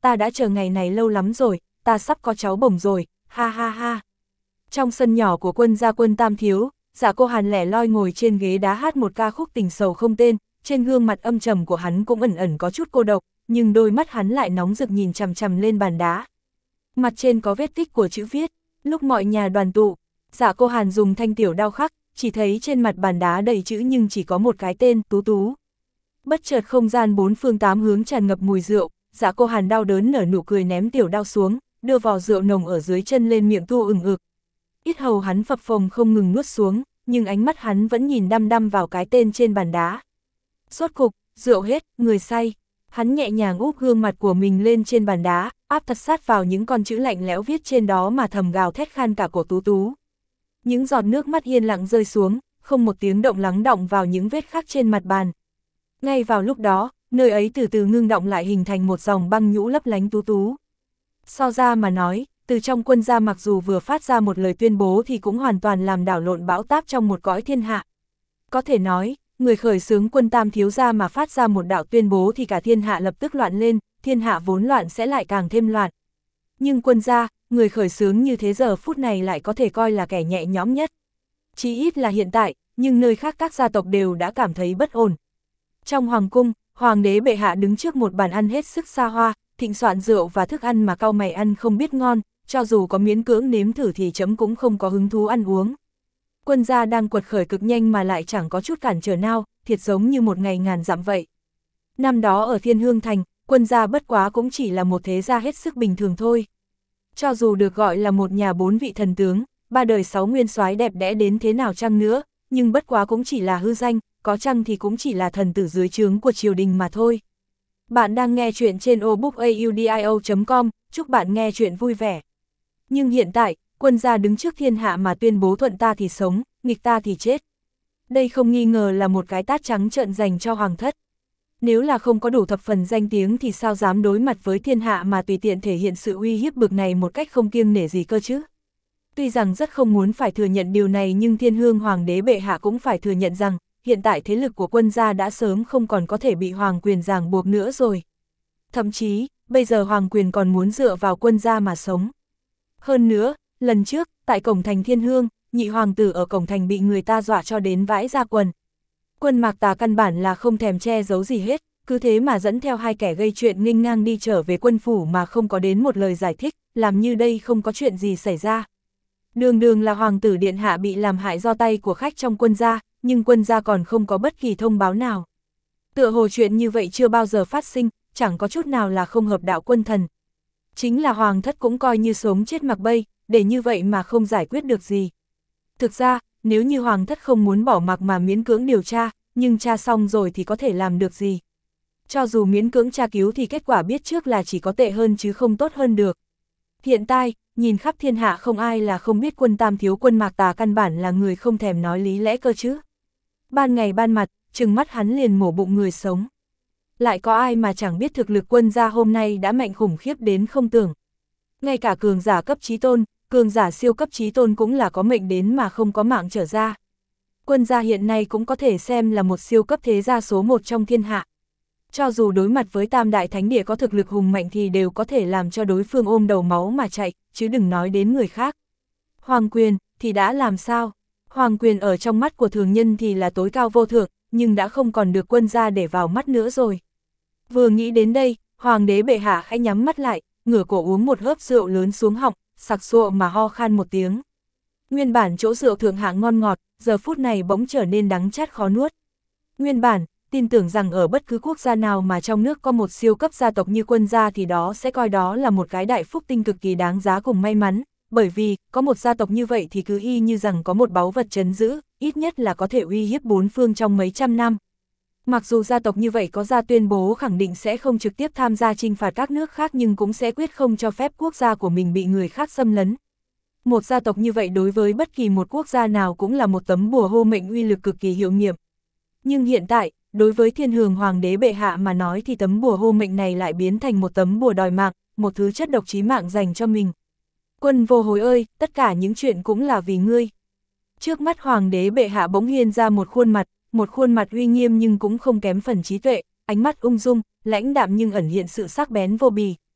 ta đã chờ ngày này lâu lắm rồi, ta sắp có cháu bồng rồi, ha ha ha. Trong sân nhỏ của quân gia Quân Tam Thiếu, Dạ Cô Hàn lẻ loi ngồi trên ghế đá hát một ca khúc tình sầu không tên, trên gương mặt âm trầm của hắn cũng ẩn ẩn có chút cô độc, nhưng đôi mắt hắn lại nóng rực nhìn chằm chằm lên bàn đá. Mặt trên có vết tích của chữ viết, lúc mọi nhà đoàn tụ. Dạ Cô Hàn dùng thanh tiểu đao khắc, chỉ thấy trên mặt bàn đá đầy chữ nhưng chỉ có một cái tên, Tú Tú. Bất chợt không gian bốn phương tám hướng tràn ngập mùi rượu, Dạ Cô Hàn đau đớn nở nụ cười ném tiểu đao xuống, đưa vò rượu nồng ở dưới chân lên miệng tu ừng ực. Yết hầu hắn phập phồng không ngừng nuốt xuống, nhưng ánh mắt hắn vẫn nhìn đăm đăm vào cái tên trên bàn đá. Rốt cục, rượu hết, người say. Hắn nhẹ nhàng úp gương mặt của mình lên trên bàn đá, áp thật sát vào những con chữ lạnh lẽo viết trên đó mà thầm gào thét khan cả cổ Tú Tú. Những giọt nước mắt yên lặng rơi xuống, không một tiếng động lắng đọng vào những vết khắc trên mặt bàn. Ngay vào lúc đó, nơi ấy từ từ ngưng động lại hình thành một dòng băng nhũ lấp lánh Tú Tú. So ra mà nói, từ trong quân gia mặc dù vừa phát ra một lời tuyên bố thì cũng hoàn toàn làm đảo lộn bão táp trong một cõi thiên hạ. Có thể nói, người khởi xướng Quân Tam Thiếu gia mà phát ra một đạo tuyên bố thì cả thiên hạ lập tức loạn lên, thiên hạ vốn loạn sẽ lại càng thêm loạn. Nhưng quân gia, người khởi xướng như thế giờ phút này lại có thể coi là kẻ nhẹ nhõm nhất. Chỉ ít là hiện tại, nhưng nơi khác các gia tộc đều đã cảm thấy bất ổn. Trong hoàng cung, hoàng đế bệ hạ đứng trước một bàn ăn hết sức xa hoa, thịnh soạn rượu và thức ăn mà cau mày ăn không biết ngon, cho dù có miễn cưỡng nếm thử thì chấm cũng không có hứng thú ăn uống. Quân gia đang quật khởi cực nhanh mà lại chẳng có chút cản trở nào, thiệt giống như một ngày ngàn dặm vậy. Năm đó ở Thiên Hương Thành, quân gia bất quá cũng chỉ là một thế gia hết sức bình thường thôi. Cho dù được gọi là một nhà bốn vị thần tướng, ba đời sáu nguyên soái đẹp đẽ đến thế nào chăng nữa, nhưng bất quá cũng chỉ là hư danh, có chăng thì cũng chỉ là thần tử dưới trướng của triều đình mà thôi. Bạn đang nghe chuyện trên obookaudio.com, chúc bạn nghe chuyện vui vẻ. Nhưng hiện tại, quân gia đứng trước thiên hạ mà tuyên bố thuận ta thì sống, nghịch ta thì chết. Đây không nghi ngờ là một cái tát trắng trợn dành cho hoàng thất. Nếu là không có đủ thập phần danh tiếng thì sao dám đối mặt với thiên hạ mà tùy tiện thể hiện sự uy hiếp bực này một cách không kiêng nể gì cơ chứ. Tuy rằng rất không muốn phải thừa nhận điều này nhưng Thiên Hương Hoàng đế bệ hạ cũng phải thừa nhận rằng, hiện tại thế lực của quân gia đã sớm không còn có thể bị hoàng quyền ràng buộc nữa rồi. Thậm chí, bây giờ hoàng quyền còn muốn dựa vào quân gia mà sống. Hơn nữa, lần trước, tại cổng thành Thiên Hương, nhị hoàng tử ở cổng thành bị người ta dọa cho đến vãi ra quần. Quân Mạc Tà căn bản là không thèm che giấu gì hết, cứ thế mà dẫn theo hai kẻ gây chuyện nghênh ngang đi trở về quân phủ mà không có đến một lời giải thích, làm như đây không có chuyện gì xảy ra. Đường đường là hoàng tử điện hạ bị làm hại do tay của khách trong quân gia, nhưng quân gia còn không có bất kỳ thông báo nào. Tựa hồ chuyện như vậy chưa bao giờ phát sinh, chẳng có chút nào là không hợp đạo quân thần. Chính là hoàng thất cũng coi như sống chết mặc bay, để như vậy mà không giải quyết được gì. Thực ra, nếu như hoàng thất không muốn bỏ mặc mà miễn cưỡng điều tra, nhưng tra xong rồi thì có thể làm được gì. Cho dù miễn cưỡng tra cứu thì kết quả biết trước là chỉ có tệ hơn chứ không tốt hơn được. Hiện tại, nhìn khắp thiên hạ không ai là không biết Quân Tam Thiếu Quân Mạc Tà căn bản là người không thèm nói lý lẽ cơ chứ. Ban ngày ban mặt, trừng mắt hắn liền mổ bụng người sống. Lại có ai mà chẳng biết thực lực quân gia hôm nay đã mạnh khủng khiếp đến không tưởng. Ngay cả cường giả cấp chí tôn, cường giả siêu cấp chí tôn cũng là có mệnh đến mà không có mạng trở ra. Quân gia hiện nay cũng có thể xem là một siêu cấp thế gia số 1 trong thiên hạ. Cho dù đối mặt với tam đại thánh địa có thực lực hùng mạnh thì đều có thể làm cho đối phương ôm đầu máu mà chạy, chứ đừng nói đến người khác. Hoàng quyền thì đã làm sao? Hoàng quyền ở trong mắt của thường nhân thì là tối cao vô thượng, nhưng đã không còn được quân gia để vào mắt nữa rồi. Vừa nghĩ đến đây, hoàng đế bệ hạ hãy nhắm mắt lại, ngửa cổ uống một hớp rượu lớn xuống họng, sặc sụa mà ho khan một tiếng. Nguyên bản chỗ rượu thượng hạng ngon ngọt, giờ phút này bỗng trở nên đắng chát khó nuốt. Nguyên bản, tin tưởng rằng ở bất cứ quốc gia nào mà trong nước có một siêu cấp gia tộc như quân gia thì đó sẽ coi đó là một cái đại phúc tinh cực kỳ đáng giá cùng may mắn, bởi vì, có một gia tộc như vậy thì cứ y như rằng có một báu vật trấn giữ, ít nhất là có thể uy hiếp bốn phương trong mấy trăm năm. Mặc dù gia tộc như vậy có ra tuyên bố khẳng định sẽ không trực tiếp tham gia chinh phạt các nước khác nhưng cũng sẽ quyết không cho phép quốc gia của mình bị người khác xâm lấn. Một gia tộc như vậy đối với bất kỳ một quốc gia nào cũng là một tấm bùa hộ mệnh uy lực cực kỳ hiệu nghiệm. Nhưng hiện tại, đối với Thiên Hương Hoàng đế bệ hạ mà nói thì tấm bùa hộ mệnh này lại biến thành một tấm bùa đòi mạng, một thứ chất độc chí mạng dành cho mình. Quân vô hối ơi, tất cả những chuyện cũng là vì ngươi. Trước mắt Hoàng đế bệ hạ bỗng hiện ra một khuôn mặt uy nghiêm nhưng cũng không kém phần trí tuệ, ánh mắt ung dung, lãnh đạm nhưng ẩn hiện sự sắc bén vô bì.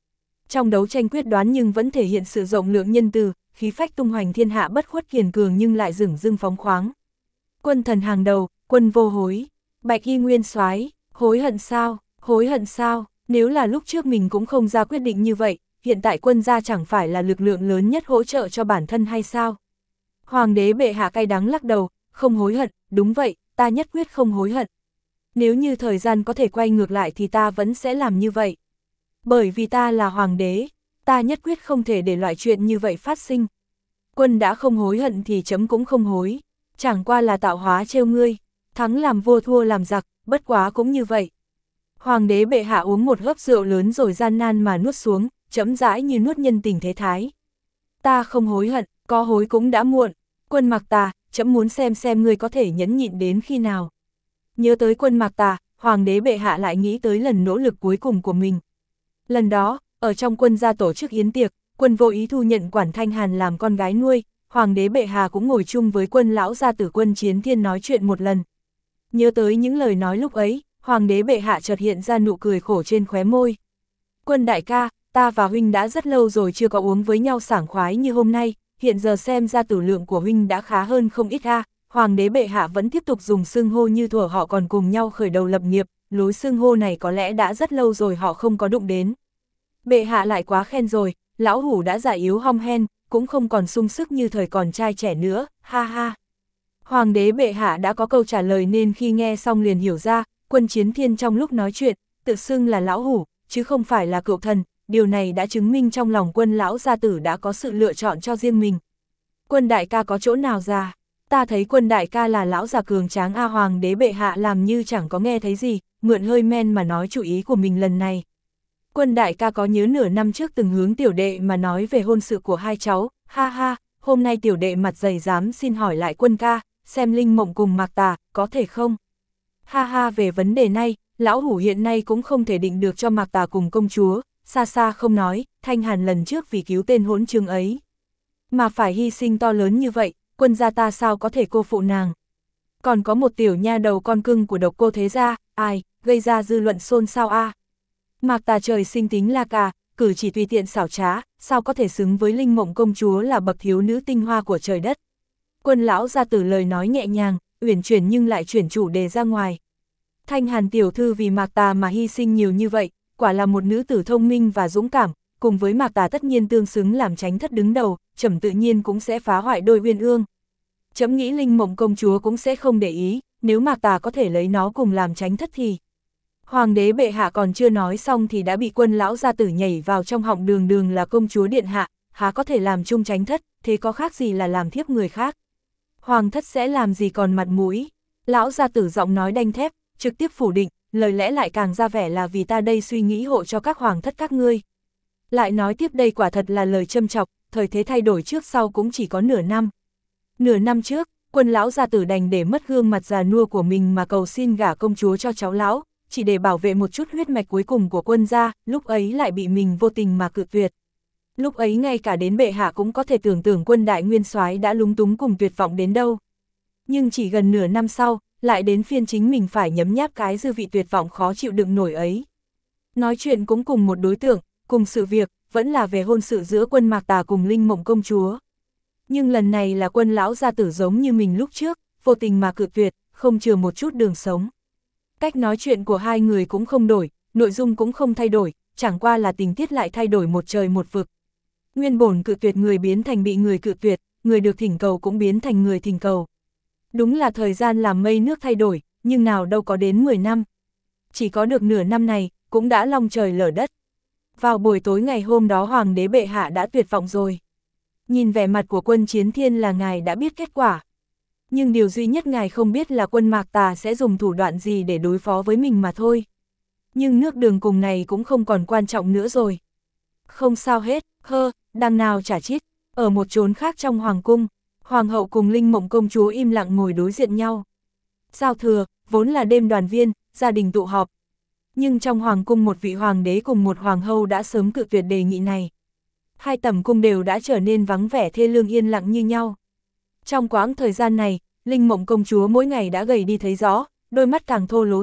Trong đấu tranh quyết đoán nhưng vẫn thể hiện sự rộng lượng nhân từ, khí phách tung hoành thiên hạ bất khuất kiền cường nhưng lại dửng dưng phóng khoáng. Quân thần hàng đầu, quân vô hối, Bạch Y Nguyên soái, hối hận sao, hối hận sao, nếu là lúc trước mình cũng không ra quyết định như vậy, hiện tại quân gia chẳng phải là lực lượng lớn nhất hỗ trợ cho bản thân hay sao? Hoàng đế bệ hạ cay đắng lắc đầu, không hối hận, đúng vậy, ta nhất quyết không hối hận. Nếu như thời gian có thể quay ngược lại thì ta vẫn sẽ làm như vậy. Bởi vì ta là hoàng đế, ta nhất quyết không thể để loại chuyện như vậy phát sinh. Quân đã không hối hận thì chấm cũng không hối, chẳng qua là tạo hóa trêu ngươi, thắng làm vua thua làm giặc, bất quá cũng như vậy. Hoàng đế bệ hạ uống một hớp rượu lớn rồi gian nan mà nuốt xuống, chậm rãi như nuốt nhân tình thế thái. Ta không hối hận, có hối cũng đã muộn, Quân Mạc Tà, chấm muốn xem ngươi có thể nhẫn nhịn đến khi nào. Nhớ tới Quân Mạc Tà, hoàng đế bệ hạ lại nghĩ tới lần nỗ lực cuối cùng của mình. Lần đó, ở trong quân gia tổ chức yến tiệc, quân vô ý thu nhận Quản Thanh Hàn làm con gái nuôi, hoàng đế bệ hạ cũng ngồi chung với Quân lão gia tử Quân Chiến Thiên nói chuyện một lần. Nhớ tới những lời nói lúc ấy, hoàng đế bệ hạ chợt hiện ra nụ cười khổ trên khóe môi. Quân đại ca, ta và huynh đã rất lâu rồi chưa có uống với nhau sảng khoái như hôm nay, hiện giờ xem ra tử lượng của huynh đã khá hơn không ít ha. Hoàng đế bệ hạ vẫn tiếp tục dùng xưng hô như thuở họ còn cùng nhau khởi đầu lập nghiệp, lối xưng hô này có lẽ đã rất lâu rồi họ không có đụng đến. Bệ hạ lại quá khen rồi, lão hủ đã già yếu hom hen, cũng không còn sung sức như thời còn trai trẻ nữa, ha ha. Hoàng đế bệ hạ đã có câu trả lời nên khi nghe xong liền hiểu ra, Quân Chiến Thiên trong lúc nói chuyện, tự xưng là lão hủ, chứ không phải là cựu thần, điều này đã chứng minh trong lòng Quân lão gia tử đã có sự lựa chọn cho riêng mình. Quân đại ca có chỗ nào già? Ta thấy Quân đại ca là lão già cường tráng a. Hoàng đế bệ hạ làm như chẳng có nghe thấy gì, mượn hơi men mà nói chủ ý của mình lần này. Quân đại ca có nhớ nửa năm trước từng hướng tiểu đệ mà nói về hôn sự của hai cháu, ha ha, hôm nay tiểu đệ mặt dày dám xin hỏi lại Quân ca, xem Linh Mộng cùng Mạc Tà, có thể không? Ha ha, về vấn đề này, lão hủ hiện nay cũng không thể định được cho Mạc Tà cùng công chúa, xa xa không nói, Thanh Hàn lần trước vì cứu tên hỗn trương ấy. Mà phải hy sinh to lớn như vậy, Quân gia ta sao có thể cô phụ nàng? Còn có một tiểu nha đầu con cưng của Độc Cô thế gia, ai, gây ra dư luận xôn xao a. Mạc Tà trời sinh tính la cà, cử chỉ tùy tiện xảo trá, sao có thể xứng với Linh Mộng công chúa là bậc thiếu nữ tinh hoa của trời đất. Quân lão gia tử lời nói nhẹ nhàng, uyển chuyển nhưng lại chuyển chủ đề ra ngoài. Thanh Hàn tiểu thư vì Mạc Tà mà hy sinh nhiều như vậy, quả là một nữ tử thông minh và dũng cảm, cùng với Mạc Tà tất nhiên tương xứng làm Chánh Thất đứng đầu, trẫm tự nhiên cũng sẽ phá hoại đôi uyên ương. Chấm nghĩ Linh Mộng công chúa cũng sẽ không để ý, nếu Mạc Tà có thể lấy nó cùng làm Chánh Thất thì. Hoàng đế bệ hạ còn chưa nói xong thì đã bị Quân lão gia tử nhảy vào trong họng, đường đường là công chúa điện hạ, há có thể làm chung Chánh Thất, thế có khác gì là làm thiếp người khác. Hoàng thất sẽ làm gì còn mặt mũi. Lão gia tử giọng nói đanh thép, trực tiếp phủ định, lời lẽ lại càng ra vẻ là vì ta đây suy nghĩ hộ cho các hoàng thất các ngươi. Lại nói tiếp đây quả thật là lời châm chọc, thời thế thay đổi trước sau cũng chỉ có nửa năm. Nửa năm trước, Quân lão gia tử đành để mất gương mặt già nua của mình mà cầu xin gả công chúa cho cháu lão, chỉ để bảo vệ một chút huyết mạch cuối cùng của Quân gia, lúc ấy lại bị mình vô tình mà cự tuyệt. Lúc ấy ngay cả đến bệ hạ cũng có thể tưởng tượng Quân đại nguyên soái đã lúng túng cùng tuyệt vọng đến đâu. Nhưng chỉ gần nửa năm sau, lại đến phiên chính mình phải nhấm nháp cái dư vị tuyệt vọng khó chịu đựng nổi ấy. Nói chuyện cũng cùng một đối tượng, cùng sự việc, vẫn là về hôn sự giữa Quân Mạc Tà cùng Linh Mộng công chúa. Nhưng lần này là Quân lão gia tử giống như mình lúc trước, vô tình mà cự tuyệt, không chừa một chút đường sống. Cách nói chuyện của hai người cũng không đổi, nội dung cũng không thay đổi, chẳng qua là tình tiết lại thay đổi một trời một vực. Nguyên bổn cự tuyệt người biến thành bị người cự tuyệt, người được thỉnh cầu cũng biến thành người thỉnh cầu. Đúng là thời gian làm mây nước thay đổi, nhưng nào đâu có đến 10 năm. Chỉ có được nửa năm này, cũng đã long trời lở đất. Vào buổi tối ngày hôm đó hoàng đế bệ hạ đã tuyệt vọng rồi. Nhìn vẻ mặt của Quân Chiến Thiên là ngài đã biết kết quả. Nhưng điều duy nhất ngài không biết là Quân Mạc Tà sẽ dùng thủ đoạn gì để đối phó với mình mà thôi. Nhưng nước đường cùng này cũng không còn quan trọng nữa rồi. Không sao hết, đằng nào chả chít. Ở một chốn khác trong hoàng cung, hoàng hậu cùng Linh Mộng công chúa im lặng ngồi đối diện nhau. Giao thừa, vốn là đêm đoàn viên, gia đình tụ họp. Nhưng trong hoàng cung một vị hoàng đế cùng một hoàng hậu đã sớm cự tuyệt đề nghị này. Hai tẩm cung đều đã trở nên vắng vẻ thê lương yên lặng như nhau. Trong quãng thời gian này, Linh Mộng công chúa mỗi ngày đã gầy đi thấy rõ, đôi mắt càng thô lố ra,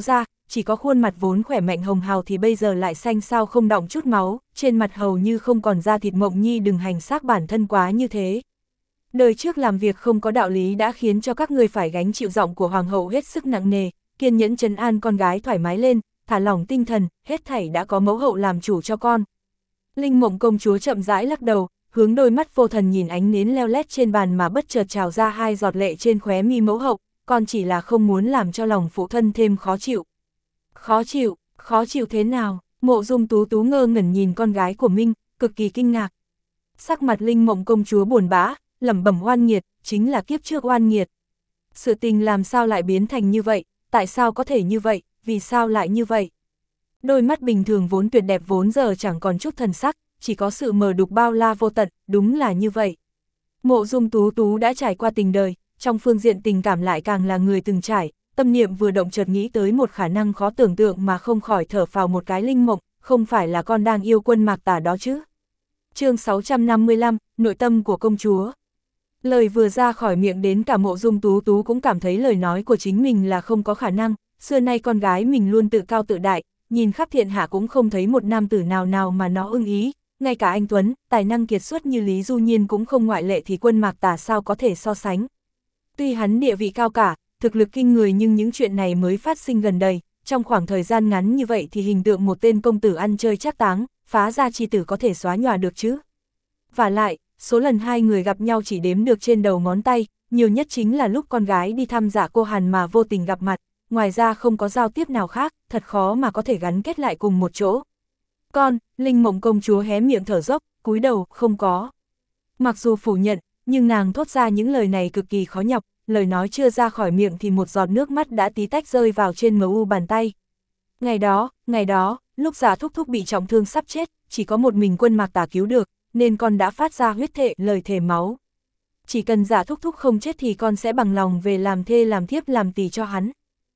chỉ có khuôn mặt vốn khỏe mạnh hồng hào thì bây giờ lại xanh xao không đọng chút máu, trên mặt hầu như không còn da thịt. Mộng Nhi đừng hành xác bản thân quá như thế. Đời trước làm việc không có đạo lý đã khiến cho các ngươi phải gánh chịu. Giọng của hoàng hậu hết sức nặng nề, kiên nhẫn trấn an con gái thoải mái lên, thả lỏng tinh thần, hết thảy đã có mẫu hậu làm chủ cho con. Linh Mộng công chúa chậm rãi lắc đầu, hướng đôi mắt vô thần nhìn ánh nến leo lét trên bàn mà bất chợt trào ra 2 giọt lệ trên khóe mi. Mẫu hậu, con chỉ là không muốn làm cho lòng phụ thân thêm khó chịu. Khó chịu thế nào? Mộ Dung Tú Tú ngơ ngẩn nhìn con gái của mình, cực kỳ kinh ngạc. Sắc mặt Linh Mộng công chúa buồn bã, lẩm bẩm oan nghiệt, chính là kiếp trước oan nghiệt. Sự tình làm sao lại biến thành như vậy, tại sao có thể như vậy, vì sao lại như vậy? Đôi mắt bình thường vốn tuyệt đẹp vốn giờ chẳng còn chút thần sắc, chỉ có sự mờ đục bao la vô tận, đúng là như vậy. Mộ Dung Tú Tú đã trải qua tình đời, trong phương diện tình cảm lại càng là người từng trải, tâm niệm vừa động chợt nghĩ tới một khả năng khó tưởng tượng mà không khỏi thở phào một cái. Linh Mộng, không phải là con đang yêu Quân Mạc Tà đó chứ? Chương 655, nội tâm của công chúa. Lời vừa ra khỏi miệng đến cả Mộ Dung Tú Tú cũng cảm thấy lời nói của chính mình là không có khả năng, xưa nay con gái mình luôn tự cao tự đại, nhìn khắp thiên hạ cũng không thấy một nam tử nào mà nó ưng ý, ngay cả anh Tuấn, tài năng kiệt xuất như Lý Du Nhiên cũng không ngoại lệ thì Quân Mạc Tà sao có thể so sánh. Tuy hắn địa vị cao cả, thực lực kinh người nhưng những chuyện này mới phát sinh gần đây, trong khoảng thời gian ngắn như vậy thì hình tượng một tên công tử ăn chơi trác táng, phá gia chi tử có thể xóa nhòa được chứ. Và lại, số lần hai người gặp nhau chỉ đếm được trên đầu ngón tay, nhiều nhất chính là lúc con gái đi thăm Dạ Cô Hàn mà vô tình gặp mặt, ngoài ra không có giao tiếp nào khác, thật khó mà có thể gắn kết lại cùng một chỗ. Linh Mộng công chúa hé miệng thở dốc, cúi đầu, không có. Mặc dù phủ nhận, nhưng nàng thốt ra những lời này cực kỳ khó nhọc, lời nói chưa ra khỏi miệng thì một giọt nước mắt đã tí tách rơi vào trên mu bàn tay. Ngày đó, lúc Dạ Thúc Thúc bị trọng thương sắp chết, chỉ có một mình Quân Mạc Tà cứu được, nên con đã phát ra huyết thệ, lời thề máu. Chỉ cần Dạ Thúc Thúc không chết thì con sẽ bằng lòng về làm thê làm thiếp làm tỳ cho hắn.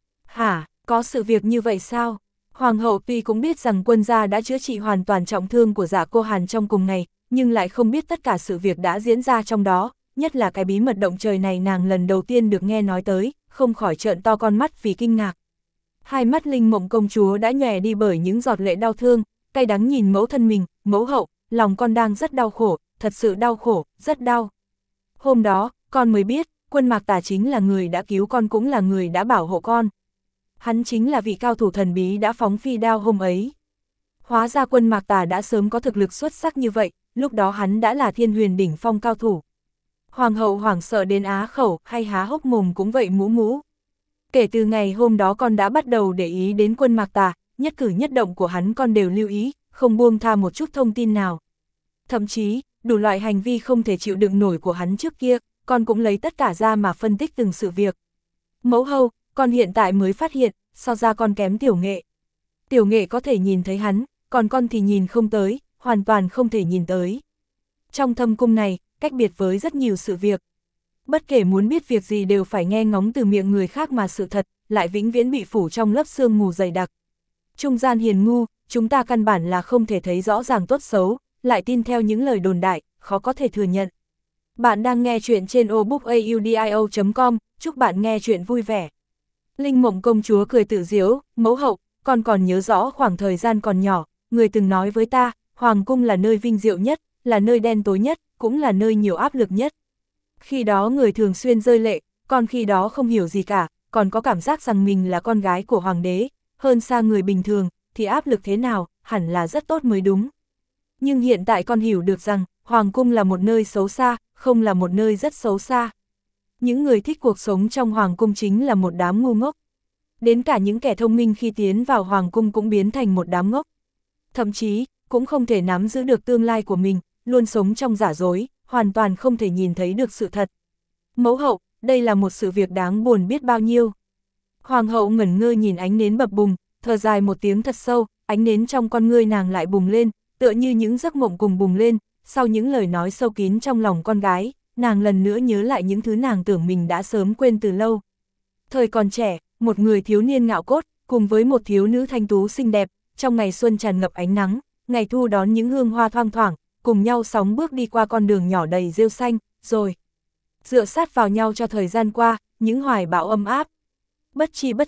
Hả, có sự việc như vậy sao? Hoàng hậu tuy cũng biết rằng Quân gia đã chữa trị hoàn toàn trọng thương của Dạ Cô Hàn trong cùng ngày, nhưng lại không biết tất cả sự việc đã diễn ra trong đó, nhất là cái bí mật động trời này nàng lần đầu tiên được nghe nói tới, không khỏi trợn to con mắt vì kinh ngạc. Hai mắt Linh Mộng công chúa đã nhòe đi bởi những giọt lệ đau thương, cay đắng nhìn mẫu thân mình, mẫu hậu, lòng con đang rất đau khổ, thật sự đau khổ, rất đau. Hôm đó, con mới biết, Quân Mạc Tà chính là người đã cứu con cũng là người đã bảo hộ con. Hắn chính là vị cao thủ thần bí đã phóng phi đao hôm ấy. Hóa ra Quân Mạc Tà đã sớm có thực lực xuất sắc như vậy, lúc đó hắn đã là thiên huyền đỉnh phong cao thủ. Hoàng hậu hoảng sợ đến á khẩu, hay há hốc mồm cũng vậy mũ mũ. Kể từ ngày hôm đó con đã bắt đầu để ý đến Quân Mạc Tà, nhất cử nhất động của hắn con đều lưu ý, không buông tha một chút thông tin nào. Thậm chí, đủ loại hành vi không thể chịu đựng nổi của hắn trước kia, con cũng lấy tất cả ra mà phân tích từng sự việc. Mẫu hậu, con hiện tại mới phát hiện, so ra con kém Tiểu Nghệ. Tiểu Nghệ có thể nhìn thấy hắn, còn con thì nhìn không tới, hoàn toàn không thể nhìn tới. Trong thâm cung này, cách biệt với rất nhiều sự việc. Bất kể muốn biết việc gì đều phải nghe ngóng từ miệng người khác mà sự thật, lại vĩnh viễn bị phủ trong lớp sương mù dày đặc. Trung gian hiền ngu, chúng ta căn bản là không thể thấy rõ ràng tốt xấu, lại tin theo những lời đồn đại, khó có thể thừa nhận. Bạn đang nghe chuyện trên obookaudio.com, chúc bạn nghe chuyện vui vẻ. Linh Mộng công chúa cười tự giễu, mẫu hậu, con còn nhớ rõ khoảng thời gian còn nhỏ, người từng nói với ta, Hoàng cung là nơi vinh diệu nhất, là nơi đen tối nhất, cũng là nơi nhiều áp lực nhất. Khi đó người thường xuyên rơi lệ, con khi đó không hiểu gì cả, còn có cảm giác rằng mình là con gái của hoàng đế, hơn xa người bình thường, thì áp lực thế nào, hẳn là rất tốt mới đúng. Nhưng hiện tại con hiểu được rằng, Hoàng cung là một nơi xấu xa, không là một nơi rất xấu xa. Những người thích cuộc sống trong Hoàng cung chính là một đám ngu ngốc. Đến cả những kẻ thông minh khi tiến vào Hoàng cung cũng biến thành một đám ngốc. Thậm chí, cũng không thể nắm giữ được tương lai của mình, luôn sống trong giả dối, hoàn toàn không thể nhìn thấy được sự thật. Mẫu hậu, đây là một sự việc đáng buồn biết bao nhiêu. Hoàng hậu ngẩn ngơ nhìn ánh nến bập bùng, thở dài một tiếng thật sâu, ánh nến trong con ngươi nàng lại bùng lên, tựa như những giấc mộng cùng bùng lên, sau những lời nói sâu kín trong lòng con gái, nàng lần nữa nhớ lại những thứ nàng tưởng mình đã sớm quên từ lâu. Thời còn trẻ, một người thiếu niên ngạo cốt, cùng với một thiếu nữ thanh tú xinh đẹp, trong ngày xuân tràn ngập ánh nắng, ngày thu đón những hương hoa thoang thoảng, cùng nhau sóng bước đi qua con đường nhỏ đầy rêu xanh, rồi dựa sát vào nhau cho thời gian qua, những hoài bão ấm áp. Bất chi bất giác,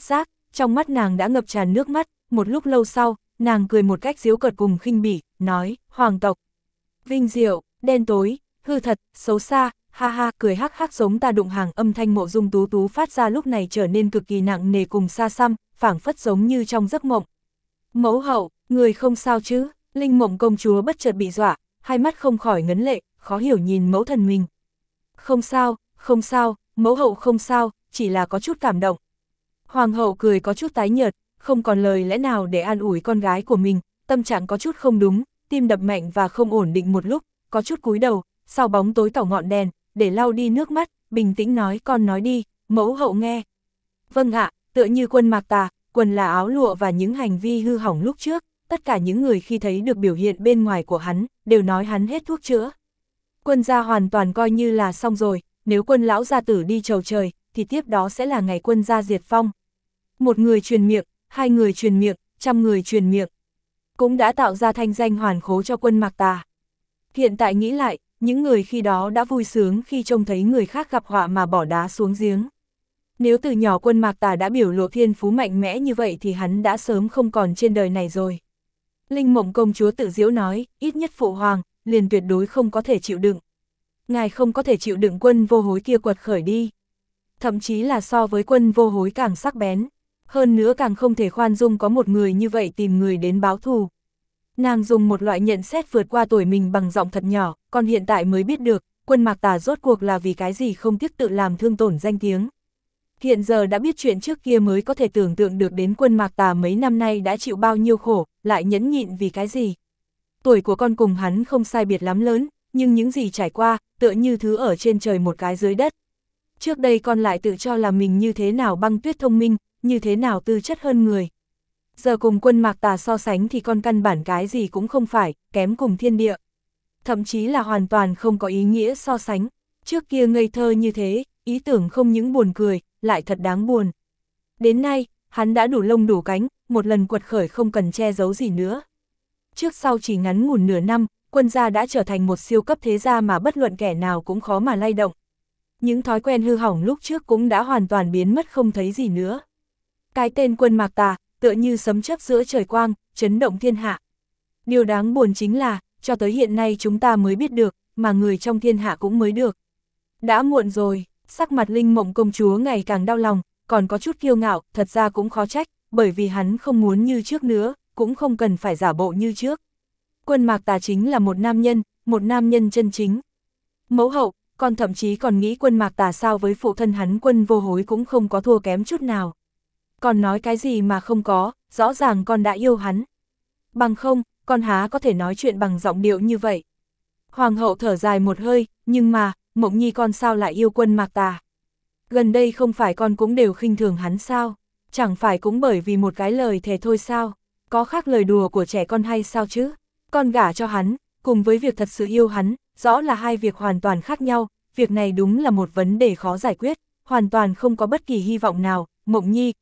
trong mắt nàng đã ngập tràn nước mắt, một lúc lâu sau, nàng cười một cách giễu cợt cùng khinh bỉ, nói, hoàng tộc, vinh diệu, đen tối, hư thật, xấu xa, ha ha, cười hắc hắc giống ta đụng hàng. Âm thanh Mộ Dung Tú Tú phát ra lúc này trở nên cực kỳ nặng nề cùng xa xăm, phảng phất giống như trong giấc mộng. Mẫu hậu, người không sao chứ? Linh Mộng công chúa bất chợt bị dọa, hai mắt không khỏi ngấn lệ, khó hiểu nhìn mẫu thần mình. Không sao, không sao, mẫu hậu không sao, chỉ là có chút cảm động. Hoàng hậu cười có chút tái nhợt, không còn lời lẽ nào để an ủi con gái của mình, tâm trạng có chút không đúng, tim đập mạnh và không ổn định một lúc, có chút cúi đầu, sau bóng tối tỏ ngọn đèn, để lau đi nước mắt, bình tĩnh nói, con nói đi, mẫu hậu nghe. Vâng ạ, tựa như Quân Mạc Tà, quần là áo lụa và những hành vi hư hỏng lúc trước, tất cả những người khi thấy được biểu hiện bên ngoài của hắn, đều nói hắn hết thuốc chữa. Quân gia hoàn toàn coi như là xong rồi, nếu Quân lão gia tử đi chầu trời, thì tiếp đó sẽ là ngày Quân gia diệt vong. Một người truyền miệng, hai người truyền miệng, trăm người truyền miệng, cũng đã tạo ra thanh danh hoàn khố cho Quân Mạc Tà. Hiện tại nghĩ lại, những người khi đó đã vui sướng khi trông thấy người khác gặp họa mà bỏ đá xuống giếng. Nếu từ nhỏ Quân Mạc Tà đã biểu lộ thiên phú mạnh mẽ như vậy thì hắn đã sớm không còn trên đời này rồi. Linh Mộng công chúa tự giễu nói, ít nhất phụ hoàng, liền tuyệt đối không có thể chịu đựng. Ngài không có thể chịu đựng Quân Vô Hối kia quật khởi đi. Thậm chí là so với Quân Vô Hối càng sắc bén. Hơn nữa càng không thể khoan dung có một người như vậy tìm người đến báo thù. Nàng dùng một loại nhận xét vượt qua tuổi mình bằng giọng thật nhỏ, còn hiện tại mới biết được, Quân Mạc Tà rốt cuộc là vì cái gì không tiếc tự làm thương tổn danh tiếng. Hiện giờ đã biết chuyện trước kia mới có thể tưởng tượng được đến Quân Mạc Tà mấy năm nay đã chịu bao nhiêu khổ, lại nhẫn nhịn vì cái gì. Tuổi của con cùng hắn không sai biệt lắm lớn, nhưng những gì trải qua, tựa như thứ ở trên trời một cái dưới đất. Trước đây con lại tự cho là mình như thế nào băng tuyết thông minh, như thế nào tư chất hơn người. Giờ cùng Quân Mạc Tà so sánh thì con căn bản cái gì cũng không phải, kém cùng thiên địa. Thậm chí là hoàn toàn không có ý nghĩa so sánh. Trước kia ngây thơ như thế, ý tưởng không những buồn cười, lại thật đáng buồn. Đến nay, hắn đã đủ lông đủ cánh, một lần quật khởi không cần che giấu gì nữa. Trước sau chỉ ngắn ngủn nửa năm, Quân gia đã trở thành một siêu cấp thế gia mà bất luận kẻ nào cũng khó mà lay động. Những thói quen hư hỏng lúc trước cũng đã hoàn toàn biến mất không thấy gì nữa. Cái tên Quân Mạc Tà, tựa như sấm chớp giữa trời quang, chấn động thiên hạ. Điều đáng buồn chính là, cho tới hiện nay chúng ta mới biết được, mà người trong thiên hạ cũng mới được. Đã muộn rồi, sắc mặt Linh Mộng công chúa ngày càng đau lòng, còn có chút kiêu ngạo, thật ra cũng khó trách, bởi vì hắn không muốn như trước nữa, cũng không cần phải giả bộ như trước. Quân Mạc Tà chính là một nam nhân chân chính. Mẫu hậu, con thậm chí còn nghĩ Quân Mạc Tà sao với phụ thân hắn Quân Vô Hối cũng không có thua kém chút nào. Con nói cái gì mà không có, rõ ràng con đã yêu hắn. Bằng không, con há có thể nói chuyện bằng giọng điệu như vậy. Hoàng hậu thở dài một hơi, nhưng mà, Mộng Nhi con sao lại yêu Quân Mạc Tà? Gần đây không phải con cũng đều khinh thường hắn sao? Chẳng phải cũng bởi vì một cái lời thề thôi sao? Có khác lời đùa của trẻ con hay sao chứ? Con gả cho hắn, cùng với việc thật sự yêu hắn, rõ là hai việc hoàn toàn khác nhau. Việc này đúng là một vấn đề khó giải quyết, hoàn toàn không có bất kỳ hy vọng nào. Mộng Nhi,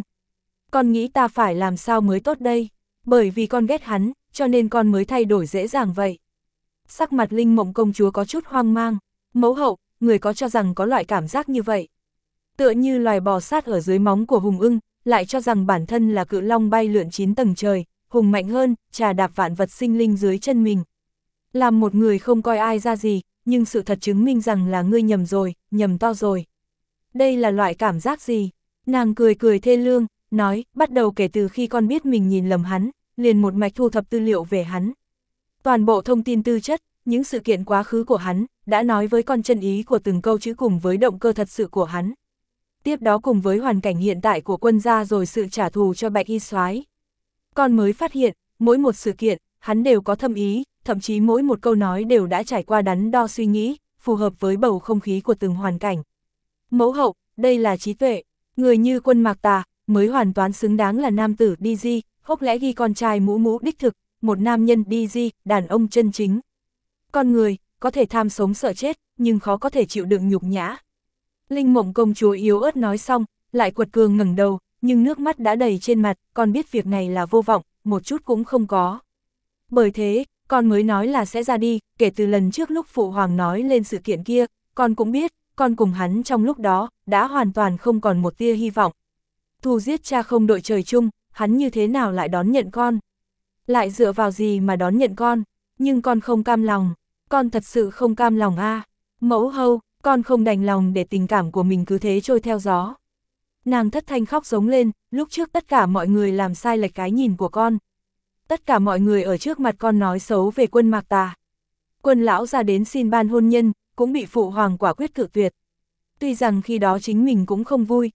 con nghĩ ta phải làm sao mới tốt đây? Bởi vì con ghét hắn, cho nên con mới thay đổi dễ dàng vậy. Sắc mặt Linh Mộng công chúa có chút hoang mang. Mẫu hậu, người có cho rằng có loại cảm giác như vậy? Tựa như loài bò sát ở dưới móng của hùng ưng, lại cho rằng bản thân là cự long bay lượn 9 tầng trời, hùng mạnh hơn, trà đạp vạn vật sinh linh dưới chân mình. Làm một người không coi ai ra gì, nhưng sự thật chứng minh rằng là ngươi nhầm rồi, nhầm to rồi. Đây là loại cảm giác gì? Nàng cười cười thê lương, nói, bắt đầu kể từ khi con biết mình nhìn lầm hắn, liền một mạch thu thập tư liệu về hắn. Toàn bộ thông tin tư chất, những sự kiện quá khứ của hắn, đã nói với con chân ý của từng câu chữ cùng với động cơ thật sự của hắn. Tiếp đó cùng với hoàn cảnh hiện tại của Quân gia rồi sự trả thù cho Bạch Y Soái. Con mới phát hiện, mỗi một sự kiện, hắn đều có thâm ý, thậm chí mỗi một câu nói đều đã trải qua đắn đo suy nghĩ, phù hợp với bầu không khí của từng hoàn cảnh. Mẫu hậu, đây là trí tuệ, người như Quân Mạc Tà, mới hoàn toàn xứng đáng là nam tử DG, hốc lẽ ghi con trai mũ mũ đích thực, một nam nhân DG, đàn ông chân chính. Con người, có thể tham sống sợ chết, nhưng khó có thể chịu đựng nhục nhã. Linh Mộng công chúa yếu ớt nói xong, lại quật cường ngẩng đầu, nhưng nước mắt đã đầy trên mặt, con biết việc này là vô vọng, một chút cũng không có. Bởi thế, con mới nói là sẽ ra đi, kể từ lần trước lúc phụ hoàng nói lên sự kiện kia, con cũng biết, con cùng hắn trong lúc đó, đã hoàn toàn không còn một tia hy vọng. Thù giết cha không đội trời chung, hắn như thế nào lại đón nhận con? Lại dựa vào gì mà đón nhận con? Nhưng con không cam lòng, con thật sự không cam lòng a. Mẫu hầu, con không đành lòng để tình cảm của mình cứ thế trôi theo gió. Nàng thất thanh khóc giống lên, lúc trước tất cả mọi người làm sai lệch cái nhìn của con. Tất cả mọi người ở trước mặt con nói xấu về Quân Mạc Tà. Quân lão ra đến xin ban hôn nhân, cũng bị phụ hoàng quả quyết cự tuyệt. Tuy rằng khi đó chính mình cũng không vui,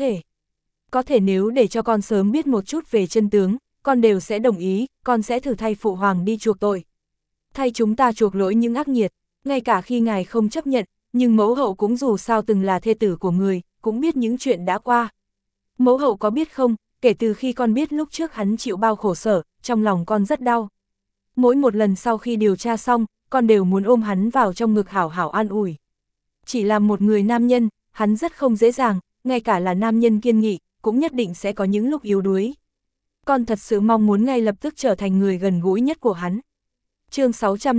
có thể nếu để cho con sớm biết một chút về chân tướng, con đều sẽ đồng ý, con sẽ thử thay phụ hoàng đi chuộc tội. Thay chúng ta chuộc lỗi những ác nghiệt, ngay cả khi ngài không chấp nhận, nhưng mẫu hậu cũng dù sao từng là thê tử của người, cũng biết những chuyện đã qua. Mẫu hậu có biết không, kể từ khi con biết lúc trước hắn chịu bao khổ sở, trong lòng con rất đau. Mỗi một lần sau khi điều tra xong, con đều muốn ôm hắn vào trong ngực hảo hảo an ủi. Chỉ là một người nam nhân, hắn rất không dễ dàng, ngay cả là nam nhân kiên nghị, cũng nhất định sẽ có những lúc yếu đuối. Con thật sự mong muốn ngay lập tức trở thành người gần gũi nhất của hắn. Chương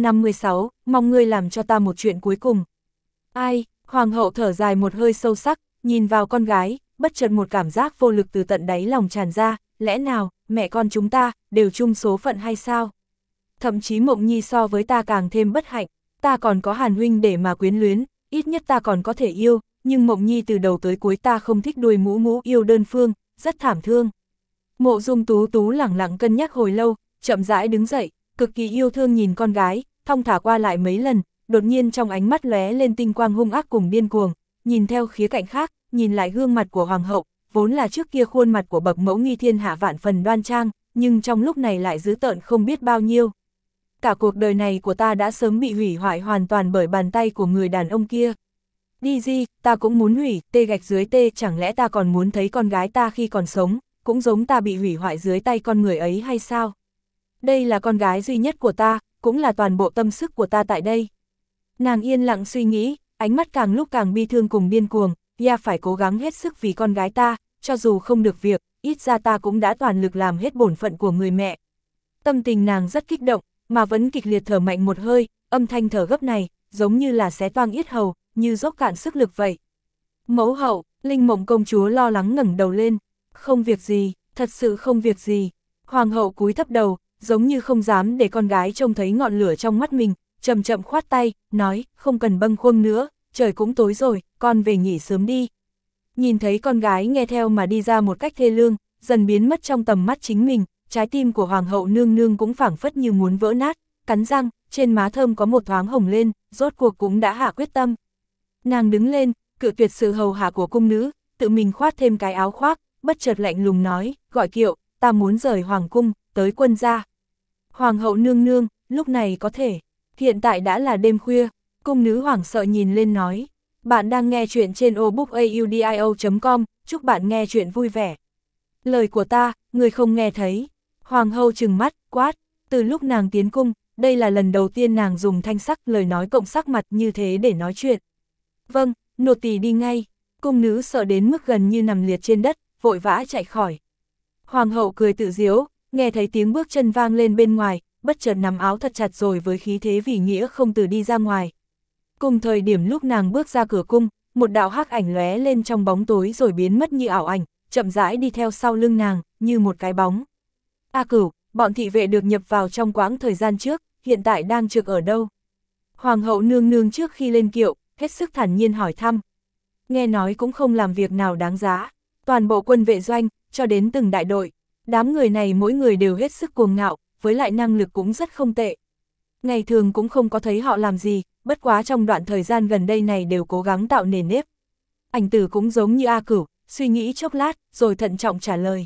656, mong ngươi làm cho ta một chuyện cuối cùng. Ai, hoàng hậu thở dài một hơi sâu sắc, nhìn vào con gái, bất chợt một cảm giác vô lực từ tận đáy lòng tràn ra, lẽ nào, mẹ con chúng ta, đều chung số phận hay sao? Thậm chí Mộng Nhi so với ta càng thêm bất hạnh, ta còn có Hàn huynh để mà quyến luyến, ít nhất ta còn có thể yêu, nhưng Mộng Nhi từ đầu tới cuối ta không thích đuôi mũ mũ yêu đơn phương, rất thảm thương. Mộ Dung Tú Tú lẳng lặng cân nhắc hồi lâu, chậm rãi đứng dậy, cực kỳ yêu thương nhìn con gái, thong thả qua lại mấy lần, đột nhiên trong ánh mắt lóe lên tinh quang hung ác cùng điên cuồng, nhìn theo khía cạnh khác, nhìn lại gương mặt của hoàng hậu, vốn là trước kia khuôn mặt của bậc mẫu nghi thiên hạ vạn phần đoan trang, nhưng trong lúc này lại dữ tợn không biết bao nhiêu. Cả cuộc đời này của ta đã sớm bị hủy hoại hoàn toàn bởi bàn tay của người đàn ông kia. Đi gì, ta cũng muốn hủy, tê gạch dưới tê, chẳng lẽ ta còn muốn thấy con gái ta khi còn sống, cũng giống ta bị hủy hoại dưới tay con người ấy hay sao? Đây là con gái duy nhất của ta, cũng là toàn bộ tâm sức của ta tại đây. Nàng yên lặng suy nghĩ, ánh mắt càng lúc càng bi thương cùng điên cuồng, ya phải cố gắng hết sức vì con gái ta, cho dù không được việc, ít ra ta cũng đã toàn lực làm hết bổn phận của người mẹ. Tâm tình nàng rất kích động, mà vẫn kịch liệt thở mạnh một hơi, âm thanh thở gấp này, giống như là xé toang yết hầu, như dốc cạn sức lực vậy. Mẫu hậu, Linh Mộng công chúa lo lắng ngẩng đầu lên, không việc gì, thật sự không việc gì. Hoàng hậu cúi thấp đầu, giống như không dám để con gái trông thấy ngọn lửa trong mắt mình, chậm chậm khoát tay, nói, không cần bâng khuâng nữa, trời cũng tối rồi, con về nghỉ sớm đi. Nhìn thấy con gái nghe theo mà đi ra một cách thê lương, dần biến mất trong tầm mắt chính mình, trái tim của hoàng hậu nương nương cũng phảng phất như muốn vỡ nát, cắn răng, trên má thơm có một thoáng hồng lên, rốt cuộc cũng đã hạ quyết tâm. Nàng đứng lên, cự tuyệt sự hầu hạ của cung nữ, tự mình khoát thêm cái áo khoác, bất chợt lạnh lùng nói, gọi kiệu, ta muốn rời hoàng cung, tới quân gia. Hoàng hậu nương nương, lúc này có thể, hiện tại đã là đêm khuya, cung nữ hoảng sợ nhìn lên nói, bạn đang nghe chuyện trên obookaudio.com, chúc bạn nghe chuyện vui vẻ. Lời của ta, người không nghe thấy. Hoàng hậu trừng mắt, quát, từ lúc nàng tiến cung, đây là lần đầu tiên nàng dùng thanh sắc lời nói cộng sắc mặt như thế để nói chuyện. Vâng, nô tỳ đi ngay. Cung nữ sợ đến mức gần như nằm liệt trên đất, vội vã chạy khỏi. Hoàng hậu cười tự giễu, nghe thấy tiếng bước chân vang lên bên ngoài, bất chợt nắm áo thật chặt rồi với khí thế vì nghĩa không từ đi ra ngoài. Cùng thời điểm lúc nàng bước ra cửa cung, một đạo hắc ảnh lóe lên trong bóng tối rồi biến mất như ảo ảnh, chậm rãi đi theo sau lưng nàng, như một cái bóng. A Cửu, bọn thị vệ được nhập vào trong quãng thời gian trước, hiện tại đang trực ở đâu? Hoàng hậu nương nương trước khi lên kiệu, hết sức thản nhiên hỏi thăm. Nghe nói cũng không làm việc nào đáng giá, toàn bộ quân vệ doanh, cho đến từng đại đội, đám người này mỗi người đều hết sức cuồng ngạo, với lại năng lực cũng rất không tệ. Ngày thường cũng không có thấy họ làm gì, bất quá trong đoạn thời gian gần đây này đều cố gắng tạo nền nếp. Ảnh Tử cũng giống như A Cửu, suy nghĩ chốc lát, rồi thận trọng trả lời.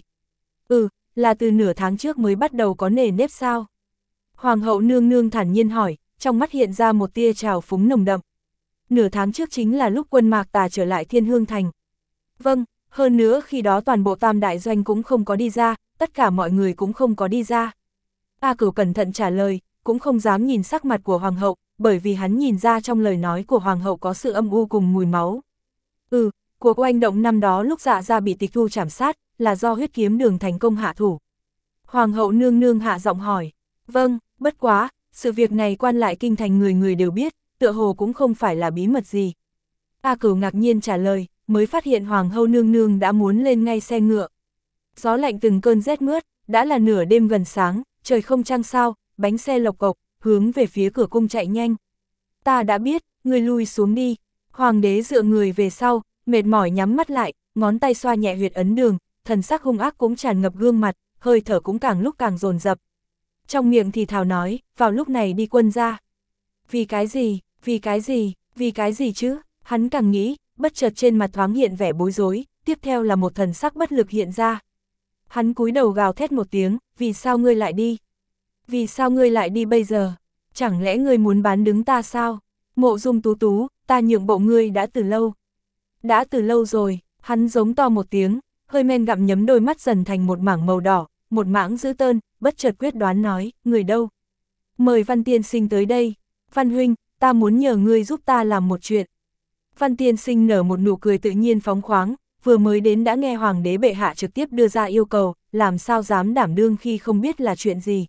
Là từ nửa tháng trước mới bắt đầu có nền nếp sao? Hoàng hậu nương nương thản nhiên hỏi, trong mắt hiện ra một tia trào phúng nồng đậm. Nửa tháng trước chính là lúc Quân Mạc Tà trở lại Thiên Hương Thành. Vâng, hơn nữa khi đó toàn bộ tam đại doanh cũng không có đi ra, tất cả mọi người cũng không có đi ra. A Cửu cẩn thận trả lời, cũng không dám nhìn sắc mặt của hoàng hậu, bởi vì hắn nhìn ra trong lời nói của hoàng hậu có sự âm u cùng mùi máu. Cuộc oanh động năm đó lúc Dạ Gia bị tịch thu trảm sát, là do Huyết Kiếm Đường thành công hạ thủ. Hoàng hậu nương nương hạ giọng hỏi, vâng, bất quá, sự việc này quan lại kinh thành người người đều biết, tựa hồ cũng không phải là bí mật gì. A Cửu ngạc nhiên trả lời, mới phát hiện hoàng hậu nương nương đã muốn lên ngay xe ngựa. Gió lạnh từng cơn rét mướt, đã là nửa đêm gần sáng, trời không trăng sao, bánh xe lộc cộc, hướng về phía cửa cung chạy nhanh. Ta đã biết, ngươi lui xuống đi. Hoàng đế dựa người về sau, mệt mỏi nhắm mắt lại, ngón tay xoa nhẹ huyệt ấn đường, thần sắc hung ác cũng tràn ngập gương mặt, hơi thở cũng càng lúc càng dồn dập. Trong miệng thì thào nói, vào lúc này đi quân ra. Vì cái gì, vì cái gì, vì cái gì chứ? Hắn càng nghĩ, bất chợt trên mặt thoáng hiện vẻ bối rối, tiếp theo là một thần sắc bất lực hiện ra. Hắn cúi đầu gào thét một tiếng, vì sao ngươi lại đi? Vì sao ngươi lại đi bây giờ? Chẳng lẽ ngươi muốn bán đứng ta sao? Mộ Dung Tú Tú, ta nhượng bộ ngươi đã từ lâu. Đã từ lâu rồi, hắn giống to một tiếng, hơi men gặm nhấm đôi mắt dần thành một mảng màu đỏ, một mảng dữ tợn, bất chợt quyết đoán nói, người đâu? Mời Văn tiên sinh tới đây. Văn huynh, ta muốn nhờ ngươi giúp ta làm một chuyện. Văn tiên sinh nở một nụ cười tự nhiên phóng khoáng, vừa mới đến đã nghe hoàng đế bệ hạ trực tiếp đưa ra yêu cầu, làm sao dám đảm đương khi không biết là chuyện gì.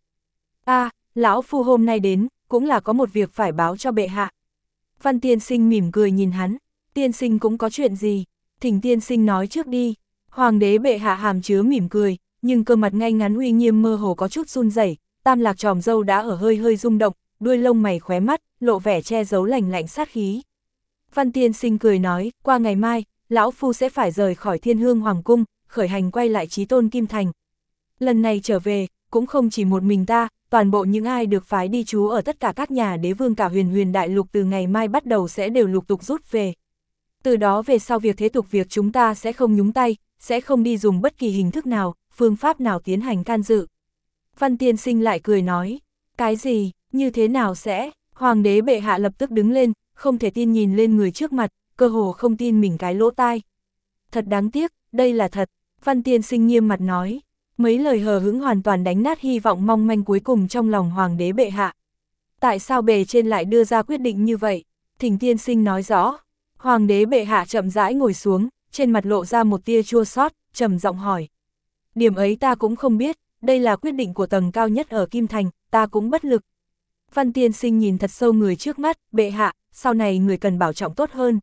Lão phu hôm nay đến, cũng là có một việc phải báo cho bệ hạ. Văn tiên sinh mỉm cười nhìn hắn, tiên sinh cũng có chuyện gì, thỉnh tiên sinh nói trước đi. Hoàng đế bệ hạ hàm chứa mỉm cười, nhưng cơ mặt ngay ngắn uy nghiêm mơ hồ có chút run rẩy, tam lạc tròm râu đã ở hơi hơi rung động, đuôi lông mày khóe mắt, lộ vẻ che giấu lành lạnh sát khí. Văn tiên sinh cười nói, qua ngày mai, lão phu sẽ phải rời khỏi Thiên Hương Hoàng cung, khởi hành quay lại Chí Tôn Kim Thành. Lần này trở về, cũng không chỉ một mình ta, toàn bộ những ai được phái đi trú ở tất cả các nhà đế vương cả huyền đại lục từ ngày mai bắt đầu sẽ đều lục tục rút về. Từ đó về sau việc thế tục việc chúng ta sẽ không nhúng tay, sẽ không đi dùng bất kỳ hình thức nào, phương pháp nào tiến hành can dự. Văn tiên sinh lại cười nói, cái gì, như thế nào sẽ? Hoàng đế bệ hạ lập tức đứng lên, không thể tin nhìn lên người trước mặt, cơ hồ không tin mình cái lỗ tai. Thật đáng tiếc, đây là thật. Văn tiên sinh nghiêm mặt nói, mấy lời hờ hững hoàn toàn đánh nát hy vọng mong manh cuối cùng trong lòng hoàng đế bệ hạ. Tại sao bề trên lại đưa ra quyết định như vậy? Thỉnh tiên sinh nói rõ. Hoàng đế bệ hạ chậm rãi ngồi xuống, trên mặt lộ ra một tia chua xót, trầm giọng hỏi. Điểm ấy ta cũng không biết, đây là quyết định của tầng cao nhất ở Kim Thành, ta cũng bất lực. Văn tiên sinh nhìn thật sâu người trước mắt, bệ hạ, sau này người cần bảo trọng tốt hơn.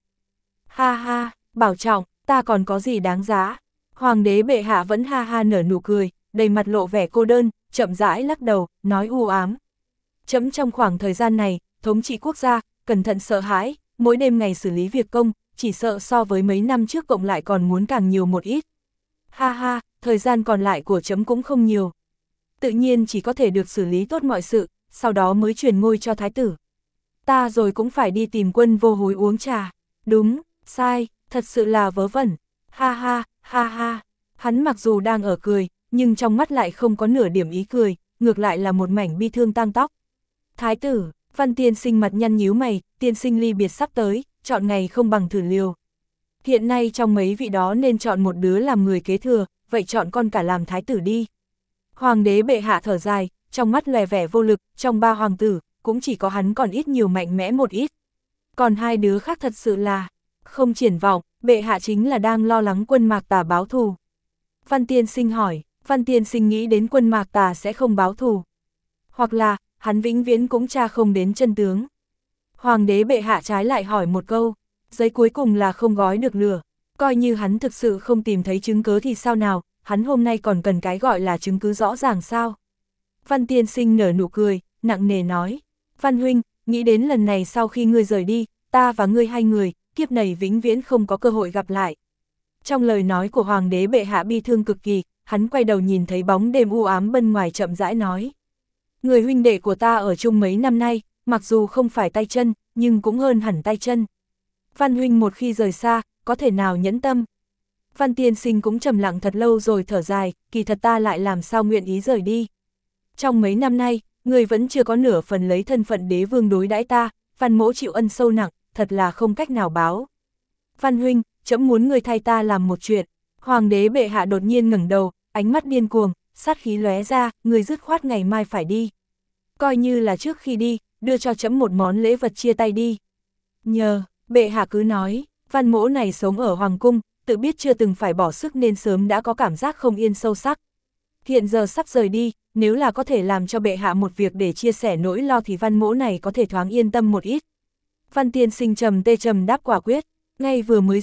Ha ha, bảo trọng, ta còn có gì đáng giá. Hoàng đế bệ hạ vẫn ha ha nở nụ cười, đầy mặt lộ vẻ cô đơn, chậm rãi lắc đầu, nói u ám. Chấm trong khoảng thời gian này, thống trị quốc gia, cẩn thận sợ hãi, mỗi đêm ngày xử lý việc công, chỉ sợ so với mấy năm trước cộng lại còn muốn càng nhiều một ít. Ha ha, thời gian còn lại của chấm cũng không nhiều. Tự nhiên chỉ có thể được xử lý tốt mọi sự, sau đó mới truyền ngôi cho thái tử. Ta rồi cũng phải đi tìm Quân Vô Hối uống trà. Đúng, sai, thật sự là vớ vẩn. Ha ha, ha ha. Hắn mặc dù đang ở cười, nhưng trong mắt lại không có nửa điểm ý cười, ngược lại là một mảnh bi thương tang tóc. Thái tử, Văn tiên sinh mặt nhăn nhíu mày, tiên sinh ly biệt sắp tới, chọn ngày không bằng thử liều. Hiện nay trong mấy vị đó nên chọn một đứa làm người kế thừa, vậy chọn con cả làm thái tử đi. Hoàng đế bệ hạ thở dài, trong mắt lòe vẻ vô lực, trong ba hoàng tử, cũng chỉ có hắn còn ít nhiều mạnh mẽ một ít. Còn hai đứa khác thật sự là không triển vọng, bệ hạ chính là đang lo lắng Quân Mạc Tà báo thù. Văn tiên sinh hỏi, Văn tiên sinh nghĩ đến Quân Mạc Tà sẽ không báo thù. Hoặc là, hắn vĩnh viễn cũng tra không đến chân tướng. Hoàng đế bệ hạ trái lại hỏi một câu, giấy cuối cùng là không gói được lửa. Coi như hắn thực sự không tìm thấy chứng cứ thì sao nào, hắn hôm nay còn cần cái gọi là chứng cứ rõ ràng sao? Văn tiên sinh nở nụ cười, nặng nề nói, Văn huynh, nghĩ đến lần này sau khi ngươi rời đi, ta và ngươi hai người, kiếp này vĩnh viễn không có cơ hội gặp lại. Trong lời nói của hoàng đế bệ hạ bi thương cực kỳ, hắn quay đầu nhìn thấy bóng đêm u ám bên ngoài chậm rãi nói. Người huynh đệ của ta ở chung mấy năm nay, mặc dù không phải tay chân, nhưng cũng hơn hẳn tay chân. Văn huynh một khi rời xa, có thể nào nhẫn tâm? Văn tiên sinh cũng trầm lặng thật lâu rồi thở dài, kỳ thật ta lại làm sao nguyện ý rời đi. Trong mấy năm nay, người vẫn chưa có nửa phần lấy thân phận đế vương đối đãi ta, Văn mỗ chịu ân sâu nặng, thật là không cách nào báo. Văn huynh, trẫm muốn người thay ta làm một chuyện. Hoàng đế bệ hạ đột nhiên ngẩng đầu, ánh mắt điên cuồng, sát khí lóe ra, người dứt khoát ngày mai phải đi. Coi như là trước khi đi, đưa cho trẫm một món lễ vật chia tay đi. Nhờ, bệ hạ cứ nói, Văn mỗ này sống ở hoàng cung, tự biết chưa từng phải bỏ sức nên sớm đã có cảm giác không yên sâu sắc. Hiện giờ sắp rời đi, nếu là có thể làm cho bệ hạ một việc để chia sẻ nỗi lo thì Văn mỗ này có thể thoáng yên tâm một ít. Văn tiên sinh trầm đáp quả quyết, ngay vừa mới rồi,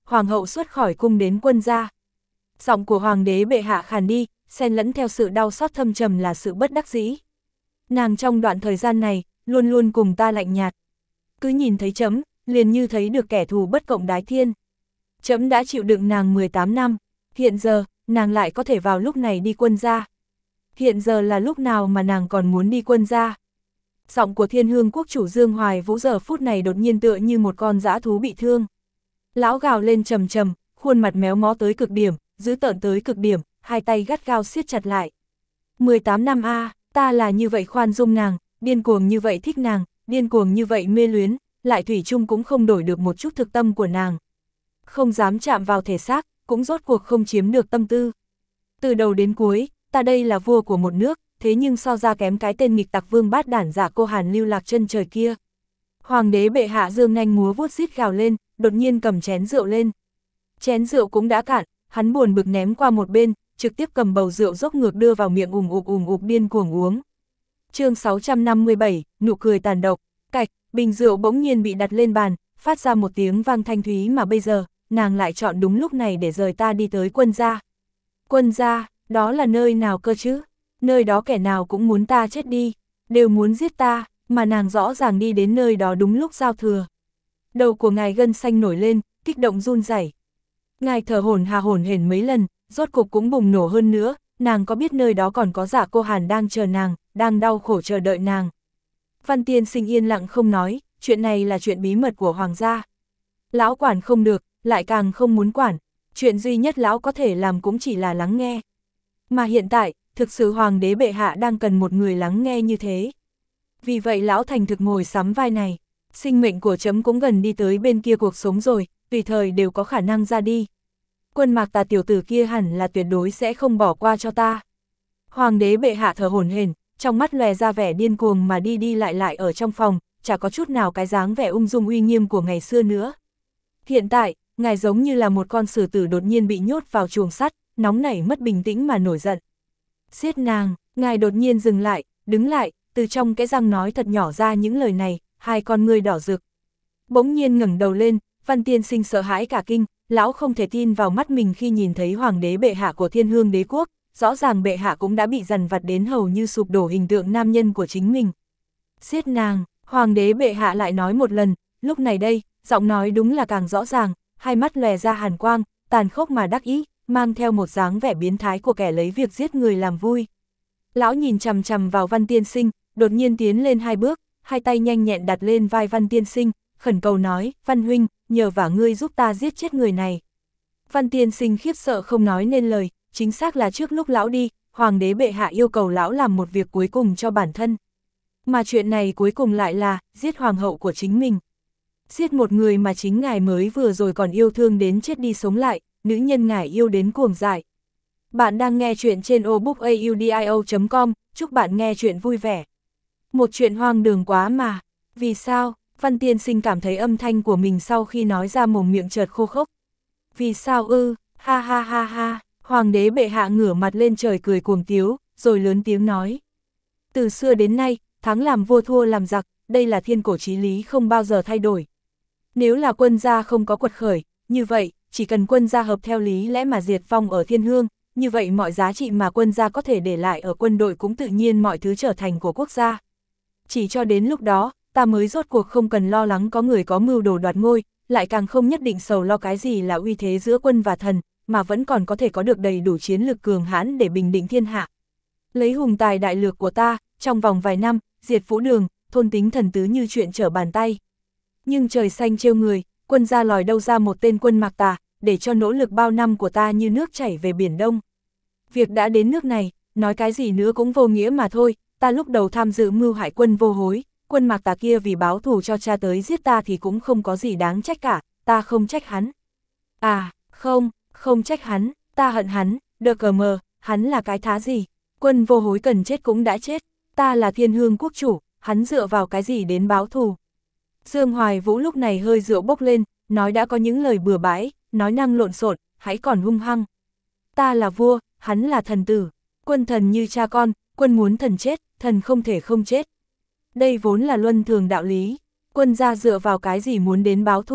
hoàng hậu xuất khỏi cung đến quân gia. Giọng của hoàng đế bệ hạ khàn đi, xen lẫn theo sự đau xót thâm trầm là sự bất đắc dĩ. Nàng trong đoạn thời gian này, luôn luôn cùng ta lạnh nhạt. Cứ nhìn thấy chấm, liền như thấy được kẻ thù bất cộng đái thiên. Chấm đã chịu đựng nàng 18 năm, hiện giờ, nàng lại có thể vào lúc này đi quân gia. Hiện giờ là lúc nào mà nàng còn muốn đi quân gia? Giọng của Thiên Hương quốc chủ Dương Hoài Vũ giờ phút này đột nhiên tựa như một con dã thú bị thương. Lão gào lên trầm trầm, khuôn mặt méo mó tới cực điểm, dữ tợn tới cực điểm, hai tay gắt gao siết chặt lại. 18 năm ta là như vậy khoan dung nàng, điên cuồng như vậy thích nàng, điên cuồng như vậy mê luyến, lại thủy chung cũng không đổi được một chút thực tâm của nàng. Không dám chạm vào thể xác, cũng rốt cuộc không chiếm được tâm tư. Từ đầu đến cuối, ta đây là vua của một nước, thế nhưng so ra kém cái tên nghịch tặc vương bát đản Dạ Cô Hàn lưu lạc chân trời kia. Hoàng đế bệ hạ dương nanh múa vuốt rít gào lên, đột nhiên cầm chén rượu lên. Chén rượu cũng đã cạn, hắn buồn bực ném qua một bên, trực tiếp cầm bầu rượu dốc ngược đưa vào miệng ùng ục điên cuồng uống. Chương 657, nụ cười tàn độc. Cạch, bình rượu bỗng nhiên bị đặt lên bàn, phát ra một tiếng vang thanh thúy mà bây giờ, nàng lại chọn đúng lúc này để rời ta đi tới quân gia. Quân gia, đó là nơi nào cơ chứ? Nơi đó kẻ nào cũng muốn ta chết đi, đều muốn giết ta, mà nàng rõ ràng đi đến nơi đó đúng lúc giao thừa. Đầu của ngài gân xanh nổi lên, kích động run rẩy. Ngài thở hổn hển mấy lần, rốt cục cũng bùng nổ hơn nữa, nàng có biết nơi đó còn có Dạ Cô Hàn đang chờ nàng, đang đau khổ chờ đợi nàng. Văn tiên sinh yên lặng không nói, chuyện này là chuyện bí mật của hoàng gia. Lão quản không được, lại càng không muốn quản, chuyện duy nhất lão có thể làm cũng chỉ là lắng nghe. Mà hiện tại, thực sự hoàng đế bệ hạ đang cần một người lắng nghe như thế. Vì vậy lão thành thực ngồi sắm vai này, sinh mệnh của chấm cũng gần đi tới bên kia cuộc sống rồi, tùy thời đều có khả năng ra đi. Quân Mạc Tà tiểu tử kia hẳn là tuyệt đối sẽ không bỏ qua cho ta. Hoàng đế bệ hạ thở hổn hển, trong mắt lòe ra vẻ điên cuồng mà đi lại ở trong phòng, chả có chút nào cái dáng vẻ ung dung uy nghiêm của ngày xưa nữa. Hiện tại, ngài giống như là một con sử tử đột nhiên bị nhốt vào chuồng sắt, nóng nảy mất bình tĩnh mà nổi giận. Giết nàng, ngài đột nhiên dừng lại, đứng lại, từ trong cái răng nói thật nhỏ ra những lời này, hai con ngươi đỏ rực. Bỗng nhiên ngẩng đầu lên, Văn tiên sinh sợ hãi cả kinh, lão không thể tin vào mắt mình khi nhìn thấy hoàng đế bệ hạ của Thiên Hương đế quốc, rõ ràng bệ hạ cũng đã bị dằn vặt đến hầu như sụp đổ hình tượng nam nhân của chính mình. Giết nàng, hoàng đế bệ hạ lại nói một lần, lúc này đây, giọng nói đúng là càng rõ ràng, hai mắt lòe ra hàn quang, tàn khốc mà đắc ý, mang theo một dáng vẻ biến thái của kẻ lấy việc giết người làm vui. Lão nhìn chằm chằm vào Văn tiên sinh, đột nhiên tiến lên hai bước, hai tay nhanh nhẹn đặt lên vai Văn tiên sinh, khẩn cầu nói, Văn huynh, nhờ vả ngươi giúp ta giết chết người này. Văn tiên sinh khiếp sợ không nói nên lời, chính xác là trước lúc lão đi, hoàng đế bệ hạ yêu cầu lão làm một việc cuối cùng cho bản thân. Mà chuyện này cuối cùng lại là, giết hoàng hậu của chính mình. Giết một người mà chính ngài mới vừa rồi còn yêu thương đến chết đi sống lại, nữ nhân ngài yêu đến cuồng dại. Bạn đang nghe chuyện trên audiobookaudio.com, chúc bạn nghe chuyện vui vẻ. Một chuyện hoang đường quá mà, vì sao? Văn tiên sinh cảm thấy âm thanh của mình sau khi nói ra mồm miệng chợt khô khốc. Vì sao ư, ha ha ha ha, hoàng đế bệ hạ ngửa mặt lên trời cười cuồng tiếu, rồi lớn tiếng nói. Từ xưa đến nay, thắng làm vua thua làm giặc, đây là thiên cổ chí lý không bao giờ thay đổi. Nếu là quân gia không có quật khởi, như vậy, chỉ cần quân gia hợp theo lý lẽ mà diệt vong ở Thiên Hương, như vậy mọi giá trị mà quân gia có thể để lại ở quân đội cũng tự nhiên mọi thứ trở thành của quốc gia. Chỉ cho đến lúc đó, ta mới rốt cuộc không cần lo lắng có người có mưu đồ đoạt ngôi, lại càng không nhất định sầu lo cái gì là uy thế giữa quân và thần, mà vẫn còn có thể có được đầy đủ chiến lực cường hãn để bình định thiên hạ. Lấy hùng tài đại lược của ta, trong vòng vài năm, diệt Vũ Đường, thôn tính thần tứ như chuyện trở bàn tay. Nhưng trời xanh trêu người, quân gia lòi đâu ra một tên Quân Mạc Tà, để cho nỗ lực bao năm của ta như nước chảy về Biển Đông. Việc đã đến nước này, nói cái gì nữa cũng vô nghĩa mà thôi, ta lúc đầu tham dự mưu hại quân vô hối, Quân Mạc Tà kia vì báo thù cho cha tới giết ta thì cũng không có gì đáng trách cả, ta không trách hắn. À, không trách hắn, ta hận hắn, đờ cờ mờ, hắn là cái thá gì, quân vô hối cần chết cũng đã chết, ta là Thiên Hương quốc chủ, hắn dựa vào cái gì đến báo thù. Dương Hoài Vũ lúc này hơi rượu bốc lên, nói đã có những lời bừa bãi, nói năng lộn xộn, hãy còn hung hăng. Ta là vua, hắn là thần tử, quân thần như cha con, quân muốn thần chết, thần không thể không chết. Đây vốn là luân thường đạo lý, quân gia dựa vào cái gì muốn đến báo thù,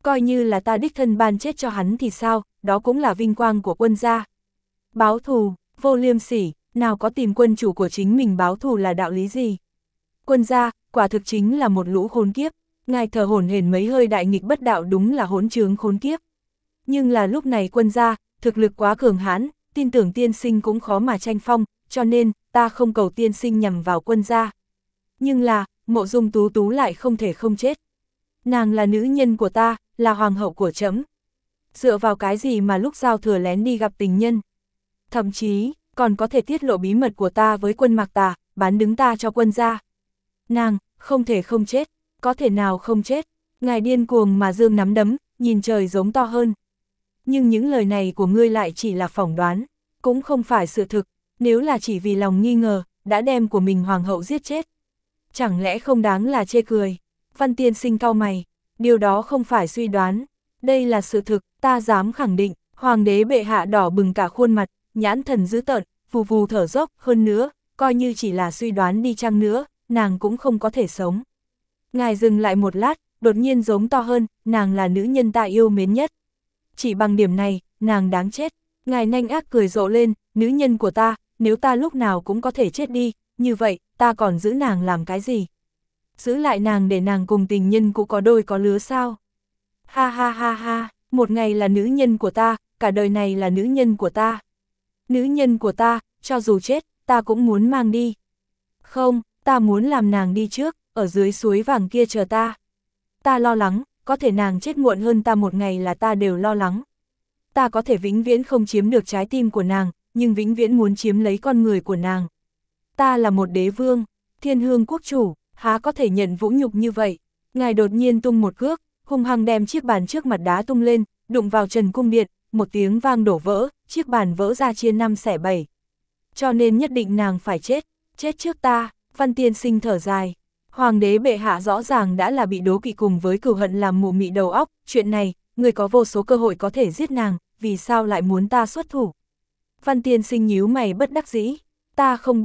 Coi như là ta đích thân ban chết cho hắn thì sao, đó cũng là vinh quang của quân gia. Báo thù, vô liêm sỉ, nào có tìm quân chủ của chính mình báo thù là đạo lý gì. Quân gia, quả thực chính là một lũ khốn kiếp, ngài thở hổn hển mấy hơi đại nghịch bất đạo đúng là hỗn trướng khốn kiếp. Nhưng là lúc này quân gia, thực lực quá cường hãn, tin tưởng tiên sinh cũng khó mà tranh phong, cho nên, ta không cầu tiên sinh nhằm vào quân gia. Nhưng là, Mộ Dung Tú Tú lại không thể không chết. Nàng là nữ nhân của ta, là hoàng hậu của trẫm. Dựa vào cái gì mà lúc giao thừa lén đi gặp tình nhân? Thậm chí, còn có thể tiết lộ bí mật của ta với quân Mạc Tà, bán đứng ta cho quân gia. Nàng, không thể không chết, có thể nào không chết? Ngài điên cuồng mà giương nắm đấm, nhìn trời giống to hơn. Nhưng những lời này của ngươi lại chỉ là phỏng đoán, cũng không phải sự thực, nếu là chỉ vì lòng nghi ngờ, đã đem của mình hoàng hậu giết chết. Chẳng lẽ không đáng là chê cười? Văn tiên sinh cau mày, điều đó không phải suy đoán, đây là sự thực, ta dám khẳng định. Hoàng đế bệ hạ đỏ bừng cả khuôn mặt, nhãn thần dữ tợn, vù vù thở dốc, hơn nữa, coi như chỉ là suy đoán đi chăng nữa, nàng cũng không có thể sống. Ngài dừng lại một lát, đột nhiên giống to hơn, nàng là nữ nhân ta yêu mến nhất. Chỉ bằng điểm này, nàng đáng chết. Ngài nhanh ác cười rộ lên, nữ nhân của ta, nếu ta lúc nào cũng có thể chết đi, như vậy, ta còn giữ nàng làm cái gì? Giữ lại nàng để nàng cùng tình nhân cũng có đôi có lứa sao? Ha ha ha ha, một ngày là nữ nhân của ta, cả đời này là nữ nhân của ta. Nữ nhân của ta, cho dù chết, ta cũng muốn mang đi. Không, ta muốn làm nàng đi trước, ở dưới suối vàng kia chờ ta. Ta lo lắng, có thể nàng chết muộn hơn ta một ngày là ta đều lo lắng. Ta có thể vĩnh viễn không chiếm được trái tim của nàng, nhưng vĩnh viễn muốn chiếm lấy con người của nàng. Ta là một đế vương, thiên hương quốc chủ, há có thể nhận vũ nhục như vậy. Ngài đột nhiên tung một cước, hung hăng đem chiếc bàn trước mặt đá tung lên, đụng vào trần cung điện, một tiếng vang đổ vỡ, chiếc bàn vỡ ra chia 5 xẻ 7. Cho nên nhất định nàng phải chết, chết trước ta. Văn tiên sinh thở dài. Hoàng đế bệ hạ rõ ràng đã là bị đố kỵ cùng với cừu hận làm mù mị đầu óc, chuyện này, người có vô số cơ hội có thể giết nàng, vì sao lại muốn ta xuất thủ? Văn tiên sinh nhíu mày bất đắc dĩ, ta không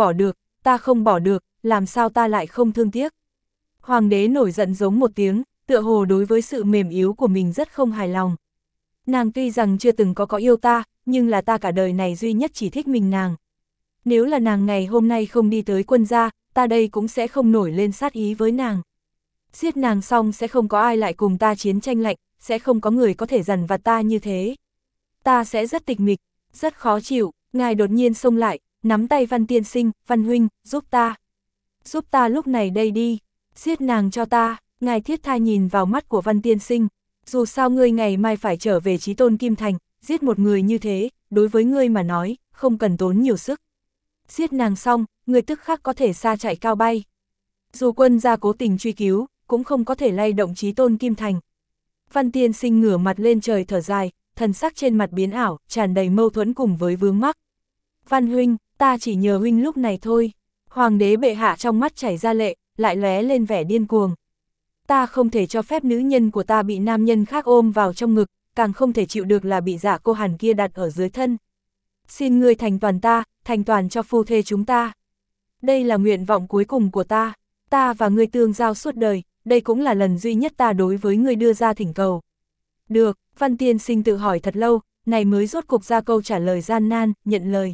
bỏ được, làm sao ta lại không thương tiếc? Hoàng đế nổi giận giống một tiếng, tựa hồ đối với sự mềm yếu của mình rất không hài lòng. Nàng tuy rằng chưa từng có yêu ta, nhưng là ta cả đời này duy nhất chỉ thích mình nàng. Nếu là nàng ngày hôm nay không đi tới quân gia, ta đây cũng sẽ không nổi lên sát ý với nàng. Giết nàng xong sẽ không có ai lại cùng ta chiến tranh lạnh, sẽ không có người có thể dằn vặt ta như thế. Ta sẽ rất tịch mịch, rất khó chịu. Ngài đột nhiên xông lại, nắm tay Văn tiên sinh, Văn huynh, giúp ta lúc này đây đi, giết nàng cho ta. Ngài thiết tha nhìn vào mắt của Văn tiên sinh, dù sao ngươi ngày mai phải trở về Chí Tôn Kim Thành, giết một người như thế, đối với ngươi mà nói, không cần tốn nhiều sức. Giết nàng xong, người tức khắc có thể xa chạy cao bay. Dù quân gia cố tình truy cứu, cũng không có thể lay động Chí Tôn Kim Thành. Văn tiên sinh ngửa mặt lên trời thở dài, thần sắc trên mặt biến ảo, tràn đầy mâu thuẫn cùng với vướng mắc. Văn huynh, ta chỉ nhờ huynh lúc này thôi. Hoàng đế bệ hạ trong mắt chảy ra lệ, lại lóe lên vẻ điên cuồng. Ta không thể cho phép nữ nhân của ta bị nam nhân khác ôm vào trong ngực, càng không thể chịu được là bị Dạ Cô Hàn kia đặt ở dưới thân. Xin ngươi thành toàn ta, thành toàn cho phu thê chúng ta. Đây là nguyện vọng cuối cùng của ta và ngươi tương giao suốt đời, đây cũng là lần duy nhất ta đối với ngươi đưa ra thỉnh cầu. Được, Văn tiên sinh tự hỏi thật lâu, này mới rốt cục ra câu trả lời gian nan, nhận lời.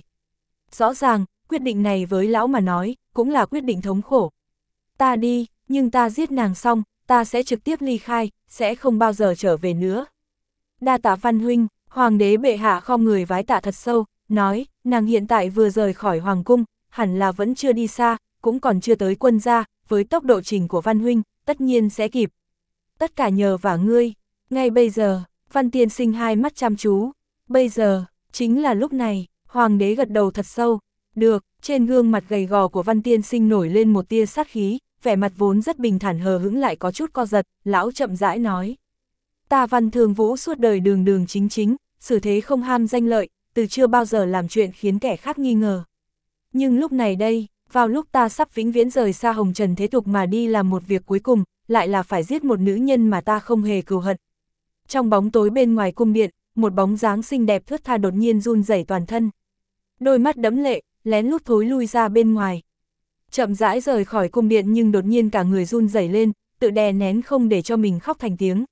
Rõ ràng, quyết định này với lão mà nói, cũng là quyết định thống khổ. Ta đi, nhưng ta giết nàng xong, ta sẽ trực tiếp ly khai, sẽ không bao giờ trở về nữa. Đa tạ Văn huynh. Hoàng đế bệ hạ khom người vái tạ thật sâu, nói, nàng hiện tại vừa rời khỏi hoàng cung, hẳn là vẫn chưa đi xa, cũng còn chưa tới quân gia, với tốc độ trình của Văn huynh, tất nhiên sẽ kịp. Tất cả nhờ vả ngươi. Ngay bây giờ, Văn tiên sinh hai mắt chăm chú. Bây giờ, chính là lúc này. Hoàng đế gật đầu thật sâu. Được, trên gương mặt gầy gò của Văn tiên sinh nổi lên một tia sát khí, vẻ mặt vốn rất bình thản hờ hững lại có chút co giật, lão chậm rãi nói. Ta Văn Thường Vũ suốt đời đường đường chính chính, xử thế không ham danh lợi, từ chưa bao giờ làm chuyện khiến kẻ khác nghi ngờ. Nhưng lúc này đây, vào lúc ta sắp vĩnh viễn rời xa hồng trần thế tục mà đi làm một việc cuối cùng, lại là phải giết một nữ nhân mà ta không hề cừu hận. Trong bóng tối bên ngoài cung điện, một bóng dáng xinh đẹp thướt tha đột nhiên run rẩy toàn thân. Đôi mắt đẫm lệ, lén lút thối lui ra bên ngoài. Chậm rãi rời khỏi cung điện nhưng đột nhiên cả người run rẩy lên, tự đè nén không để cho mình khóc thành tiếng,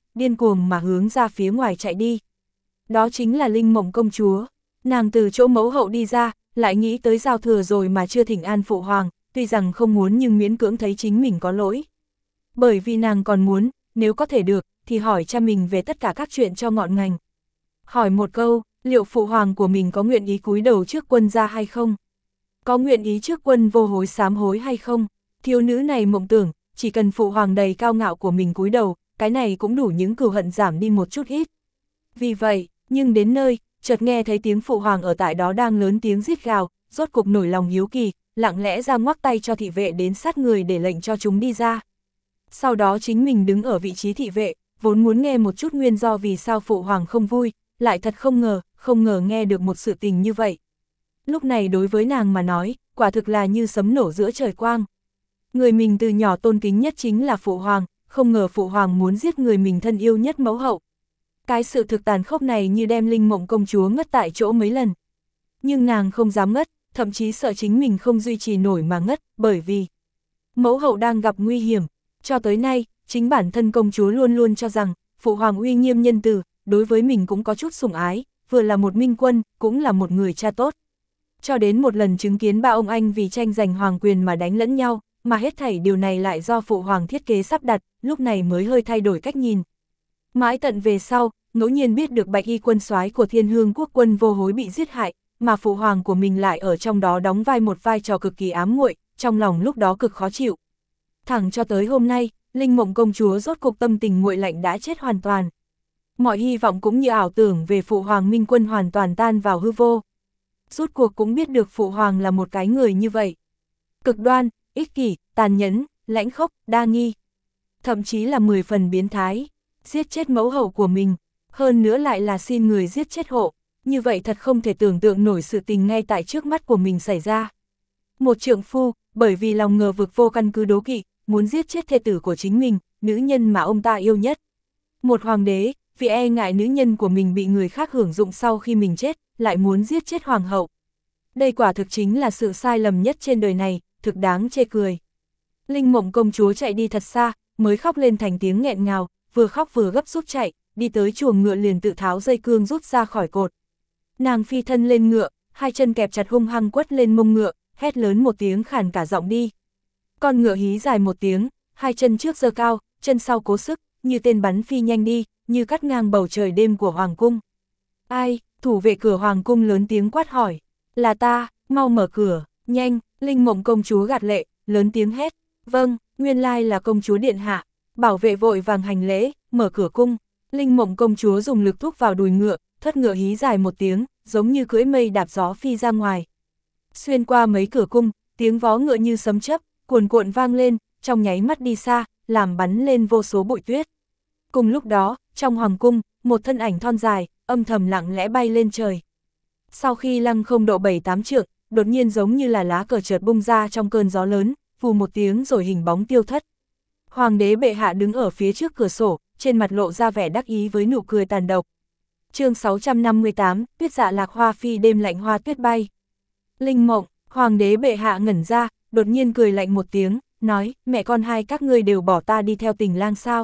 điên cuồng mà hướng ra phía ngoài chạy đi. Đó chính là Linh Mộng công chúa. Nàng từ chỗ mẫu hậu đi ra, lại nghĩ tới giao thừa rồi mà chưa thỉnh an phụ hoàng, tuy rằng không muốn nhưng miễn cưỡng thấy chính mình có lỗi. Bởi vì nàng còn muốn, nếu có thể được, thì hỏi cha mình về tất cả các chuyện cho ngọn ngành. Hỏi một câu, liệu phụ hoàng của mình có nguyện ý cúi đầu trước quân gia hay không? Có nguyện ý trước quân vô hối sám hối hay không? Thiếu nữ này mộng tưởng, chỉ cần phụ hoàng đầy cao ngạo của mình cúi đầu, cái này cũng đủ những cừu hận giảm đi một chút ít. Vì vậy, nhưng đến nơi, chợt nghe thấy tiếng phụ hoàng ở tại đó đang lớn tiếng rít gào, rốt cục nổi lòng hiếu kỳ, lặng lẽ ra ngoắc tay cho thị vệ đến sát người để lệnh cho chúng đi ra. Sau đó chính mình đứng ở vị trí thị vệ, vốn muốn nghe một chút nguyên do vì sao phụ hoàng không vui, lại thật không ngờ nghe được một sự tình như vậy. Lúc này đối với nàng mà nói, quả thực là như sấm nổ giữa trời quang. Người mình từ nhỏ tôn kính nhất chính là phụ hoàng, không ngờ phụ hoàng muốn giết người mình thân yêu nhất mẫu hậu. Cái sự thực tàn khốc này như đem Linh Mộng công chúa ngất tại chỗ mấy lần. Nhưng nàng không dám ngất, thậm chí sợ chính mình không duy trì nổi mà ngất, bởi vì mẫu hậu đang gặp nguy hiểm. Cho tới nay, chính bản thân công chúa luôn luôn cho rằng, phụ hoàng uy nghiêm nhân từ, đối với mình cũng có chút sủng ái, vừa là một minh quân, cũng là một người cha tốt. Cho đến một lần chứng kiến ba ông anh vì tranh giành hoàng quyền mà đánh lẫn nhau, mà hết thảy điều này lại do phụ hoàng thiết kế sắp đặt, lúc này mới hơi thay đổi cách nhìn. Mãi tận về sau, ngẫu nhiên biết được bạch y quân soái của Thiên Hương quốc quân vô hối bị giết hại, mà phụ hoàng của mình lại ở trong đó đóng một vai trò cực kỳ ám muội, trong lòng lúc đó cực khó chịu. Thẳng cho tới hôm nay, Linh Mộng công chúa rốt cục tâm tình nguội lạnh đã chết hoàn toàn. Mọi hy vọng cũng như ảo tưởng về phụ hoàng minh quân hoàn toàn tan vào hư vô. Rốt cuộc cũng biết được phụ hoàng là một cái người như vậy. Cực đoan, ích kỷ, tàn nhẫn, lãnh khốc, đa nghi. Thậm chí là 10 phần biến thái, giết chết mẫu hậu của mình, hơn nữa lại là xin người giết chết hộ. Như vậy thật không thể tưởng tượng nổi sự tình ngay tại trước mắt của mình xảy ra. Một trượng phu, bởi vì lòng ngờ vực vô căn cứ đố kỵ, muốn giết chết thê tử của chính mình, nữ nhân mà ông ta yêu nhất. Một hoàng đế, vì e ngại nữ nhân của mình bị người khác hưởng dụng sau khi mình chết, lại muốn giết chết hoàng hậu. Đây quả thực chính là sự sai lầm nhất trên đời này, thực đáng chê cười. Linh Mộng công chúa chạy đi thật xa, mới khóc lên thành tiếng nghẹn ngào, vừa khóc vừa gấp rút chạy, đi tới chuồng ngựa liền tự tháo dây cương rút ra khỏi cột. Nàng phi thân lên ngựa, hai chân kẹp chặt hung hăng quất lên mông ngựa, hét lớn một tiếng khàn cả giọng đi. Con ngựa hí dài một tiếng, hai chân trước giơ cao, chân sau cố sức, như tên bắn phi nhanh đi, như cắt ngang bầu trời đêm của hoàng cung. Ai? Thủ vệ cửa hoàng cung lớn tiếng quát hỏi. Là ta, mau mở cửa, nhanh. Linh Mộng công chúa gạt lệ, lớn tiếng hét. Vâng, nguyên lai là công chúa điện hạ. Bảo vệ vội vàng hành lễ, mở cửa cung. Linh Mộng công chúa dùng lực thúc vào đùi ngựa, thất ngựa hí dài một tiếng, giống như cưỡi mây đạp gió phi ra ngoài. Xuyên qua mấy cửa cung, tiếng vó ngựa như sấm chớp, cuồn cuộn vang lên, trong nháy mắt đi xa, làm bắn lên vô số bụi tuyết. Cùng lúc đó, trong hoàng cung, một thân ảnh thon dài, âm thầm lặng lẽ bay lên trời. Sau khi lăng không độ 7-8 trượng, đột nhiên giống như là lá cờ chợt bung ra trong cơn gió lớn, vù một tiếng rồi hình bóng tiêu thất. Hoàng đế bệ hạ đứng ở phía trước cửa sổ, trên mặt lộ ra vẻ đắc ý với nụ cười tàn độc. Chương 658, Tuyết Dạ Lạc Hoa phi đêm lạnh hoa tuyết bay. Linh Mộng, hoàng đế bệ hạ ngẩn ra, đột nhiên cười lạnh một tiếng, nói, mẹ con hai các ngươi đều bỏ ta đi theo Tình lang sao?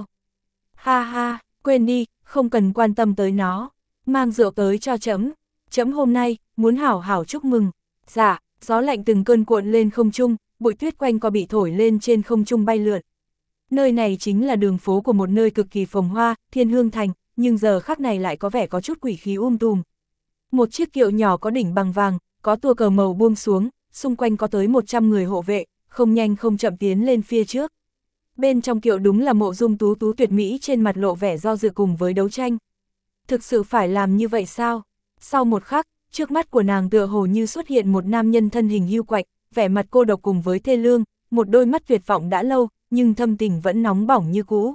Ha ha, quên đi, không cần quan tâm tới nó, mang rượu tới cho trẫm. Trẫm hôm nay, muốn hảo hảo chúc mừng. Dạ, gió lạnh từng cơn cuộn lên không trung, bụi tuyết quanh co bị thổi lên trên không trung bay lượn. Nơi này chính là đường phố của một nơi cực kỳ phồn hoa, Thiên Hương thành, nhưng giờ khắc này lại có vẻ có chút quỷ khí tùm. Một chiếc kiệu nhỏ có đỉnh bằng vàng, có tua cờ màu buông xuống, xung quanh có tới 100 người hộ vệ, không nhanh không chậm tiến lên phía trước. Bên trong kiệu đúng là Mộ Dung Tú Tú tuyệt mỹ trên mặt lộ vẻ do dự cùng với đấu tranh. Thực sự phải làm như vậy sao? Sau một khắc, trước mắt của nàng tựa hồ như xuất hiện một nam nhân thân hình hưu quạnh, vẻ mặt cô độc cùng với thê lương, một đôi mắt tuyệt vọng đã lâu, nhưng thâm tình vẫn nóng bỏng như cũ.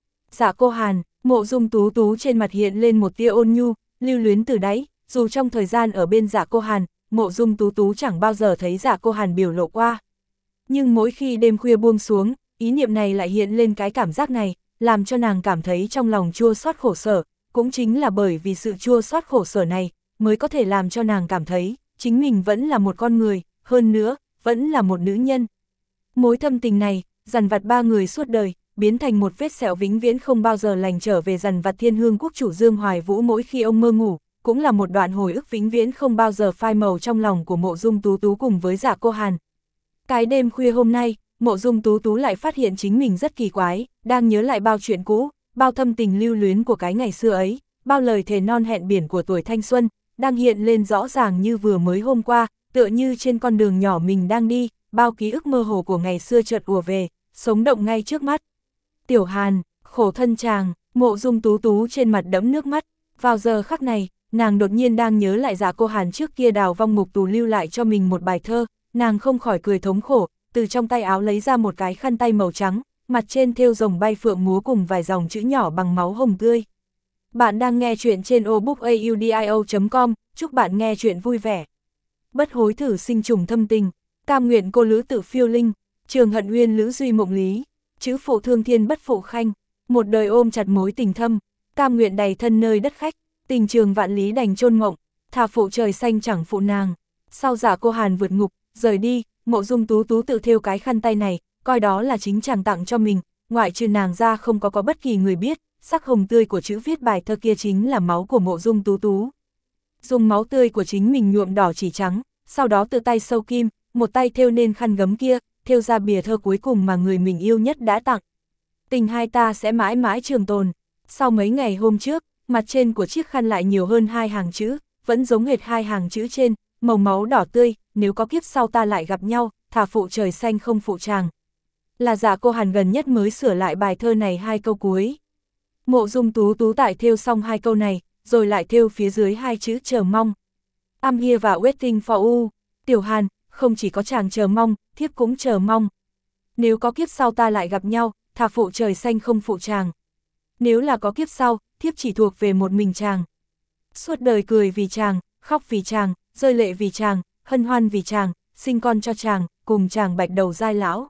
Dạ cô Hàn, Mộ Dung Tú Tú trên mặt hiện lên một tia ôn nhu, lưu luyến từ đáy, dù trong thời gian ở bên Dạ cô Hàn, Mộ Dung Tú Tú chẳng bao giờ thấy Dạ cô Hàn biểu lộ qua. Nhưng mỗi khi đêm khuya buông xuống, ý niệm này lại hiện lên cái cảm giác này, làm cho nàng cảm thấy trong lòng chua xót khổ sở, cũng chính là bởi vì sự chua xót khổ sở này, mới có thể làm cho nàng cảm thấy, chính mình vẫn là một con người, hơn nữa, vẫn là một nữ nhân. Mối thâm tình này, dằn vặt ba người suốt đời, biến thành một vết sẹo vĩnh viễn không bao giờ lành trở về dằn vặt Thiên Hương quốc chủ Dương Hoài Vũ mỗi khi ông mơ ngủ, cũng là một đoạn hồi ức vĩnh viễn không bao giờ phai màu trong lòng của Mộ Dung Tú Tú cùng với Dạ Cô Hàn. Cái đêm khuya hôm nay, Mộ Dung Tú Tú lại phát hiện chính mình rất kỳ quái, đang nhớ lại bao chuyện cũ, bao thâm tình lưu luyến của cái ngày xưa ấy, bao lời thề non hẹn biển của tuổi thanh xuân, đang hiện lên rõ ràng như vừa mới hôm qua, tựa như trên con đường nhỏ mình đang đi, bao ký ức mơ hồ của ngày xưa chợt ùa về, sống động ngay trước mắt. Tiểu Hàn, khổ thân chàng, Mộ Dung Tú Tú trên mặt đẫm nước mắt, vào giờ khắc này, nàng đột nhiên đang nhớ lại Dạ Cô Hàn trước kia Đào Vong ngục tù lưu lại cho mình một bài thơ, nàng không khỏi cười thống khổ, từ trong tay áo lấy ra một cái khăn tay màu trắng, mặt trên thêu rồng bay phượng múa cùng vài dòng chữ nhỏ bằng máu hồng tươi. Bạn đang nghe chuyện trên obookaudio.com, chúc bạn nghe chuyện vui vẻ. Bất hối thử sinh trùng thâm tình, cam nguyện cô lữ tự phiêu linh, trường hận uyên lữ duy mộng lý, chữ phụ thương thiên bất phụ khanh, một đời ôm chặt mối tình thâm, cam nguyện đầy thân nơi đất khách, tình trường vạn lý đành chôn mộng, thà phụ trời xanh chẳng phụ nàng. Sau Dạ Cô Hàn vượt ngục, rời đi, Mộ Dung Tú Tú tự thêu cái khăn tay này, coi đó là chính chàng tặng cho mình, ngoại trừ nàng ra không có bất kỳ người biết, sắc hồng tươi của chữ viết bài thơ kia chính là máu của Mộ Dung Tú Tú. Dùng máu tươi của chính mình nhuộm đỏ chỉ trắng, sau đó tự tay sâu kim, một tay thêu nên khăn gấm kia, thêu ra bìa thơ cuối cùng mà người mình yêu nhất đã tặng. Tình hai ta sẽ mãi mãi trường tồn. Sau mấy ngày hôm trước, mặt trên của chiếc khăn lại nhiều hơn 2 hàng chữ, vẫn giống hệt 2 hàng chữ trên, màu máu đỏ tươi, nếu có kiếp sau ta lại gặp nhau, thà phụ trời xanh không phụ chàng. Là Dạ Cô Hàn gần nhất mới sửa lại bài thơ này 2 câu cuối. Mộ Dung Tú Tú tại thêu xong 2 câu này, rồi lại thêu phía dưới 2 chữ chờ mong. I'm here và waiting for you. Tiểu Hàn, không chỉ có chàng chờ mong, thiếp cũng chờ mong. Nếu có kiếp sau ta lại gặp nhau, thà phụ trời xanh không phụ chàng. Nếu là có kiếp sau, thiếp chỉ thuộc về một mình chàng. Suốt đời cười vì chàng, khóc vì chàng, rơi lệ vì chàng, hân hoan vì chàng, sinh con cho chàng, cùng chàng bạch đầu giai lão.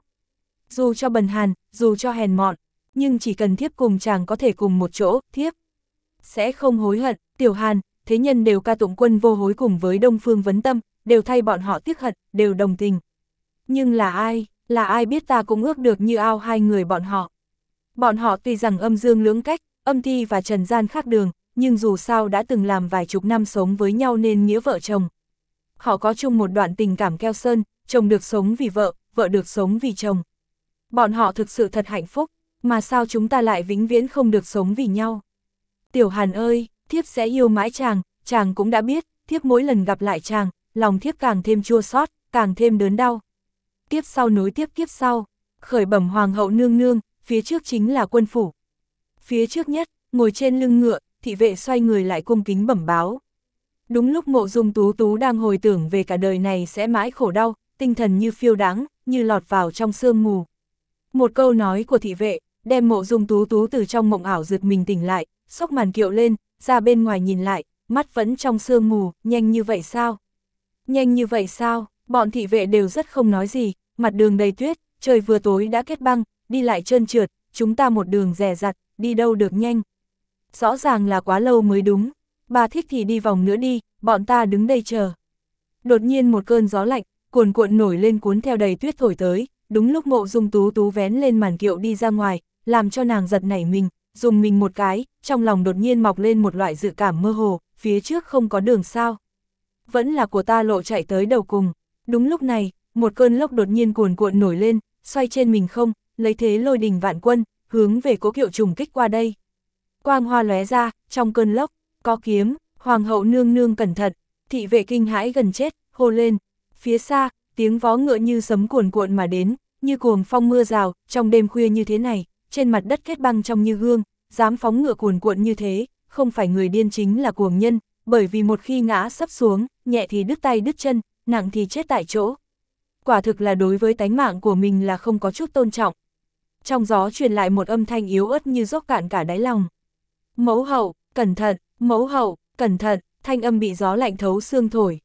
Dù cho bần hàn, dù cho hèn mọn, nhưng chỉ cần thiếp cùng chàng có thể cùng một chỗ, thiếp sẽ không hối hận. Tiểu Hàn, thế nhân đều ca tụng Quân Vô Hối cùng với Đông Phương Vấn Tâm, đều thay bọn họ tiếc hận, đều đồng tình. Nhưng là ai biết ta cũng ước được như ao hai người bọn họ. Bọn họ tuy rằng âm dương lưỡng cách, âm thi và trần gian khác đường, nhưng dù sao đã từng làm vài chục năm sống với nhau nên nghĩa vợ chồng. Họ có chung một đoạn tình cảm keo sơn, chồng được sống vì vợ được sống vì chồng. Bọn họ thực sự thật hạnh phúc, mà sao chúng ta lại vĩnh viễn không được sống vì nhau. Tiểu Hàn ơi, thiếp sẽ yêu mãi chàng, chàng cũng đã biết, thiếp mỗi lần gặp lại chàng, lòng thiếp càng thêm chua xót, càng thêm đớn đau. Kiếp sau nối tiếp kiếp sau, khởi bẩm hoàng hậu nương nương, phía trước chính là quân phủ. Phía trước nhất, ngồi trên lưng ngựa, thị vệ xoay người lại cung kính bẩm báo. Đúng lúc Mộ Dung Tú Tú đang hồi tưởng về cả đời này sẽ mãi khổ đau, tinh thần như phiêu đáng, như lọt vào trong sương mù. Một câu nói của thị vệ, đem Mộ Dung Tú Tú từ trong mộng ảo giật mình tỉnh lại, xốc màn kiệu lên, ra bên ngoài nhìn lại, mắt vẫn trong sương mù, nhanh như vậy sao? Nhanh như vậy sao? Bọn thị vệ đều rất không nói gì, mặt đường đầy tuyết, trời vừa tối đã kết băng, đi lại trơn trượt, chúng ta một đường dè dặt, đi đâu được nhanh. Rõ ràng là quá lâu mới đúng, bà thích thì đi vòng nữa đi, bọn ta đứng đây chờ. Đột nhiên một cơn gió lạnh, cuồn cuộn nổi lên cuốn theo đầy tuyết thổi tới, đúng lúc Mộ Dung Tú Tú vén lên màn kiệu đi ra ngoài, làm cho nàng giật nảy mình, dùng mình một cái, trong lòng đột nhiên mọc lên một loại dự cảm mơ hồ, phía trước không có đường sao. Vẫn là của ta lộ chạy tới đầu cùng. Đúng lúc này, một cơn lốc đột nhiên cuồn cuộn nổi lên, xoay trên mình không, lấy thế lôi đình vạn quân, hướng về cố kiệu trùng kích qua đây. Quang hoa lóe ra, trong cơn lốc, có kiếm, hoàng hậu nương nương cẩn thận, thị vệ kinh hãi gần chết, hô lên. Phía xa, tiếng vó ngựa như sấm cuồn cuộn mà đến, như cuồng phong mưa rào, trong đêm khuya như thế này, trên mặt đất kết băng trong như gương, dám phóng ngựa cuồn cuộn như thế, không phải người điên chính là cuồng nhân, bởi vì một khi ngã sấp xuống, nhẹ thì đứt tay đứt chân, nặng thì chết tại chỗ. Quả thực là đối với tánh mạng của mình là không có chút tôn trọng. Trong gió truyền lại một âm thanh yếu ớt như dốc cạn cả đáy lòng. Mẫu hậu, cẩn thận, mẫu hậu, cẩn thận, thanh âm bị gió lạnh thấu xương thổi,